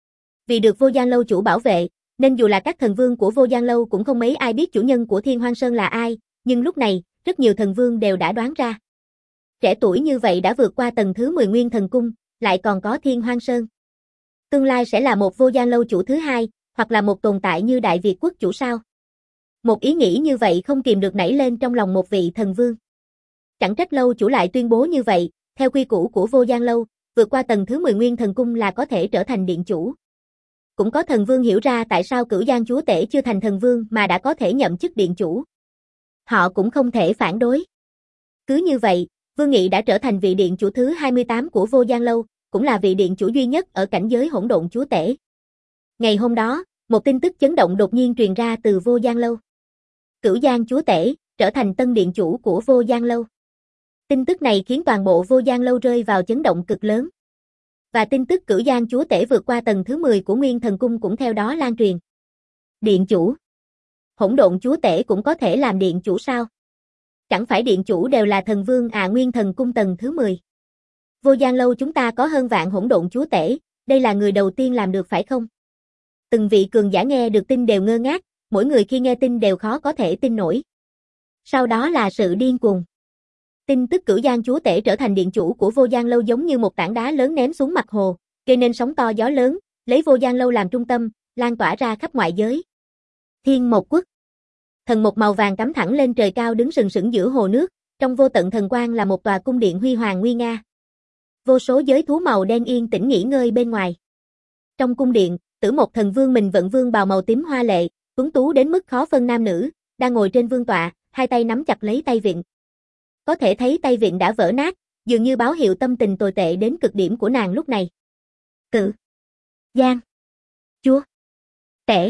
Vì được Vô Giang lâu chủ bảo vệ, nên dù là các thần vương của Vô Giang lâu cũng không mấy ai biết chủ nhân của Thiên Hoang Sơn là ai, nhưng lúc này, rất nhiều thần vương đều đã đoán ra. Trẻ tuổi như vậy đã vượt qua tầng thứ mười Nguyên Thần Cung, lại còn có Thiên Hoang Sơn. Tương lai sẽ là một Vô Giang lâu chủ thứ hai, hoặc là một tồn tại như Đại Việt quốc chủ sao? Một ý nghĩ như vậy không kìm được nảy lên trong lòng một vị thần vương. Chẳng trách lâu chủ lại tuyên bố như vậy, theo quy củ của Vô Giang lâu, vượt qua tầng thứ mười Nguyên Thần Cung là có thể trở thành điện chủ. Cũng có thần vương hiểu ra tại sao Cửu Giang chúa tể chưa thành thần vương mà đã có thể nhậm chức điện chủ. Họ cũng không thể phản đối. Cứ như vậy, Vương Nghị đã trở thành vị điện chủ thứ hai mươi tám của Vô Giang lâu, cũng là vị điện chủ duy nhất ở cảnh giới hỗn độn chúa tể. Ngày hôm đó, một tin tức chấn động đột nhiên truyền ra từ Vô Giang lâu. Cửu Giang chúa tể trở thành tân điện chủ của Vô Giang lâu. Tin tức này khiến toàn bộ Vô Giang lâu rơi vào chấn động cực lớn. Và tin tức Cửu Giang chúa tể vượt qua tầng thứ mười của Nguyên Thần Cung cũng theo đó lan truyền. Điện chủ. Hỗn độn chúa tể cũng có thể làm điện chủ sao? Chẳng phải điện chủ đều là thần vương à? Nguyên Thần Cung tầng thứ mười. Vô Giang lâu chúng ta có hơn vạn hỗn độn chúa tể, đây là người đầu tiên làm được phải không? Từng vị cường giả nghe được tin đều ngơ ngác, mỗi người khi nghe tin đều khó có thể tin nổi. Sau đó là sự điên cuồng. Tin tức Cửu Giang chúa tể trở thành điện chủ của Vô Giang lâu giống như một tảng đá lớn ném xuống mặt hồ, gây nên sóng to gió lớn, lấy Vô Giang lâu làm trung tâm, lan tỏa ra khắp ngoại giới. Thiên Mộc Quốc. Thần mộc màu vàng cắm thẳng lên trời cao đứng sừng sững giữa hồ nước, trong vô tận thần quang là một tòa cung điện huy hoàng nguy nga. Vô số giới thú màu đen yên tĩnh nghỉ ngơi bên ngoài. Trong cung điện, Tử Mộc thần vương mình vận vương bào màu tím hoa lệ, tuấn tú đến mức khó phân nam nữ, đang ngồi trên vương tọa, hai tay nắm chặt lấy tay vịn. Có thể thấy tay vịn đã vỡ nát, dường như báo hiệu tâm tình tồi tệ đến cực điểm của nàng lúc này. Cự Giang chúa tể.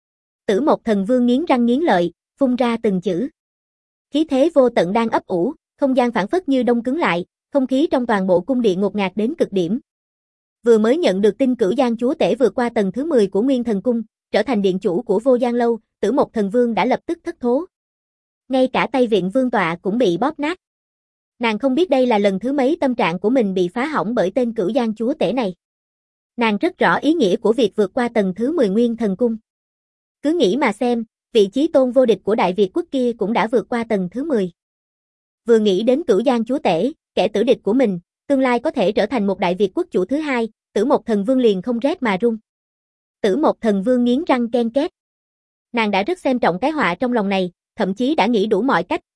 Tử Mộc thần vương nghiến răng nghiến lợi, phun ra từng chữ. Khí thế vô tận đang ấp ủ, không gian phảng phất như đông cứng lại, không khí trong toàn bộ cung điện ngột ngạt đến cực điểm. Vừa mới nhận được tin Cửu Giang chúa tể vượt qua tầng thứ mười của Nguyên Thần Cung, trở thành điện chủ của Vô Giang lâu, Tử Mộc thần vương đã lập tức thất thố. Ngay cả tay vịn vương tọa cũng bị bóp nát. Nàng không biết đây là lần thứ mấy tâm trạng của mình bị phá hỏng bởi tên Cửu Giang chúa tể này. Nàng rất rõ ý nghĩa của việc vượt qua tầng thứ mười Nguyên Thần Cung. Cứ nghĩ mà xem, vị chí tôn vô địch của Đại Việt quốc kia cũng đã vượt qua tầng thứ mười. Vừa nghĩ đến Cửu Giang chúa tể, kẻ tử địch của mình, tương lai có thể trở thành một Đại Việt quốc chủ thứ hai, Tử Mộc thần vương liền không rét mà run. Tử Mộc thần vương nghiến răng ken két. Nàng đã rất xem trọng cái họa trong lòng này, thậm chí đã nghĩ đủ mọi cách,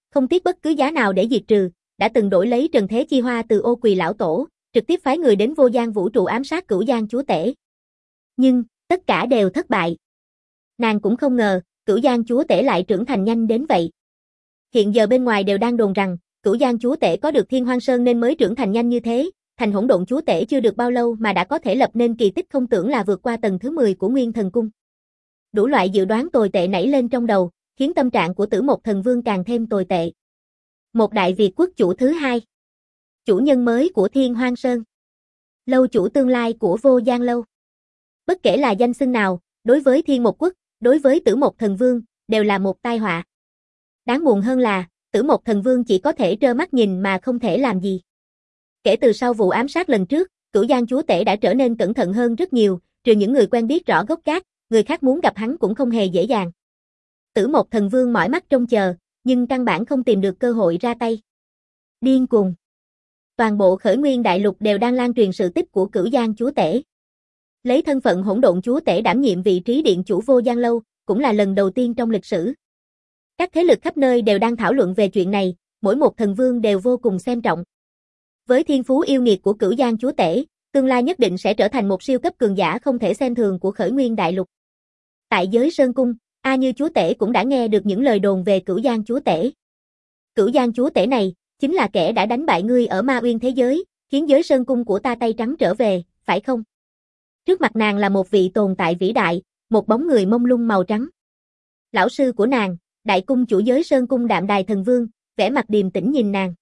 không tiếc bất cứ giá nào để diệt trừ, đã từng đổi lấy Trần Thế Chi Hoa từ Ô Quỳ lão tổ, trực tiếp phái người đến Vô Gian vũ trụ ám sát Cửu Giang chúa tể. Nhưng, tất cả đều thất bại. Nàng cũng không ngờ, Cửu Giang chúa tể lại trưởng thành nhanh đến vậy. Hiện giờ bên ngoài đều đang đồn rằng, Cửu Giang chúa tể có được Thiên Hoang Sơn nên mới trưởng thành nhanh như thế, thành hỗn độn chúa tể chưa được bao lâu mà đã có thể lập nên kỳ tích không tưởng là vượt qua tầng thứ mười của Nguyên Thần Cung. Đủ loại dự đoán tồi tệ nảy lên trong đầu, khiến tâm trạng của Tử Mộc Thần Vương càng thêm tồi tệ. Một Đại Việt quốc chủ thứ hai. Chủ nhân mới của Thiên Hoang Sơn. Lâu chủ tương lai của Vô Gian Lâu. Bất kể là danh xưng nào, đối với Thiên Mộc Quốc, đối với Tử Mộc Thần Vương, đều là một tai họa. Đáng buồn hơn là, Tử Mộc Thần Vương chỉ có thể trơ mắt nhìn mà không thể làm gì. Kể từ sau vụ ám sát lần trước, Cửu Giang chúa tể đã trở nên cẩn thận hơn rất nhiều, trừ những người quen biết rõ gốc gác, người khác muốn gặp hắn cũng không hề dễ dàng. Tử Mộc Thần Vương mỏi mắt trông chờ, nhưng căn bản không tìm được cơ hội ra tay. Điên cuồng. Toàn bộ Khởi Nguyên Đại Lục đều đang lan truyền sự tích của Cửu Giang chúa tể. Lấy thân phận hỗn độn chúa tể đảm nhiệm vị trí điện chủ Vô Gian Lâu, cũng là lần đầu tiên trong lịch sử. Các thế lực khắp nơi đều đang thảo luận về chuyện này, mỗi một thần vương đều vô cùng xem trọng. Với thiên phú yêu nghiệt của Cửu Giang chúa tể, tương lai nhất định sẽ trở thành một siêu cấp cường giả không thể xem thường của Khởi Nguyên Đại Lục. Tại giới Sơn Cung, A Như chúa tể cũng đã nghe được những lời đồn về Cửu Giang chúa tể. Cửu Giang chúa tể này, chính là kẻ đã đánh bại ngươi ở Ma Uyên thế giới, khiến giới Sơn Cung của ta tay trắng trở về, phải không? Trước mặt nàng là một vị tồn tại vĩ đại, một bóng người mông lung màu trắng. Lão sư của nàng, Đại cung chủ giới Sơn Cung Đạm Đài Thần Vương, vẻ mặt điềm tĩnh nhìn nàng.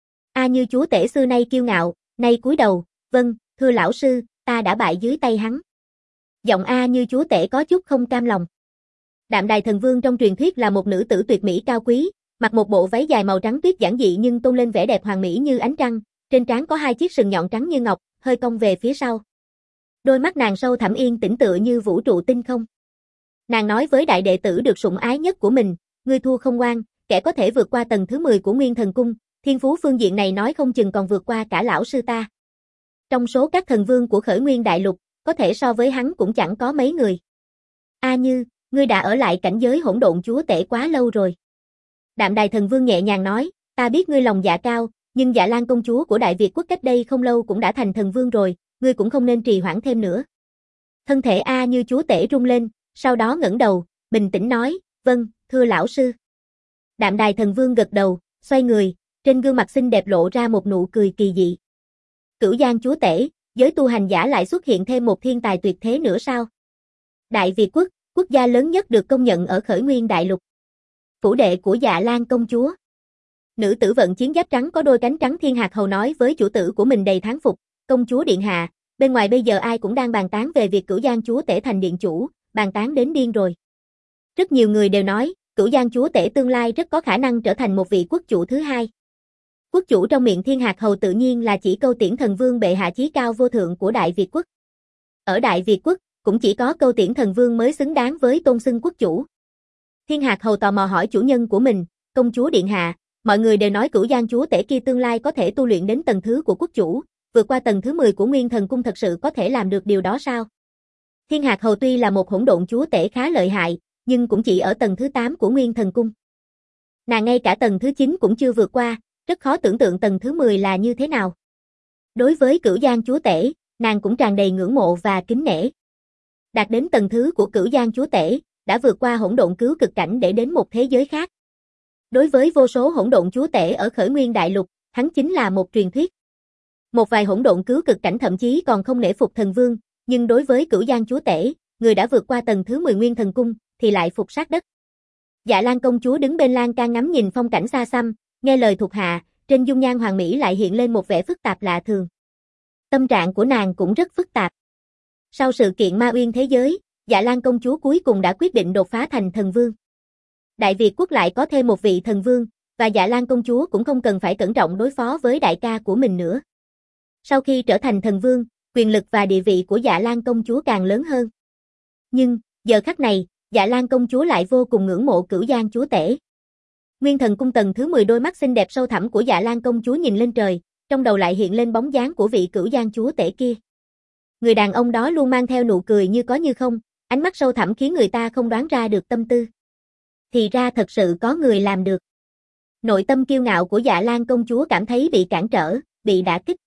A Như chúa tể xưa nay kiêu ngạo, nay cúi đầu, vâng, thưa lão sư, ta đã bại dưới tay hắn. Giọng A Như chúa tể có chút không cam lòng. Đạm Đài Thần Vương trong truyền thuyết là một nữ tử tuyệt mỹ cao quý, mặc một bộ váy dài màu trắng tuyết giản dị nhưng tôn lên vẻ đẹp hoàn mỹ như ánh trăng, trên trán có hai chiếc sừng nhọn trắng như ngọc, hơi cong về phía sau. Đôi mắt nàng sâu thẳm yên tĩnh tựa như vũ trụ tinh không. Nàng nói với đại đệ tử được sủng ái nhất của mình, ngươi thua không ngoan, kẻ có thể vượt qua tầng thứ mười của Nguyên Thần Cung, thiên phú phương diện này nói không chừng còn vượt qua cả lão sư ta. Trong số các thần vương của Khởi Nguyên Đại Lục, có thể so với hắn cũng chẳng có mấy người. A Như, ngươi đã ở lại cảnh giới hỗn độn chúa tể quá lâu rồi. Đạm Đài Thần Vương nhẹ nhàng nói, ta biết ngươi lòng dạ cao, nhưng Dạ Lan công chúa của Đại Việt quốc cách đây không lâu cũng đã thành thần vương rồi, ngươi cũng không nên trì hoãn thêm nữa. Thân thể A Như chúa tể rung lên, sau đó ngẩng đầu, bình tĩnh nói, vâng, thưa lão sư. Đạm Đài Thần Vương gật đầu, xoay người, trên gương mặt xinh đẹp lộ ra một nụ cười kỳ dị. Cửu Giang chúa tể, giới tu hành giả lại xuất hiện thêm một thiên tài tuyệt thế nữa sao? Đại Việt quốc, quốc gia lớn nhất được công nhận ở Khởi Nguyên Đại Lục. Phủ đệ của Dạ Lan công chúa. Nữ tử vận chiến giáp trắng có đôi cánh trắng thiên hạt hầu nói với chủ tử của mình đầy thán phục, công chúa điện hạ, bên ngoài bây giờ ai cũng đang bàn tán về việc Cửu Giang chúa tể thành điện chủ, bàn tán đến điên rồi. Rất nhiều người đều nói, Cửu Giang chúa tể tương lai rất có khả năng trở thành một vị quốc chủ thứ hai. Quốc chủ trong miệng thiên hạt hầu tự nhiên là chỉ Câu Tiễn Thần Vương bệ hạ chí cao vô thượng của Đại Việt quốc. Ở Đại Việt quốc, cũng chỉ có Câu Tiễn Thần Vương mới xứng đáng với tôn xưng quốc chủ. Thiên hạt hầu tò mò hỏi chủ nhân của mình, công chúa điện hạ, mọi người đều nói Cửu Giang chúa tể kia tương lai có thể tu luyện đến tầng thứ của quốc chủ, vượt qua tầng thứ mười của Nguyên Thần Cung, thật sự có thể làm được điều đó sao? Thiên hạt hầu tuy là một hỗn độn chúa tể khá lợi hại, nhưng cũng chỉ ở tầng thứ tám của Nguyên Thần Cung. Nàng ngay cả tầng thứ chín cũng chưa vượt qua, rất khó tưởng tượng tầng thứ mười là như thế nào. Đối với Cửu Giang chúa tể, nàng cũng tràn đầy ngưỡng mộ và kính nể. Đạt đến tầng thứ của Cửu Giang chúa tể, đã vượt qua hỗn độn cứu cực cảnh để đến một thế giới khác. Đối với vô số hỗn độn chúa tể ở Khởi Nguyên Đại Lục, hắn chính là một truyền thuyết. Một vài hỗn độn cứu cực cảnh thậm chí còn không nể phục thần vương, nhưng đối với Cửu Giang chúa tể, người đã vượt qua tầng thứ mười Nguyên Thần Cung, thì lại phục sát đất. Dạ Lan công chúa đứng bên lan can ngắm nhìn phong cảnh xa xăm, nghe lời thuộc hạ, trên dung nhan hoàng mỹ lại hiện lên một vẻ phức tạp lạ thường. Tâm trạng của nàng cũng rất phức tạp. Sau sự kiện Ma Uyên thế giới, Dạ Lan công chúa cuối cùng đã quyết định đột phá thành thần vương. Đại Việt quốc lại có thêm một vị thần vương, và Dạ Lan công chúa cũng không cần phải cẩn trọng đối phó với đại ca của mình nữa. Sau khi trở thành thần vương, quyền lực và địa vị của Dạ Lan công chúa càng lớn hơn. Nhưng, giờ khắc này, Dạ Lan công chúa lại vô cùng ngưỡng mộ Cửu Giang chúa tể. Nguyên Thần Cung tầng thứ mười, đôi mắt xinh đẹp sâu thẳm của Dạ Lan công chúa nhìn lên trời, trong đầu lại hiện lên bóng dáng của vị Cửu Giang chúa tể kia. Người đàn ông đó luôn mang theo nụ cười như có như không, ánh mắt sâu thẳm khiến người ta không đoán ra được tâm tư. Thì ra thật sự có người làm được. Nội tâm kiêu ngạo của Dạ Lan công chúa cảm thấy bị cản trở, bị đả kích.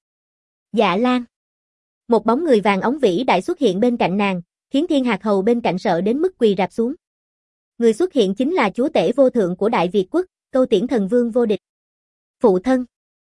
Dạ Lan. Một bóng người vàng óng vĩ đại xuất hiện bên cạnh nàng, khiến Thiên Hạc Hầu bên cạnh sợ đến mức quỳ rạp xuống. Người xuất hiện chính là chúa tể vô thượng của Đại Việt quốc, Câu Tiễn Thần Vương vô địch. Phụ thân.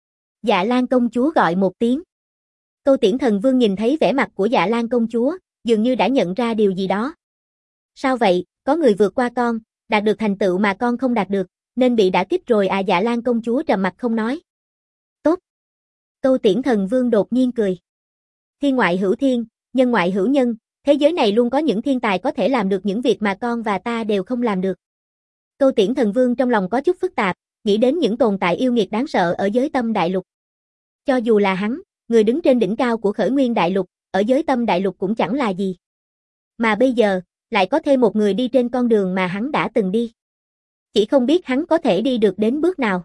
Dạ Lan công chúa gọi một tiếng. Câu Tiễn Thần Vương nhìn thấy vẻ mặt của Dạ Lan công chúa, dường như đã nhận ra điều gì đó. Sao vậy, có người vượt qua con, đạt được thành tựu mà con không đạt được, nên bị đả kích rồi à? Dạ Lan công chúa trầm mặt không nói. Tốt. Câu Tiễn Thần Vương đột nhiên cười. Thiên ngoại hữu thiên, nhân ngoại hữu nhân, thế giới này luôn có những thiên tài có thể làm được những việc mà con và ta đều không làm được. Câu Tiễn Thần Vương trong lòng có chút phức tạp, nghĩ đến những tồn tại yêu nghiệt đáng sợ ở giới tâm đại lục. Cho dù là hắn, người đứng trên đỉnh cao của khởi nguyên đại lục, ở giới tâm đại lục cũng chẳng là gì. Mà bây giờ, lại có thêm một người đi trên con đường mà hắn đã từng đi. Chỉ không biết hắn có thể đi được đến bước nào.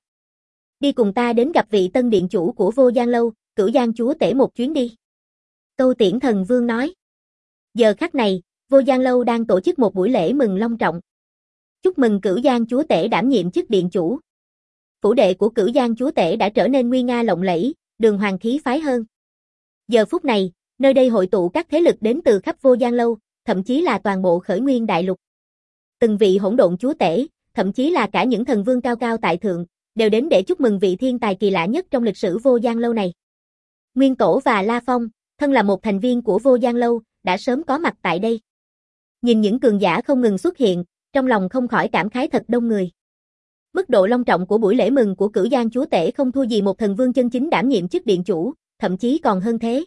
Đi cùng ta đến gặp vị tân điện chủ của Vô Gian Lâu, Cửu Giang chúa tể một chuyến đi. Câu Tiễn Thần Vương nói. Giờ khắc này, Vô Gian Lâu đang tổ chức một buổi lễ mừng long trọng. Chúc mừng Cửu Giang chúa tể đảm nhiệm chức điện chủ. Phủ đệ của Cửu Giang chúa tể đã trở nên nguy nga lộng lẫy, đường hoàng khí phái hơn. Giờ phút này, nơi đây hội tụ các thế lực đến từ khắp Vô Gian Lâu, thậm chí là toàn bộ khởi nguyên đại lục. Từng vị hỗn độn chúa tể, thậm chí là cả những thần vương cao cao tại thượng, đều đến để chúc mừng vị thiên tài kỳ lạ nhất trong lịch sử Vô Gian Lâu này. Nguyên Tổ và La Phong, thân là một thành viên của Vô Gian Lâu, đã sớm có mặt tại đây. Nhìn những cường giả không ngừng xuất hiện, trong lòng không khỏi cảm khái thật đông người. Mức độ long trọng của buổi lễ mừng của Cửu Giang chúa tể không thua gì một thần vương chân chính đảm nhiệm chức điện chủ, thậm chí còn hơn thế.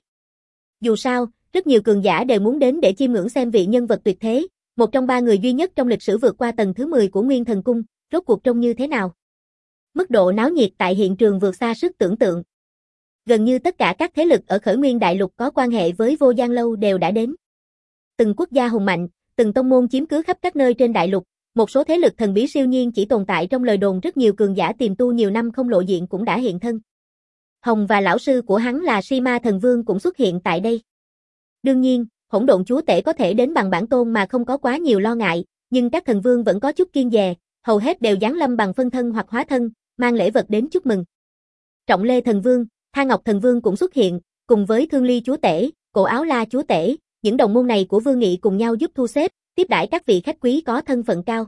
Dù sao, rất nhiều cường giả đều muốn đến để chiêm ngưỡng xem vị nhân vật tuyệt thế, một trong ba người duy nhất trong lịch sử vượt qua tầng thứ mười của Nguyên Thần Cung, rốt cuộc trông như thế nào. Mức độ náo nhiệt tại hiện trường vượt xa sức tưởng tượng. Gần như tất cả các thế lực ở khởi nguyên đại lục có quan hệ với Vô Gian Lâu đều đã đến. Từng quốc gia hùng mạnh, từng tông môn chiếm cứ khắp các nơi trên đại lục, một số thế lực thần bí siêu nhiên chỉ tồn tại trong lời đồn, rất nhiều cường giả tiềm tu nhiều năm không lộ diện cũng đã hiện thân. Hồng và lão sư của hắn là Sima thần vương cũng xuất hiện tại đây. Đương nhiên, hỗn độn chúa tể có thể đến bằng bản tôn mà không có quá nhiều lo ngại, nhưng các thần vương vẫn có chút kiêng dè, hầu hết đều giáng lâm bằng phân thân hoặc hóa thân, mang lễ vật đến chúc mừng. Trọng Lê thần vương, Tha Ngọc thần vương cũng xuất hiện, cùng với Thương Ly chúa tể, Cổ Áo La chúa tể, những đồng môn này của Vương Nghị cùng nhau giúp thu xếp, tiếp đãi các vị khách quý có thân phận cao.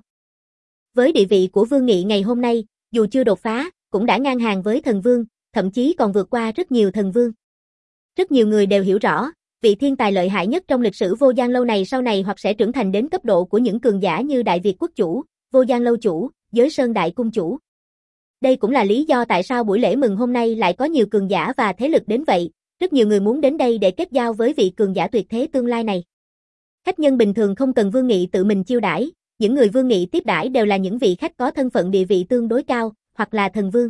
Với địa vị của Vương Nghị ngày hôm nay, dù chưa đột phá, cũng đã ngang hàng với thần vương, thậm chí còn vượt qua rất nhiều thần vương. Rất nhiều người đều hiểu rõ, vị thiên tài lợi hại nhất trong lịch sử Vô Gian Lâu này sau này hoặc sẽ trưởng thành đến cấp độ của những cường giả như Đại Việt quốc chủ, Vô Gian Lâu chủ, Giới Sơn đại cung chủ. Đây cũng là lý do tại sao buổi lễ mừng hôm nay lại có nhiều cường giả và thế lực đến vậy, rất nhiều người muốn đến đây để kết giao với vị cường giả tuyệt thế tương lai này. Khách nhân bình thường không cần Vương Nghị tự mình chiêu đãi, những người Vương Nghị tiếp đãi đều là những vị khách có thân phận địa vị tương đối cao, hoặc là thần vương.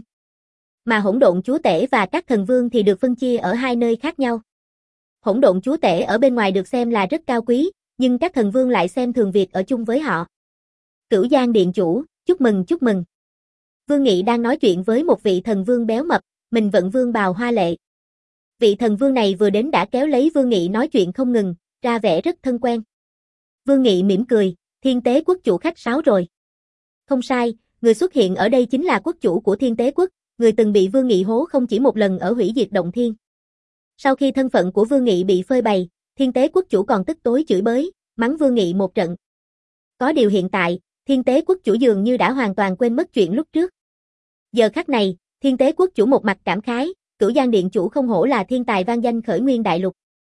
Mà hỗn độn chúa tể và các thần vương thì được phân chia ở hai nơi khác nhau. Hỗn độn chúa tể ở bên ngoài được xem là rất cao quý, nhưng các thần vương lại xem thường việc ở chung với họ. Cửu Giang điện chủ, chúc mừng chúc mừng. Vương Nghị đang nói chuyện với một vị thần vương béo mập, mình vận vương bào hoa lệ. Vị thần vương này vừa đến đã kéo lấy Vương Nghị nói chuyện không ngừng, ra vẻ rất thân quen. Vương Nghị mỉm cười, Thiên Tế quốc chủ khách sáo rồi. Không sai, người xuất hiện ở đây chính là quốc chủ của Thiên Tế quốc, người từng bị Vương Nghị hố không chỉ một lần ở hủy diệt động thiên. Sau khi thân phận của Vương Nghị bị phơi bày, Thiên Tế quốc chủ còn tức tối chửi bới, mắng Vương Nghị một trận. Có điều hiện tại, Thiên Tế quốc chủ dường như đã hoàn toàn quên mất chuyện lúc trước. Giờ khắc này, Thiên Tế quốc chủ một mặt cảm khái, Cửu Giang điện chủ không hổ là thiên tài vang danh khởi nguyên đại lục.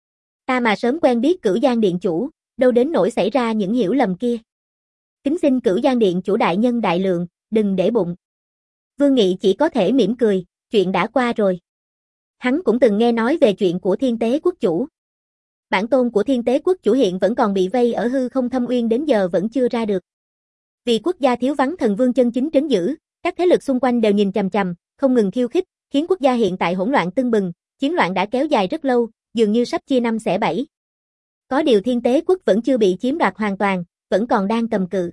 Ta mà sớm quen biết Cửu Giang điện chủ, đâu đến nỗi xảy ra những hiểu lầm kia. Kính xin Cửu Giang điện chủ đại nhân đại lượng, đừng để bụng. Vương Nghị chỉ có thể mỉm cười, chuyện đã qua rồi. Hắn cũng từng nghe nói về chuyện của Thiên Tế quốc chủ. Bản tôn của Thiên Tế quốc chủ hiện vẫn còn bị vây ở hư không thâm uyên đến giờ vẫn chưa ra được. Vì quốc gia thiếu vắng thần vương chân chính trấn giữ, các thế lực xung quanh đều nhìn chằm chằm, không ngừng khiêu khích, khiến quốc gia hiện tại hỗn loạn tưng bừng, chiến loạn đã kéo dài rất lâu, dường như sắp chia năm xẻ bảy. Có điều Thiên Tế quốc vẫn chưa bị chiếm đoạt hoàn toàn, vẫn còn đang cầm cự.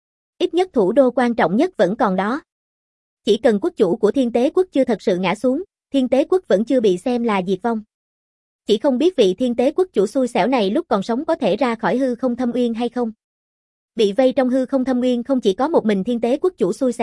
Ít nhất thủ đô quan trọng nhất vẫn còn đó. Chỉ cần quốc chủ của Thiên Tế quốc chưa thật sự ngã xuống, Thiên Tế quốc vẫn chưa bị xem là diệt vong. Chỉ không biết vị Thiên Tế quốc chủ xui xẻo này lúc còn sống có thể ra khỏi hư không thâm uyên hay không. Bị vây trong hư không thâm uyên không chỉ có một mình Thiên Tế quốc chủ xui xẻo,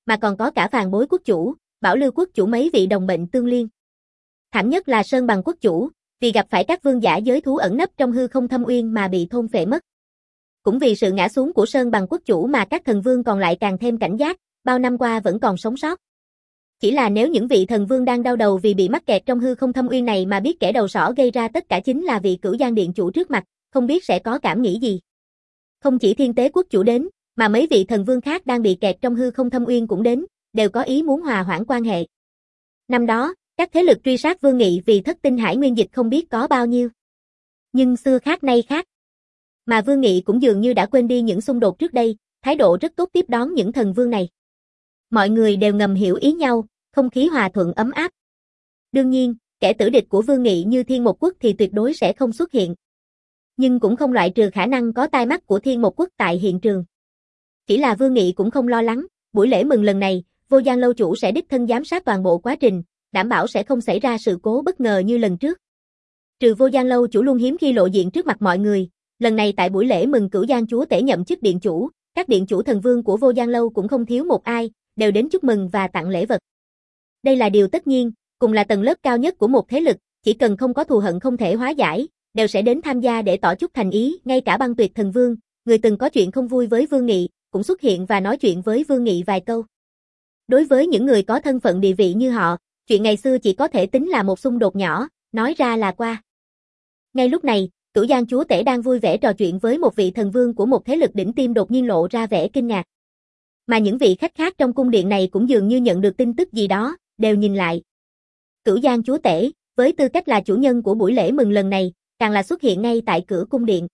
mà còn có cả Phàn Bối quốc chủ, Bảo Lưu quốc chủ mấy vị đồng bệnh tương liên. Thảm nhất là Sơn Bằng quốc chủ, vì gặp phải các vương giả giới thú ẩn nấp trong hư không thâm uyên mà bị thôn phệ mất. Cũng vì sự ngã xuống của Sơn Bằng quốc chủ mà các thần vương còn lại càng thêm cảnh giác, bao năm qua vẫn còn sống sót. Chỉ là nếu những vị thần vương đang đau đầu vì bị mắc kẹt trong hư không thâm uyên này mà biết kẻ đầu sỏ gây ra tất cả chính là vị Cửu Giang điện chủ trước mặt, không biết sẽ có cảm nghĩ gì. Không chỉ Thiên Tế quốc chủ đến, mà mấy vị thần vương khác đang bị kẹt trong hư không thâm uyên cũng đến, đều có ý muốn hòa hoãn quan hệ. Năm đó, các thế lực truy sát Vương Nghị vì thất tinh hải nguyên dịch không biết có bao nhiêu. Nhưng xưa khác nay khác. Mà Vương Nghị cũng dường như đã quên đi những xung đột trước đây, thái độ rất tốt tiếp đón những thần vương này. Mọi người đều ngầm hiểu ý nhau, không khí hòa thuận ấm áp. Đương nhiên, kẻ tử địch của Vương Nghị như Thiên Một Quốc thì tuyệt đối sẽ không xuất hiện. Nhưng cũng không loại trừ khả năng có tai mắt của Thiên Một Quốc tại hiện trường. Chỉ là Vương Nghị cũng không lo lắng, buổi lễ mừng lần này, Vô Giang lâu chủ sẽ đích thân giám sát toàn bộ quá trình, đảm bảo sẽ không xảy ra sự cố bất ngờ như lần trước. Trừ Vô Giang lâu chủ luôn hiếm khi lộ diện trước mặt mọi người, lần này tại buổi lễ mừng Cửu Giang chúa tể nhậm chức điện chủ, các điện chủ thần vương của Vô Giang lâu cũng không thiếu một ai, đều đến chúc mừng và tặng lễ vật. Đây là điều tất nhiên, cùng là tầng lớp cao nhất của một thế lực, chỉ cần không có thù hận không thể hóa giải, đều sẽ đến tham gia để tỏ chút thành ý, ngay cả Băng Tuyệt thần vương, người từng có chuyện không vui với Vương Nghị, cũng xuất hiện và nói chuyện với Vương Nghị vài câu. Đối với những người có thân phận địa vị như họ, chuyện ngày xưa chỉ có thể tính là một xung đột nhỏ, nói ra là qua. Ngay lúc này, Cửu Giang chúa tể đang vui vẻ trò chuyện với một vị thần vương của một thế lực đỉnh tiêm đột nhiên lộ ra vẻ kinh ngạc. Mà những vị khách khác trong cung điện này cũng dường như nhận được tin tức gì đó, đều nhìn lại. Cửu Giang chúa tể, với tư cách là chủ nhân của buổi lễ mừng lần này, càng là xuất hiện ngay tại cửa cung điện.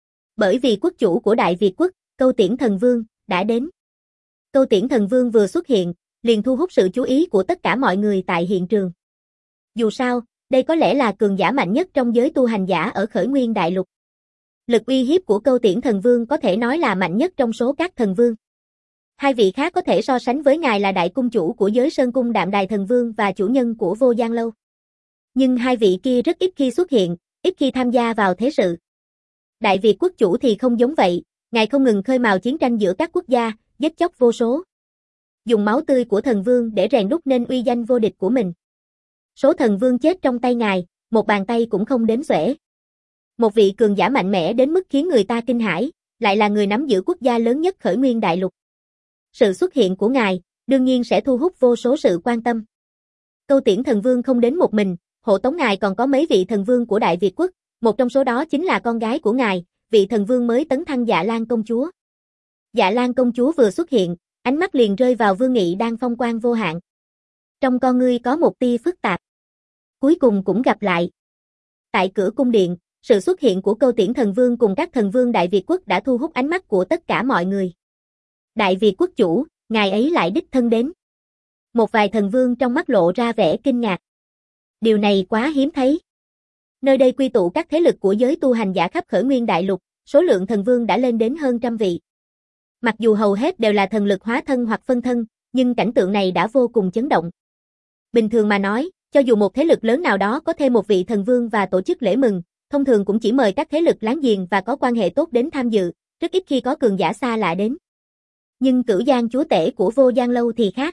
Bởi vì quốc chủ của Đại Việt quốc, Câu Tiễn thần vương, đã đến. Câu Tiễn thần vương vừa xuất hiện, liền thu hút sự chú ý của tất cả mọi người tại hiện trường. Dù sao, đây có lẽ là cường giả mạnh nhất trong giới tu hành giả ở Khởi Nguyên Đại Lục. Lực uy hiếp của Câu Tiễn thần vương có thể nói là mạnh nhất trong số các thần vương. Hai vị khác có thể so sánh với ngài là đại cung chủ của giới Sơn Cung Đạm Đài thần vương và chủ nhân của Vô Giang lâu. Nhưng hai vị kia rất ít khi xuất hiện, ít khi tham gia vào thế sự. Đại Việt quốc chủ thì không giống vậy, ngài không ngừng khơi mào chiến tranh giữa các quốc gia, giết chóc vô số. Dùng máu tươi của thần vương để rèn đúc nên uy danh vô địch của mình. Số thần vương chết trong tay ngài, một bàn tay cũng không đếm xuể. Một vị cường giả mạnh mẽ đến mức khiến người ta kinh hãi, lại là người nắm giữ quốc gia lớn nhất Khởi Nguyên Đại Lục. Sự xuất hiện của ngài, đương nhiên sẽ thu hút vô số sự quan tâm. Câu Tiễn thần vương không đến một mình, hộ tống ngài còn có mấy vị thần vương của Đại Việt quốc, một trong số đó chính là con gái của ngài, vị thần vương mới tấn thăng Dạ Lan công chúa. Dạ Lan công chúa vừa xuất hiện, ánh mắt liền rơi vào Vương Nghị đang phong quang vô hạn. Trong con ngươi có một tia phức tạp. Cuối cùng cũng gặp lại. Tại cửa cung điện, sự xuất hiện của Câu Tiễn thần vương cùng các thần vương Đại Việt quốc đã thu hút ánh mắt của tất cả mọi người. Đại Việt quốc chủ, ngài ấy lại đích thân đến. Một vài thần vương trong mắt lộ ra vẻ kinh ngạc. Điều này quá hiếm thấy. Nơi đây quy tụ các thế lực của giới tu hành giả khắp Khởi Nguyên Đại Lục, số lượng thần vương đã lên đến hơn trăm vị. Mặc dù hầu hết đều là thần lực hóa thân hoặc phân thân, nhưng cảnh tượng này đã vô cùng chấn động. Bình thường mà nói, cho dù một thế lực lớn nào đó có thêm một vị thần vương và tổ chức lễ mừng, thông thường cũng chỉ mời các thế lực láng giềng và có quan hệ tốt đến tham dự, rất ít khi có cường giả xa lạ đến. Nhưng Cửu Giang chúa tể của Vô Giang lâu thì khác.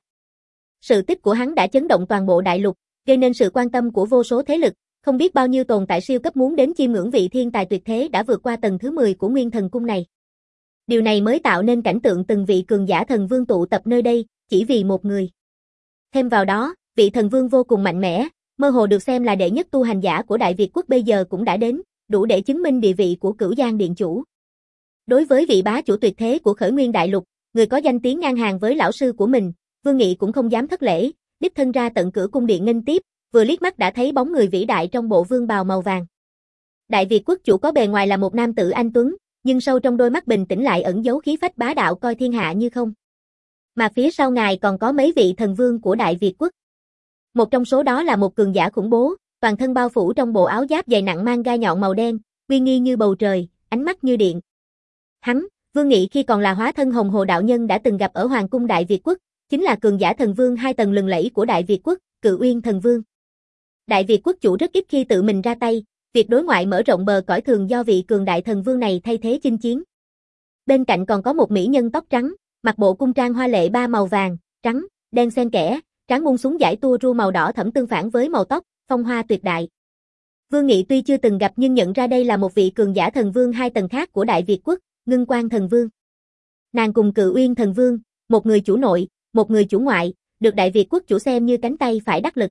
Sự tích của hắn đã chấn động toàn bộ đại lục, gây nên sự quan tâm của vô số thế lực, không biết bao nhiêu tồn tại siêu cấp muốn đến chiêm ngưỡng vị thiên tài tuyệt thế đã vượt qua tầng thứ mười của Nguyên Thần cung này. Điều này mới tạo nên cảnh tượng từng vị cường giả thần vương tụ tập nơi đây, chỉ vì một người. Thêm vào đó, vị thần vương vô cùng mạnh mẽ, mơ hồ được xem là đệ nhất tu hành giả của Đại Việt quốc bây giờ cũng đã đến, đủ để chứng minh địa vị của Cửu Giang điện chủ. Đối với vị bá chủ tuyệt thế của Khởi Nguyên Đại Lục, người có danh tiếng ngang hàng với lão sư của mình, Vương Nghị cũng không dám thất lễ, đích thân ra tận cửa cung điện nghênh tiếp, vừa liếc mắt đã thấy bóng người vĩ đại trong bộ vương bào màu vàng. Đại Việt quốc chủ có bề ngoài là một nam tử anh tuấn, nhưng sâu trong đôi mắt bình tĩnh lại ẩn giấu khí phách bá đạo coi thiên hạ như không. Mà phía sau ngài còn có mấy vị thần vương của Đại Việt quốc. Một trong số đó là một cường giả khủng bố, toàn thân bao phủ trong bộ áo giáp dày nặng mang gai nhọn màu đen, uy nghi như bầu trời, ánh mắt như điện. Hắn, Vương Nghị khi còn là hóa thân Hồng Hồ đạo nhân đã từng gặp ở Hoàng cung Đại Việt quốc, chính là cường giả thần vương hai tầng lừng lẫy của Đại Việt quốc, Cự Uyên thần vương. Đại Việt quốc chủ rất ít khi tự mình ra tay, việc đối ngoại mở rộng bờ cõi thường do vị cường đại thần vương này thay thế chinh chiến. Bên cạnh còn có một mỹ nhân tóc trắng, mặc bộ cung trang hoa lệ ba màu vàng, trắng, đen xen kẽ, trán buông xuống dải tua ru màu đỏ thẫm tương phản với màu tóc, phong hoa tuyệt đại. Vương Nghị tuy chưa từng gặp nhưng nhận ra đây là một vị cường giả thần vương hai tầng khác của Đại Việt quốc, Ngưng Quan thần vương. Nàng cùng Cự Uyên thần vương, một người chủ nội, một người chủ ngoại, được Đại Việt quốc chủ xem như cánh tay phải đắc lực.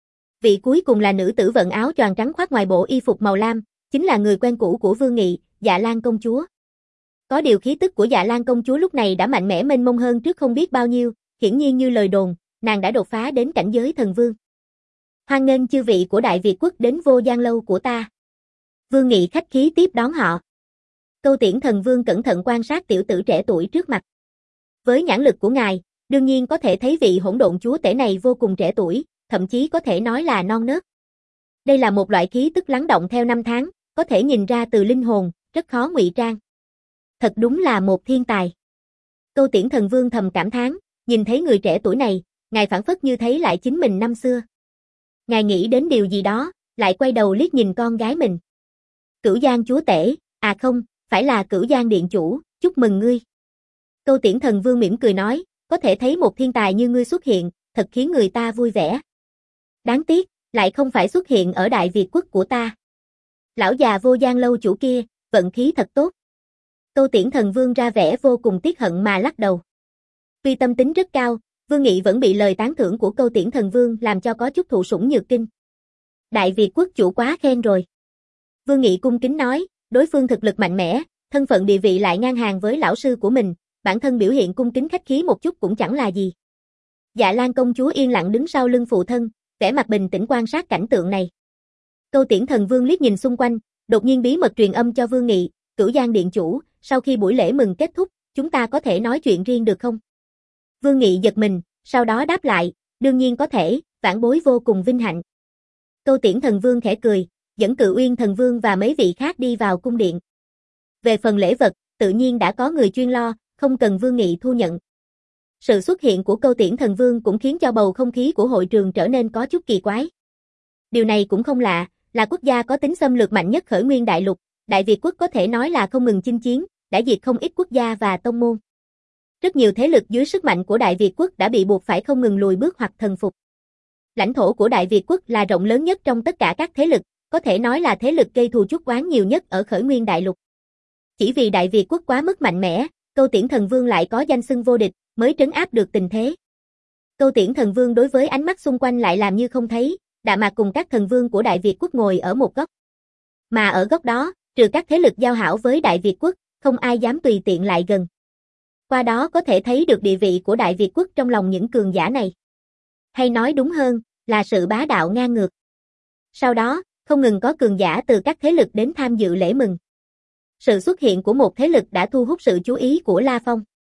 Vị cuối cùng là nữ tử vận áo choàng trắng khoác ngoài bộ y phục màu lam, chính là người quen cũ của Vương Nghị, Dạ Lan công chúa. Có điều khí tức của Dạ Lan công chúa lúc này đã mạnh mẽ mênh mông hơn trước không biết bao nhiêu, hiển nhiên như lời đồn, nàng đã đột phá đến cảnh giới thần vương. Hoan nghênh chư vị của Đại Việt quốc đến Vô Gian lâu của ta. Vương Nghị khách khí tiếp đón họ. Câu Tiễn thần vương cẩn thận quan sát tiểu tử trẻ tuổi trước mặt. Với nhãn lực của ngài, đương nhiên có thể thấy vị hỗn độn chúa tể này vô cùng trẻ tuổi, thậm chí có thể nói là non nớt. Đây là một loại khí tức lắng động theo năm tháng, có thể nhìn ra từ linh hồn, rất khó ngụy trang. Thật đúng là một thiên tài. Câu Tiễn thần vương thầm cảm thán, nhìn thấy người trẻ tuổi này, ngài phảng phất như thấy lại chính mình năm xưa. Ngài nghĩ đến điều gì đó, lại quay đầu liếc nhìn con gái mình. Cửu Giang chúa tể, à không, phải là Cửu Giang điện chủ, chúc mừng ngươi. Câu Tiễn thần vương mỉm cười nói, có thể thấy một thiên tài như ngươi xuất hiện, thật khiến người ta vui vẻ. Đáng tiếc, lại không phải xuất hiện ở Đại Việt quốc của ta. Lão già Vô Gian lâu chủ kia, vận khí thật tốt. Câu Tiễn thần vương ra vẻ vô cùng tiếc hận mà lắc đầu. Tuy tâm tính rất cao, Vương Nghị vẫn bị lời tán thưởng của Câu Tiễn thần vương làm cho có chút thụ sủng nhược kinh. Đại Việt quốc chủ quá khen rồi. Vương Nghị cung kính nói, đối phương thực lực mạnh mẽ, thân phận địa vị lại ngang hàng với lão sư của mình, bản thân biểu hiện cung kính khách khí một chút cũng chẳng là gì. Dạ Lan công chúa yên lặng đứng sau lưng phụ thân, vẻ mặt bình tĩnh quan sát cảnh tượng này. Câu Tiễn thần vương liếc nhìn xung quanh, đột nhiên bí mật truyền âm cho Vương Nghị, Cửu Giang điện chủ, sau khi buổi lễ mừng kết thúc, chúng ta có thể nói chuyện riêng được không? Vương Nghị giật mình, sau đó đáp lại, đương nhiên có thể, vãn bối vô cùng vinh hạnh. Câu Tiễn thần vương khẽ cười, dẫn Cự Uyên thần vương và mấy vị khác đi vào cung điện. Về phần lễ vật, tự nhiên đã có người chuyên lo, không cần Vương Nghị thu nhận. Sự xuất hiện của Câu Tiễn thần vương cũng khiến cho bầu không khí của hội trường trở nên có chút kỳ quái. Điều này cũng không lạ, là quốc gia có tính xâm lược mạnh nhất khởi nguyên đại lục, Đại Việt quốc có thể nói là không ngừng chinh chiến, đã diệt không ít quốc gia và tông môn. Rất nhiều thế lực dưới sức mạnh của Đại Việt quốc đã bị buộc phải không ngừng lùi bước hoặc thần phục. Lãnh thổ của Đại Việt quốc là rộng lớn nhất trong tất cả các thế lực, có thể nói là thế lực gây thù chuốc oán nhiều nhất ở khởi nguyên đại lục. Chỉ vì Đại Việt quốc quá mức mạnh mẽ, Câu Tiễn thần vương lại có danh xưng vô địch, mới trấn áp được tình thế. Câu Tiễn thần vương đối với ánh mắt xung quanh lại làm như không thấy, Đạ Mạc cùng các thần vương của Đại Việt quốc ngồi ở một góc. Mà ở góc đó, trừ các thế lực giao hảo với Đại Việt quốc, không ai dám tùy tiện lại gần. Qua đó có thể thấy được địa vị của Đại Việt quốc trong lòng những cường giả này. Hay nói đúng hơn, là sự bá đạo ngang ngược. Sau đó, không ngừng có cường giả từ các thế lực đến tham dự lễ mừng. Sự xuất hiện của một thế lực đã thu hút sự chú ý của La Phong.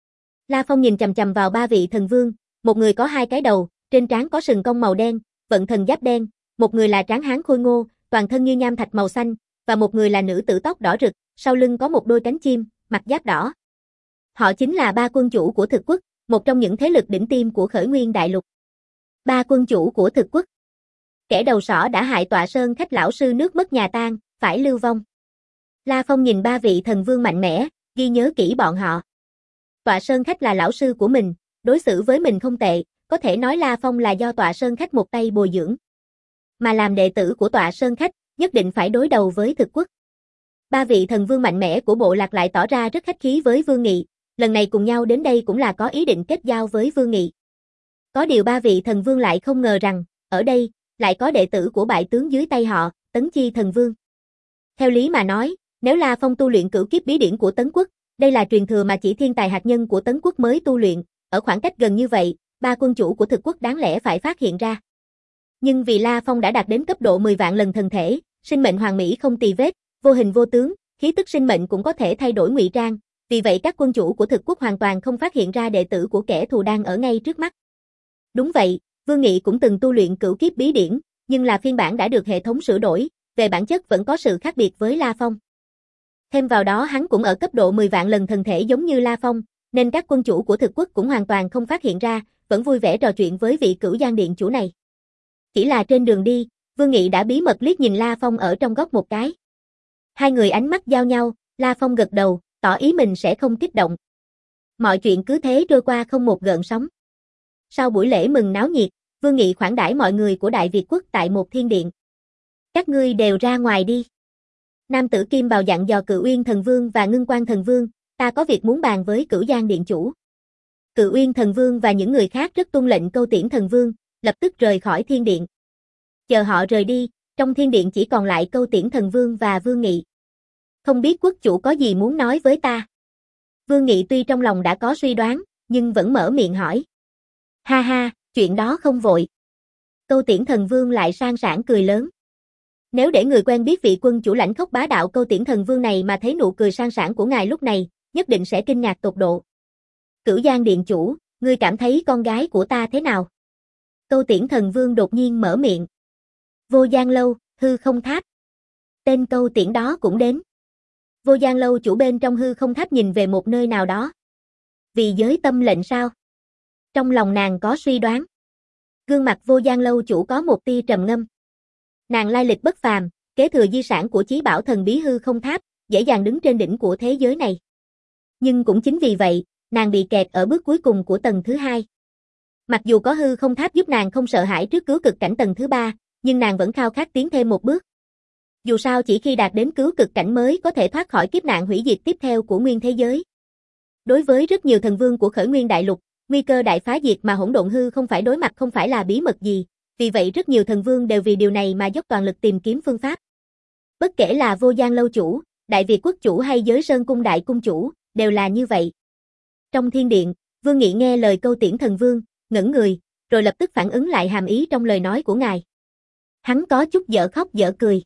La Phong nhìn chằm chằm vào ba vị thần vương, một người có hai cái đầu, trên trán có sừng cong màu đen, vận thần giáp đen, một người là tráng hán khôi ngô, toàn thân như nham thạch màu xanh, và một người là nữ tử tóc đỏ rực, sau lưng có một đôi cánh chim, mặt giáp đỏ. Họ chính là ba quân chủ của thực quốc, một trong những thế lực đỉnh tiêm của khởi nguyên đại lục. Ba quân chủ của thực quốc. Kẻ đầu sỏ đã hại Tọa Sơn Khách lão sư nước mất nhà tan, phải lưu vong. La Phong nhìn ba vị thần vương mạnh mẽ, ghi nhớ kỹ bọn họ. Tọa Sơn Khách là lão sư của mình, đối xử với mình không tệ, có thể nói La Phong là do Tọa Sơn Khách một tay bồi dưỡng. Mà làm đệ tử của Tọa Sơn Khách, nhất định phải đối đầu với thực quốc. Ba vị thần vương mạnh mẽ của bộ lạc lại tỏ ra rất khách khí với Vương Nghị, lần này cùng nhau đến đây cũng là có ý định kết giao với Vương Nghị. Có điều ba vị thần vương lại không ngờ rằng, ở đây, lại có đệ tử của bại tướng dưới tay họ, Tấn Chi thần vương. Theo lý mà nói, nếu La Phong tu luyện cửu kiếp bí điển của Tấn quốc, đây là truyền thừa mà chỉ thiên tài hạt nhân của Tấn quốc mới tu luyện, ở khoảng cách gần như vậy, ba quân chủ của thực quốc đáng lẽ phải phát hiện ra. Nhưng vì La Phong đã đạt đến cấp độ mười vạn lần thần thể, sinh mệnh hoàn mỹ không tì vết, vô hình vô tướng, khí tức sinh mệnh cũng có thể thay đổi ngụy trang, vì vậy các quân chủ của thực quốc hoàn toàn không phát hiện ra đệ tử của kẻ thù đang ở ngay trước mắt. Đúng vậy, Vương Nghị cũng từng tu luyện cửu kiếp bí điển, nhưng là phiên bản đã được hệ thống sửa đổi, về bản chất vẫn có sự khác biệt với La Phong. Thêm vào đó hắn cũng ở cấp độ mười vạn lần thần thể giống như La Phong, nên các quân chủ của thực quốc cũng hoàn toàn không phát hiện ra, vẫn vui vẻ trò chuyện với vị Cửu Giang điện chủ này. Chỉ là trên đường đi, Vương Nghị đã bí mật liếc nhìn La Phong ở trong góc một cái. Hai người ánh mắt giao nhau, La Phong gật đầu, tỏ ý mình sẽ không kích động. Mọi chuyện cứ thế trôi qua không một gợn sóng. Sau buổi lễ mừng náo nhiệt, Vương Nghị khoản đãi mọi người của Đại Việt quốc tại một thiên điện. Các ngươi đều ra ngoài đi. Nam tử kim bào dặn dò Cự Uyên Thần Vương và Ngưng Quan Thần Vương, ta có việc muốn bàn với Cửu Giang Điện chủ. Cự Uyên Thần Vương và những người khác rất tuân lệnh Câu Tiễn Thần Vương, lập tức rời khỏi thiên điện. Chờ họ rời đi, trong thiên điện chỉ còn lại Câu Tiễn Thần Vương và Vương Nghị. Không biết quốc chủ có gì muốn nói với ta? Vương Nghị tuy trong lòng đã có suy đoán, nhưng vẫn mở miệng hỏi. Ha ha, chuyện đó không vội. Câu Tiễn Thần Vương lại sang sảng cười lớn. Nếu để người quen biết vị quân chủ lãnh khốc bá đạo Câu Tiễn Thần Vương này mà thấy nụ cười sang sảng của ngài lúc này, nhất định sẽ kinh ngạc tột độ. Cửu Giang Điện chủ, ngươi cảm thấy con gái của ta thế nào? Câu Tiễn Thần Vương đột nhiên mở miệng. Vô Giang Lâu, hư không tháp. Tên Câu Tiễn đó cũng đến. Vô Giang Lâu chủ bên trong hư không tháp nhìn về một nơi nào đó. Vì giới tâm lệnh sao? Trong lòng nàng có suy đoán. Gương mặt Vô Giang Lâu chủ có một tia trầm ngâm. Nàng lai lịch bất phàm, kế thừa di sản của chí bảo thần bí hư không tháp, dễ dàng đứng trên đỉnh của thế giới này. Nhưng cũng chính vì vậy, nàng bị kẹt ở bước cuối cùng của tầng thứ hai. Mặc dù có hư không tháp giúp nàng không sợ hãi trước cứu cực cảnh tầng thứ ba, nhưng nàng vẫn khao khát tiến thêm một bước. Dù sao chỉ khi đạt đến cứu cực cảnh mới có thể thoát khỏi kiếp nạn hủy diệt tiếp theo của nguyên thế giới. Đối với rất nhiều thần vương của Khởi Nguyên Đại Lục, nguy cơ đại phá diệt mà hỗn độn hư không phải đối mặt không phải là bí mật gì, vì vậy rất nhiều thần vương đều vì điều này mà dốc toàn lực tìm kiếm phương pháp. Bất kể là Vô Giang Lâu chủ, Đại Việt quốc chủ hay Giới Sơn cung đại cung chủ, đều là như vậy. Trong thiên điện, Vương Nghị nghe lời Câu Tiễn Thần Vương, ngẩn người, rồi lập tức phản ứng lại hàm ý trong lời nói của ngài. Hắn có chút dở khóc dở cười.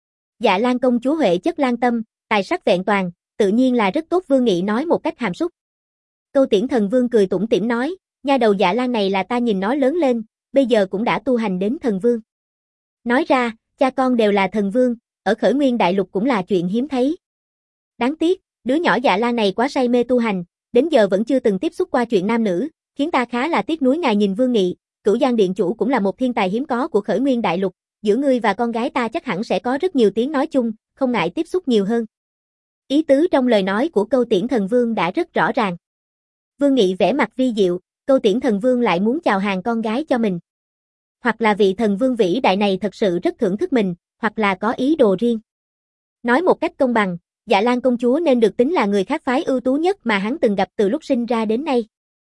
Dạ Lan công chúa Huệ chất lan tâm, tài sắc vẹn toàn, tự nhiên là rất tốt. Vương Nghị nói một cách hàm súc. Câu Tiễn Thần Vương cười tủm tỉm nói, nha đầu Dạ Lan này là ta nhìn nó lớn lên, bây giờ cũng đã tu hành đến thần vương. Nói ra, cha con đều là thần vương, ở Khởi Nguyên Đại Lục cũng là chuyện hiếm thấy. Đáng tiếc, đứa nhỏ Dạ Lan này quá say mê tu hành, đến giờ vẫn chưa từng tiếp xúc qua chuyện nam nữ, khiến ta khá là tiếc nuối. Ngài nhìn Vương Nghị, Cửu Giang Điện chủ cũng là một thiên tài hiếm có của Khởi Nguyên Đại Lục, giữa ngươi và con gái ta chắc hẳn sẽ có rất nhiều tiếng nói chung, không ngại tiếp xúc nhiều hơn. Ý tứ trong lời nói của Câu Tiễn Thần Vương đã rất rõ ràng. Vương Nghị vẻ mặt vi diệu, Câu Tiễn Thần Vương lại muốn chào hàng con gái cho mình. Hoặc là vị thần vương vĩ đại này thật sự rất thưởng thức mình, hoặc là có ý đồ riêng. Nói một cách công bằng, Dạ Lan công chúa nên được tính là người khác phái ưu tú nhất mà hắn từng gặp từ lúc sinh ra đến nay.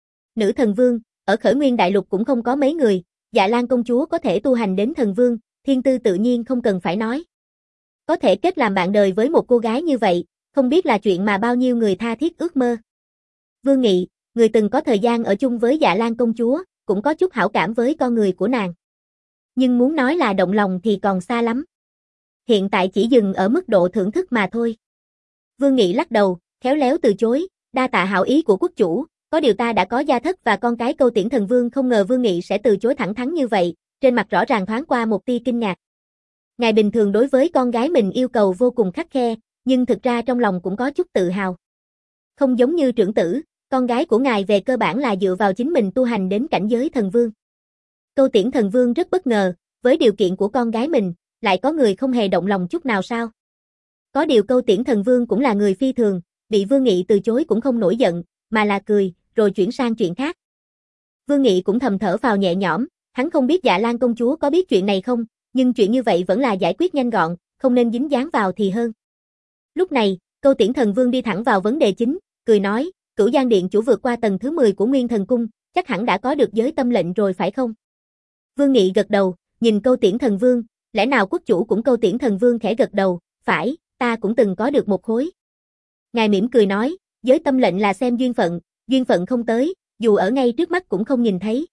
Nữ thần vương, ở Khởi Nguyên Đại Lục cũng không có mấy người, Dạ Lan công chúa có thể tu hành đến thần vương, thiên tư tự nhiên không cần phải nói. Có thể kết làm bạn đời với một cô gái như vậy, không biết là chuyện mà bao nhiêu người tha thiết ước mơ. Vương Nghị, người từng có thời gian ở chung với Dạ Lan công chúa, cũng có chút hảo cảm với con người của nàng. Nhưng muốn nói là động lòng thì còn xa lắm. Hiện tại chỉ dừng ở mức độ thưởng thức mà thôi. Vương Nghị lắc đầu, khéo léo từ chối, đa tạ hảo ý của quốc chủ, có điều ta đã có gia thất và con cái. Câu Tiễn Thần Vương không ngờ Vương Nghị sẽ từ chối thẳng thắn như vậy, trên mặt rõ ràng thoáng qua một tia kinh ngạc. Ngài bình thường đối với con gái mình yêu cầu vô cùng khắt khe, nhưng thực ra trong lòng cũng có chút tự hào. Không giống như trưởng tử, con gái của ngài về cơ bản là dựa vào chính mình tu hành đến cảnh giới thần vương. Câu Tiễn Thần Vương rất bất ngờ, với điều kiện của con gái mình, lại có người không hề động lòng chút nào sao? Có điều Câu Tiễn Thần Vương cũng là người phi thường, bị Vương Nghị từ chối cũng không nổi giận, mà là cười, rồi chuyển sang chuyện khác. Vương Nghị cũng thầm thở phào nhẹ nhõm, hắn không biết Dạ Lan công chúa có biết chuyện này không, nhưng chuyện như vậy vẫn là giải quyết nhanh gọn, không nên dính dáng vào thì hơn. Lúc này, Câu Tiễn Thần Vương đi thẳng vào vấn đề chính, cười nói, Cửu Giang Điện chủ vượt qua tầng thứ mười của Nguyên Thần Cung, chắc hẳn đã có được giới tâm lệnh rồi phải không? Vương Nghị gật đầu, nhìn Câu Tiễn Thần Vương, lẽ nào quốc chủ cũng? Câu Tiễn Thần Vương khẽ gật đầu, phải, ta cũng từng có được một khối. Ngài mỉm cười nói, giới tâm lệnh là xem duyên phận, duyên phận không tới, dù ở ngay trước mắt cũng không nhìn thấy.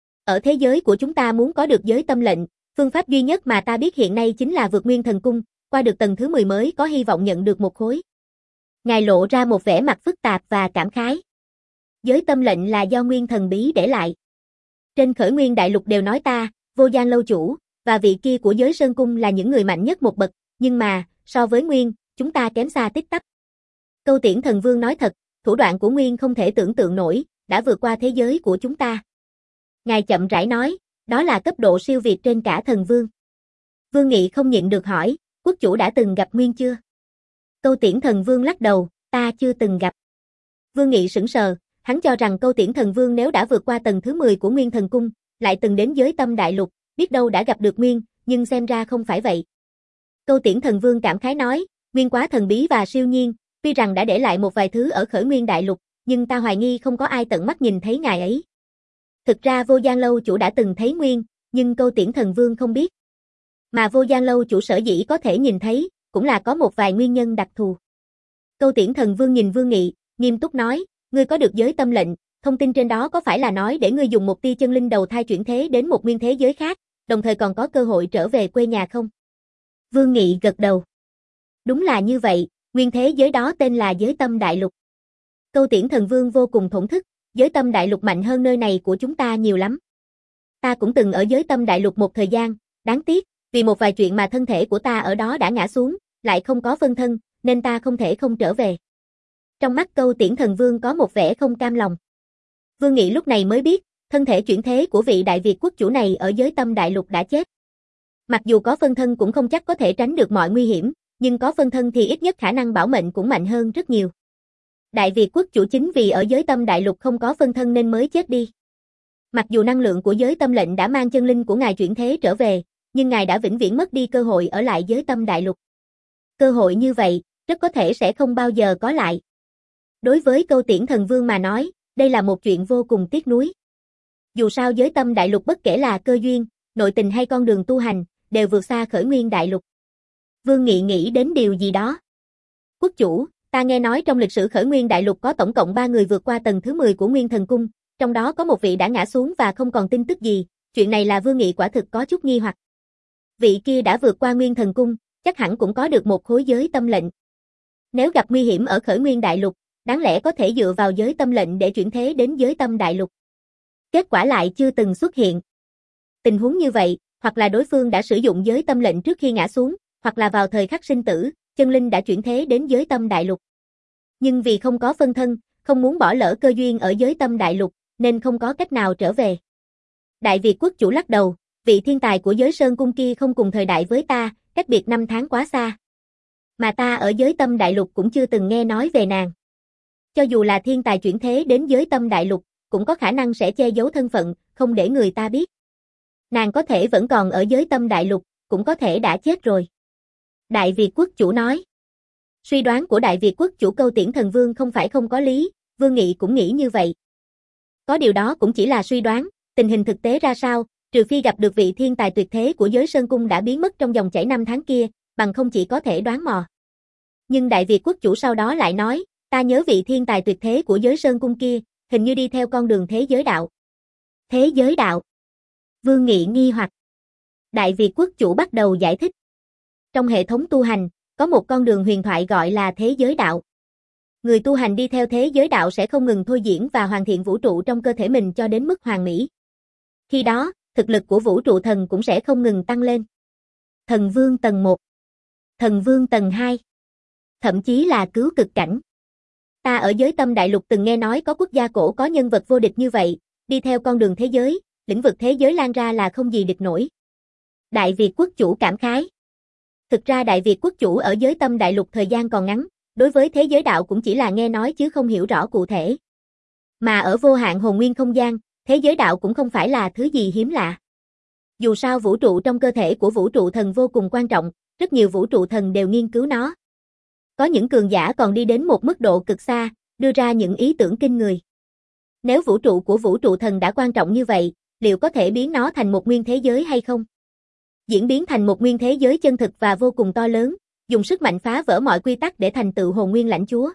Ở thế giới của chúng ta muốn có được giới tâm lệnh, phương pháp duy nhất mà ta biết hiện nay chính là vượt Nguyên Thần Cung, qua được tầng thứ mười mới có hy vọng nhận được một khối. Ngài lộ ra một vẻ mặt phức tạp và cảm khái. Giới tâm lệnh là do Nguyên Thần Bí để lại. Trên Khởi Nguyên Đại Lục đều nói ta, Vô Giang lâu chủ, và vị kia của Giới Sơn Cung là những người mạnh nhất một bậc, nhưng mà, so với Nguyên, chúng ta kém xa tích tắp. Câu Tiễn Thần Vương nói thật, thủ đoạn của Nguyên không thể tưởng tượng nổi, đã vượt qua thế giới của chúng ta. Ngài chậm rãi nói, đó là cấp độ siêu việt trên cả thần vương. Vương Nghị không nhịn được hỏi, quốc chủ đã từng gặp Nguyên chưa? Câu Tiễn Thần Vương lắc đầu, ta chưa từng gặp. Vương Nghị sững sờ, Hắn cho rằng Câu Tiễn Thần Vương nếu đã vượt qua tầng thứ mười của Nguyên Thần Cung, lại từng đến Giới Tâm Đại Lục, biết đâu đã gặp được Nguyên, nhưng xem ra không phải vậy. Câu Tiễn Thần Vương cảm khái nói, Nguyên quá thần bí và siêu nhiên, tuy rằng đã để lại một vài thứ ở Khởi Nguyên Đại Lục, nhưng ta hoài nghi không có ai tận mắt nhìn thấy ngài ấy. Thực ra Vô Gian Lâu chủ đã từng thấy Nguyên, nhưng Câu Tiễn Thần Vương không biết. Mà Vô Gian Lâu chủ sở dĩ có thể nhìn thấy, cũng là có một vài nguyên nhân đặc thù. Câu Tiễn Thần Vương nhìn Vương Nghị, nghiêm túc nói, ngươi có được giới tâm lệnh, thông tin trên đó có phải là nói để ngươi dùng một tia chân linh đầu thai chuyển thế đến một nguyên thế giới khác, đồng thời còn có cơ hội trở về quê nhà không? Vương Nghị gật đầu. Đúng là như vậy, nguyên thế giới đó tên là Giới Tâm Đại Lục. Câu Tiễn Thần Vương vô cùng thổn thức, Giới Tâm Đại Lục mạnh hơn nơi này của chúng ta nhiều lắm. Ta cũng từng ở Giới Tâm Đại Lục một thời gian, đáng tiếc, vì một vài chuyện mà thân thể của ta ở đó đã ngã xuống, lại không có phân thân, nên ta không thể không trở về. Trong mắt Câu Tiễn Thần Vương có một vẻ không cam lòng. Vương Nghị lúc này mới biết, thân thể chuyển thế của vị Đại Việt quốc chủ này ở Giới Tâm Đại Lục đã chết. Mặc dù có phân thân cũng không chắc có thể tránh được mọi nguy hiểm, nhưng có phân thân thì ít nhất khả năng bảo mệnh cũng mạnh hơn rất nhiều. Đại Việt quốc chủ chính vì ở Giới Tâm Đại Lục không có phân thân nên mới chết đi. Mặc dù năng lượng của Giới Tâm lệnh đã mang chân linh của ngài chuyển thế trở về, nhưng ngài đã vĩnh viễn mất đi cơ hội ở lại Giới Tâm Đại Lục. Cơ hội như vậy, rất có thể sẽ không bao giờ có lại. Đối với Câu Tiễn Thần Vương mà nói, đây là một chuyện vô cùng tiếc nuối. Dù sao Giới Tâm Đại Lục bất kể là cơ duyên, nội tình hay con đường tu hành, đều vượt xa Khởi Nguyên Đại Lục. Vương Nghị nghĩ đến điều gì đó. Quốc chủ, ta nghe nói trong lịch sử Khởi Nguyên Đại Lục có tổng cộng ba người vượt qua tầng thứ mười của Nguyên Thần Cung, trong đó có một vị đã ngã xuống và không còn tin tức gì, chuyện này là Vương Nghị quả thực có chút nghi hoặc. Vị kia đã vượt qua Nguyên Thần Cung, chắc hẳn cũng có được một khối giới tâm lệnh. Nếu gặp nguy hiểm ở Khởi Nguyên Đại Lục, đáng lẽ có thể dựa vào giới tâm lệnh để chuyển thế đến Giới Tâm Đại Lục. Kết quả lại chưa từng xuất hiện. Tình huống như vậy, hoặc là đối phương đã sử dụng giới tâm lệnh trước khi ngã xuống, hoặc là vào thời khắc sinh tử, chân linh đã chuyển thế đến Giới Tâm Đại Lục. Nhưng vì không có phân thân, không muốn bỏ lỡ cơ duyên ở Giới Tâm Đại Lục, nên không có cách nào trở về. Đại Việt quốc chủ lắc đầu, vị thiên tài của Giới Sơn Cung kia không cùng thời đại với ta, cách biệt năm tháng quá xa. Mà ta ở Giới Tâm Đại Lục cũng chưa từng nghe nói về nàng. Cho dù là thiên tài chuyển thế đến Giới Tâm Đại Lục, cũng có khả năng sẽ che giấu thân phận, không để người ta biết. Nàng có thể vẫn còn ở Giới Tâm Đại Lục, cũng có thể đã chết rồi. Đại Việt quốc chủ nói. Suy đoán của Đại Việt quốc chủ Câu Tiễn Thần Vương không phải không có lý, Vương Nghị cũng nghĩ như vậy. Có điều đó cũng chỉ là suy đoán, tình hình thực tế ra sao, trừ phi gặp được vị thiên tài tuyệt thế của Giới Sơn Cung đã biến mất trong dòng chảy năm tháng kia, bằng không chỉ có thể đoán mò. Nhưng Đại Việt quốc chủ sau đó lại nói, ta nhớ vị thiên tài tuyệt thế của Giới Sơn Cung kia, hình như đi theo con đường thế giới đạo. Thế giới đạo? Vương Nghị nghi hoặc. Đại Việt quốc chủ bắt đầu giải thích. Trong hệ thống tu hành, có một con đường huyền thoại gọi là thế giới đạo. Người tu hành đi theo thế giới đạo sẽ không ngừng thôi diễn và hoàn thiện vũ trụ trong cơ thể mình cho đến mức hoàn mỹ. Khi đó, thực lực của vũ trụ thần cũng sẽ không ngừng tăng lên. Thần vương tầng một, thần vương tầng hai, thậm chí là cứu cực cảnh. Ta ở Giới Tâm Đại Lục từng nghe nói có quốc gia cổ có nhân vật vô địch như vậy, đi theo con đường thế giới, lĩnh vực thế giới lan ra là không gì địch nổi. Đại Việt quốc chủ cảm khái. Thực ra Đại Việt quốc chủ ở Giới Tâm Đại Lục thời gian còn ngắn, đối với thế giới đạo cũng chỉ là nghe nói chứ không hiểu rõ cụ thể. Mà ở vô hạn hồn nguyên không gian, thế giới đạo cũng không phải là thứ gì hiếm lạ. Dù sao vũ trụ trong cơ thể của vũ trụ thần vô cùng quan trọng, rất nhiều vũ trụ thần đều nghiên cứu nó. Có những cường giả còn đi đến một mức độ cực xa, đưa ra những ý tưởng kinh người. Nếu vũ trụ của vũ trụ thần đã quan trọng như vậy, liệu có thể biến nó thành một nguyên thế giới hay không? Diễn biến thành một nguyên thế giới chân thực và vô cùng to lớn, dùng sức mạnh phá vỡ mọi quy tắc để thành tựu hồn nguyên lãnh chúa.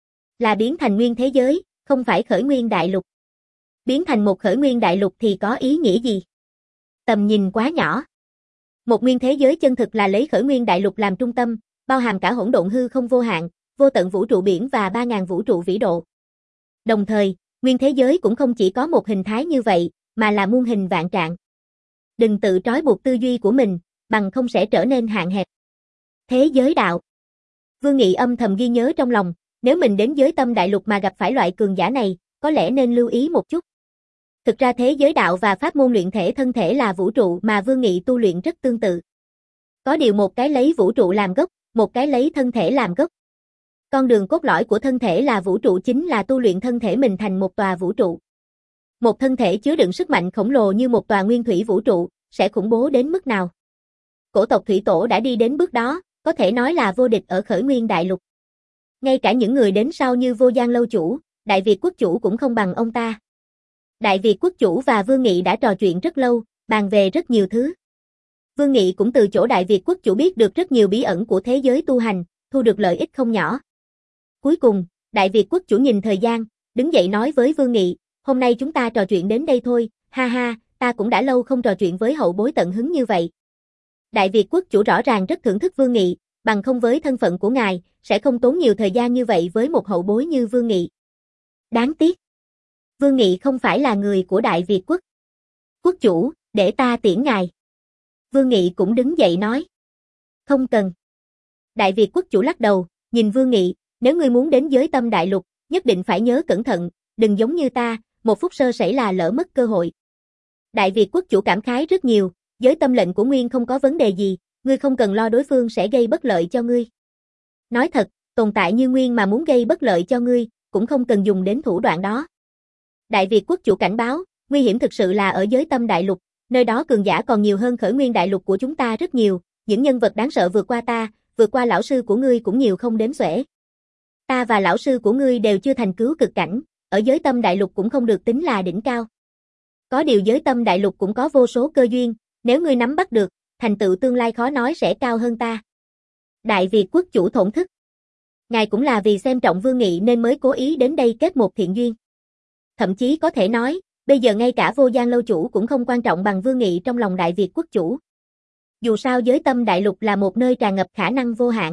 Là biến thành nguyên thế giới, không phải khởi nguyên đại lục. Biến thành một khởi nguyên đại lục thì có ý nghĩa gì? Tầm nhìn quá nhỏ. Một nguyên thế giới chân thực là lấy khởi nguyên đại lục làm trung tâm, bao hàm cả hỗn độn hư không vô hạn, vô tận vũ trụ biển và ba ngàn vũ trụ vĩ độ. Đồng thời, nguyên thế giới cũng không chỉ có một hình thái như vậy, mà là muôn hình vạn trạng. Đừng tự trói buộc tư duy của mình, bằng không sẽ trở nên hạn hẹp. Thế giới đạo. Vương Nghị âm thầm ghi nhớ trong lòng, nếu mình đến Giới Tâm Đại Lục mà gặp phải loại cường giả này, có lẽ nên lưu ý một chút. Thực ra thế giới đạo và pháp môn luyện thể thân thể là vũ trụ mà Vương Nghị tu luyện rất tương tự. Có điều một cái lấy vũ trụ làm gốc, một cái lấy thân thể làm gốc. Con đường cốt lõi của thân thể là vũ trụ chính là tu luyện thân thể mình thành một tòa vũ trụ. Một thân thể chứa đựng sức mạnh khổng lồ như một tòa nguyên thủy vũ trụ, sẽ khủng bố đến mức nào? Cổ tộc Thủy Tổ đã đi đến bước đó, có thể nói là vô địch ở Khởi Nguyên Đại Lục. Ngay cả những người đến sau như Vô Gian Lâu Chủ, Đại Việt Quốc Chủ cũng không bằng ông ta. Đại Việt Quốc Chủ và Vương Nghị đã trò chuyện rất lâu, bàn về rất nhiều thứ. Vương Nghị cũng từ chỗ Đại Việt Quốc Chủ biết được rất nhiều bí ẩn của thế giới tu hành, thu được lợi ích không nhỏ. Cuối cùng, Đại Việt Quốc Chủ nhìn thời gian, đứng dậy nói với Vương Nghị, hôm nay chúng ta trò chuyện đến đây thôi, ha ha, ta cũng đã lâu không trò chuyện với hậu bối tận hứng như vậy. Đại Việt Quốc Chủ rõ ràng rất thưởng thức Vương Nghị, bằng không với thân phận của ngài, sẽ không tốn nhiều thời gian như vậy với một hậu bối như Vương Nghị. Đáng tiếc. Vương Nghị không phải là người của Đại Việt Quốc. Quốc Chủ, để ta tiễn ngài. Vương Nghị cũng đứng dậy nói. Không cần. Đại Việt Quốc Chủ lắc đầu, nhìn Vương Nghị, nếu ngươi muốn đến Giới Tâm Đại Lục, nhất định phải nhớ cẩn thận, đừng giống như ta, một phút sơ sẩy là lỡ mất cơ hội. Đại Việt Quốc Chủ cảm khái rất nhiều, Giới Tâm lệnh của Nguyên không có vấn đề gì, ngươi không cần lo đối phương sẽ gây bất lợi cho ngươi. Nói thật, tồn tại như Nguyên mà muốn gây bất lợi cho ngươi, cũng không cần dùng đến thủ đoạn đó. Đại Việt Quốc Chủ cảnh báo, nguy hiểm thực sự là ở Giới Tâm Đại Lục, nơi đó cường giả còn nhiều hơn Khởi Nguyên Đại Lục của chúng ta rất nhiều, những nhân vật đáng sợ vượt qua ta, vượt qua lão sư của ngươi cũng nhiều không đếm xuể. Ta và lão sư của ngươi đều chưa thành cứu cực cảnh, ở Giới Tâm Đại Lục cũng không được tính là đỉnh cao. Có điều Giới Tâm Đại Lục cũng có vô số cơ duyên, nếu ngươi nắm bắt được, thành tựu tương lai khó nói sẽ cao hơn ta. Đại Việt Quốc Chủ thổn thức. Ngài cũng là vì xem trọng Vương Nghị nên mới cố ý đến đây kết một thiện duyên. Thậm chí có thể nói, bây giờ ngay cả Vô Gian Lâu Chủ cũng không quan trọng bằng Vương Nghị trong lòng Đại Việt Quốc Chủ. Dù sao Giới Tâm Đại Lục là một nơi tràn ngập khả năng vô hạn.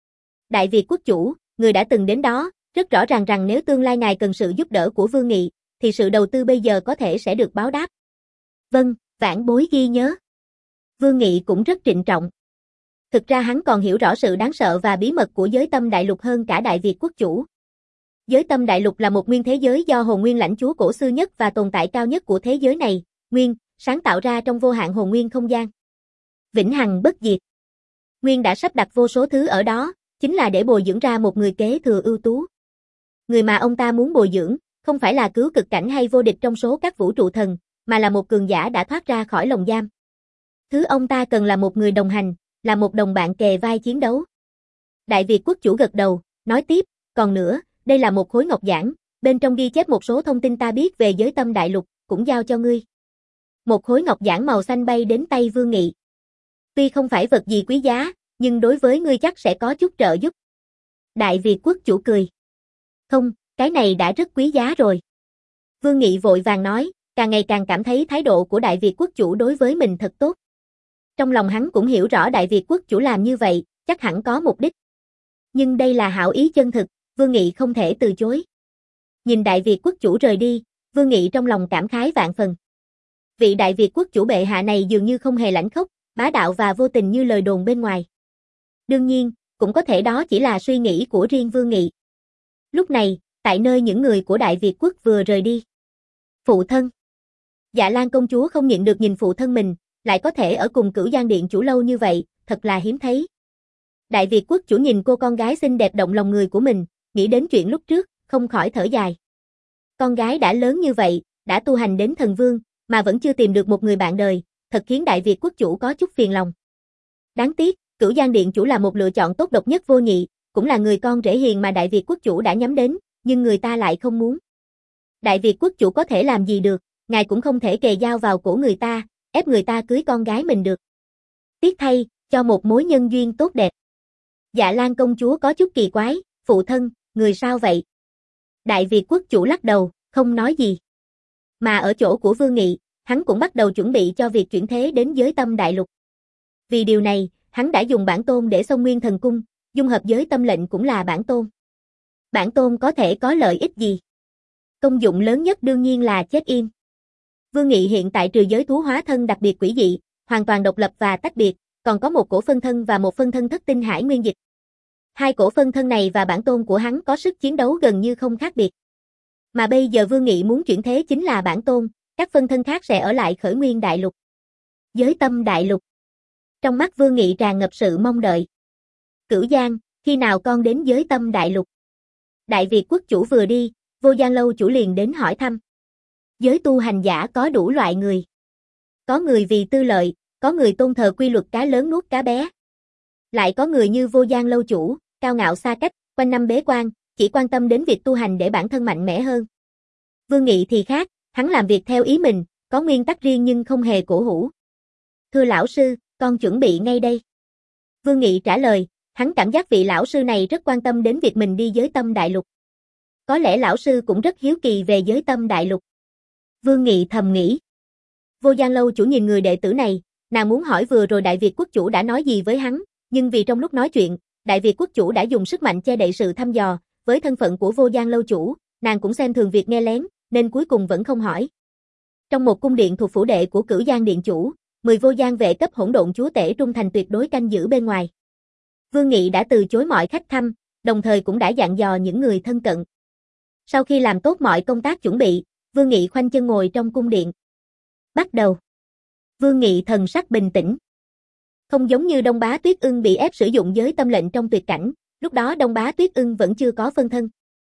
Đại Việt Quốc Chủ, người đã từng đến đó, rất rõ ràng rằng nếu tương lai ngài cần sự giúp đỡ của Vương Nghị, thì sự đầu tư bây giờ có thể sẽ được báo đáp. Vâng, vãn bối ghi nhớ. Vương Nghị cũng rất trịnh trọng. Thực ra hắn còn hiểu rõ sự đáng sợ và bí mật của Giới Tâm Đại Lục hơn cả Đại Việt Quốc Chủ. Giới Tâm Đại Lục là một nguyên thế giới do hồn nguyên lãnh chúa cổ xưa nhất và tồn tại cao nhất của thế giới này, Nguyên, sáng tạo ra trong vô hạn hồn nguyên không gian. Vĩnh hằng bất diệt. Nguyên đã sắp đặt vô số thứ ở đó, chính là để bồi dưỡng ra một người kế thừa ưu tú. Người mà ông ta muốn bồi dưỡng, không phải là cứu cực cảnh hay vô địch trong số các vũ trụ thần, mà là một cường giả đã thoát ra khỏi lồng giam. Thứ ông ta cần là một người đồng hành, là một đồng bạn kề vai chiến đấu. Đại Việt Quốc Chủ gật đầu, nói tiếp, còn nữa, đây là một khối ngọc giản, bên trong ghi chép một số thông tin ta biết về Giới Tâm Đại Lục, cũng giao cho ngươi. Một khối ngọc giản màu xanh bay đến tay Vương Nghị. Tuy không phải vật gì quý giá, nhưng đối với ngươi chắc sẽ có chút trợ giúp. Đại Việt Quốc Chủ cười. Không, cái này đã rất quý giá rồi. Vương Nghị vội vàng nói, càng ngày càng cảm thấy thái độ của Đại Việt Quốc Chủ đối với mình thật tốt. Trong lòng hắn cũng hiểu rõ Đại Việt Quốc Chủ làm như vậy, chắc hẳn có mục đích. Nhưng đây là hảo ý chân thực, Vương Nghị không thể từ chối. Nhìn Đại Việt Quốc Chủ rời đi, Vương Nghị trong lòng cảm khái vạn phần. Vị Đại Việt Quốc Chủ bệ hạ này dường như không hề lãnh khốc, bá đạo và vô tình như lời đồn bên ngoài. Đương nhiên, cũng có thể đó chỉ là suy nghĩ của riêng Vương Nghị. Lúc này, tại nơi những người của Đại Việt Quốc vừa rời đi. Phụ thân. Dạ Lan công chúa không nhịn được nhìn phụ thân mình, lại có thể ở cùng Cửu Giang Điện Chủ lâu như vậy, thật là hiếm thấy. Đại Việt Quốc Chủ nhìn cô con gái xinh đẹp động lòng người của mình, nghĩ đến chuyện lúc trước, không khỏi thở dài. Con gái đã lớn như vậy, đã tu hành đến thần vương, mà vẫn chưa tìm được một người bạn đời, thật khiến Đại Việt Quốc Chủ có chút phiền lòng. Đáng tiếc, Cửu Giang Điện Chủ là một lựa chọn tốt độc nhất vô nhị, cũng là người con rể hiền mà Đại Việt Quốc Chủ đã nhắm đến, nhưng người ta lại không muốn. Đại Việt Quốc Chủ có thể làm gì được, ngài cũng không thể kề dao vào cổ người ta, ép người ta cưới con gái mình được. Tiếc thay, cho một mối nhân duyên tốt đẹp. Dạ Lan công chúa có chút kỳ quái, phụ thân, người sao vậy? Đại Việt Quốc Chủ lắc đầu, không nói gì. Mà ở chỗ của Vương Nghị, hắn cũng bắt đầu chuẩn bị cho việc chuyển thế đến Giới Tâm Đại Lục. Vì điều này, hắn đã dùng bản tôn để xông Nguyên Thần Cung, dung hợp Giới Tâm lệnh cũng là bản tôn. Bản tôn có thể có lợi ích gì? Công dụng lớn nhất đương nhiên là chết yên. Vương Nghị hiện tại trừ giới thú hóa thân đặc biệt quỷ dị, hoàn toàn độc lập và tách biệt, còn có một cổ phân thân và một phân thân thất tinh hải nguyên dịch. Hai cổ phân thân này và bản tôn của hắn có sức chiến đấu gần như không khác biệt. Mà bây giờ Vương Nghị muốn chuyển thế chính là bản tôn, các phân thân khác sẽ ở lại Khởi Nguyên Đại Lục. Giới Tâm Đại Lục. Trong mắt Vương Nghị tràn ngập sự mong đợi. Cửu Giang, Khi nào con đến Giới Tâm Đại Lục? Đại Việt quốc chủ vừa đi, Vô Gian Lâu chủ liền đến hỏi thăm. Giới tu hành giả có đủ loại người. Có người vì tư lợi, có người tôn thờ quy luật cá lớn nuốt cá bé. Lại có người như Vô Gian Lâu chủ, cao ngạo xa cách, quanh năm bế quan, chỉ quan tâm đến việc tu hành để bản thân mạnh mẽ hơn. Vương Nghị thì khác, hắn làm việc theo ý mình, có nguyên tắc riêng nhưng không hề cổ hủ. Thưa lão sư, con chuẩn bị ngay đây. Vương Nghị trả lời, hắn cảm giác vị lão sư này rất quan tâm đến việc mình đi Giới Tâm Đại Lục. Có lẽ lão sư cũng rất hiếu kỳ về Giới Tâm Đại Lục. Vương Nghị thầm nghĩ. Vô Gian Lâu chủ nhìn người đệ tử này, nàng muốn hỏi vừa rồi Đại Việt quốc chủ đã nói gì với hắn, nhưng vì trong lúc nói chuyện, Đại Việt quốc chủ đã dùng sức mạnh che đậy sự thăm dò, với thân phận của Vô Gian Lâu chủ, nàng cũng xem thường việc nghe lén, nên cuối cùng vẫn không hỏi. Trong một cung điện thuộc phủ đệ của Cửu Giang điện chủ, mười vô gian vệ cấp hỗn độn chúa tể trung thành tuyệt đối canh giữ bên ngoài. Vương Nghị đã từ chối mọi khách thăm, đồng thời cũng đã dặn dò những người thân cận. Sau khi làm tốt mọi công tác chuẩn bị, Vương Nghị khoanh chân ngồi trong cung điện. Bắt đầu. Vương Nghị thần sắc bình tĩnh. Không giống như Đông Bá Tuyết Ưng bị ép sử dụng giới tâm lệnh trong tuyệt cảnh, lúc đó Đông Bá Tuyết Ưng vẫn chưa có phân thân.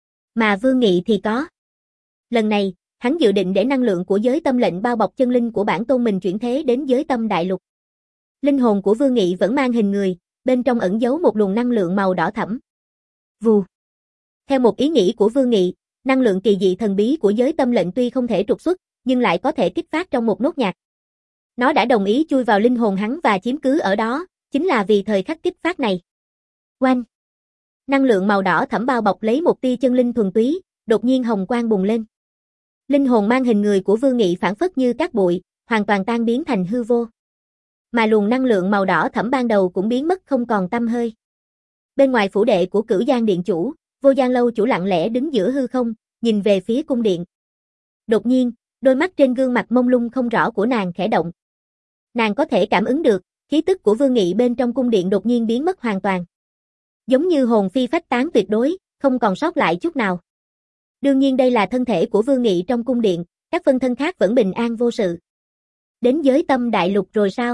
Mà Vương Nghị thì có. Lần này, hắn dự định để năng lượng của giới tâm lệnh bao bọc chân linh của bản tôn mình chuyển thế đến Giới Tâm Đại Lục. Linh hồn của Vương Nghị vẫn mang hình người, bên trong ẩn giấu một luồng năng lượng màu đỏ thẫm. Vù. Theo một ý nghĩ của Vương Nghị, năng lượng kỳ dị thần bí của giới tâm lệnh tuy không thể trục xuất, nhưng lại có thể kích phát trong một nốt nhạc. Nó đã đồng ý chui vào linh hồn hắn và chiếm cứ ở đó, chính là vì thời khắc kích phát này. Oanh! Năng lượng màu đỏ thẫm bao bọc lấy một tia chân linh thuần túy, đột nhiên hồng quang bùng lên. Linh hồn mang hình người của Vương Nghị phản phất như cát bụi, hoàn toàn tan biến thành hư vô. Mà luồng năng lượng màu đỏ thẫm ban đầu cũng biến mất không còn tăm hơi. Bên ngoài phủ đệ của Cửu Giang điện chủ, Vô Gian Lâu chủ lặng lẽ đứng giữa hư không, nhìn về phía cung điện. Đột nhiên, đôi mắt trên gương mặt mông lung không rõ của nàng khẽ động. Nàng có thể cảm ứng được, khí tức của Vương Nghị bên trong cung điện đột nhiên biến mất hoàn toàn. Giống như hồn phi phách tán tuyệt đối, không còn sót lại chút nào. Đương nhiên đây là thân thể của Vương Nghị trong cung điện, các phân thân khác vẫn bình an vô sự. Đến Giới Tâm Đại Lục rồi sao?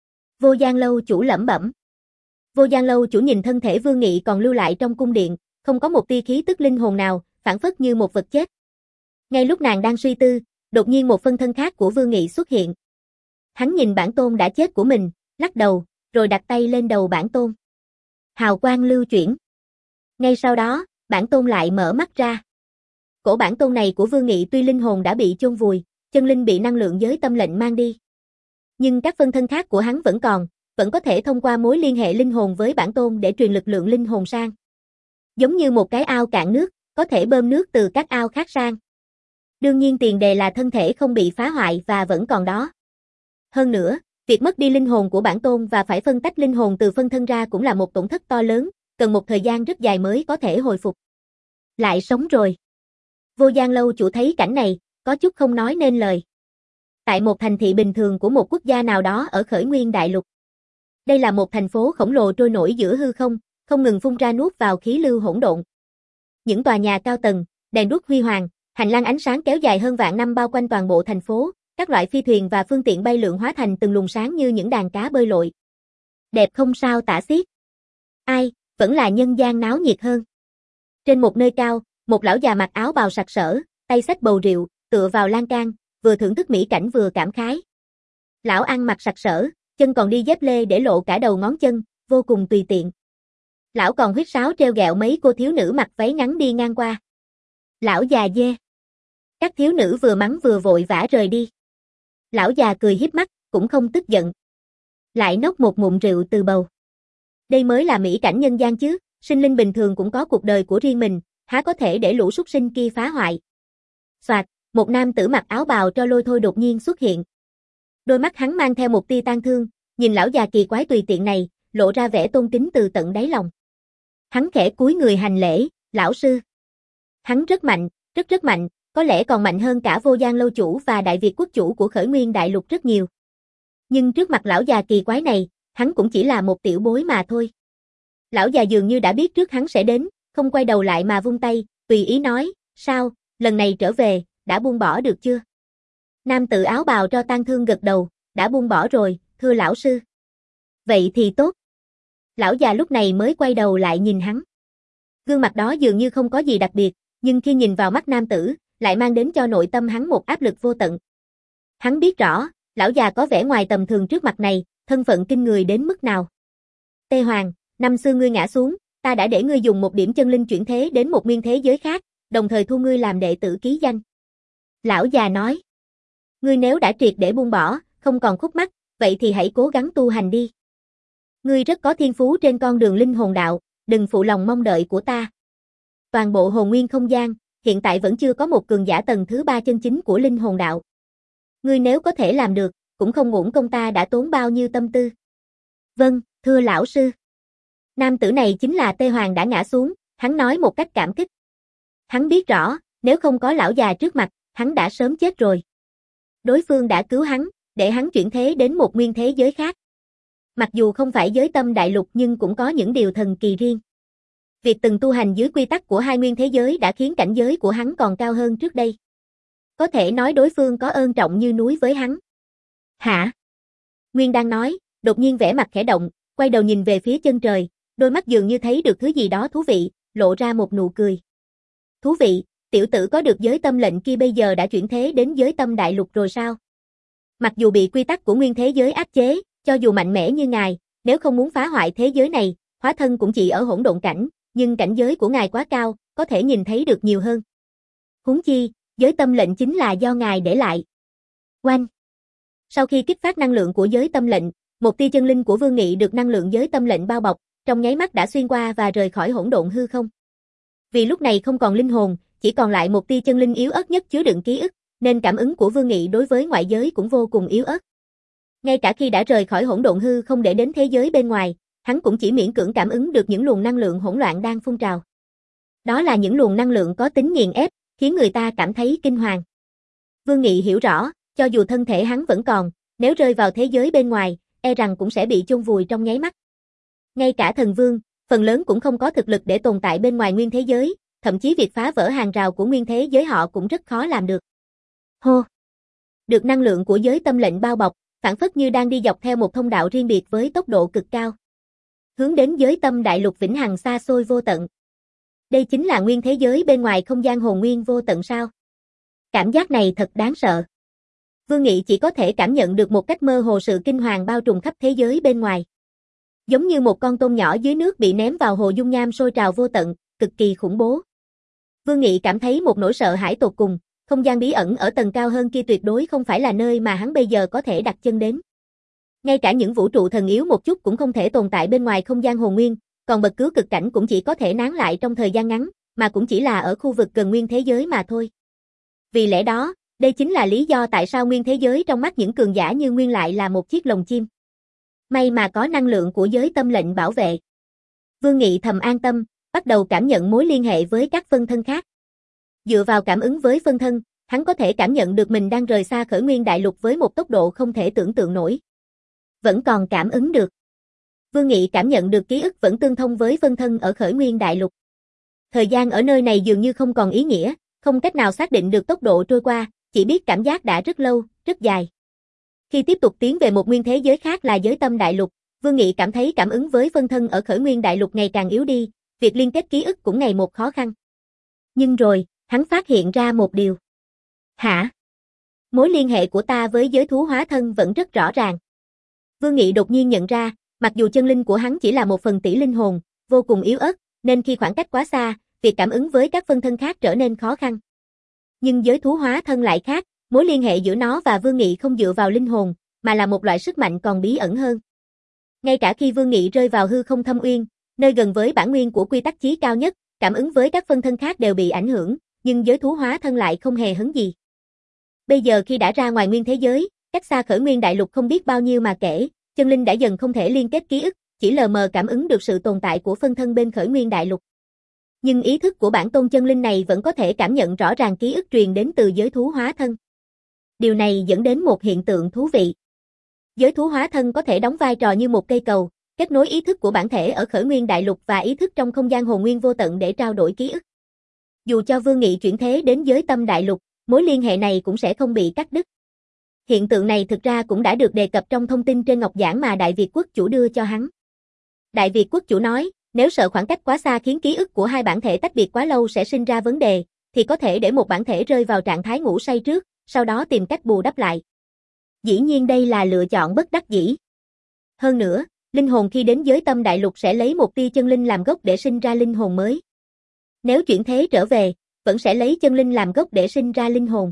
Vô Gian Lâu chủ lẩm bẩm. Vô Gian Lâu chủ nhìn thân thể Vương Nghị còn lưu lại trong cung điện, không có một tia khí tức linh hồn nào, phản phất như một vật chết. Ngay lúc nàng đang suy tư, đột nhiên một phân thân khác của Vương Nghị xuất hiện. Hắn nhìn bản tôn đã chết của mình, lắc đầu, rồi đặt tay lên đầu bản tôn. Hào quang lưu chuyển. Ngay sau đó, bản tôn lại mở mắt ra. Cổ bản tôn này của Vương Nghị tuy linh hồn đã bị chôn vùi, chân linh bị năng lượng giới tâm lệnh mang đi. Nhưng các phân thân khác của hắn vẫn còn, vẫn có thể thông qua mối liên hệ linh hồn với bản tôn để truyền lực lượng linh hồn sang. Giống như một cái ao cạn nước, có thể bơm nước từ các ao khác sang. Đương nhiên tiền đề là thân thể không bị phá hoại và vẫn còn đó. Hơn nữa, việc mất đi linh hồn của bản tôn và phải phân tách linh hồn từ phân thân ra cũng là một tổn thất to lớn, cần một thời gian rất dài mới có thể hồi phục. Lại sống rồi. Vô Gian Lâu chủ thấy cảnh này, có chút không nói nên lời. Tại một thành thị bình thường của một quốc gia nào đó ở Khởi Nguyên Đại Lục. Đây là một thành phố khổng lồ trôi nổi giữa hư không, không ngừng phun ra nuốt vào khí lưu hỗn độn. Những tòa nhà cao tầng, đèn đuốc huy hoàng, hành lang ánh sáng kéo dài hơn vạn năm bao quanh toàn bộ thành phố, các loại phi thuyền và phương tiện bay lượn hóa thành từng luồng sáng như những đàn cá bơi lội. Đẹp không sao tả xiết. Ai, vẫn là nhân gian náo nhiệt hơn. Trên một nơi cao, một lão già mặc áo bào sặc sỡ, tay xách bầu rượu, tựa vào lan can, vừa thưởng thức mỹ cảnh vừa cảm khái. Lão ăn mặc sặc sỡ, chân còn đi dép lê để lộ cả đầu ngón chân, vô cùng tùy tiện. Lão còn huýt sáo treo gẹo mấy cô thiếu nữ mặc váy ngắn đi ngang qua. Lão già dê. Các thiếu nữ vừa mắng vừa vội vã rời đi. Lão già cười hiếp mắt, cũng không tức giận. Lại nốc một ngụm rượu từ bầu. Đây mới là mỹ cảnh nhân gian chứ, sinh linh bình thường cũng có cuộc đời của riêng mình, há có thể để lũ súc sinh kia phá hoại. Soạt, một nam tử mặc áo bào cho lôi thôi đột nhiên xuất hiện. Đôi mắt hắn mang theo một tia tang thương, nhìn lão già kỳ quái tùy tiện này, lộ ra vẻ tôn kính từ tận đáy lòng. Hắn khẽ cúi người hành lễ, lão sư. Hắn rất mạnh, rất rất mạnh, có lẽ còn mạnh hơn cả Vô Gian Lâu chủ và Đại Việt quốc chủ của Khởi Nguyên Đại Lục rất nhiều. Nhưng trước mặt lão già kỳ quái này, hắn cũng chỉ là một tiểu bối mà thôi. Lão già dường như đã biết trước hắn sẽ đến, không quay đầu lại mà vung tay, tùy ý nói, sao, lần này trở về, đã buông bỏ được chưa? Nam tử áo bào cho tang thương gật đầu, đã buông bỏ rồi, thưa lão sư. Vậy thì tốt. Lão già lúc này mới quay đầu lại nhìn hắn. Gương mặt đó dường như không có gì đặc biệt, nhưng khi nhìn vào mắt nam tử, lại mang đến cho nội tâm hắn một áp lực vô tận. Hắn biết rõ, lão già có vẻ ngoài tầm thường trước mặt này, thân phận kinh người đến mức nào. Tê Hoàng, năm xưa ngươi ngã xuống, ta đã để ngươi dùng một điểm chân linh chuyển thế đến một nguyên thế giới khác, đồng thời thu ngươi làm đệ tử ký danh. Lão già nói, ngươi nếu đã triệt để buông bỏ, không còn khúc mắc, vậy thì hãy cố gắng tu hành đi. Ngươi rất có thiên phú trên con đường linh hồn đạo, đừng phụ lòng mong đợi của ta. Toàn bộ hồn nguyên không gian, hiện tại vẫn chưa có một cường giả tầng thứ ba chân chính của linh hồn đạo. Ngươi nếu có thể làm được, cũng không uổng công ta đã tốn bao nhiêu tâm tư. Vâng, thưa lão sư. Nam tử này chính là Tê Hoàng đã ngã xuống, hắn nói một cách cảm kích. Hắn biết rõ, nếu không có lão già trước mặt, hắn đã sớm chết rồi. Đối phương đã cứu hắn, để hắn chuyển thế đến một nguyên thế giới khác. Mặc dù không phải giới tâm đại lục nhưng cũng có những điều thần kỳ riêng. Việc từng tu hành dưới quy tắc của hai nguyên thế giới đã khiến cảnh giới của hắn còn cao hơn trước đây. Có thể nói đối phương có ơn trọng như núi với hắn. Hả? Nguyên đang nói, đột nhiên vẻ mặt khẽ động, quay đầu nhìn về phía chân trời, đôi mắt dường như thấy được thứ gì đó thú vị, lộ ra một nụ cười. Thú vị, tiểu tử có được giới tâm lệnh kia bây giờ đã chuyển thế đến giới tâm đại lục rồi sao? Mặc dù bị quy tắc của nguyên thế giới áp chế, cho dù mạnh mẽ như ngài, nếu không muốn phá hoại thế giới này, hóa thân cũng chỉ ở hỗn độn cảnh, nhưng cảnh giới của ngài quá cao, có thể nhìn thấy được nhiều hơn. Huống chi, giới tâm lệnh chính là do ngài để lại. Oanh! Sau khi kích phát năng lượng của giới tâm lệnh, một tia chân linh của Vương Nghị được năng lượng giới tâm lệnh bao bọc, trong nháy mắt đã xuyên qua và rời khỏi hỗn độn hư không. Vì lúc này không còn linh hồn, chỉ còn lại một tia chân linh yếu ớt nhất chứa đựng ký ức, nên cảm ứng của Vương Nghị đối với ngoại giới cũng vô cùng yếu ớt. Ngay cả khi đã rời khỏi hỗn độn hư không để đến thế giới bên ngoài, hắn cũng chỉ miễn cưỡng cảm ứng được những luồng năng lượng hỗn loạn đang phun trào. Đó là những luồng năng lượng có tính nghiền ép, khiến người ta cảm thấy kinh hoàng. Vương Nghị hiểu rõ, cho dù thân thể hắn vẫn còn, nếu rơi vào thế giới bên ngoài, e rằng cũng sẽ bị chôn vùi trong nháy mắt. Ngay cả thần vương, phần lớn cũng không có thực lực để tồn tại bên ngoài nguyên thế giới, thậm chí việc phá vỡ hàng rào của nguyên thế giới họ cũng rất khó làm được. Hô! Được năng lượng của giới tâm lệnh bao bọc, phản phất như đang đi dọc theo một thông đạo riêng biệt với tốc độ cực cao. Hướng đến giới tâm đại lục vĩnh hằng xa xôi vô tận. Đây chính là nguyên thế giới bên ngoài không gian hồn nguyên vô tận sao? Cảm giác này thật đáng sợ. Vương Nghị chỉ có thể cảm nhận được một cách mơ hồ sự kinh hoàng bao trùm khắp thế giới bên ngoài. Giống như một con tôm nhỏ dưới nước bị ném vào hồ dung nham sôi trào vô tận, cực kỳ khủng bố. Vương Nghị cảm thấy một nỗi sợ hãi tột cùng, không gian bí ẩn ở tầng cao hơn kia tuyệt đối không phải là nơi mà hắn bây giờ có thể đặt chân đến. Ngay cả những vũ trụ thần yếu một chút cũng không thể tồn tại bên ngoài không gian hồn nguyên, còn bậc cứu cực cảnh cũng chỉ có thể nán lại trong thời gian ngắn, mà cũng chỉ là ở khu vực gần nguyên thế giới mà thôi. Vì lẽ đó, đây chính là lý do tại sao nguyên thế giới trong mắt những cường giả như Nguyên lại là một chiếc lồng chim. May mà có năng lượng của giới tâm lệnh bảo vệ. Vương Nghị thầm an tâm, bắt đầu cảm nhận mối liên hệ với các phân thân khác. Dựa vào cảm ứng với phân thân, hắn có thể cảm nhận được mình đang rời xa khởi nguyên đại lục với một tốc độ không thể tưởng tượng nổi. Vẫn còn cảm ứng được. Vương Nghị cảm nhận được ký ức vẫn tương thông với phân thân ở khởi nguyên đại lục. Thời gian ở nơi này dường như không còn ý nghĩa, không cách nào xác định được tốc độ trôi qua, chỉ biết cảm giác đã rất lâu, rất dài. Khi tiếp tục tiến về một nguyên thế giới khác là giới tâm đại lục, Vương Nghị cảm thấy cảm ứng với phân thân ở khởi nguyên đại lục ngày càng yếu đi, việc liên kết ký ức cũng ngày một khó khăn. Nhưng rồi, hắn phát hiện ra một điều. Hả? Mối liên hệ của ta với giới thú hóa thân vẫn rất rõ ràng. Vương Nghị đột nhiên nhận ra, mặc dù chân linh của hắn chỉ là một phần tỷ linh hồn, vô cùng yếu ớt, nên khi khoảng cách quá xa, việc cảm ứng với các phân thân khác trở nên khó khăn. Nhưng giới thú hóa thân lại khác, mối liên hệ giữa nó và Vương Nghị không dựa vào linh hồn, mà là một loại sức mạnh còn bí ẩn hơn. Ngay cả khi Vương Nghị rơi vào hư không thâm uyên, nơi gần với bản nguyên của quy tắc chí cao nhất, cảm ứng với các phân thân khác đều bị ảnh hưởng, nhưng giới thú hóa thân lại không hề hấn gì. Bây giờ khi đã ra ngoài nguyên thế giới, cách xa khởi nguyên đại lục không biết bao nhiêu mà kể, chân linh đã dần không thể liên kết ký ức, chỉ lờ mờ cảm ứng được sự tồn tại của phân thân bên khởi nguyên đại lục. Nhưng ý thức của bản tôn chân linh này vẫn có thể cảm nhận rõ ràng ký ức truyền đến từ giới thú hóa thân. Điều này dẫn đến một hiện tượng thú vị. Giới thú hóa thân có thể đóng vai trò như một cây cầu, kết nối ý thức của bản thể ở khởi nguyên đại lục và ý thức trong không gian hồn nguyên vô tận để trao đổi ký ức. Dù cho Vương Nghị chuyển thế đến giới tâm đại lục, mối liên hệ này cũng sẽ không bị cắt đứt. Hiện tượng này thực ra cũng đã được đề cập trong thông tin trên ngọc giản mà Đại Việt quốc chủ đưa cho hắn. Đại Việt quốc chủ nói, nếu sợ khoảng cách quá xa khiến ký ức của hai bản thể tách biệt quá lâu sẽ sinh ra vấn đề, thì có thể để một bản thể rơi vào trạng thái ngủ say trước, sau đó tìm cách bù đắp lại. Dĩ nhiên đây là lựa chọn bất đắc dĩ. Hơn nữa, linh hồn khi đến giới tâm đại lục sẽ lấy một tia chân linh làm gốc để sinh ra linh hồn mới. Nếu chuyển thế trở về, vẫn sẽ lấy chân linh làm gốc để sinh ra linh hồn.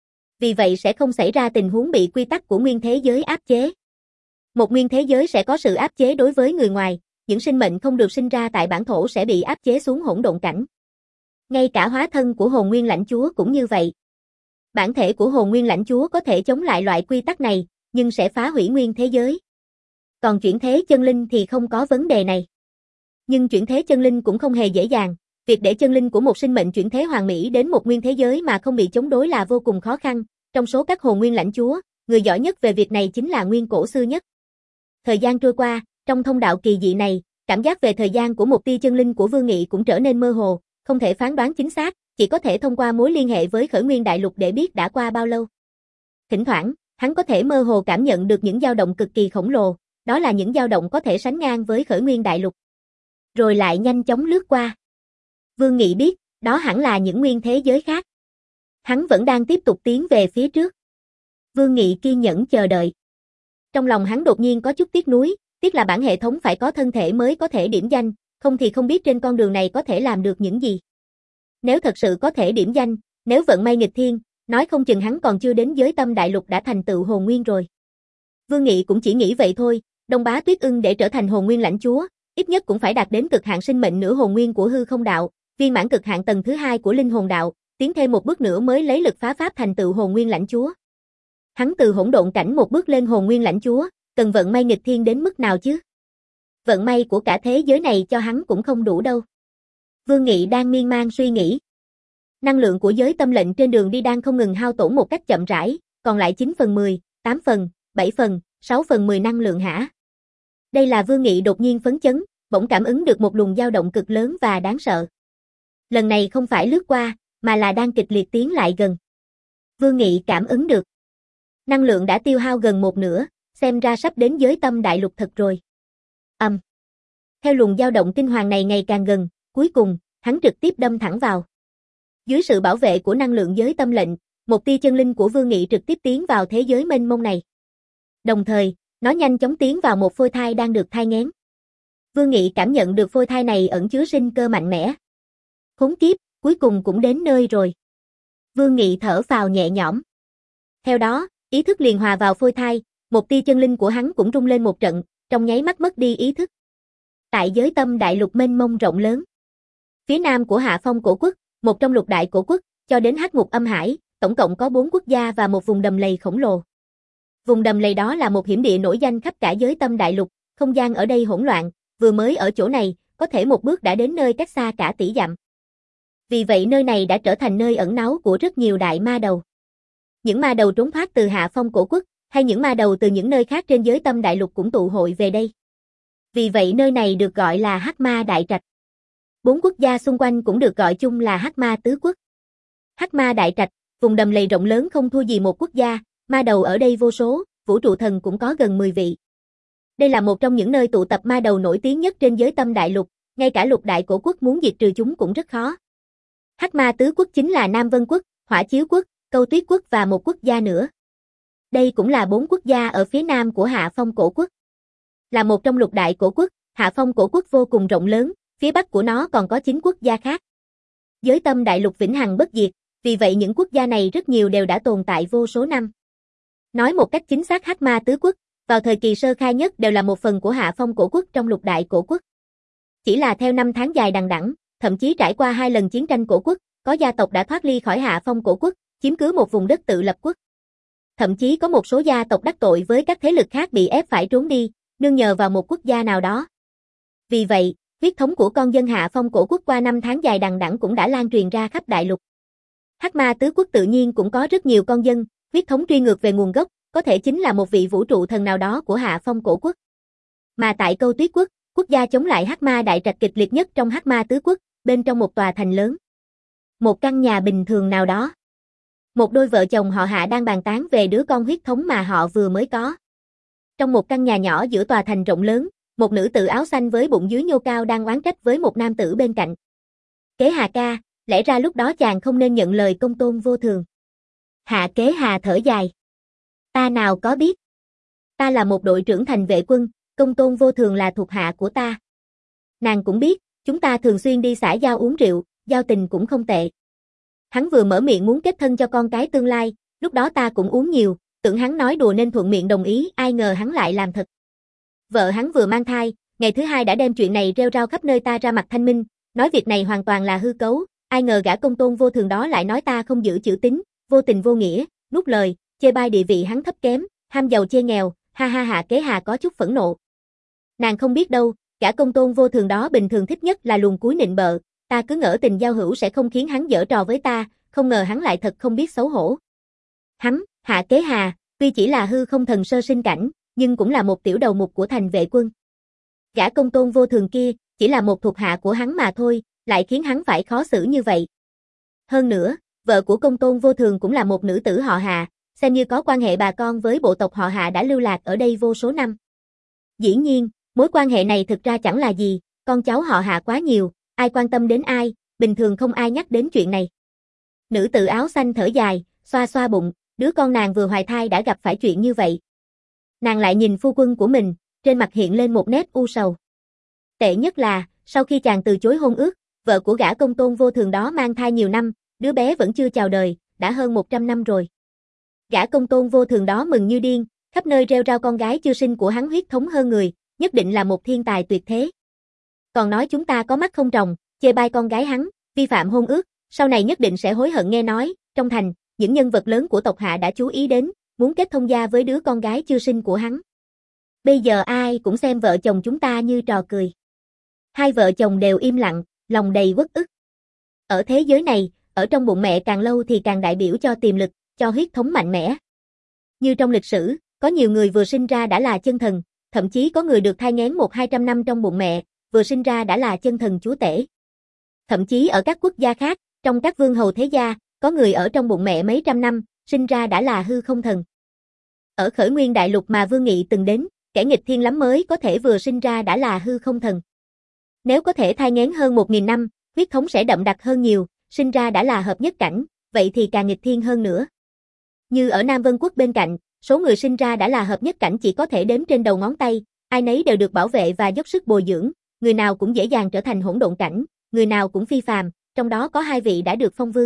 Vì vậy sẽ không xảy ra tình huống bị quy tắc của nguyên thế giới áp chế. Một nguyên thế giới sẽ có sự áp chế đối với người ngoài, những sinh mệnh không được sinh ra tại bản thổ sẽ bị áp chế xuống hỗn độn cảnh. Ngay cả hóa thân của hồn nguyên lãnh chúa cũng như vậy. Bản thể của hồn nguyên lãnh chúa có thể chống lại loại quy tắc này, nhưng sẽ phá hủy nguyên thế giới. Còn chuyển thế chân linh thì không có vấn đề này. Nhưng chuyển thế chân linh cũng không hề dễ dàng, việc để chân linh của một sinh mệnh chuyển thế hoàn mỹ đến một nguyên thế giới mà không bị chống đối là vô cùng khó khăn. Trong số các hồn nguyên lãnh chúa, người giỏi nhất về việc này chính là Nguyên Cổ Sư Nhất. Thời gian trôi qua, trong thông đạo kỳ dị này, cảm giác về thời gian của một tia chân linh của Vương Nghị cũng trở nên mơ hồ, không thể phán đoán chính xác, chỉ có thể thông qua mối liên hệ với Khởi Nguyên Đại Lục để biết đã qua bao lâu. Thỉnh thoảng, hắn có thể mơ hồ cảm nhận được những dao động cực kỳ khổng lồ, đó là những dao động có thể sánh ngang với Khởi Nguyên Đại Lục. Rồi lại nhanh chóng lướt qua. Vương Nghị biết, đó hẳn là những nguyên thế giới khác. Hắn vẫn đang tiếp tục tiến về phía trước. Vương Nghị kiên nhẫn chờ đợi. Trong lòng hắn đột nhiên có chút tiếc nuối, tiếc là bản hệ thống phải có thân thể mới có thể điểm danh, không thì không biết trên con đường này có thể làm được những gì. Nếu thật sự có thể điểm danh, nếu vận may nghịch thiên, nói không chừng hắn còn chưa đến giới tâm đại lục đã thành tựu hồn nguyên rồi. Vương Nghị cũng chỉ nghĩ vậy thôi, Đông Bá Tuyết Ưng để trở thành hồn nguyên lãnh chúa, ít nhất cũng phải đạt đến cực hạn sinh mệnh nửa hồn nguyên của hư không đạo, viên mãn cực hạn tầng thứ hai của linh hồn đạo, tiến thêm một bước nữa mới lấy lực phá pháp thành tựu hồn nguyên lãnh chúa. Hắn từ hỗn độn cảnh một bước lên hồn nguyên lãnh chúa, cần vận may nghịch thiên đến mức nào chứ? Vận may của cả thế giới này cho hắn cũng không đủ đâu. Vương Nghị đang miên man suy nghĩ. Năng lượng của giới tâm lệnh trên đường đi đang không ngừng hao tổn một cách chậm rãi, còn lại chín phần mười, tám phần, bảy phần, sáu phần mười năng lượng hả? Đây là Vương Nghị đột nhiên phấn chấn, bỗng cảm ứng được một luồng dao động cực lớn và đáng sợ. Lần này không phải lướt qua, mà là đang kịch liệt tiến lại gần. Vương Nghị cảm ứng được. Năng lượng đã tiêu hao gần một nửa, xem ra sắp đến giới tâm đại lục thật rồi. Âm. Um. Theo luồng dao động kinh hoàng này ngày càng gần, cuối cùng, hắn trực tiếp đâm thẳng vào. Dưới sự bảo vệ của năng lượng giới tâm lệnh, một tia chân linh của Vương Nghị trực tiếp tiến vào thế giới mênh mông này. Đồng thời, nó nhanh chóng tiến vào một phôi thai đang được thai nghén. Vương Nghị cảm nhận được phôi thai này ẩn chứa sinh cơ mạnh mẽ. Khốn kiếp, cuối cùng cũng đến nơi rồi. Vương Nghị thở phào nhẹ nhõm. Theo đó, ý thức liền hòa vào phôi thai, một tia chân linh của hắn cũng rung lên một trận, trong nháy mắt mất đi ý thức. Tại giới tâm đại lục mênh mông rộng lớn, phía nam của Hạ Phong Cổ Quốc, một trong lục đại cổ quốc, cho đến Hắc Ngục Âm Hải, tổng cộng có bốn quốc gia và một vùng đầm lầy khổng lồ. Vùng đầm lầy đó là một hiểm địa nổi danh khắp cả giới tâm đại lục, không gian ở đây hỗn loạn, vừa mới ở chỗ này, có thể một bước đã đến nơi cách xa cả tỷ dặm. Vì vậy nơi này đã trở thành nơi ẩn náu của rất nhiều đại ma đầu. Những ma đầu trốn thoát từ Hạ Phong Cổ Quốc, hay những ma đầu từ những nơi khác trên giới tâm đại lục cũng tụ hội về đây. Vì vậy nơi này được gọi là Hắc Ma Đại Trạch. Bốn quốc gia xung quanh cũng được gọi chung là Hắc Ma Tứ Quốc. Hắc Ma Đại Trạch, vùng đầm lầy rộng lớn không thua gì một quốc gia, ma đầu ở đây vô số, vũ trụ thần cũng có gần mười vị. Đây là một trong những nơi tụ tập ma đầu nổi tiếng nhất trên giới tâm đại lục, ngay cả lục đại cổ quốc muốn diệt trừ chúng cũng rất khó. Hắc Ma Tứ Quốc chính là Nam Vân Quốc, Hỏa Chiếu Quốc, Câu Tuyết Quốc và một quốc gia nữa. Đây cũng là bốn quốc gia ở phía nam của Hạ Phong Cổ Quốc. Là một trong lục đại cổ quốc, Hạ Phong Cổ Quốc vô cùng rộng lớn, phía bắc của nó còn có chín quốc gia khác. Giới tâm đại lục vĩnh hằng bất diệt, vì vậy những quốc gia này rất nhiều đều đã tồn tại vô số năm. Nói một cách chính xác Hắc Ma Tứ Quốc, vào thời kỳ sơ khai nhất đều là một phần của Hạ Phong Cổ Quốc trong lục đại cổ quốc. Chỉ là theo năm tháng dài đằng đẵng, thậm chí trải qua hai lần chiến tranh cổ quốc, có gia tộc đã thoát ly khỏi Hạ Phong Cổ Quốc, chiếm cứ một vùng đất tự lập quốc. Thậm chí có một số gia tộc đắc tội với các thế lực khác bị ép phải trốn đi, nương nhờ vào một quốc gia nào đó. Vì vậy, huyết thống của con dân Hạ Phong Cổ Quốc qua năm tháng dài đằng đẵng cũng đã lan truyền ra khắp đại lục. Hắc Ma Tứ Quốc tự nhiên cũng có rất nhiều con dân, huyết thống truy ngược về nguồn gốc, có thể chính là một vị vũ trụ thần nào đó của Hạ Phong Cổ Quốc. Mà tại Câu Tuyết Quốc, quốc gia chống lại Hắc Ma Đại Trạch kịch liệt nhất trong Hắc Ma Tứ Quốc, bên trong một tòa thành lớn. Một căn nhà bình thường nào đó. Một đôi vợ chồng họ Hạ đang bàn tán về đứa con huyết thống mà họ vừa mới có. Trong một căn nhà nhỏ giữa tòa thành rộng lớn, Một nữ tử áo xanh với bụng dưới nhô cao đang oán trách với một nam tử bên cạnh. Kế Hà ca, lẽ ra lúc đó chàng không nên nhận lời công tôn vô thường. Hạ Kế Hà thở dài. Ta nào có biết. Ta là một đội trưởng thành vệ quân, công tôn vô thường là thuộc hạ của ta. Nàng cũng biết, chúng ta thường xuyên đi xã giao uống rượu, giao tình cũng không tệ. Hắn vừa mở miệng muốn kết thân cho con cái tương lai, lúc đó ta cũng uống nhiều, tưởng hắn nói đùa nên thuận miệng đồng ý, ai ngờ hắn lại làm thật. Vợ hắn vừa mang thai, ngày thứ hai đã đem chuyện này rêu rao khắp nơi, ta ra mặt thanh minh, nói việc này hoàn toàn là hư cấu, ai ngờ gã công tôn vô thường đó lại nói ta không giữ chữ tín, vô tình vô nghĩa, nuốt lời, chê bai địa vị hắn thấp kém, ham giàu chê nghèo, ha ha. Hạ Kế Hà có chút phẫn nộ. Nàng không biết đâu, gã công tôn vô thường đó bình thường thích nhất là luồn cúi nịnh bợ, ta cứ ngỡ tình giao hữu sẽ không khiến hắn giở trò với ta, không ngờ hắn lại thật không biết xấu hổ. Hắn, Hạ Kế Hà, tuy chỉ là hư không thần sơ sinh cảnh, nhưng cũng là một tiểu đầu mục của thành vệ quân. Gã công tôn vô thường kia, chỉ là một thuộc hạ của hắn mà thôi, lại khiến hắn phải khó xử như vậy. Hơn nữa, vợ của công tôn vô thường cũng là một nữ tử họ Hạ, xem như có quan hệ bà con với bộ tộc họ Hạ đã lưu lạc ở đây vô số năm. Dĩ nhiên, mối quan hệ này thực ra chẳng là gì, con cháu họ Hạ quá nhiều, ai quan tâm đến ai, bình thường không ai nhắc đến chuyện này. Nữ tử áo xanh thở dài, xoa xoa bụng, đứa con nàng vừa hoài thai đã gặp phải chuyện như vậy. Nàng lại nhìn phu quân của mình, trên mặt hiện lên một nét u sầu. Tệ nhất là, sau khi chàng từ chối hôn ước, vợ của gã công tôn vô thường đó mang thai nhiều năm, đứa bé vẫn chưa chào đời, đã hơn một trăm năm rồi. Gã công tôn vô thường đó mừng như điên, khắp nơi rêu rao con gái chưa sinh của hắn huyết thống hơn người, nhất định là một thiên tài tuyệt thế. Còn nói chúng ta có mắt không tròng, chê bai con gái hắn, vi phạm hôn ước, sau này nhất định sẽ hối hận. Nghe nói, trong thành, những nhân vật lớn của tộc Hạ đã chú ý đến, muốn kết thông gia với đứa con gái chưa sinh của hắn. Bây giờ ai cũng xem vợ chồng chúng ta như trò cười. Hai vợ chồng đều im lặng, lòng đầy uất ức. Ở thế giới này, ở trong bụng mẹ càng lâu thì càng đại biểu cho tiềm lực, cho huyết thống mạnh mẽ. Như trong lịch sử, có nhiều người vừa sinh ra đã là chân thần, thậm chí có người được thai nghén một hai trăm năm trong bụng mẹ, vừa sinh ra đã là chân thần chúa tể. Thậm chí ở các quốc gia khác, trong các vương hầu thế gia, có người ở trong bụng mẹ mấy trăm năm, sinh ra đã là hư không thần. Ở Khởi Nguyên Đại Lục mà Vương Nghị từng đến, kẻ nghịch thiên lắm mới có thể vừa sinh ra đã là hư không thần. Nếu có thể thai nghén hơn một nghìn năm, huyết thống sẽ đậm đặc hơn nhiều, sinh ra đã là hợp nhất cảnh, vậy thì càng nghịch thiên hơn nữa. Như ở Nam Vân Quốc bên cạnh, số người sinh ra đã là hợp nhất cảnh chỉ có thể đếm trên đầu ngón tay, ai nấy đều được bảo vệ và dốc sức bồi dưỡng, người nào cũng dễ dàng trở thành hỗn độn cảnh, người nào cũng phi phàm, trong đó có hai vị đã được phong vương.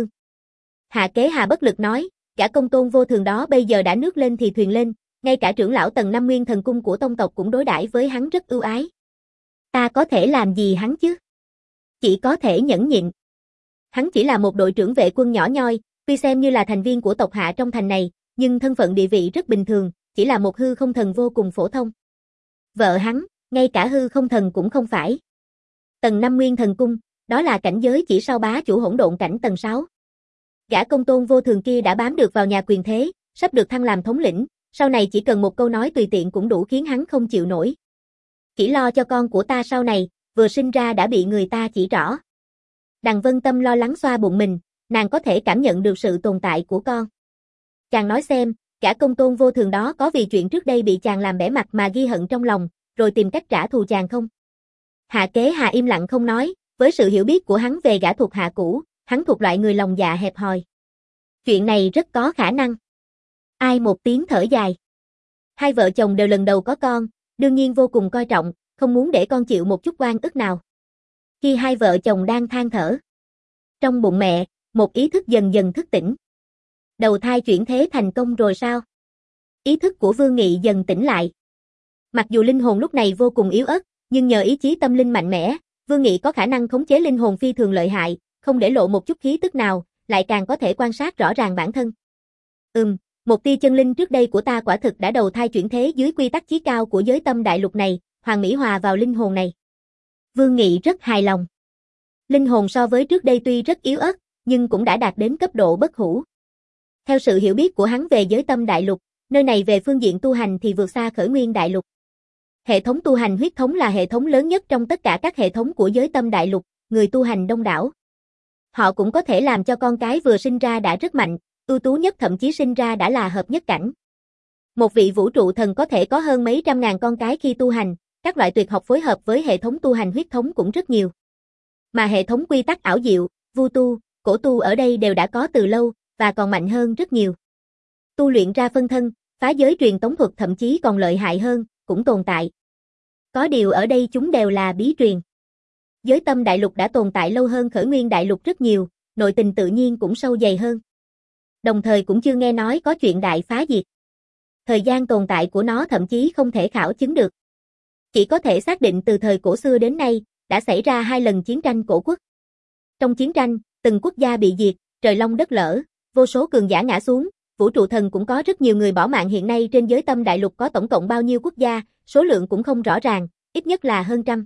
Hạ Kế Hà bất lực nói, gã công tôn vô thường đó bây giờ đã nước lên thì thuyền lên, ngay cả trưởng lão tầng năm nguyên thần cung của tông tộc cũng đối đãi với hắn rất ưu ái. Ta có thể làm gì hắn chứ? Chỉ có thể nhẫn nhịn. Hắn chỉ là một đội trưởng vệ quân nhỏ nhoi, tuy xem như là thành viên của tộc Hạ trong thành này, nhưng thân phận địa vị rất bình thường, chỉ là một hư không thần vô cùng phổ thông. Vợ hắn, ngay cả hư không thần cũng không phải. Tầng năm nguyên thần cung, đó là cảnh giới chỉ sau bá chủ hỗn độn cảnh tầng sáu. Gã công tôn vô thường kia đã bám được vào nhà quyền thế, sắp được thăng làm thống lĩnh, sau này chỉ cần một câu nói tùy tiện cũng đủ khiến hắn không chịu nổi. Chỉ lo cho con của ta sau này, vừa sinh ra đã bị người ta chỉ trỏ. Đằng Vân Tâm lo lắng xoa bụng mình, nàng có thể cảm nhận được sự tồn tại của con. Chàng nói xem, gã công tôn vô thường đó có vì chuyện trước đây bị chàng làm bẽ mặt mà ghi hận trong lòng, rồi tìm cách trả thù chàng không? Hạ Kế Hà im lặng không nói, với sự hiểu biết của hắn về gã thuộc hạ cũ, hắn thuộc loại người lòng dạ hẹp hòi. Chuyện này rất có khả năng. Ai một tiếng thở dài. Hai vợ chồng đều lần đầu có con, đương nhiên vô cùng coi trọng, không muốn để con chịu một chút oan ức nào. Khi hai vợ chồng đang than thở, trong bụng mẹ, một ý thức dần dần thức tỉnh. Đầu thai chuyển thế thành công rồi sao? Ý thức của Vương Nghị dần tỉnh lại. Mặc dù linh hồn lúc này vô cùng yếu ớt, nhưng nhờ ý chí tâm linh mạnh mẽ, Vương Nghị có khả năng khống chế linh hồn phi thường lợi hại, không để lộ một chút khí tức nào, lại càng có thể quan sát rõ ràng bản thân. Ừm, một tia chân linh trước đây của ta quả thực đã đầu thai chuyển thế dưới quy tắc chí cao của giới tâm đại lục này, hoàn mỹ hòa vào linh hồn này. Vương Nghị rất hài lòng. Linh hồn so với trước đây tuy rất yếu ớt, nhưng cũng đã đạt đến cấp độ bất hủ. Theo sự hiểu biết của hắn về giới tâm đại lục, nơi này về phương diện tu hành thì vượt xa Khởi Nguyên đại lục. Hệ thống tu hành huyết thống là hệ thống lớn nhất trong tất cả các hệ thống của giới tâm đại lục, người tu hành đông đảo. Họ cũng có thể làm cho con cái vừa sinh ra đã rất mạnh, ưu tú nhất thậm chí sinh ra đã là hợp nhất cảnh. Một vị vũ trụ thần có thể có hơn mấy trăm ngàn con cái khi tu hành, Các loại tuyệt học phối hợp với hệ thống tu hành huyết thống cũng rất nhiều. Mà hệ thống quy tắc ảo diệu, vu tu, cổ tu ở đây đều đã có từ lâu, và còn mạnh hơn rất nhiều. Tu luyện ra phân thân, phá giới truyền tống thuật thậm chí còn lợi hại hơn, cũng tồn tại. Có điều ở đây chúng đều là bí truyền. Giới tâm đại lục đã tồn tại lâu hơn Khởi Nguyên đại lục rất nhiều, nội tình tự nhiên cũng sâu dày hơn. Đồng thời cũng chưa nghe nói có chuyện đại phá diệt. Thời gian tồn tại của nó thậm chí không thể khảo chứng được. Chỉ có thể xác định từ thời cổ xưa đến nay, đã xảy ra hai lần chiến tranh cổ quốc. Trong chiến tranh, từng quốc gia bị diệt, trời long đất lở, vô số cường giả ngã xuống, vũ trụ thần cũng có rất nhiều người bỏ mạng. Hiện nay trên giới tâm đại lục có tổng cộng bao nhiêu quốc gia, số lượng cũng không rõ ràng, ít nhất là hơn trăm.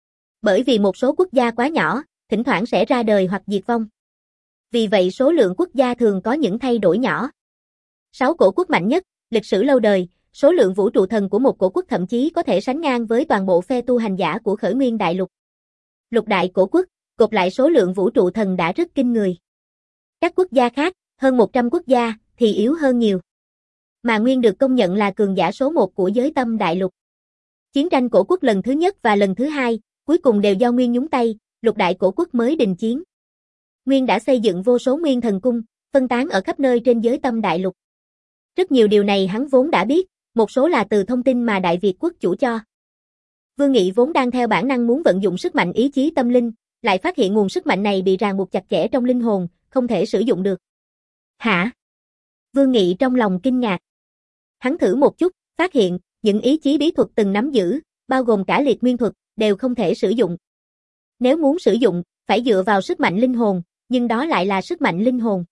Bởi vì một số quốc gia quá nhỏ, thỉnh thoảng sẽ ra đời hoặc diệt vong. Vì vậy số lượng quốc gia thường có những thay đổi nhỏ. Sáu cổ quốc mạnh nhất, lịch sử lâu đời, số lượng vũ trụ thần của một cổ quốc thậm chí có thể sánh ngang với toàn bộ phe tu hành giả của Khởi Nguyên đại lục. Lục đại cổ quốc, gộp lại số lượng vũ trụ thần đã rất kinh người. Các quốc gia khác, hơn một trăm quốc gia, thì yếu hơn nhiều. Mà Nguyên được công nhận là cường giả số một của giới tâm đại lục. Chiến tranh cổ quốc lần thứ nhất và lần thứ hai, cuối cùng đều do Nguyên nhúng tay, lục đại cổ quốc mới đình chiến. Nguyên đã xây dựng vô số Nguyên thần cung, phân tán ở khắp nơi trên giới tâm đại lục. Rất nhiều điều này hắn vốn đã biết, một số là từ thông tin mà Đại Việt quốc chủ cho. Vương Nghị vốn đang theo bản năng muốn vận dụng sức mạnh ý chí tâm linh, lại phát hiện nguồn sức mạnh này bị ràng buộc chặt chẽ trong linh hồn, không thể sử dụng được. Hả? Vương Nghị trong lòng kinh ngạc. Hắn thử một chút, phát hiện, những ý chí bí thuật từng nắm giữ, bao gồm cả liệt nguyên thuật, đều không thể sử dụng. Nếu muốn sử dụng, phải dựa vào sức mạnh linh hồn, nhưng đó lại là sức mạnh linh hồn.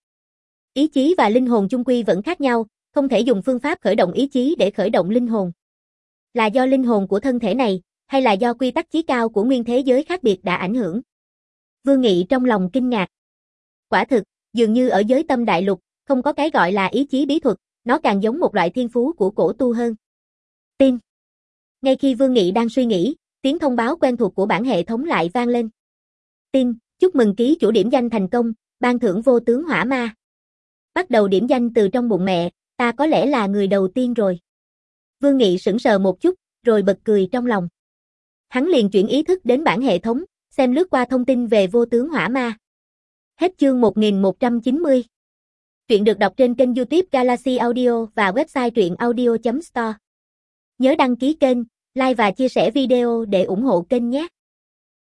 Ý chí và linh hồn chung quy vẫn khác nhau, không thể dùng phương pháp khởi động ý chí để khởi động linh hồn. Là do linh hồn của thân thể này, hay là do quy tắc chí cao của nguyên thế giới khác biệt đã ảnh hưởng? Vương Nghị trong lòng kinh ngạc. Quả thực, dường như ở giới tâm đại lục, không có cái gọi là ý chí bí thuật, nó càng giống một loại thiên phú của cổ tu hơn. Tin. Ngay khi Vương Nghị đang suy nghĩ, tiếng thông báo quen thuộc của bản hệ thống lại vang lên. Tin, chúc mừng ký chủ điểm danh thành công, ban thưởng vô tướng hỏa ma. Bắt đầu điểm danh từ trong bụng mẹ, ta có lẽ là người đầu tiên rồi. Vương Nghị sững sờ một chút, rồi bật cười trong lòng. Hắn liền chuyển ý thức đến bản hệ thống, xem lướt qua thông tin về vô tướng hỏa ma. Hết chương một nghìn một trăm chín mươi. Truyện được đọc trên kênh YouTube Galaxy Audio và website truyện audio chấm store. Nhớ đăng ký kênh, like và chia sẻ video để ủng hộ kênh nhé.